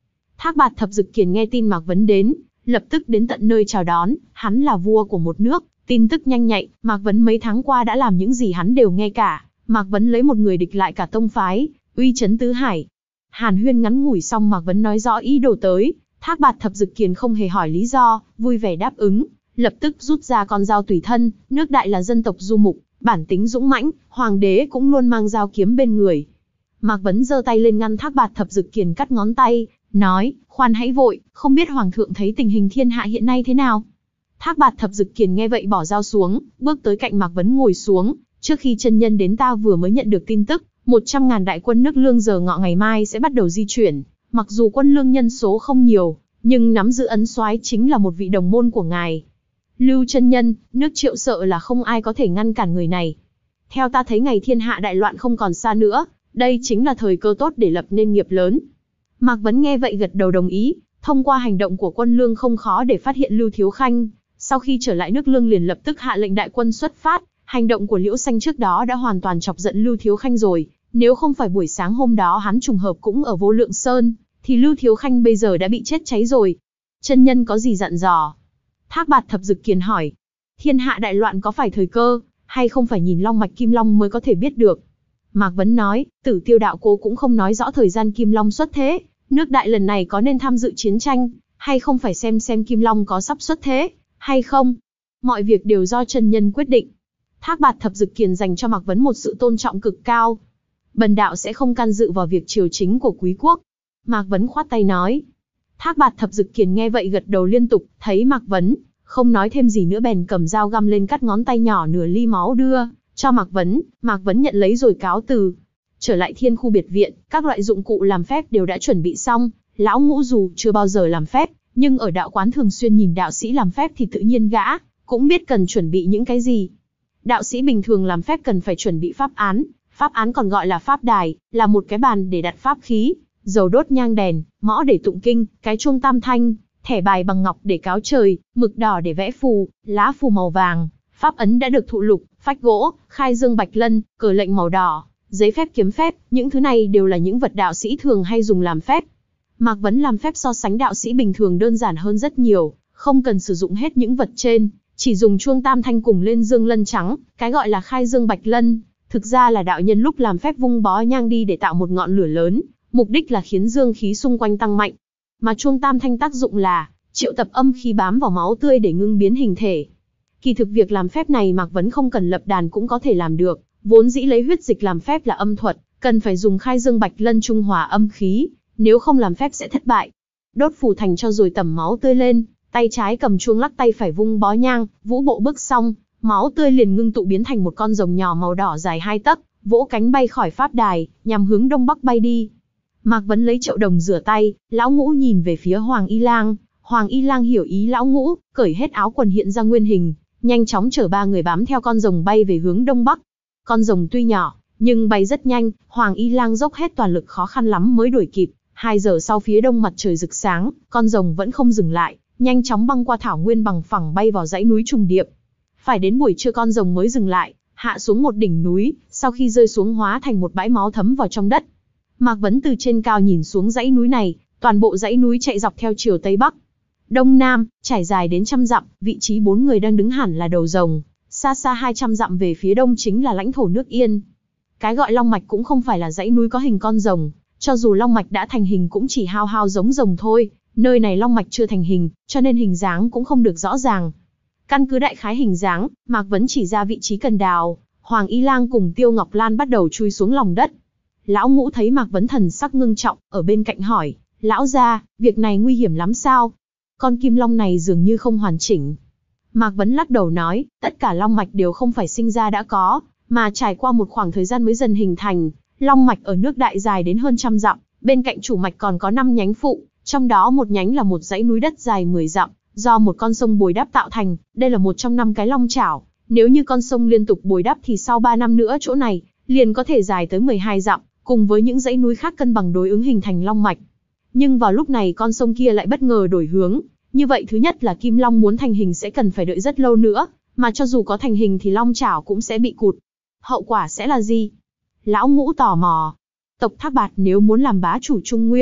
[SPEAKER 1] Thác Bạt Thập Dực Kiền nghe tin Mạc Vấn đến, lập tức đến tận nơi chào đón, hắn là vua của một nước, tin tức nhanh nhạy, Mạc Vấn mấy tháng qua đã làm những gì hắn đều nghe cả, Mạc Vấn lấy một người địch lại cả tông phái, uy chấn tứ hải. Hàn huyên ngắn ngủi xong Mạc Vấn nói rõ ý đồ tới, Thác Bạt Thập Dực Kiền không hề hỏi lý do, vui vẻ đáp ứng, lập tức rút ra con dao tùy thân, nước Đại là dân tộc du mục, bản tính dũng mãnh, hoàng đế cũng luôn mang dao kiếm bên người. Mạc Vấn giơ tay lên ngăn Thác Bạt Thập Dực Kiền cắt ngón tay, nói, khoan hãy vội, không biết hoàng thượng thấy tình hình thiên hạ hiện nay thế nào. Thác Bạt Thập Dực Kiền nghe vậy bỏ dao xuống, bước tới cạnh Mạc Vấn ngồi xuống, trước khi chân nhân đến ta vừa mới nhận được tin tức, một trăm ngàn đại quân nước Lương giờ ngọ ngày mai sẽ bắt đầu di chuyển, mặc dù quân Lương nhân số không nhiều, nhưng nắm giữ ấn soái chính là một vị đồng môn của ngài. Lưu chân nhân, nước Triệu sợ là không ai có thể ngăn cản người này. Theo ta thấy ngày thiên hạ đại loạn không còn xa nữa, đây chính là thời cơ tốt để lập nên nghiệp lớn. Mạc Vấn nghe vậy gật đầu đồng ý, thông qua hành động của quân Lương không khó để phát hiện Lưu Thiếu Khanh. Sau khi trở lại nước Lương liền lập tức hạ lệnh đại quân xuất phát, hành động của Liễu Xanh trước đó đã hoàn toàn chọc giận Lưu Thiếu Khanh rồi, nếu không phải buổi sáng hôm đó hắn trùng hợp cũng ở Vô Lượng Sơn, thì Lưu Thiếu Khanh bây giờ đã bị chết cháy rồi. Chân nhân có gì dặn dò? Thác Bạt Thập Dực Kiền hỏi. Thiên hạ đại loạn có phải thời cơ, hay không phải nhìn long mạch Kim Long mới có thể biết được? Mạc Vấn nói, Tử Tiêu đạo cô cũng không nói rõ thời gian Kim Long xuất thế, nước Đại lần này có nên tham dự chiến tranh, hay không phải xem xem Kim Long có sắp xuất thế, hay không? Mọi việc đều do chân nhân quyết định. Thác Bạt Thập Dực Kiền dành cho Mạc Vấn một sự tôn trọng cực cao. Bần đạo sẽ không can dự vào việc triều chính của quý quốc. Mạc Vấn khoát tay nói. Thác Bạt Thập Dực Kiền nghe vậy gật đầu liên tục, thấy Mạc Vấn không nói thêm gì nữa bèn cầm dao găm lên cắt ngón tay nhỏ nửa ly máu đưa cho Mạc Vấn. Mạc Vấn nhận lấy rồi cáo từ. Trở lại thiên khu biệt viện, các loại dụng cụ làm phép đều đã chuẩn bị xong. Lão Ngũ dù chưa bao giờ làm phép, nhưng ở đạo quán thường xuyên nhìn đạo sĩ làm phép thì tự nhiên gã cũng biết cần chuẩn bị những cái gì. Đạo sĩ bình thường làm phép cần phải chuẩn bị pháp án, pháp án còn gọi là pháp đài, là một cái bàn để đặt pháp khí, dầu đốt nhang đèn, mõ để tụng kinh, cái chuông tam thanh, thẻ bài bằng ngọc để cáo trời, mực đỏ để vẽ phù, lá phù màu vàng, pháp ấn đã được thụ lục, phách gỗ, khai dương bạch lân, cờ lệnh màu đỏ, giấy phép kiếm phép, những thứ này đều là những vật đạo sĩ thường hay dùng làm phép. Mạc Vấn làm phép so sánh đạo sĩ bình thường đơn giản hơn rất nhiều, không cần sử dụng hết những vật trên, chỉ dùng chuông tam thanh cùng lên dương lân trắng, cái gọi là khai dương bạch lân, thực ra là đạo nhân lúc làm phép vung bó nhang đi để tạo một ngọn lửa lớn, mục đích là khiến dương khí xung quanh tăng mạnh. Mà chuông tam thanh tác dụng là triệu tập âm khí bám vào máu tươi để ngưng biến hình thể. Kỳ thực việc làm phép này Mạc Vấn không cần lập đàn cũng có thể làm được, vốn dĩ lấy huyết dịch làm phép là âm thuật, cần phải dùng khai dương bạch lân trung hòa âm khí, nếu không làm phép sẽ thất bại. Đốt phù thành cho rồi tẩm máu tươi lên, tay trái cầm chuông lắc tay phải vung bó nhang, vũ bộ bước xong, máu tươi liền ngưng tụ biến thành một con rồng nhỏ màu đỏ dài hai tấc, vỗ cánh bay khỏi pháp đài, nhằm hướng đông bắc bay đi. Mạc Vấn lấy chậu đồng rửa tay, Lão Ngũ nhìn về phía Hoàng Y Lang, Hoàng Y Lang hiểu ý Lão Ngũ, cởi hết áo quần hiện ra nguyên hình, nhanh chóng chở ba người bám theo con rồng bay về hướng đông bắc. Con rồng tuy nhỏ, nhưng bay rất nhanh, Hoàng Y Lang dốc hết toàn lực khó khăn lắm mới đuổi kịp. Hai giờ sau phía đông mặt trời rực sáng, con rồng vẫn không dừng lại, nhanh chóng băng qua thảo nguyên bằng phẳng bay vào dãy núi trùng điệp. Phải đến buổi trưa con rồng mới dừng lại, hạ xuống một đỉnh núi, sau khi rơi xuống hóa thành một bãi máu thấm vào trong đất. Mạc Vấn từ trên cao nhìn xuống dãy núi này, toàn bộ dãy núi chạy dọc theo chiều tây bắc, đông nam, trải dài đến trăm dặm, vị trí bốn người đang đứng hẳn là đầu rồng, xa xa hai trăm dặm về phía đông chính là lãnh thổ nước Yên. Cái gọi long mạch cũng không phải là dãy núi có hình con rồng, cho dù long mạch đã thành hình cũng chỉ hao hao giống rồng thôi, nơi này long mạch chưa thành hình, cho nên hình dáng cũng không được rõ ràng. Căn cứ đại khái hình dáng, Mạc Vấn chỉ ra vị trí cần đào, Hoàng Y Lang cùng Tiêu Ngọc Lan bắt đầu chui xuống lòng đất. Lão Ngũ thấy Mạc Vấn thần sắc ngưng trọng, ở bên cạnh hỏi, lão gia, việc này nguy hiểm lắm sao? Con kim long này dường như không hoàn chỉnh. Mạc Vấn lắc đầu nói, tất cả long mạch đều không phải sinh ra đã có, mà trải qua một khoảng thời gian mới dần hình thành. Long mạch ở nước Đại dài đến hơn trăm dặm, bên cạnh chủ mạch còn có năm nhánh phụ, trong đó một nhánh là một dãy núi đất dài mười dặm, do một con sông bồi đắp tạo thành, đây là một trong năm cái long chảo. Nếu như con sông liên tục bồi đắp thì sau ba năm nữa chỗ này liền có thể dài tới mười hai dặm, cùng với những dãy núi khác cân bằng đối ứng hình thành long mạch. Nhưng vào lúc này con sông kia lại bất ngờ đổi hướng, như vậy thứ nhất là kim long muốn thành hình sẽ cần phải đợi rất lâu nữa, mà cho dù có thành hình thì long chảo cũng sẽ bị cụt. Hậu quả sẽ là gì? Lão Ngũ tò mò. Tộc Thác Bạt nếu muốn làm bá chủ Trung Nguyên,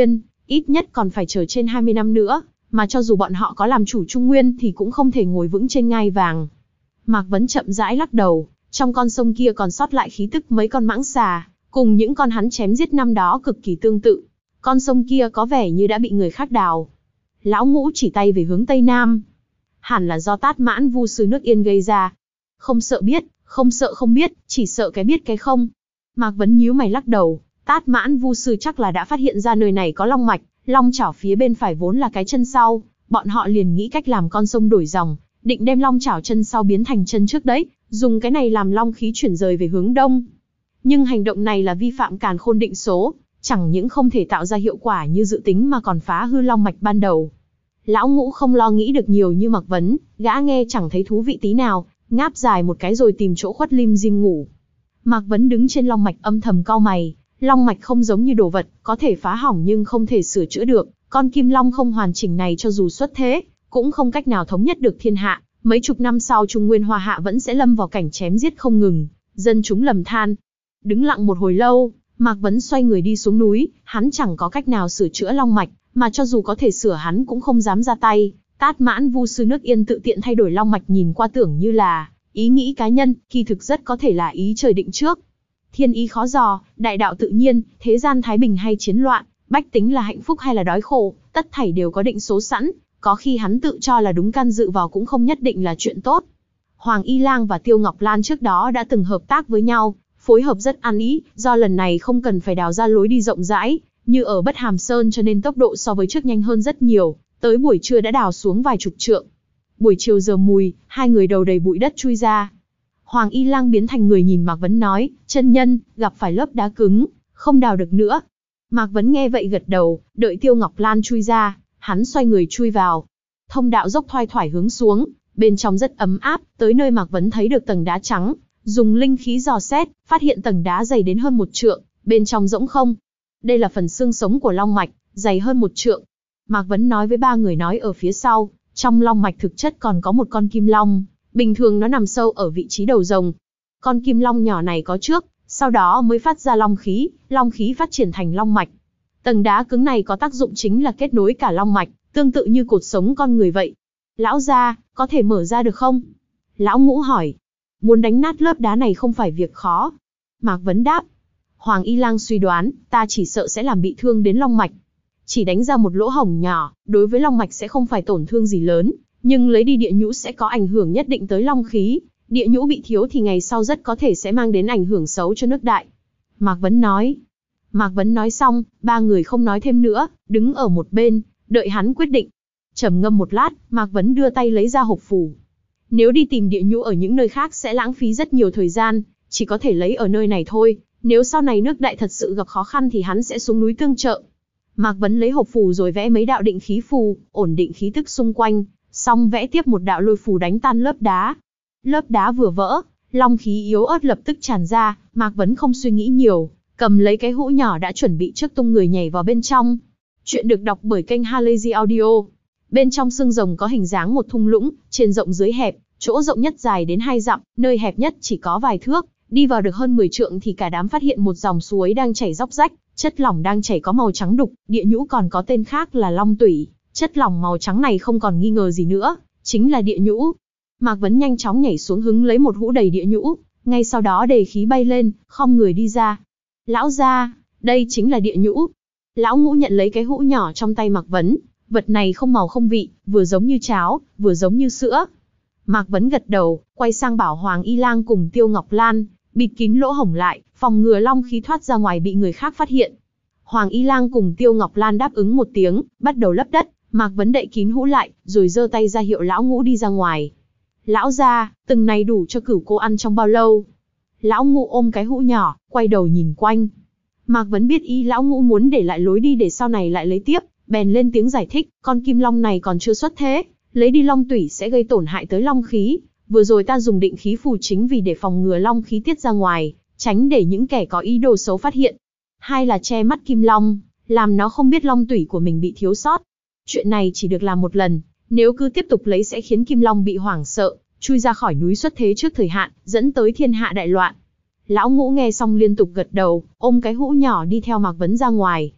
[SPEAKER 1] ít nhất còn phải chờ trên hai mươi năm nữa, mà cho dù bọn họ có làm chủ Trung Nguyên thì cũng không thể ngồi vững trên ngai vàng. Mạc Vấn chậm rãi lắc đầu, trong con sông kia còn sót lại khí tức mấy con mãng xà, cùng những con hắn chém giết năm đó cực kỳ tương tự. Con sông kia có vẻ như đã bị người khác đào. Lão Ngũ chỉ tay về hướng tây nam. Hẳn là do Tát Mãn Vu sư nước Yên gây ra. Không sợ biết, không sợ không biết, chỉ sợ cái biết cái không. Mạc Vấn nhíu mày lắc đầu, Tát Mãn Vu sư chắc là đã phát hiện ra nơi này có long mạch, long chảo phía bên phải vốn là cái chân sau, bọn họ liền nghĩ cách làm con sông đổi dòng, định đem long chảo chân sau biến thành chân trước đấy, dùng cái này làm long khí chuyển rời về hướng đông. Nhưng hành động này là vi phạm càn khôn định số, chẳng những không thể tạo ra hiệu quả như dự tính mà còn phá hư long mạch ban đầu. Lão Ngũ không lo nghĩ được nhiều như Mạc Vấn, gã nghe chẳng thấy thú vị tí nào, ngáp dài một cái rồi tìm chỗ khuất lim dim ngủ. Mạc Vấn đứng trên long mạch âm thầm cau mày, long mạch không giống như đồ vật, có thể phá hỏng nhưng không thể sửa chữa được, con kim long không hoàn chỉnh này cho dù xuất thế, cũng không cách nào thống nhất được thiên hạ, mấy chục năm sau Trung Nguyên Hoa Hạ vẫn sẽ lâm vào cảnh chém giết không ngừng, dân chúng lầm than. Đứng lặng một hồi lâu, Mạc Vấn xoay người đi xuống núi, hắn chẳng có cách nào sửa chữa long mạch, mà cho dù có thể sửa hắn cũng không dám ra tay. Tát Mãn Vu sư nước Yên tự tiện thay đổi long mạch nhìn qua tưởng như là ý nghĩ cá nhân, kỳ thực rất có thể là ý trời định trước. Thiên ý khó dò, đại đạo tự nhiên, thế gian thái bình hay chiến loạn, bách tính là hạnh phúc hay là đói khổ, tất thảy đều có định số sẵn, có khi hắn tự cho là đúng can dự vào cũng không nhất định là chuyện tốt. Hoàng Y Lang và Tiêu Ngọc Lan trước đó đã từng hợp tác với nhau, phối hợp rất ăn ý, do lần này không cần phải đào ra lối đi rộng rãi, như ở Bất Hàm Sơn cho nên tốc độ so với trước nhanh hơn rất nhiều, tới buổi trưa đã đào xuống vài chục trượng. Buổi chiều giờ mùi, hai người đầu đầy bụi đất chui ra. Hoàng Y Lang biến thành người nhìn Mạc Vấn nói, chân nhân, gặp phải lớp đá cứng, không đào được nữa. Mạc Vấn nghe vậy gật đầu, đợi Tiêu Ngọc Lan chui ra, hắn xoay người chui vào. Thông đạo dốc thoai thoải hướng xuống, bên trong rất ấm áp, tới nơi Mạc Vấn thấy được tầng đá trắng, dùng linh khí dò xét, phát hiện tầng đá dày đến hơn một trượng, bên trong rỗng không. Đây là phần xương sống của long mạch, dày hơn một trượng. Mạc Vấn nói với ba người nói ở phía sau, trong long mạch thực chất còn có một con kim long, bình thường nó nằm sâu ở vị trí đầu rồng. Con kim long nhỏ này có trước, sau đó mới phát ra long khí, long khí phát triển thành long mạch. Tầng đá cứng này có tác dụng chính là kết nối cả long mạch, tương tự như cột sống con người vậy. Lão gia, có thể mở ra được không? Lão Ngũ hỏi. Muốn đánh nát lớp đá này không phải việc khó. Mạc Vấn đáp. Hoàng Y Lang suy đoán, ta chỉ sợ sẽ làm bị thương đến long mạch. Chỉ đánh ra một lỗ hổng nhỏ, đối với long mạch sẽ không phải tổn thương gì lớn, nhưng lấy đi địa nhũ sẽ có ảnh hưởng nhất định tới long khí. Địa nhũ bị thiếu thì ngày sau rất có thể sẽ mang đến ảnh hưởng xấu cho nước Đại. Mạc Vấn nói. Mạc Vấn nói xong, ba người không nói thêm nữa, đứng ở một bên, đợi hắn quyết định. Trầm ngâm một lát, Mạc Vấn đưa tay lấy ra hộp phù. Nếu đi tìm địa nhũ ở những nơi khác sẽ lãng phí rất nhiều thời gian, chỉ có thể lấy ở nơi này thôi. Nếu sau này nước Đại thật sự gặp khó khăn thì hắn sẽ xuống núi tương trợ. Mạc Vấn lấy hộp phù rồi vẽ mấy đạo định khí phù, ổn định khí tức xung quanh, xong vẽ tiếp một đạo lôi phù đánh tan lớp đá. Lớp đá vừa vỡ, long khí yếu ớt lập tức tràn ra, Mạc Vấn không suy nghĩ nhiều, cầm lấy cái hũ nhỏ đã chuẩn bị trước tung người nhảy vào bên trong. Chuyện được đọc bởi kênh Halazy Audio. Bên trong xương rồng có hình dáng một thung lũng, trên rộng dưới hẹp, chỗ rộng nhất dài đến hai dặm, nơi hẹp nhất chỉ có vài thước. Đi vào được hơn mười trượng thì cả đám phát hiện một dòng suối đang chảy róc rách, chất lỏng đang chảy có màu trắng đục, địa nhũ còn có tên khác là long tủy. Chất lỏng màu trắng này không còn nghi ngờ gì nữa, chính là địa nhũ. Mạc Vấn nhanh chóng nhảy xuống hứng lấy một hũ đầy địa nhũ, ngay sau đó đề khí bay lên, khom người đi ra. Lão gia, đây chính là địa nhũ. Lão Ngũ nhận lấy cái hũ nhỏ trong tay Mạc Vấn, vật này không màu không vị, vừa giống như cháo, vừa giống như sữa. Mạc Vấn gật đầu, quay sang bảo Hoàng Y Lang cùng Tiêu Ngọc Lan, bịt kín lỗ hổng lại, phòng ngừa long khí thoát ra ngoài bị người khác phát hiện. Hoàng Y Lang cùng Tiêu Ngọc Lan đáp ứng một tiếng, bắt đầu lấp đất. Mạc Vấn đậy kín hũ lại, rồi giơ tay ra hiệu Lão Ngũ đi ra ngoài. Lão gia, từng này đủ cho cửu cô ăn trong bao lâu? Lão Ngũ ôm cái hũ nhỏ, quay đầu nhìn quanh. Mạc Vấn biết ý Lão Ngũ muốn để lại lối đi để sau này lại lấy tiếp, bèn lên tiếng giải thích, con kim long này còn chưa xuất thế, lấy đi long tủy sẽ gây tổn hại tới long khí. Vừa rồi ta dùng định khí phù chính vì để phòng ngừa long khí tiết ra ngoài, tránh để những kẻ có ý đồ xấu phát hiện. Hai là che mắt kim long, làm nó không biết long tủy của mình bị thiếu sót. Chuyện này chỉ được làm một lần, nếu cứ tiếp tục lấy sẽ khiến kim long bị hoảng sợ, chui ra khỏi núi xuất thế trước thời hạn, dẫn tới thiên hạ đại loạn. Lão Ngũ nghe xong liên tục gật đầu, ôm cái hũ nhỏ đi theo Mạc Vấn ra ngoài.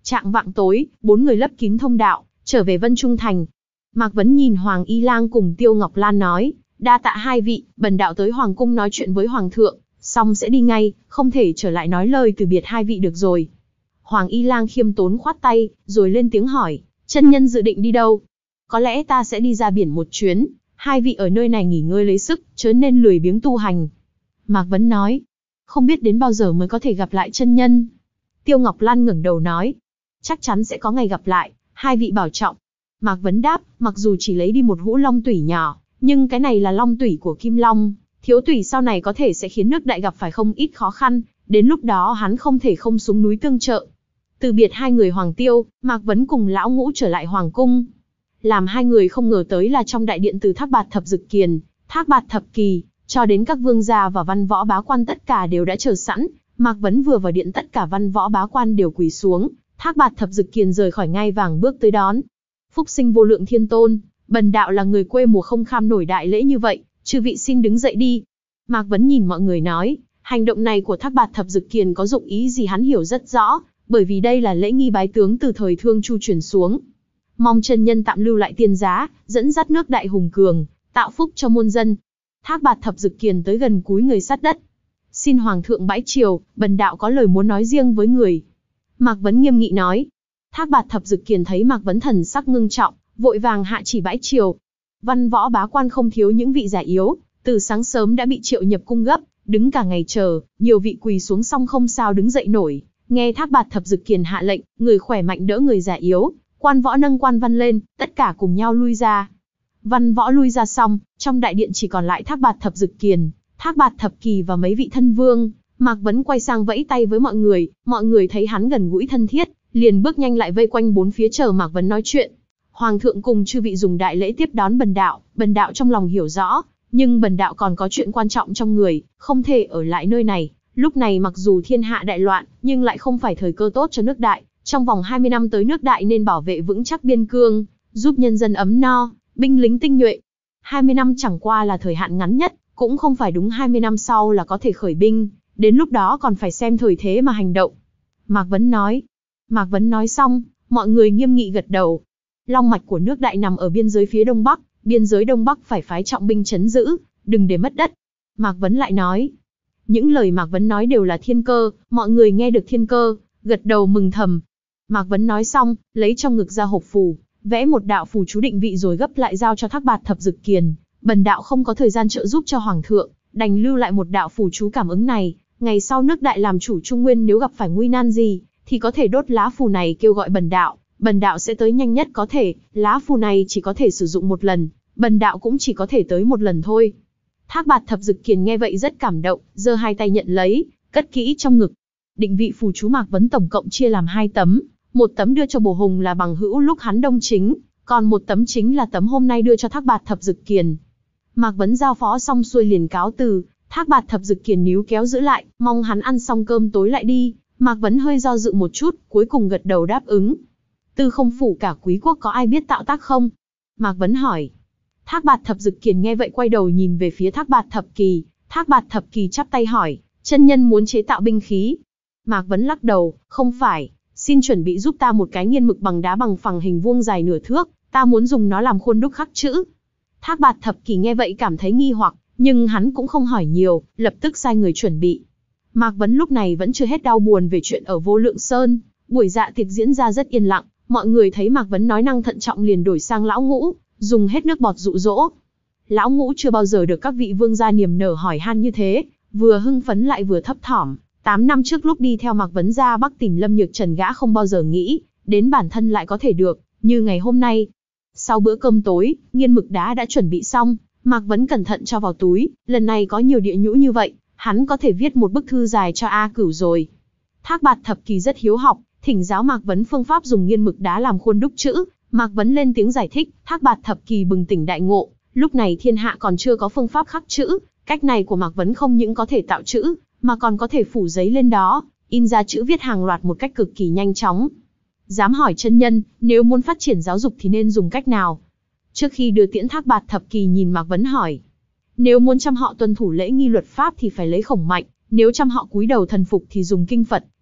[SPEAKER 1] Trạng vạng tối, bốn người lấp kín thông đạo, trở về Vân Trung Thành. Mạc Vấn nhìn Hoàng Y Lang cùng Tiêu Ngọc Lan nói, đa tạ hai vị, bần đạo tới Hoàng cung nói chuyện với Hoàng thượng, xong sẽ đi ngay, không thể trở lại nói lời từ biệt hai vị được rồi. Hoàng Y Lang khiêm tốn khoát tay, rồi lên tiếng hỏi, chân nhân dự định đi đâu? Có lẽ ta sẽ đi ra biển một chuyến, hai vị ở nơi này nghỉ ngơi lấy sức, chớ nên lười biếng tu hành. Mạc Vấn nói, không biết đến bao giờ mới có thể gặp lại chân nhân. Tiêu Ngọc Lan ngẩng đầu nói, chắc chắn sẽ có ngày gặp lại, hai vị bảo trọng. Mạc Vấn đáp, mặc dù chỉ lấy đi một hũ long tủy nhỏ, nhưng cái này là long tủy của Kim Long, thiếu tủy sau này có thể sẽ khiến nước Đại gặp phải không ít khó khăn, đến lúc đó hắn không thể không xuống núi tương trợ. Từ biệt hai người Hoàng Tiêu, Mạc Vấn cùng lão Ngũ trở lại Hoàng cung. Làm hai người không ngờ tới là trong đại điện từ Thác Bạt Thập Dực Kiền, Thác Bạt Thập Kỳ, cho đến các vương gia và văn võ bá quan tất cả đều đã chờ sẵn. Mạc Vấn vừa vào điện tất cả văn võ bá quan đều quỳ xuống, Thác Bạt Thập Dực Kiền rời khỏi ngai vàng bước tới đón. Phúc sinh vô lượng thiên tôn, bần đạo là người quê mùa không kham nổi đại lễ như vậy, chư vị xin đứng dậy đi. Mạc Vấn nhìn mọi người nói, hành động này của Thác Bạt Thập Dực Kiền có dụng ý gì hắn hiểu rất rõ, bởi vì đây là lễ nghi bái tướng từ thời Thương Chu truyền xuống. Mong chân nhân tạm lưu lại tiên giá, dẫn dắt nước Đại hùng cường, tạo phúc cho muôn dân. Thác Bạt Thập Dực Kiền tới gần cúi người sát đất. Xin Hoàng thượng bãi triều, bần đạo có lời muốn nói riêng với người. Mạc Vấn nghiêm nghị nói. Thác Bạt Thập Dực Kiền thấy Mạc Vấn thần sắc ngưng trọng, vội vàng hạ chỉ bãi triều. Văn võ bá quan không thiếu những vị già yếu, từ sáng sớm đã bị triệu nhập cung gấp, đứng cả ngày chờ, nhiều vị quỳ xuống xong không sao đứng dậy nổi. Nghe Thác Bạt Thập Dực Kiền hạ lệnh, người khỏe mạnh đỡ người già yếu, quan võ nâng quan văn lên, tất cả cùng nhau lui ra. Văn võ lui ra xong, trong đại điện chỉ còn lại Thác Bạt Thập Dực Kiền, Thác Bạt Thập Kỳ và mấy vị thân vương. Mạc Vấn quay sang vẫy tay với mọi người, mọi người thấy hắn gần gũi thân thiết, liền bước nhanh lại vây quanh bốn phía chờ Mạc Vấn nói chuyện. Hoàng thượng cùng chư vị dùng đại lễ tiếp đón bần đạo, bần đạo trong lòng hiểu rõ, nhưng bần đạo còn có chuyện quan trọng trong người, không thể ở lại nơi này. Lúc này mặc dù thiên hạ đại loạn, nhưng lại không phải thời cơ tốt cho nước Đại. Trong vòng hai mươi năm tới nước Đại nên bảo vệ vững chắc biên cương, giúp nhân dân ấm no, binh lính tinh nhuệ. hai mươi năm chẳng qua là thời hạn ngắn nhất, cũng không phải đúng hai mươi năm sau là có thể khởi binh, đến lúc đó còn phải xem thời thế mà hành động. Mạc Vấn nói. Mạc Vấn nói xong, mọi người nghiêm nghị gật đầu. Long mạch của nước Đại nằm ở biên giới phía đông bắc, biên giới đông bắc phải phái trọng binh trấn giữ, đừng để mất đất. Mạc Vấn lại nói. Những lời Mạc Vấn nói đều là thiên cơ, mọi người nghe được thiên cơ, gật đầu mừng thầm. Mạc Vấn nói xong, lấy trong ngực ra hộp phù, vẽ một đạo phù chú định vị rồi gấp lại giao cho Thác Bạt Thập Dực Kiền. Bần đạo không có thời gian trợ giúp cho Hoàng thượng, đành lưu lại một đạo phù chú cảm ứng này. Ngày sau nước Đại làm chủ Trung Nguyên nếu gặp phải nguy nan gì, thì có thể đốt lá phù này kêu gọi bần đạo. Bần đạo sẽ tới nhanh nhất có thể, lá phù này chỉ có thể sử dụng một lần, bần đạo cũng chỉ có thể tới một lần thôi. Thác Bạt Thập Dực Kiền nghe vậy rất cảm động, giơ hai tay nhận lấy, cất kỹ trong ngực. Định vị phù chú Mạc Vấn tổng cộng chia làm hai tấm, một tấm đưa cho Bồ Hùng là bằng hữu lúc hắn đông chính, còn một tấm chính là tấm hôm nay đưa cho Thác Bạt Thập Dực Kiền. Mạc Vấn giao phó xong xuôi liền cáo từ, Thác Bạt Thập Dực Kiền níu kéo giữ lại, mong hắn ăn xong cơm tối lại đi. Mạc Vấn hơi do dự một chút, cuối cùng gật đầu đáp ứng. Tư Không phủ cả quý quốc có ai biết tạo tác không? Mạc Vấn hỏi. Thác Bạt Thập Dực Kiền nghe vậy quay đầu nhìn về phía Thác Bạt Thập Kỳ. Thác Bạt Thập Kỳ chắp tay hỏi, chân nhân muốn chế tạo binh khí? Mạc Vấn lắc đầu, không phải, xin chuẩn bị giúp ta một cái nghiên mực bằng đá bằng phẳng hình vuông dài nửa thước, ta muốn dùng nó làm khuôn đúc khắc chữ. Thác Bạt Thập Kỳ nghe vậy cảm thấy nghi hoặc, nhưng hắn cũng không hỏi nhiều, lập tức sai người chuẩn bị. Mạc Vấn lúc này vẫn chưa hết đau buồn về chuyện ở Vô Lượng Sơn, buổi dạ tiệc diễn ra rất yên lặng, mọi người thấy Mạc Vấn nói năng thận trọng liền đổi sang Lão Ngũ, dùng hết nước bọt dụ dỗ. Lão Ngũ chưa bao giờ được các vị vương gia niềm nở hỏi han như thế, vừa hưng phấn lại vừa thấp thỏm. Tám năm trước lúc đi theo Mạc Vấn ra Bắc tìm Lâm Nhược Trần gã không bao giờ nghĩ đến bản thân lại có thể được như ngày hôm nay. Sau bữa cơm tối, nghiên mực đá đã chuẩn bị xong, Mạc Vấn cẩn thận cho vào túi, lần này có nhiều địa nhũ như vậy, hắn có thể viết một bức thư dài cho A Cửu rồi. Thác Bạt Thập Kỳ rất hiếu học, thỉnh giáo Mạc Vấn phương pháp dùng nghiên mực đá làm khuôn đúc chữ. Mạc Vấn lên tiếng giải thích, Thác Bạt Thập Kỳ bừng tỉnh đại ngộ, lúc này thiên hạ còn chưa có phương pháp khắc chữ, cách này của Mạc Vấn không những có thể tạo chữ, mà còn có thể phủ giấy lên đó, in ra chữ viết hàng loạt một cách cực kỳ nhanh chóng. Dám hỏi chân nhân, nếu muốn phát triển giáo dục thì nên dùng cách nào? Trước khi đưa tiễn, Thác Bạt Thập Kỳ nhìn Mạc Vấn hỏi. Nếu muốn trăm họ tuân thủ lễ nghi luật pháp thì phải lấy khổng mạnh, nếu trăm họ cúi đầu thần phục thì dùng kinh Phật,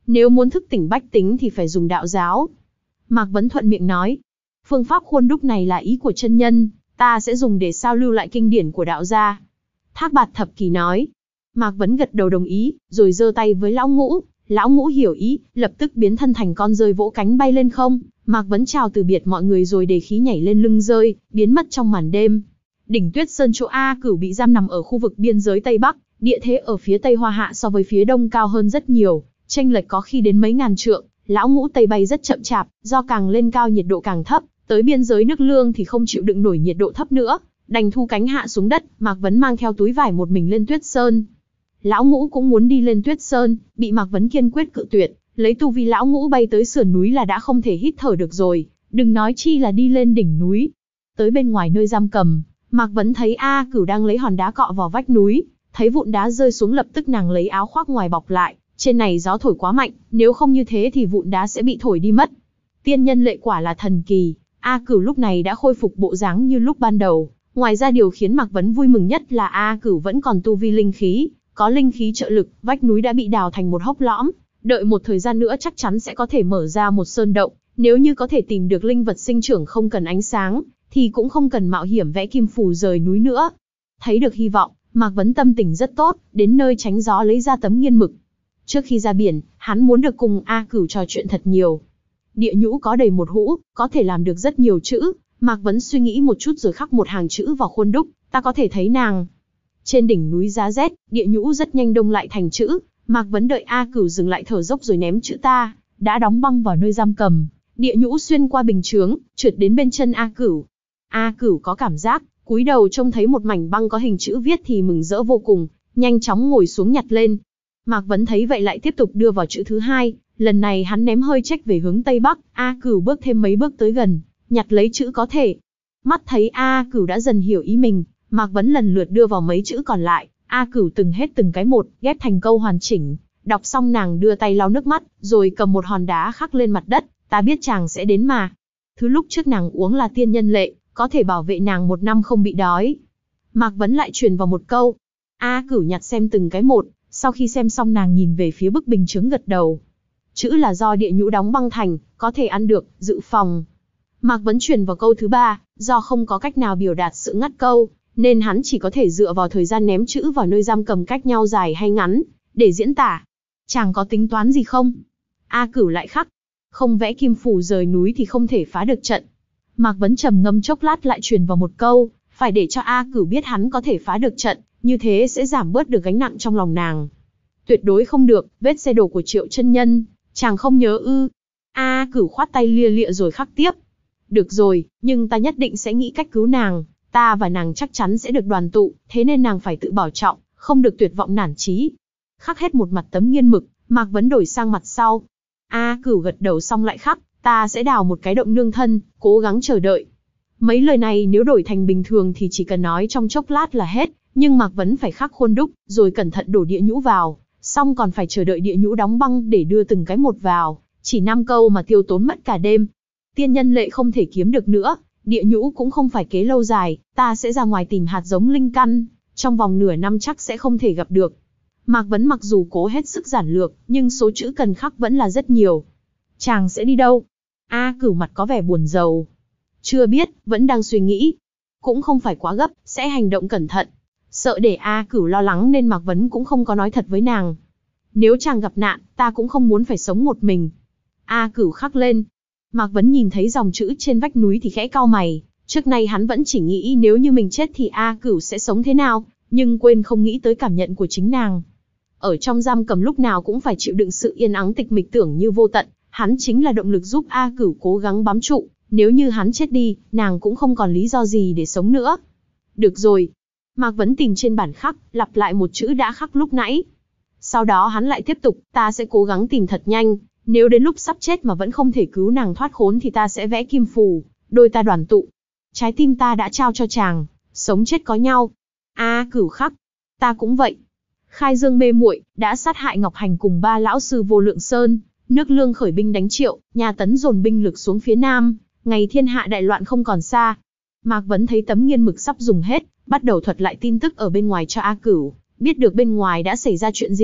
[SPEAKER 1] Nếu muốn thức tỉnh bách tính thì phải dùng đạo giáo. Mạc Vấn thuận miệng nói. Phương pháp khuôn đúc này là ý của chân nhân, ta sẽ dùng để sao lưu lại kinh điển của đạo gia. Thác Bạt Thập Kỳ nói. Mạc Vấn gật đầu đồng ý, rồi giơ tay với Lão Ngũ. Lão Ngũ hiểu ý, lập tức biến thân thành con rơi vỗ cánh bay lên không. Mạc Vấn chào từ biệt mọi người rồi đề khí nhảy lên lưng rơi, biến mất trong màn đêm. Đỉnh Tuyết Sơn chỗ A Cửu bị giam nằm ở khu vực biên giới Tây Bắc, địa thế ở phía Tây Hoa Hạ so với phía Đông cao hơn rất nhiều, chênh lệch có khi đến mấy ngàn trượng. Lão Ngũ Tây bay rất chậm chạp, do càng lên cao nhiệt độ càng thấp, tới biên giới nước Lương thì không chịu đựng nổi nhiệt độ thấp nữa, đành thu cánh hạ xuống đất. Mạc Vấn mang theo túi vải một mình lên Tuyết Sơn. Lão Ngũ cũng muốn đi lên Tuyết Sơn, bị Mạc Vấn kiên quyết cự tuyệt. Lấy tu vi Lão Ngũ bay tới sườn núi là đã không thể hít thở được rồi, đừng nói chi là đi lên đỉnh núi. Tới bên ngoài nơi giam cầm, Mạc Vấn thấy A Cửu đang lấy hòn đá cọ vào vách núi, thấy vụn đá rơi xuống lập tức nàng lấy áo khoác ngoài bọc lại. Trên này gió thổi quá mạnh, nếu không như thế thì vụn đá sẽ bị thổi đi mất. Tiên nhân lệ quả là thần kỳ, A Cửu lúc này đã khôi phục bộ dáng như lúc ban đầu. Ngoài ra điều khiến Mạc Vấn vui mừng nhất là A Cửu vẫn còn tu vi linh khí, có linh khí trợ lực, vách núi đã bị đào thành một hốc lõm. Đợi một thời gian nữa chắc chắn sẽ có thể mở ra một sơn động, nếu như có thể tìm được linh vật sinh trưởng không cần ánh sáng, thì cũng không cần mạo hiểm vẽ kim phù rời núi nữa. Thấy được hy vọng, Mạc Vấn tâm tình rất tốt, đến nơi tránh gió lấy ra tấm nghiên mực. Trước khi ra biển, hắn muốn được cùng A Cửu trò chuyện thật nhiều. Địa nhũ có đầy một hũ, có thể làm được rất nhiều chữ. Mạc Vấn suy nghĩ một chút rồi khắc một hàng chữ vào khuôn đúc, ta có thể thấy nàng. Trên đỉnh núi giá rét, địa nhũ rất nhanh đông lại thành chữ. Mạc Vấn đợi A Cửu dừng lại thở dốc rồi ném chữ ta, đã đóng băng vào nơi giam cầm. Địa nhũ xuyên qua bình chướng, trượt đến bên chân A Cửu. A Cửu có cảm giác, cúi đầu trông thấy một mảnh băng có hình chữ viết thì mừng rỡ vô cùng, nhanh chóng ngồi xuống nhặt lên. Mạc Vấn thấy vậy lại tiếp tục đưa vào chữ thứ hai, lần này hắn ném hơi chếch về hướng Tây Bắc. A Cửu bước thêm mấy bước tới gần, nhặt lấy chữ có thể. Mắt thấy A Cửu đã dần hiểu ý mình, Mạc Vấn lần lượt đưa vào mấy chữ còn lại. A Cửu từng hết từng cái một, ghép thành câu hoàn chỉnh. Đọc xong nàng đưa tay lau nước mắt, rồi cầm một hòn đá khắc lên mặt đất. Ta biết chàng sẽ đến mà. Thứ lúc trước nàng uống là tiên nhân lệ, có thể bảo vệ nàng một năm không bị đói. Mạc Vấn lại truyền vào một câu. A Cửu nhặt xem từng cái một, sau khi xem xong nàng nhìn về phía bức bình chướng gật đầu. Chữ là do địa nhũ đóng băng thành, có thể ăn được, dự phòng. Mạc Vấn truyền vào câu thứ ba, do không có cách nào biểu đạt sự ngắt câu, nên hắn chỉ có thể dựa vào thời gian ném chữ vào nơi giam cầm cách nhau dài hay ngắn, để diễn tả. Chàng có tính toán gì không? A Cửu lại khắc. Không vẽ kim phù rời núi thì không thể phá được trận. Mạc Vấn trầm ngâm chốc lát lại truyền vào một câu, phải để cho A Cửu biết hắn có thể phá được trận, như thế sẽ giảm bớt được gánh nặng trong lòng nàng. Tuyệt đối không được, vết xe đổ của Triệu chân nhân, chàng không nhớ ư? A Cửu khoát tay lia lịa rồi khắc tiếp. Được rồi, nhưng ta nhất định sẽ nghĩ cách cứu nàng, ta và nàng chắc chắn sẽ được đoàn tụ, thế nên nàng phải tự bảo trọng, không được tuyệt vọng nản chí. Khắc hết một mặt tấm nghiên mực, Mạc Vấn đổi sang mặt sau. A Cửu gật đầu xong lại khắc, ta sẽ đào một cái động nương thân, cố gắng chờ đợi. Mấy lời này nếu đổi thành bình thường thì chỉ cần nói trong chốc lát là hết, nhưng Mạc Vấn phải khắc khuôn đúc, rồi cẩn thận đổ địa nhũ vào, xong còn phải chờ đợi địa nhũ đóng băng để đưa từng cái một vào, chỉ năm câu mà tiêu tốn mất cả đêm. Tiên nhân lệ không thể kiếm được nữa, địa nhũ cũng không phải kế lâu dài, ta sẽ ra ngoài tìm hạt giống linh căn, trong vòng nửa năm chắc sẽ không thể gặp được. Mạc Vấn mặc dù cố hết sức giản lược, nhưng số chữ cần khắc vẫn là rất nhiều. Chàng sẽ đi đâu? A Cửu mặt có vẻ buồn rầu. Chưa biết, vẫn đang suy nghĩ. Cũng không phải quá gấp, sẽ hành động cẩn thận. Sợ để A Cửu lo lắng nên Mạc Vấn cũng không có nói thật với nàng. Nếu chàng gặp nạn, ta cũng không muốn phải sống một mình. A Cửu khắc lên. Mạc Vấn nhìn thấy dòng chữ trên vách núi thì khẽ cau mày. Trước nay hắn vẫn chỉ nghĩ nếu như mình chết thì A Cửu sẽ sống thế nào, nhưng quên không nghĩ tới cảm nhận của chính nàng. Ở trong giam cầm lúc nào cũng phải chịu đựng sự yên ắng tịch mịch tưởng như vô tận, hắn chính là động lực giúp A Cửu cố gắng bám trụ, nếu như hắn chết đi, nàng cũng không còn lý do gì để sống nữa. Được rồi. Mạc Vấn tìm trên bản khắc, lặp lại một chữ đã khắc lúc nãy. Sau đó hắn lại tiếp tục, ta sẽ cố gắng tìm thật nhanh, nếu đến lúc sắp chết mà vẫn không thể cứu nàng thoát khốn thì ta sẽ vẽ kim phù, đôi ta đoàn tụ. Trái tim ta đã trao cho chàng, sống chết có nhau. A Cửu khắc, ta cũng vậy. Khai Dương mê muội đã sát hại Ngọc Hành cùng ba lão sư Vô Lượng Sơn, nước Lương khởi binh đánh Triệu, nhà Tấn dồn binh lực xuống phía Nam, ngày thiên hạ đại loạn không còn xa. Mạc Vấn thấy tấm nghiên mực sắp dùng hết, bắt đầu thuật lại tin tức ở bên ngoài cho A Cửu, biết được bên ngoài đã xảy ra chuyện gì,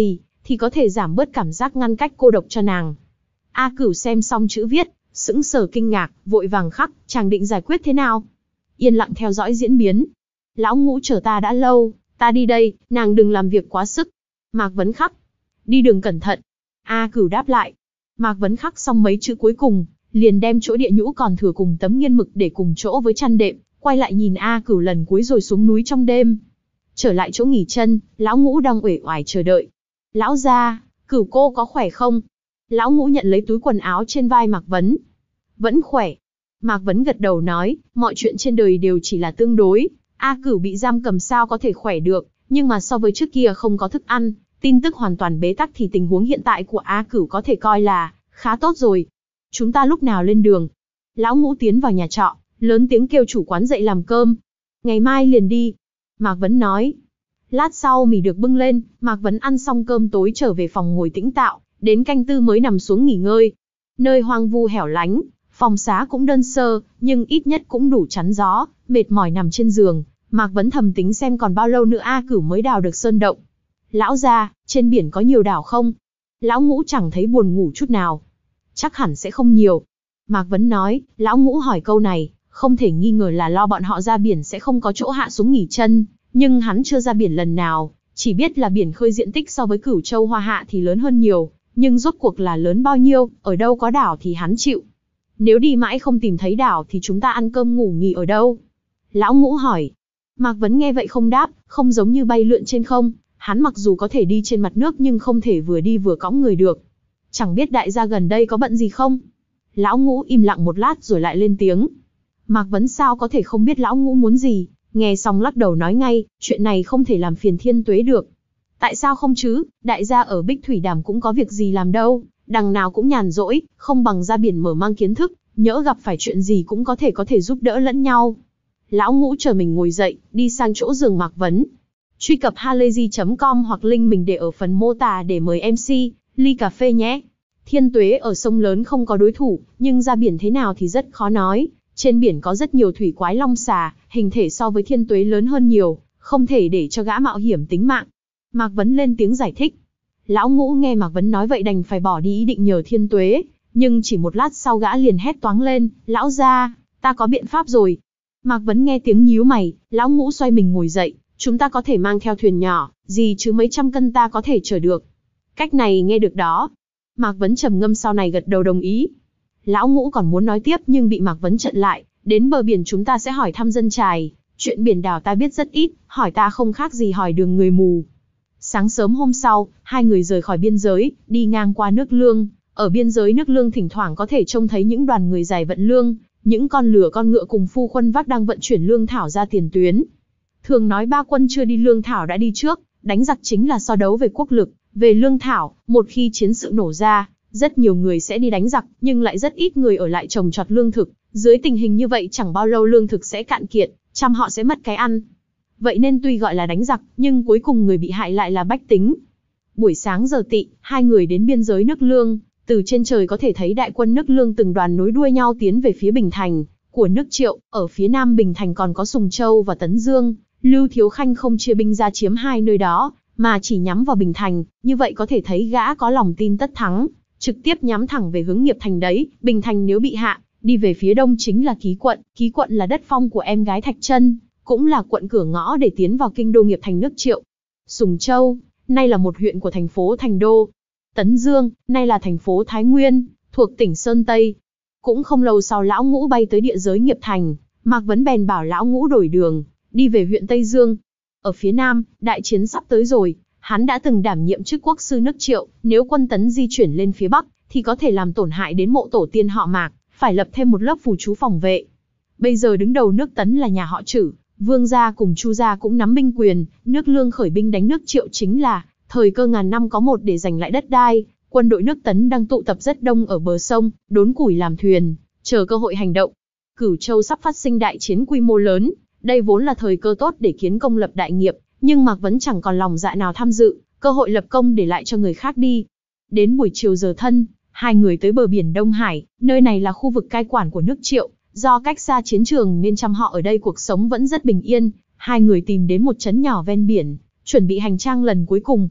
[SPEAKER 1] thì có thể giảm bớt cảm giác ngăn cách cô độc cho nàng. A Cửu xem xong chữ viết, sững sờ kinh ngạc, vội vàng khắc, chàng định giải quyết thế nào? Yên lặng theo dõi diễn biến. Lão Ngũ chờ ta đã lâu, ta đi đây, nàng đừng làm việc quá sức. Mạc Vấn khắc, đi đường cẩn thận. A Cửu đáp lại. Mạc Vấn khắc xong mấy chữ cuối cùng, liền đem chỗ địa nhũ còn thừa cùng tấm nghiên mực để cùng chỗ với chăn đệm, quay lại nhìn A Cửu lần cuối rồi xuống núi trong đêm. Trở lại chỗ nghỉ chân, Lão Ngũ đang uể oải chờ đợi. Lão gia, Cửu cô có khỏe không? Lão Ngũ nhận lấy túi quần áo trên vai Mạc Vấn. Vẫn khỏe. Mạc Vấn gật đầu nói, mọi chuyện trên đời đều chỉ là tương đối. A Cửu bị giam cầm sao có thể khỏe được, nhưng mà so với trước kia không có thức ăn, tin tức hoàn toàn bế tắc thì tình huống hiện tại của A Cửu có thể coi là khá tốt rồi. Chúng ta lúc nào lên đường? Lão Ngũ tiến vào nhà trọ, lớn tiếng kêu chủ quán dậy làm cơm. Ngày mai liền đi. Mạc Vấn nói. Lát sau mì được bưng lên, Mạc Vấn ăn xong cơm tối trở về phòng ngồi tĩnh tạo, đến canh tư mới nằm xuống nghỉ ngơi. Nơi hoang vu hẻo lánh, phòng xá cũng đơn sơ, nhưng ít nhất cũng đủ chắn gió, mệt mỏi nằm trên giường. Mạc Vấn thầm tính xem còn bao lâu nữa A Cửu mới đào được sơn động. Lão gia, trên biển có nhiều đảo không? Lão Ngũ chẳng thấy buồn ngủ chút nào. Chắc hẳn sẽ không nhiều. Mạc Vấn nói, Lão Ngũ hỏi câu này, không thể nghi ngờ là lo bọn họ ra biển sẽ không có chỗ hạ xuống nghỉ chân, nhưng hắn chưa ra biển lần nào, chỉ biết là biển khơi diện tích so với Cửu Châu Hoa Hạ thì lớn hơn nhiều, nhưng rốt cuộc là lớn bao nhiêu, ở đâu có đảo thì hắn chịu. Nếu đi mãi không tìm thấy đảo thì chúng ta ăn cơm ngủ nghỉ ở đâu? Lão Ngũ hỏi. Mạc Vấn nghe vậy không đáp, không giống như bay lượn trên không, hắn mặc dù có thể đi trên mặt nước nhưng không thể vừa đi vừa cõng người được. Chẳng biết đại gia gần đây có bận gì không? Lão Ngũ im lặng một lát rồi lại lên tiếng. Mạc Vấn sao có thể không biết Lão Ngũ muốn gì, nghe xong lắc đầu nói ngay, chuyện này không thể làm phiền Thiên Tuế được. Tại sao không chứ, đại gia ở Bích Thủy Đàm cũng có việc gì làm đâu, đằng nào cũng nhàn rỗi, không bằng ra biển mở mang kiến thức, nhỡ gặp phải chuyện gì cũng có thể có thể giúp đỡ lẫn nhau. Lão Ngũ chờ mình ngồi dậy, đi sang chỗ giường Mạc Vấn. Truy cập halayzi chấm com hoặc link mình để ở phần mô tả để mời em xê, ly cà phê nhé. Thiên Tuế ở sông lớn không có đối thủ, nhưng ra biển thế nào thì rất khó nói. Trên biển có rất nhiều thủy quái long xà, hình thể so với Thiên Tuế lớn hơn nhiều, không thể để cho gã mạo hiểm tính mạng. Mạc Vấn lên tiếng giải thích. Lão Ngũ nghe Mạc Vấn nói vậy đành phải bỏ đi ý định nhờ Thiên Tuế, nhưng chỉ một lát sau gã liền hét toáng lên, lão gia, ta có biện pháp rồi. Mạc Vấn nghe tiếng nhíu mày, Lão Ngũ xoay mình ngồi dậy, chúng ta có thể mang theo thuyền nhỏ, gì chứ mấy trăm cân ta có thể chở được. Cách này nghe được đó. Mạc Vấn trầm ngâm sau này gật đầu đồng ý. Lão Ngũ còn muốn nói tiếp nhưng bị Mạc Vấn chặn lại, đến bờ biển chúng ta sẽ hỏi thăm dân chài, chuyện biển đảo ta biết rất ít, hỏi ta không khác gì hỏi đường người mù. Sáng sớm hôm sau, hai người rời khỏi biên giới, đi ngang qua nước Lương. Ở biên giới nước Lương thỉnh thoảng có thể trông thấy những đoàn người giải vận lương, những con lừa con ngựa cùng phu khuân vác đang vận chuyển lương thảo ra tiền tuyến. Thường nói ba quân chưa đi lương thảo đã đi trước, đánh giặc chính là so đấu về quốc lực, về lương thảo, một khi chiến sự nổ ra, rất nhiều người sẽ đi đánh giặc, nhưng lại rất ít người ở lại trồng trọt lương thực. Dưới tình hình như vậy chẳng bao lâu lương thực sẽ cạn kiệt, trăm họ sẽ mất cái ăn. Vậy nên tuy gọi là đánh giặc, nhưng cuối cùng người bị hại lại là bách tính. Buổi sáng giờ tị, hai người đến biên giới nước Lương, từ trên trời có thể thấy đại quân nước Lương từng đoàn nối đuôi nhau tiến về phía Bình Thành của nước Triệu, ở phía nam Bình Thành còn có Sùng Châu và Tấn Dương. Lưu Thiếu Khanh không chia binh ra chiếm hai nơi đó, mà chỉ nhắm vào Bình Thành, như vậy có thể thấy gã có lòng tin tất thắng, trực tiếp nhắm thẳng về hướng Nghiệp Thành đấy. Bình Thành nếu bị hạ, đi về phía đông chính là Ký Quận, Ký Quận là đất phong của em gái Thạch Chân, cũng là quận cửa ngõ để tiến vào kinh đô Nghiệp Thành nước Triệu. Sùng Châu, nay là một huyện của thành phố Thành Đô. Tấn Dương, nay là thành phố Thái Nguyên, thuộc tỉnh Sơn Tây. Cũng không lâu sau Lão Ngũ bay tới địa giới Nghiệp Thành, Mạc Vấn bèn bảo Lão Ngũ đổi đường, đi về huyện Tây Dương. Ở phía nam, đại chiến sắp tới rồi, hắn đã từng đảm nhiệm chức quốc sư nước Triệu, nếu quân Tấn di chuyển lên phía bắc, thì có thể làm tổn hại đến mộ tổ tiên họ Mạc, phải lập thêm một lớp phù chú phòng vệ. Bây giờ đứng đầu nước Tấn là nhà họ Trử, Vương gia cùng Chu gia cũng nắm binh quyền, nước Lương khởi binh đánh nước Triệu chính là thời cơ ngàn năm có một để giành lại đất đai. Quân đội nước Tấn đang tụ tập rất đông ở bờ sông, đốn củi làm thuyền, chờ cơ hội hành động. Cửu Châu sắp phát sinh đại chiến quy mô lớn, đây vốn là thời cơ tốt để kiến công lập đại nghiệp, nhưng Mạc Vấn chẳng còn lòng dạ nào tham dự, cơ hội lập công để lại cho người khác đi. Đến buổi chiều giờ thân, hai người tới bờ biển Đông Hải, nơi này là khu vực cai quản của nước Triệu, do cách xa chiến trường nên trăm họ ở đây cuộc sống vẫn rất bình yên. Hai người tìm đến một trấn nhỏ ven biển, chuẩn bị hành trang lần cuối cùng.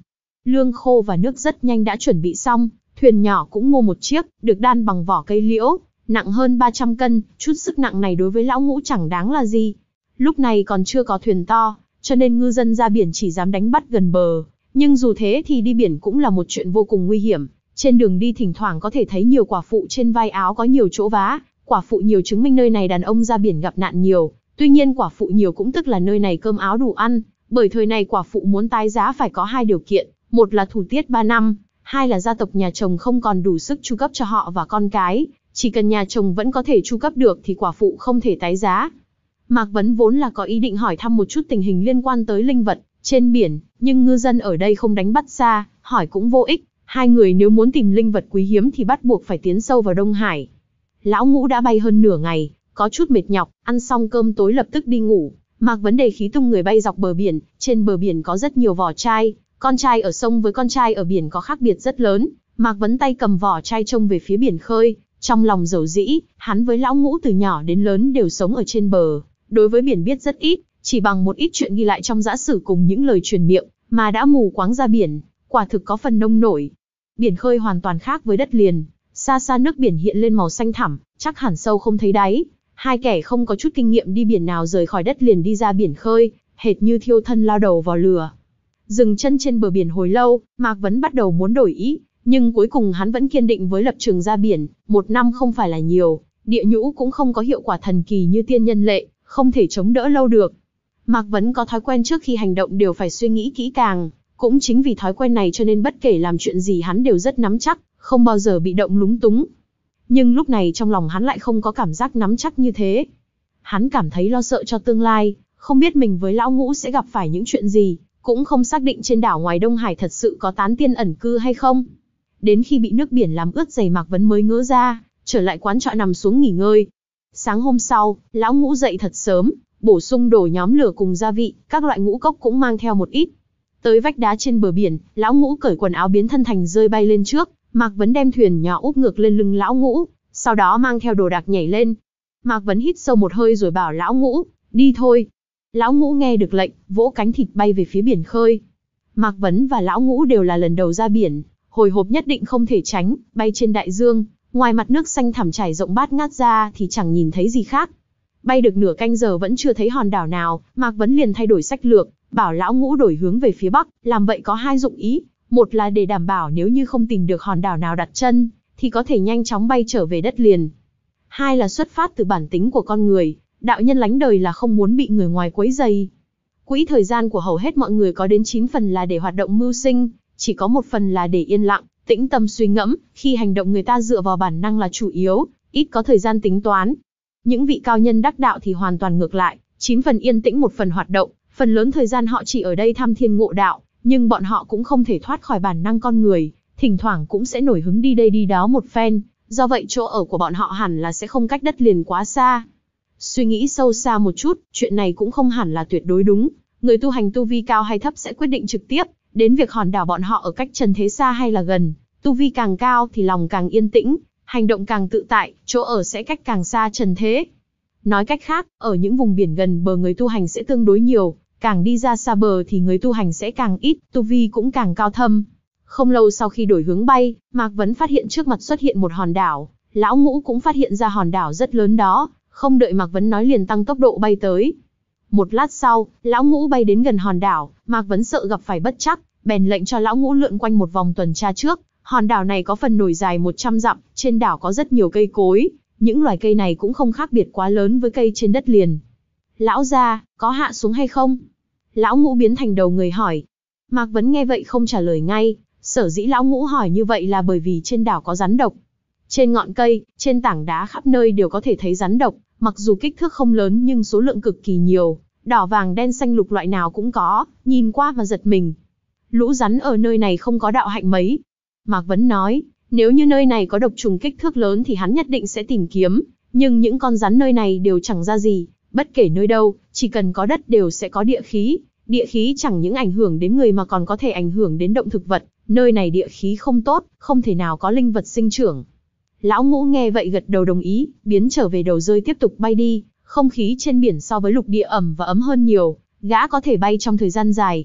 [SPEAKER 1] Lương khô và nước rất nhanh đã chuẩn bị xong, thuyền nhỏ cũng mua một chiếc, được đan bằng vỏ cây liễu, nặng hơn ba trăm cân, chút sức nặng này đối với lão ngũ chẳng đáng là gì. Lúc này còn chưa có thuyền to, cho nên ngư dân ra biển chỉ dám đánh bắt gần bờ, nhưng dù thế thì đi biển cũng là một chuyện vô cùng nguy hiểm. Trên đường đi thỉnh thoảng có thể thấy nhiều quả phụ trên vai áo có nhiều chỗ vá, quả phụ nhiều chứng minh nơi này đàn ông ra biển gặp nạn nhiều. Tuy nhiên quả phụ nhiều cũng tức là nơi này cơm áo đủ ăn, bởi thời này quả phụ muốn tái giá phải có hai điều kiện, một là thủ tiết ba năm, hai là gia tộc nhà chồng không còn đủ sức chu cấp cho họ và con cái, chỉ cần nhà chồng vẫn có thể chu cấp được thì quả phụ không thể tái giá. Mạc Vấn vốn là có ý định hỏi thăm một chút tình hình liên quan tới linh vật trên biển, nhưng ngư dân ở đây không đánh bắt xa, hỏi cũng vô ích, hai người nếu muốn tìm linh vật quý hiếm thì bắt buộc phải tiến sâu vào Đông Hải. Lão ngũ đã bay hơn nửa ngày, có chút mệt nhọc, ăn xong cơm tối lập tức đi ngủ. Mạc Vấn đề khí tung người bay dọc bờ biển, trên bờ biển có rất nhiều vỏ chai, con trai ở sông với con trai ở biển có khác biệt rất lớn. Mạc Vấn tay cầm vỏ chai trông về phía biển khơi, trong lòng dầu dĩ, hắn với lão ngũ từ nhỏ đến lớn đều sống ở trên bờ, đối với biển biết rất ít, chỉ bằng một ít chuyện ghi lại trong giã sử cùng những lời truyền miệng, mà đã mù quáng ra biển, quả thực có phần nông nổi. Biển khơi hoàn toàn khác với đất liền, xa xa nước biển hiện lên màu xanh thẳm, chắc hẳn sâu không thấy đáy. Hai kẻ không có chút kinh nghiệm đi biển nào rời khỏi đất liền đi ra biển khơi, hệt như thiêu thân lao đầu vào lửa. Dừng chân trên bờ biển hồi lâu, Mạc Vấn bắt đầu muốn đổi ý, nhưng cuối cùng hắn vẫn kiên định với lập trường ra biển. Một năm không phải là nhiều, địa nhũ cũng không có hiệu quả thần kỳ như tiên nhân lệ, không thể chống đỡ lâu được. Mạc Vấn có thói quen trước khi hành động đều phải suy nghĩ kỹ càng, cũng chính vì thói quen này cho nên bất kể làm chuyện gì hắn đều rất nắm chắc, không bao giờ bị động lúng túng. Nhưng lúc này trong lòng hắn lại không có cảm giác nắm chắc như thế. Hắn cảm thấy lo sợ cho tương lai, không biết mình với lão ngũ sẽ gặp phải những chuyện gì, cũng không xác định trên đảo ngoài Đông Hải thật sự có tán tiên ẩn cư hay không. Đến khi bị nước biển làm ướt giày Mạc Vấn mới ngỡ ra, trở lại quán trọ nằm xuống nghỉ ngơi. Sáng hôm sau, lão ngũ dậy thật sớm, bổ sung đồ nhóm lửa cùng gia vị, các loại ngũ cốc cũng mang theo một ít. Tới vách đá trên bờ biển, lão ngũ cởi quần áo biến thân thành rơi bay lên trước, Mạc Vấn đem thuyền nhỏ úp ngược lên lưng lão ngũ, sau đó mang theo đồ đạc nhảy lên. Mạc Vấn hít sâu một hơi rồi bảo lão ngũ, đi thôi. Lão ngũ nghe được lệnh, vỗ cánh thịt bay về phía biển khơi. Mạc Vấn và lão ngũ đều là lần đầu ra biển, hồi hộp nhất định không thể tránh, bay trên đại dương, ngoài mặt nước xanh thẳm trải rộng bát ngát ra thì chẳng nhìn thấy gì khác. Bay được nửa canh giờ vẫn chưa thấy hòn đảo nào, Mạc Vấn liền thay đổi sách lược, bảo lão ngũ đổi hướng về phía bắc, làm vậy có hai dụng ý. Một là để đảm bảo nếu như không tìm được hòn đảo nào đặt chân, thì có thể nhanh chóng bay trở về đất liền. Hai là xuất phát từ bản tính của con người, đạo nhân lánh đời là không muốn bị người ngoài quấy rầy. Quỹ thời gian của hầu hết mọi người có đến chín phần là để hoạt động mưu sinh, chỉ có một phần là để yên lặng, tĩnh tâm suy ngẫm, khi hành động người ta dựa vào bản năng là chủ yếu, ít có thời gian tính toán. Những vị cao nhân đắc đạo thì hoàn toàn ngược lại, chín phần yên tĩnh một phần hoạt động, phần lớn thời gian họ chỉ ở đây thăm thiên ngộ đạo, nhưng bọn họ cũng không thể thoát khỏi bản năng con người, thỉnh thoảng cũng sẽ nổi hứng đi đây đi đó một phen, do vậy chỗ ở của bọn họ hẳn là sẽ không cách đất liền quá xa. Suy nghĩ sâu xa một chút, chuyện này cũng không hẳn là tuyệt đối đúng, người tu hành tu vi cao hay thấp sẽ quyết định trực tiếp đến việc hòn đảo bọn họ ở cách trần thế xa hay là gần, tu vi càng cao thì lòng càng yên tĩnh, hành động càng tự tại, chỗ ở sẽ cách càng xa trần thế. Nói cách khác, ở những vùng biển gần bờ người tu hành sẽ tương đối nhiều, càng đi ra xa bờ thì người tu hành sẽ càng ít, tu vi cũng càng cao thâm. Không lâu sau khi đổi hướng bay, Mạc Vấn phát hiện trước mặt xuất hiện một hòn đảo, lão ngũ cũng phát hiện ra hòn đảo rất lớn đó, không đợi Mạc Vấn nói liền tăng tốc độ bay tới. Một lát sau, lão ngũ bay đến gần hòn đảo, Mạc Vấn sợ gặp phải bất trắc, bèn lệnh cho lão ngũ lượn quanh một vòng tuần tra trước. Hòn đảo này có phần nổi dài một trăm dặm, trên đảo có rất nhiều cây cối, những loài cây này cũng không khác biệt quá lớn với cây trên đất liền. Lão gia, có hạ xuống hay không? Lão ngũ biến thành đầu người hỏi. Mạc Vấn nghe vậy không trả lời ngay, sở dĩ lão ngũ hỏi như vậy là bởi vì trên đảo có rắn độc. Trên ngọn cây, trên tảng đá khắp nơi đều có thể thấy rắn độc, mặc dù kích thước không lớn nhưng số lượng cực kỳ nhiều, đỏ vàng đen xanh lục loại nào cũng có, nhìn qua mà giật mình. Lũ rắn ở nơi này không có đạo hạnh mấy. Mạc Vấn nói, nếu như nơi này có độc trùng kích thước lớn thì hắn nhất định sẽ tìm kiếm, nhưng những con rắn nơi này đều chẳng ra gì, bất kể nơi đâu, chỉ cần có đất đều sẽ có địa khí, địa khí chẳng những ảnh hưởng đến người mà còn có thể ảnh hưởng đến động thực vật, nơi này địa khí không tốt, không thể nào có linh vật sinh trưởng. Lão ngũ nghe vậy gật đầu đồng ý, biến trở về đầu rơi tiếp tục bay đi, không khí trên biển so với lục địa ẩm và ấm hơn nhiều, gã có thể bay trong thời gian dài.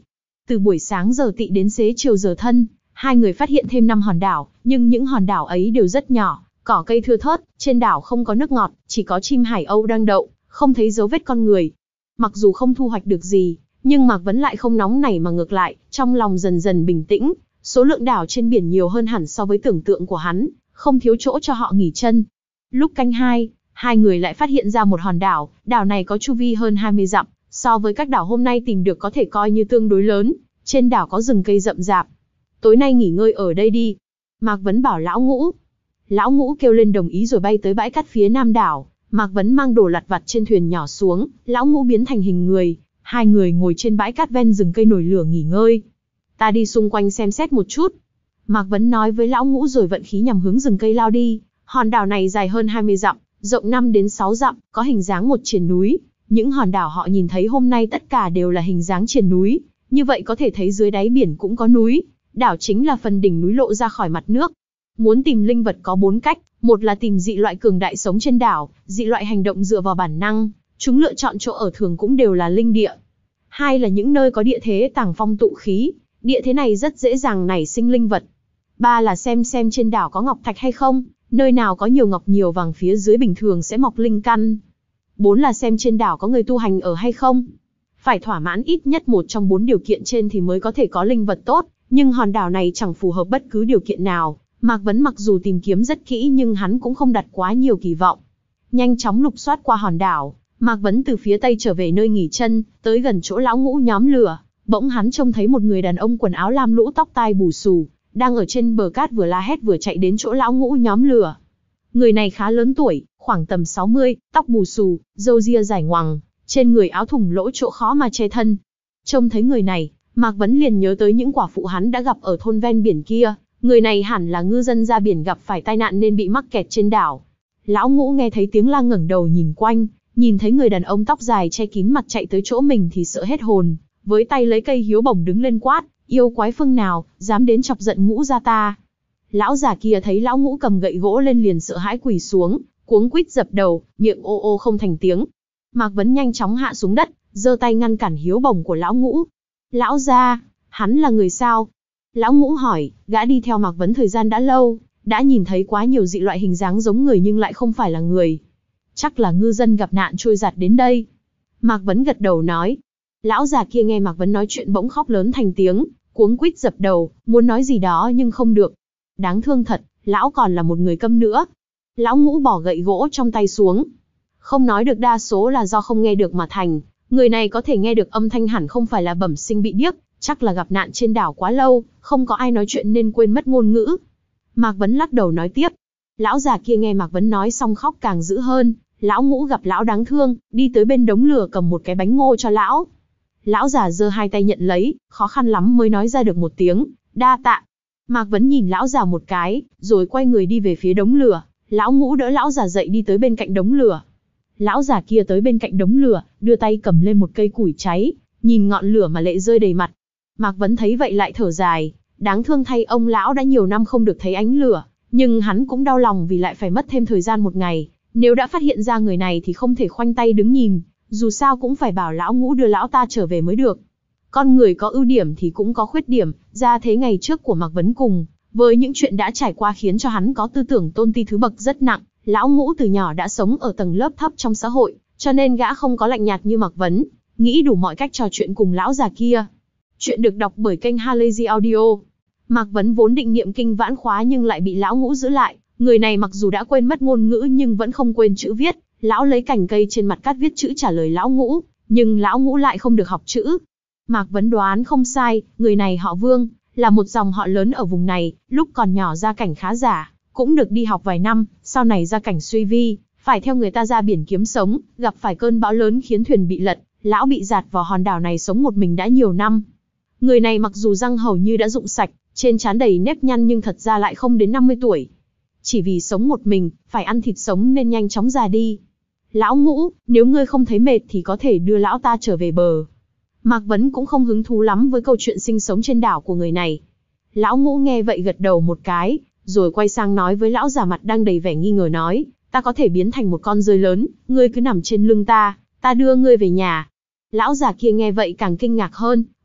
[SPEAKER 1] Từ buổi sáng giờ tỵ đến xế chiều giờ thân, hai người phát hiện thêm năm hòn đảo, nhưng những hòn đảo ấy đều rất nhỏ, cỏ cây thưa thớt, trên đảo không có nước ngọt, chỉ có chim hải âu đang đậu, không thấy dấu vết con người. Mặc dù không thu hoạch được gì, nhưng Mạc Vấn lại không nóng nảy mà ngược lại, trong lòng dần dần bình tĩnh, số lượng đảo trên biển nhiều hơn hẳn so với tưởng tượng của hắn, không thiếu chỗ cho họ nghỉ chân. Lúc canh hai, hai người lại phát hiện ra một hòn đảo, đảo này có chu vi hơn hai mươi dặm, so với các đảo hôm nay tìm được có thể coi như tương đối lớn, trên đảo có rừng cây rậm rạp. Tối nay nghỉ ngơi ở đây đi. Mạc Vấn bảo Lão Ngũ. Lão Ngũ kêu lên đồng ý rồi bay tới bãi cát phía nam đảo. Mạc Vấn mang đồ lặt vặt trên thuyền nhỏ xuống, Lão Ngũ biến thành hình người, hai người ngồi trên bãi cát ven rừng cây nổi lửa nghỉ ngơi. Ta đi xung quanh xem xét một chút. Mạc Vấn nói với Lão Ngũ rồi vận khí nhằm hướng rừng cây lao đi. Hòn đảo này dài hơn hai mươi dặm, rộng năm đến sáu dặm, có hình dáng một triền núi. Những hòn đảo họ nhìn thấy hôm nay tất cả đều là hình dáng triền núi, như vậy có thể thấy dưới đáy biển cũng có núi. Đảo chính là phần đỉnh núi lộ ra khỏi mặt nước. Muốn tìm linh vật có bốn cách, một là tìm dị loại cường đại sống trên đảo, dị loại hành động dựa vào bản năng, chúng lựa chọn chỗ ở thường cũng đều là linh địa. Hai là những nơi có địa thế tàng phong tụ khí, địa thế này rất dễ dàng nảy sinh linh vật. Ba là xem xem trên đảo có ngọc thạch hay không, nơi nào có nhiều ngọc nhiều vàng phía dưới bình thường sẽ mọc linh căn. Bốn là xem trên đảo có người tu hành ở hay không. Phải thỏa mãn ít nhất một trong bốn điều kiện trên thì mới có thể có linh vật tốt, nhưng hòn đảo này chẳng phù hợp bất cứ điều kiện nào. Mạc Vấn mặc dù tìm kiếm rất kỹ nhưng hắn cũng không đặt quá nhiều kỳ vọng. Nhanh chóng lục soát qua hòn đảo, Mạc Vấn từ phía tây trở về nơi nghỉ chân, tới gần chỗ Lão Ngũ nhóm lửa, bỗng hắn trông thấy một người đàn ông quần áo lam lũ tóc tai bù xù, đang ở trên bờ cát vừa la hét vừa chạy đến chỗ Lão Ngũ nhóm lửa. Người này khá lớn tuổi, khoảng tầm sáu mươi, tóc bù xù, râu ria dài ngoằng, trên người áo thủng lỗ chỗ khó mà che thân. Trông thấy người này, Mạc Vấn liền nhớ tới những quả phụ hắn đã gặp ở thôn ven biển kia, người này hẳn là ngư dân ra biển gặp phải tai nạn nên bị mắc kẹt trên đảo. Lão Ngũ nghe thấy tiếng la ngẩng đầu nhìn quanh, nhìn thấy người đàn ông tóc dài che kín mặt chạy tới chỗ mình thì sợ hết hồn, với tay lấy cây hiếu bổng đứng lên quát, yêu quái phương nào, dám đến chọc giận Ngũ gia ta. Lão già kia thấy Lão Ngũ cầm gậy gỗ lên liền sợ hãi quỳ xuống, cuống quýt dập đầu, miệng ô ô không thành tiếng. Mạc Vấn nhanh chóng hạ xuống đất, giơ tay ngăn cản hiếu bổng của Lão Ngũ. Lão gia, hắn là người sao? Lão Ngũ hỏi, gã đi theo Mạc Vấn thời gian đã lâu, đã nhìn thấy quá nhiều dị loại hình dáng giống người nhưng lại không phải là người. Chắc là ngư dân gặp nạn trôi giạt đến đây. Mạc Vấn gật đầu nói. Lão già kia nghe Mạc Vấn nói chuyện bỗng khóc lớn thành tiếng, cuống quýt dập đầu, muốn nói gì đó nhưng không được. Đáng thương thật, lão còn là một người câm nữa. Lão Ngũ bỏ gậy gỗ trong tay xuống. Không nói được đa số là do không nghe được mà thành. Người này có thể nghe được âm thanh hẳn không phải là bẩm sinh bị điếc, chắc là gặp nạn trên đảo quá lâu, không có ai nói chuyện nên quên mất ngôn ngữ. Mạc Vấn lắc đầu nói tiếp. Lão già kia nghe Mạc Vấn nói xong khóc càng dữ hơn. Lão Ngũ gặp lão đáng thương, đi tới bên đống lửa cầm một cái bánh ngô cho lão. Lão già giơ hai tay nhận lấy, khó khăn lắm mới nói ra được một tiếng, đa tạ. Mạc Vấn nhìn lão già một cái, rồi quay người đi về phía đống lửa. Lão Ngũ đỡ lão già dậy đi tới bên cạnh đống lửa. Lão già kia tới bên cạnh đống lửa, đưa tay cầm lên một cây củi cháy, nhìn ngọn lửa mà lệ rơi đầy mặt. Mạc Vấn thấy vậy lại thở dài, đáng thương thay ông lão đã nhiều năm không được thấy ánh lửa, nhưng hắn cũng đau lòng vì lại phải mất thêm thời gian một ngày. Nếu đã phát hiện ra người này thì không thể khoanh tay đứng nhìn, dù sao cũng phải bảo Lão Ngũ đưa lão ta trở về mới được. Con người có ưu điểm thì cũng có khuyết điểm, ra thế ngày trước của Mạc Vấn cùng, với những chuyện đã trải qua khiến cho hắn có tư tưởng tôn ti thứ bậc rất nặng. Lão Ngũ từ nhỏ đã sống ở tầng lớp thấp trong xã hội, cho nên gã không có lạnh nhạt như Mạc Vấn, nghĩ đủ mọi cách trò chuyện cùng lão già kia. Chuyện được đọc bởi kênh Halazy Audio. Mạc Vấn vốn định niệm kinh vãn khóa nhưng lại bị Lão Ngũ giữ lại. Người này mặc dù đã quên mất ngôn ngữ nhưng vẫn không quên chữ viết. Lão lấy cành cây trên mặt cát viết chữ trả lời Lão Ngũ, nhưng Lão Ngũ lại không được học chữ. Mạc Vấn đoán không sai, người này họ Vương, là một dòng họ lớn ở vùng này, lúc còn nhỏ gia cảnh khá giả, cũng được đi học vài năm, sau này gia cảnh suy vi, phải theo người ta ra biển kiếm sống, gặp phải cơn bão lớn khiến thuyền bị lật, lão bị dạt vào hòn đảo này sống một mình đã nhiều năm. Người này mặc dù răng hầu như đã rụng sạch, trên trán đầy nếp nhăn nhưng thật ra lại không đến năm mươi tuổi. Chỉ vì sống một mình, phải ăn thịt sống nên nhanh chóng già đi. Lão Ngũ, nếu ngươi không thấy mệt thì có thể đưa lão ta trở về bờ. Mạc Vấn cũng không hứng thú lắm với câu chuyện sinh sống trên đảo của người này. Lão Ngũ nghe vậy gật đầu một cái, rồi quay sang nói với lão già mặt đang đầy vẻ nghi ngờ nói, ta có thể biến thành một con rơi lớn, ngươi cứ nằm trên lưng ta, ta đưa ngươi về nhà. Lão già kia nghe vậy càng kinh ngạc hơn,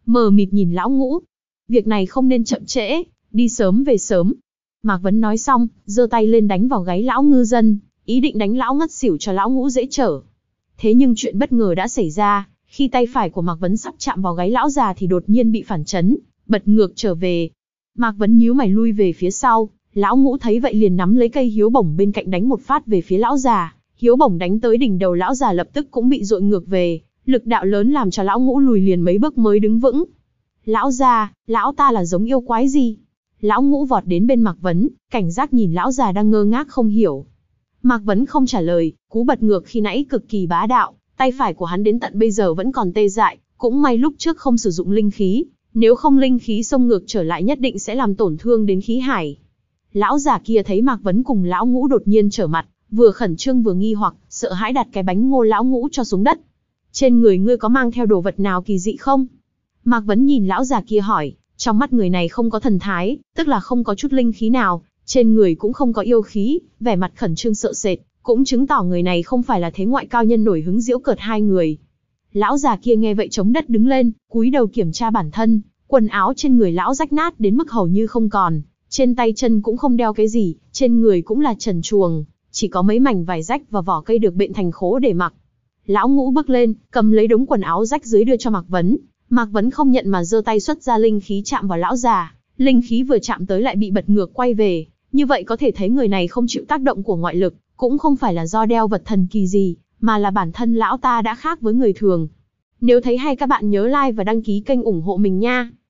[SPEAKER 1] mờ mịt nhìn lão Ngũ. Việc này không nên chậm trễ, đi sớm về sớm. Mạc Vấn nói xong, giơ tay lên đánh vào gáy lão ngư dân, ý định đánh lão ngất xỉu cho lão Ngũ dễ chở. Thế nhưng chuyện bất ngờ đã xảy ra, khi tay phải của Mạc Vấn sắp chạm vào gáy lão già thì đột nhiên bị phản chấn, bật ngược trở về. Mạc Vấn nhíu mày lui về phía sau, lão Ngũ thấy vậy liền nắm lấy cây hiếu bổng bên cạnh đánh một phát về phía lão già. Hiếu bổng đánh tới đỉnh đầu lão già lập tức cũng bị dội ngược về, lực đạo lớn làm cho lão Ngũ lùi liền mấy bước mới đứng vững. Lão già, lão ta là giống yêu quái gì? Lão Ngũ vọt đến bên Mạc Vấn, cảnh giác nhìn lão già đang ngơ ngác không hiểu. Mạc Vấn không trả lời, cú bật ngược khi nãy cực kỳ bá đạo, tay phải của hắn đến tận bây giờ vẫn còn tê dại, cũng may lúc trước không sử dụng linh khí, nếu không linh khí xông ngược trở lại nhất định sẽ làm tổn thương đến khí hải. Lão già kia thấy Mạc Vấn cùng lão Ngũ đột nhiên trở mặt, vừa khẩn trương vừa nghi hoặc, sợ hãi đặt cái bánh ngô lão Ngũ cho xuống đất. Trên người ngươi có mang theo đồ vật nào kỳ dị không? Mạc Vấn nhìn lão già kia hỏi, trong mắt người này không có thần thái, tức là không có chút linh khí nào, trên người cũng không có yêu khí, vẻ mặt khẩn trương sợ sệt, cũng chứng tỏ người này không phải là thế ngoại cao nhân nổi hứng giễu cợt hai người. Lão già kia nghe vậy chống đất đứng lên, cúi đầu kiểm tra bản thân, quần áo trên người lão rách nát đến mức hầu như không còn, trên tay chân cũng không đeo cái gì, trên người cũng là trần truồng, chỉ có mấy mảnh vải rách và vỏ cây được bện thành khố để mặc. Lão Ngũ bước lên, cầm lấy đống quần áo rách dưới đưa cho Mạc Vấn. Mạc Vấn không nhận mà giơ tay xuất ra linh khí chạm vào lão già, linh khí vừa chạm tới lại bị bật ngược quay về, như vậy có thể thấy người này không chịu tác động của ngoại lực, cũng không phải là do đeo vật thần kỳ gì, mà là bản thân lão ta đã khác với người thường. Nếu thấy hay các bạn nhớ like và đăng ký kênh ủng hộ mình nha.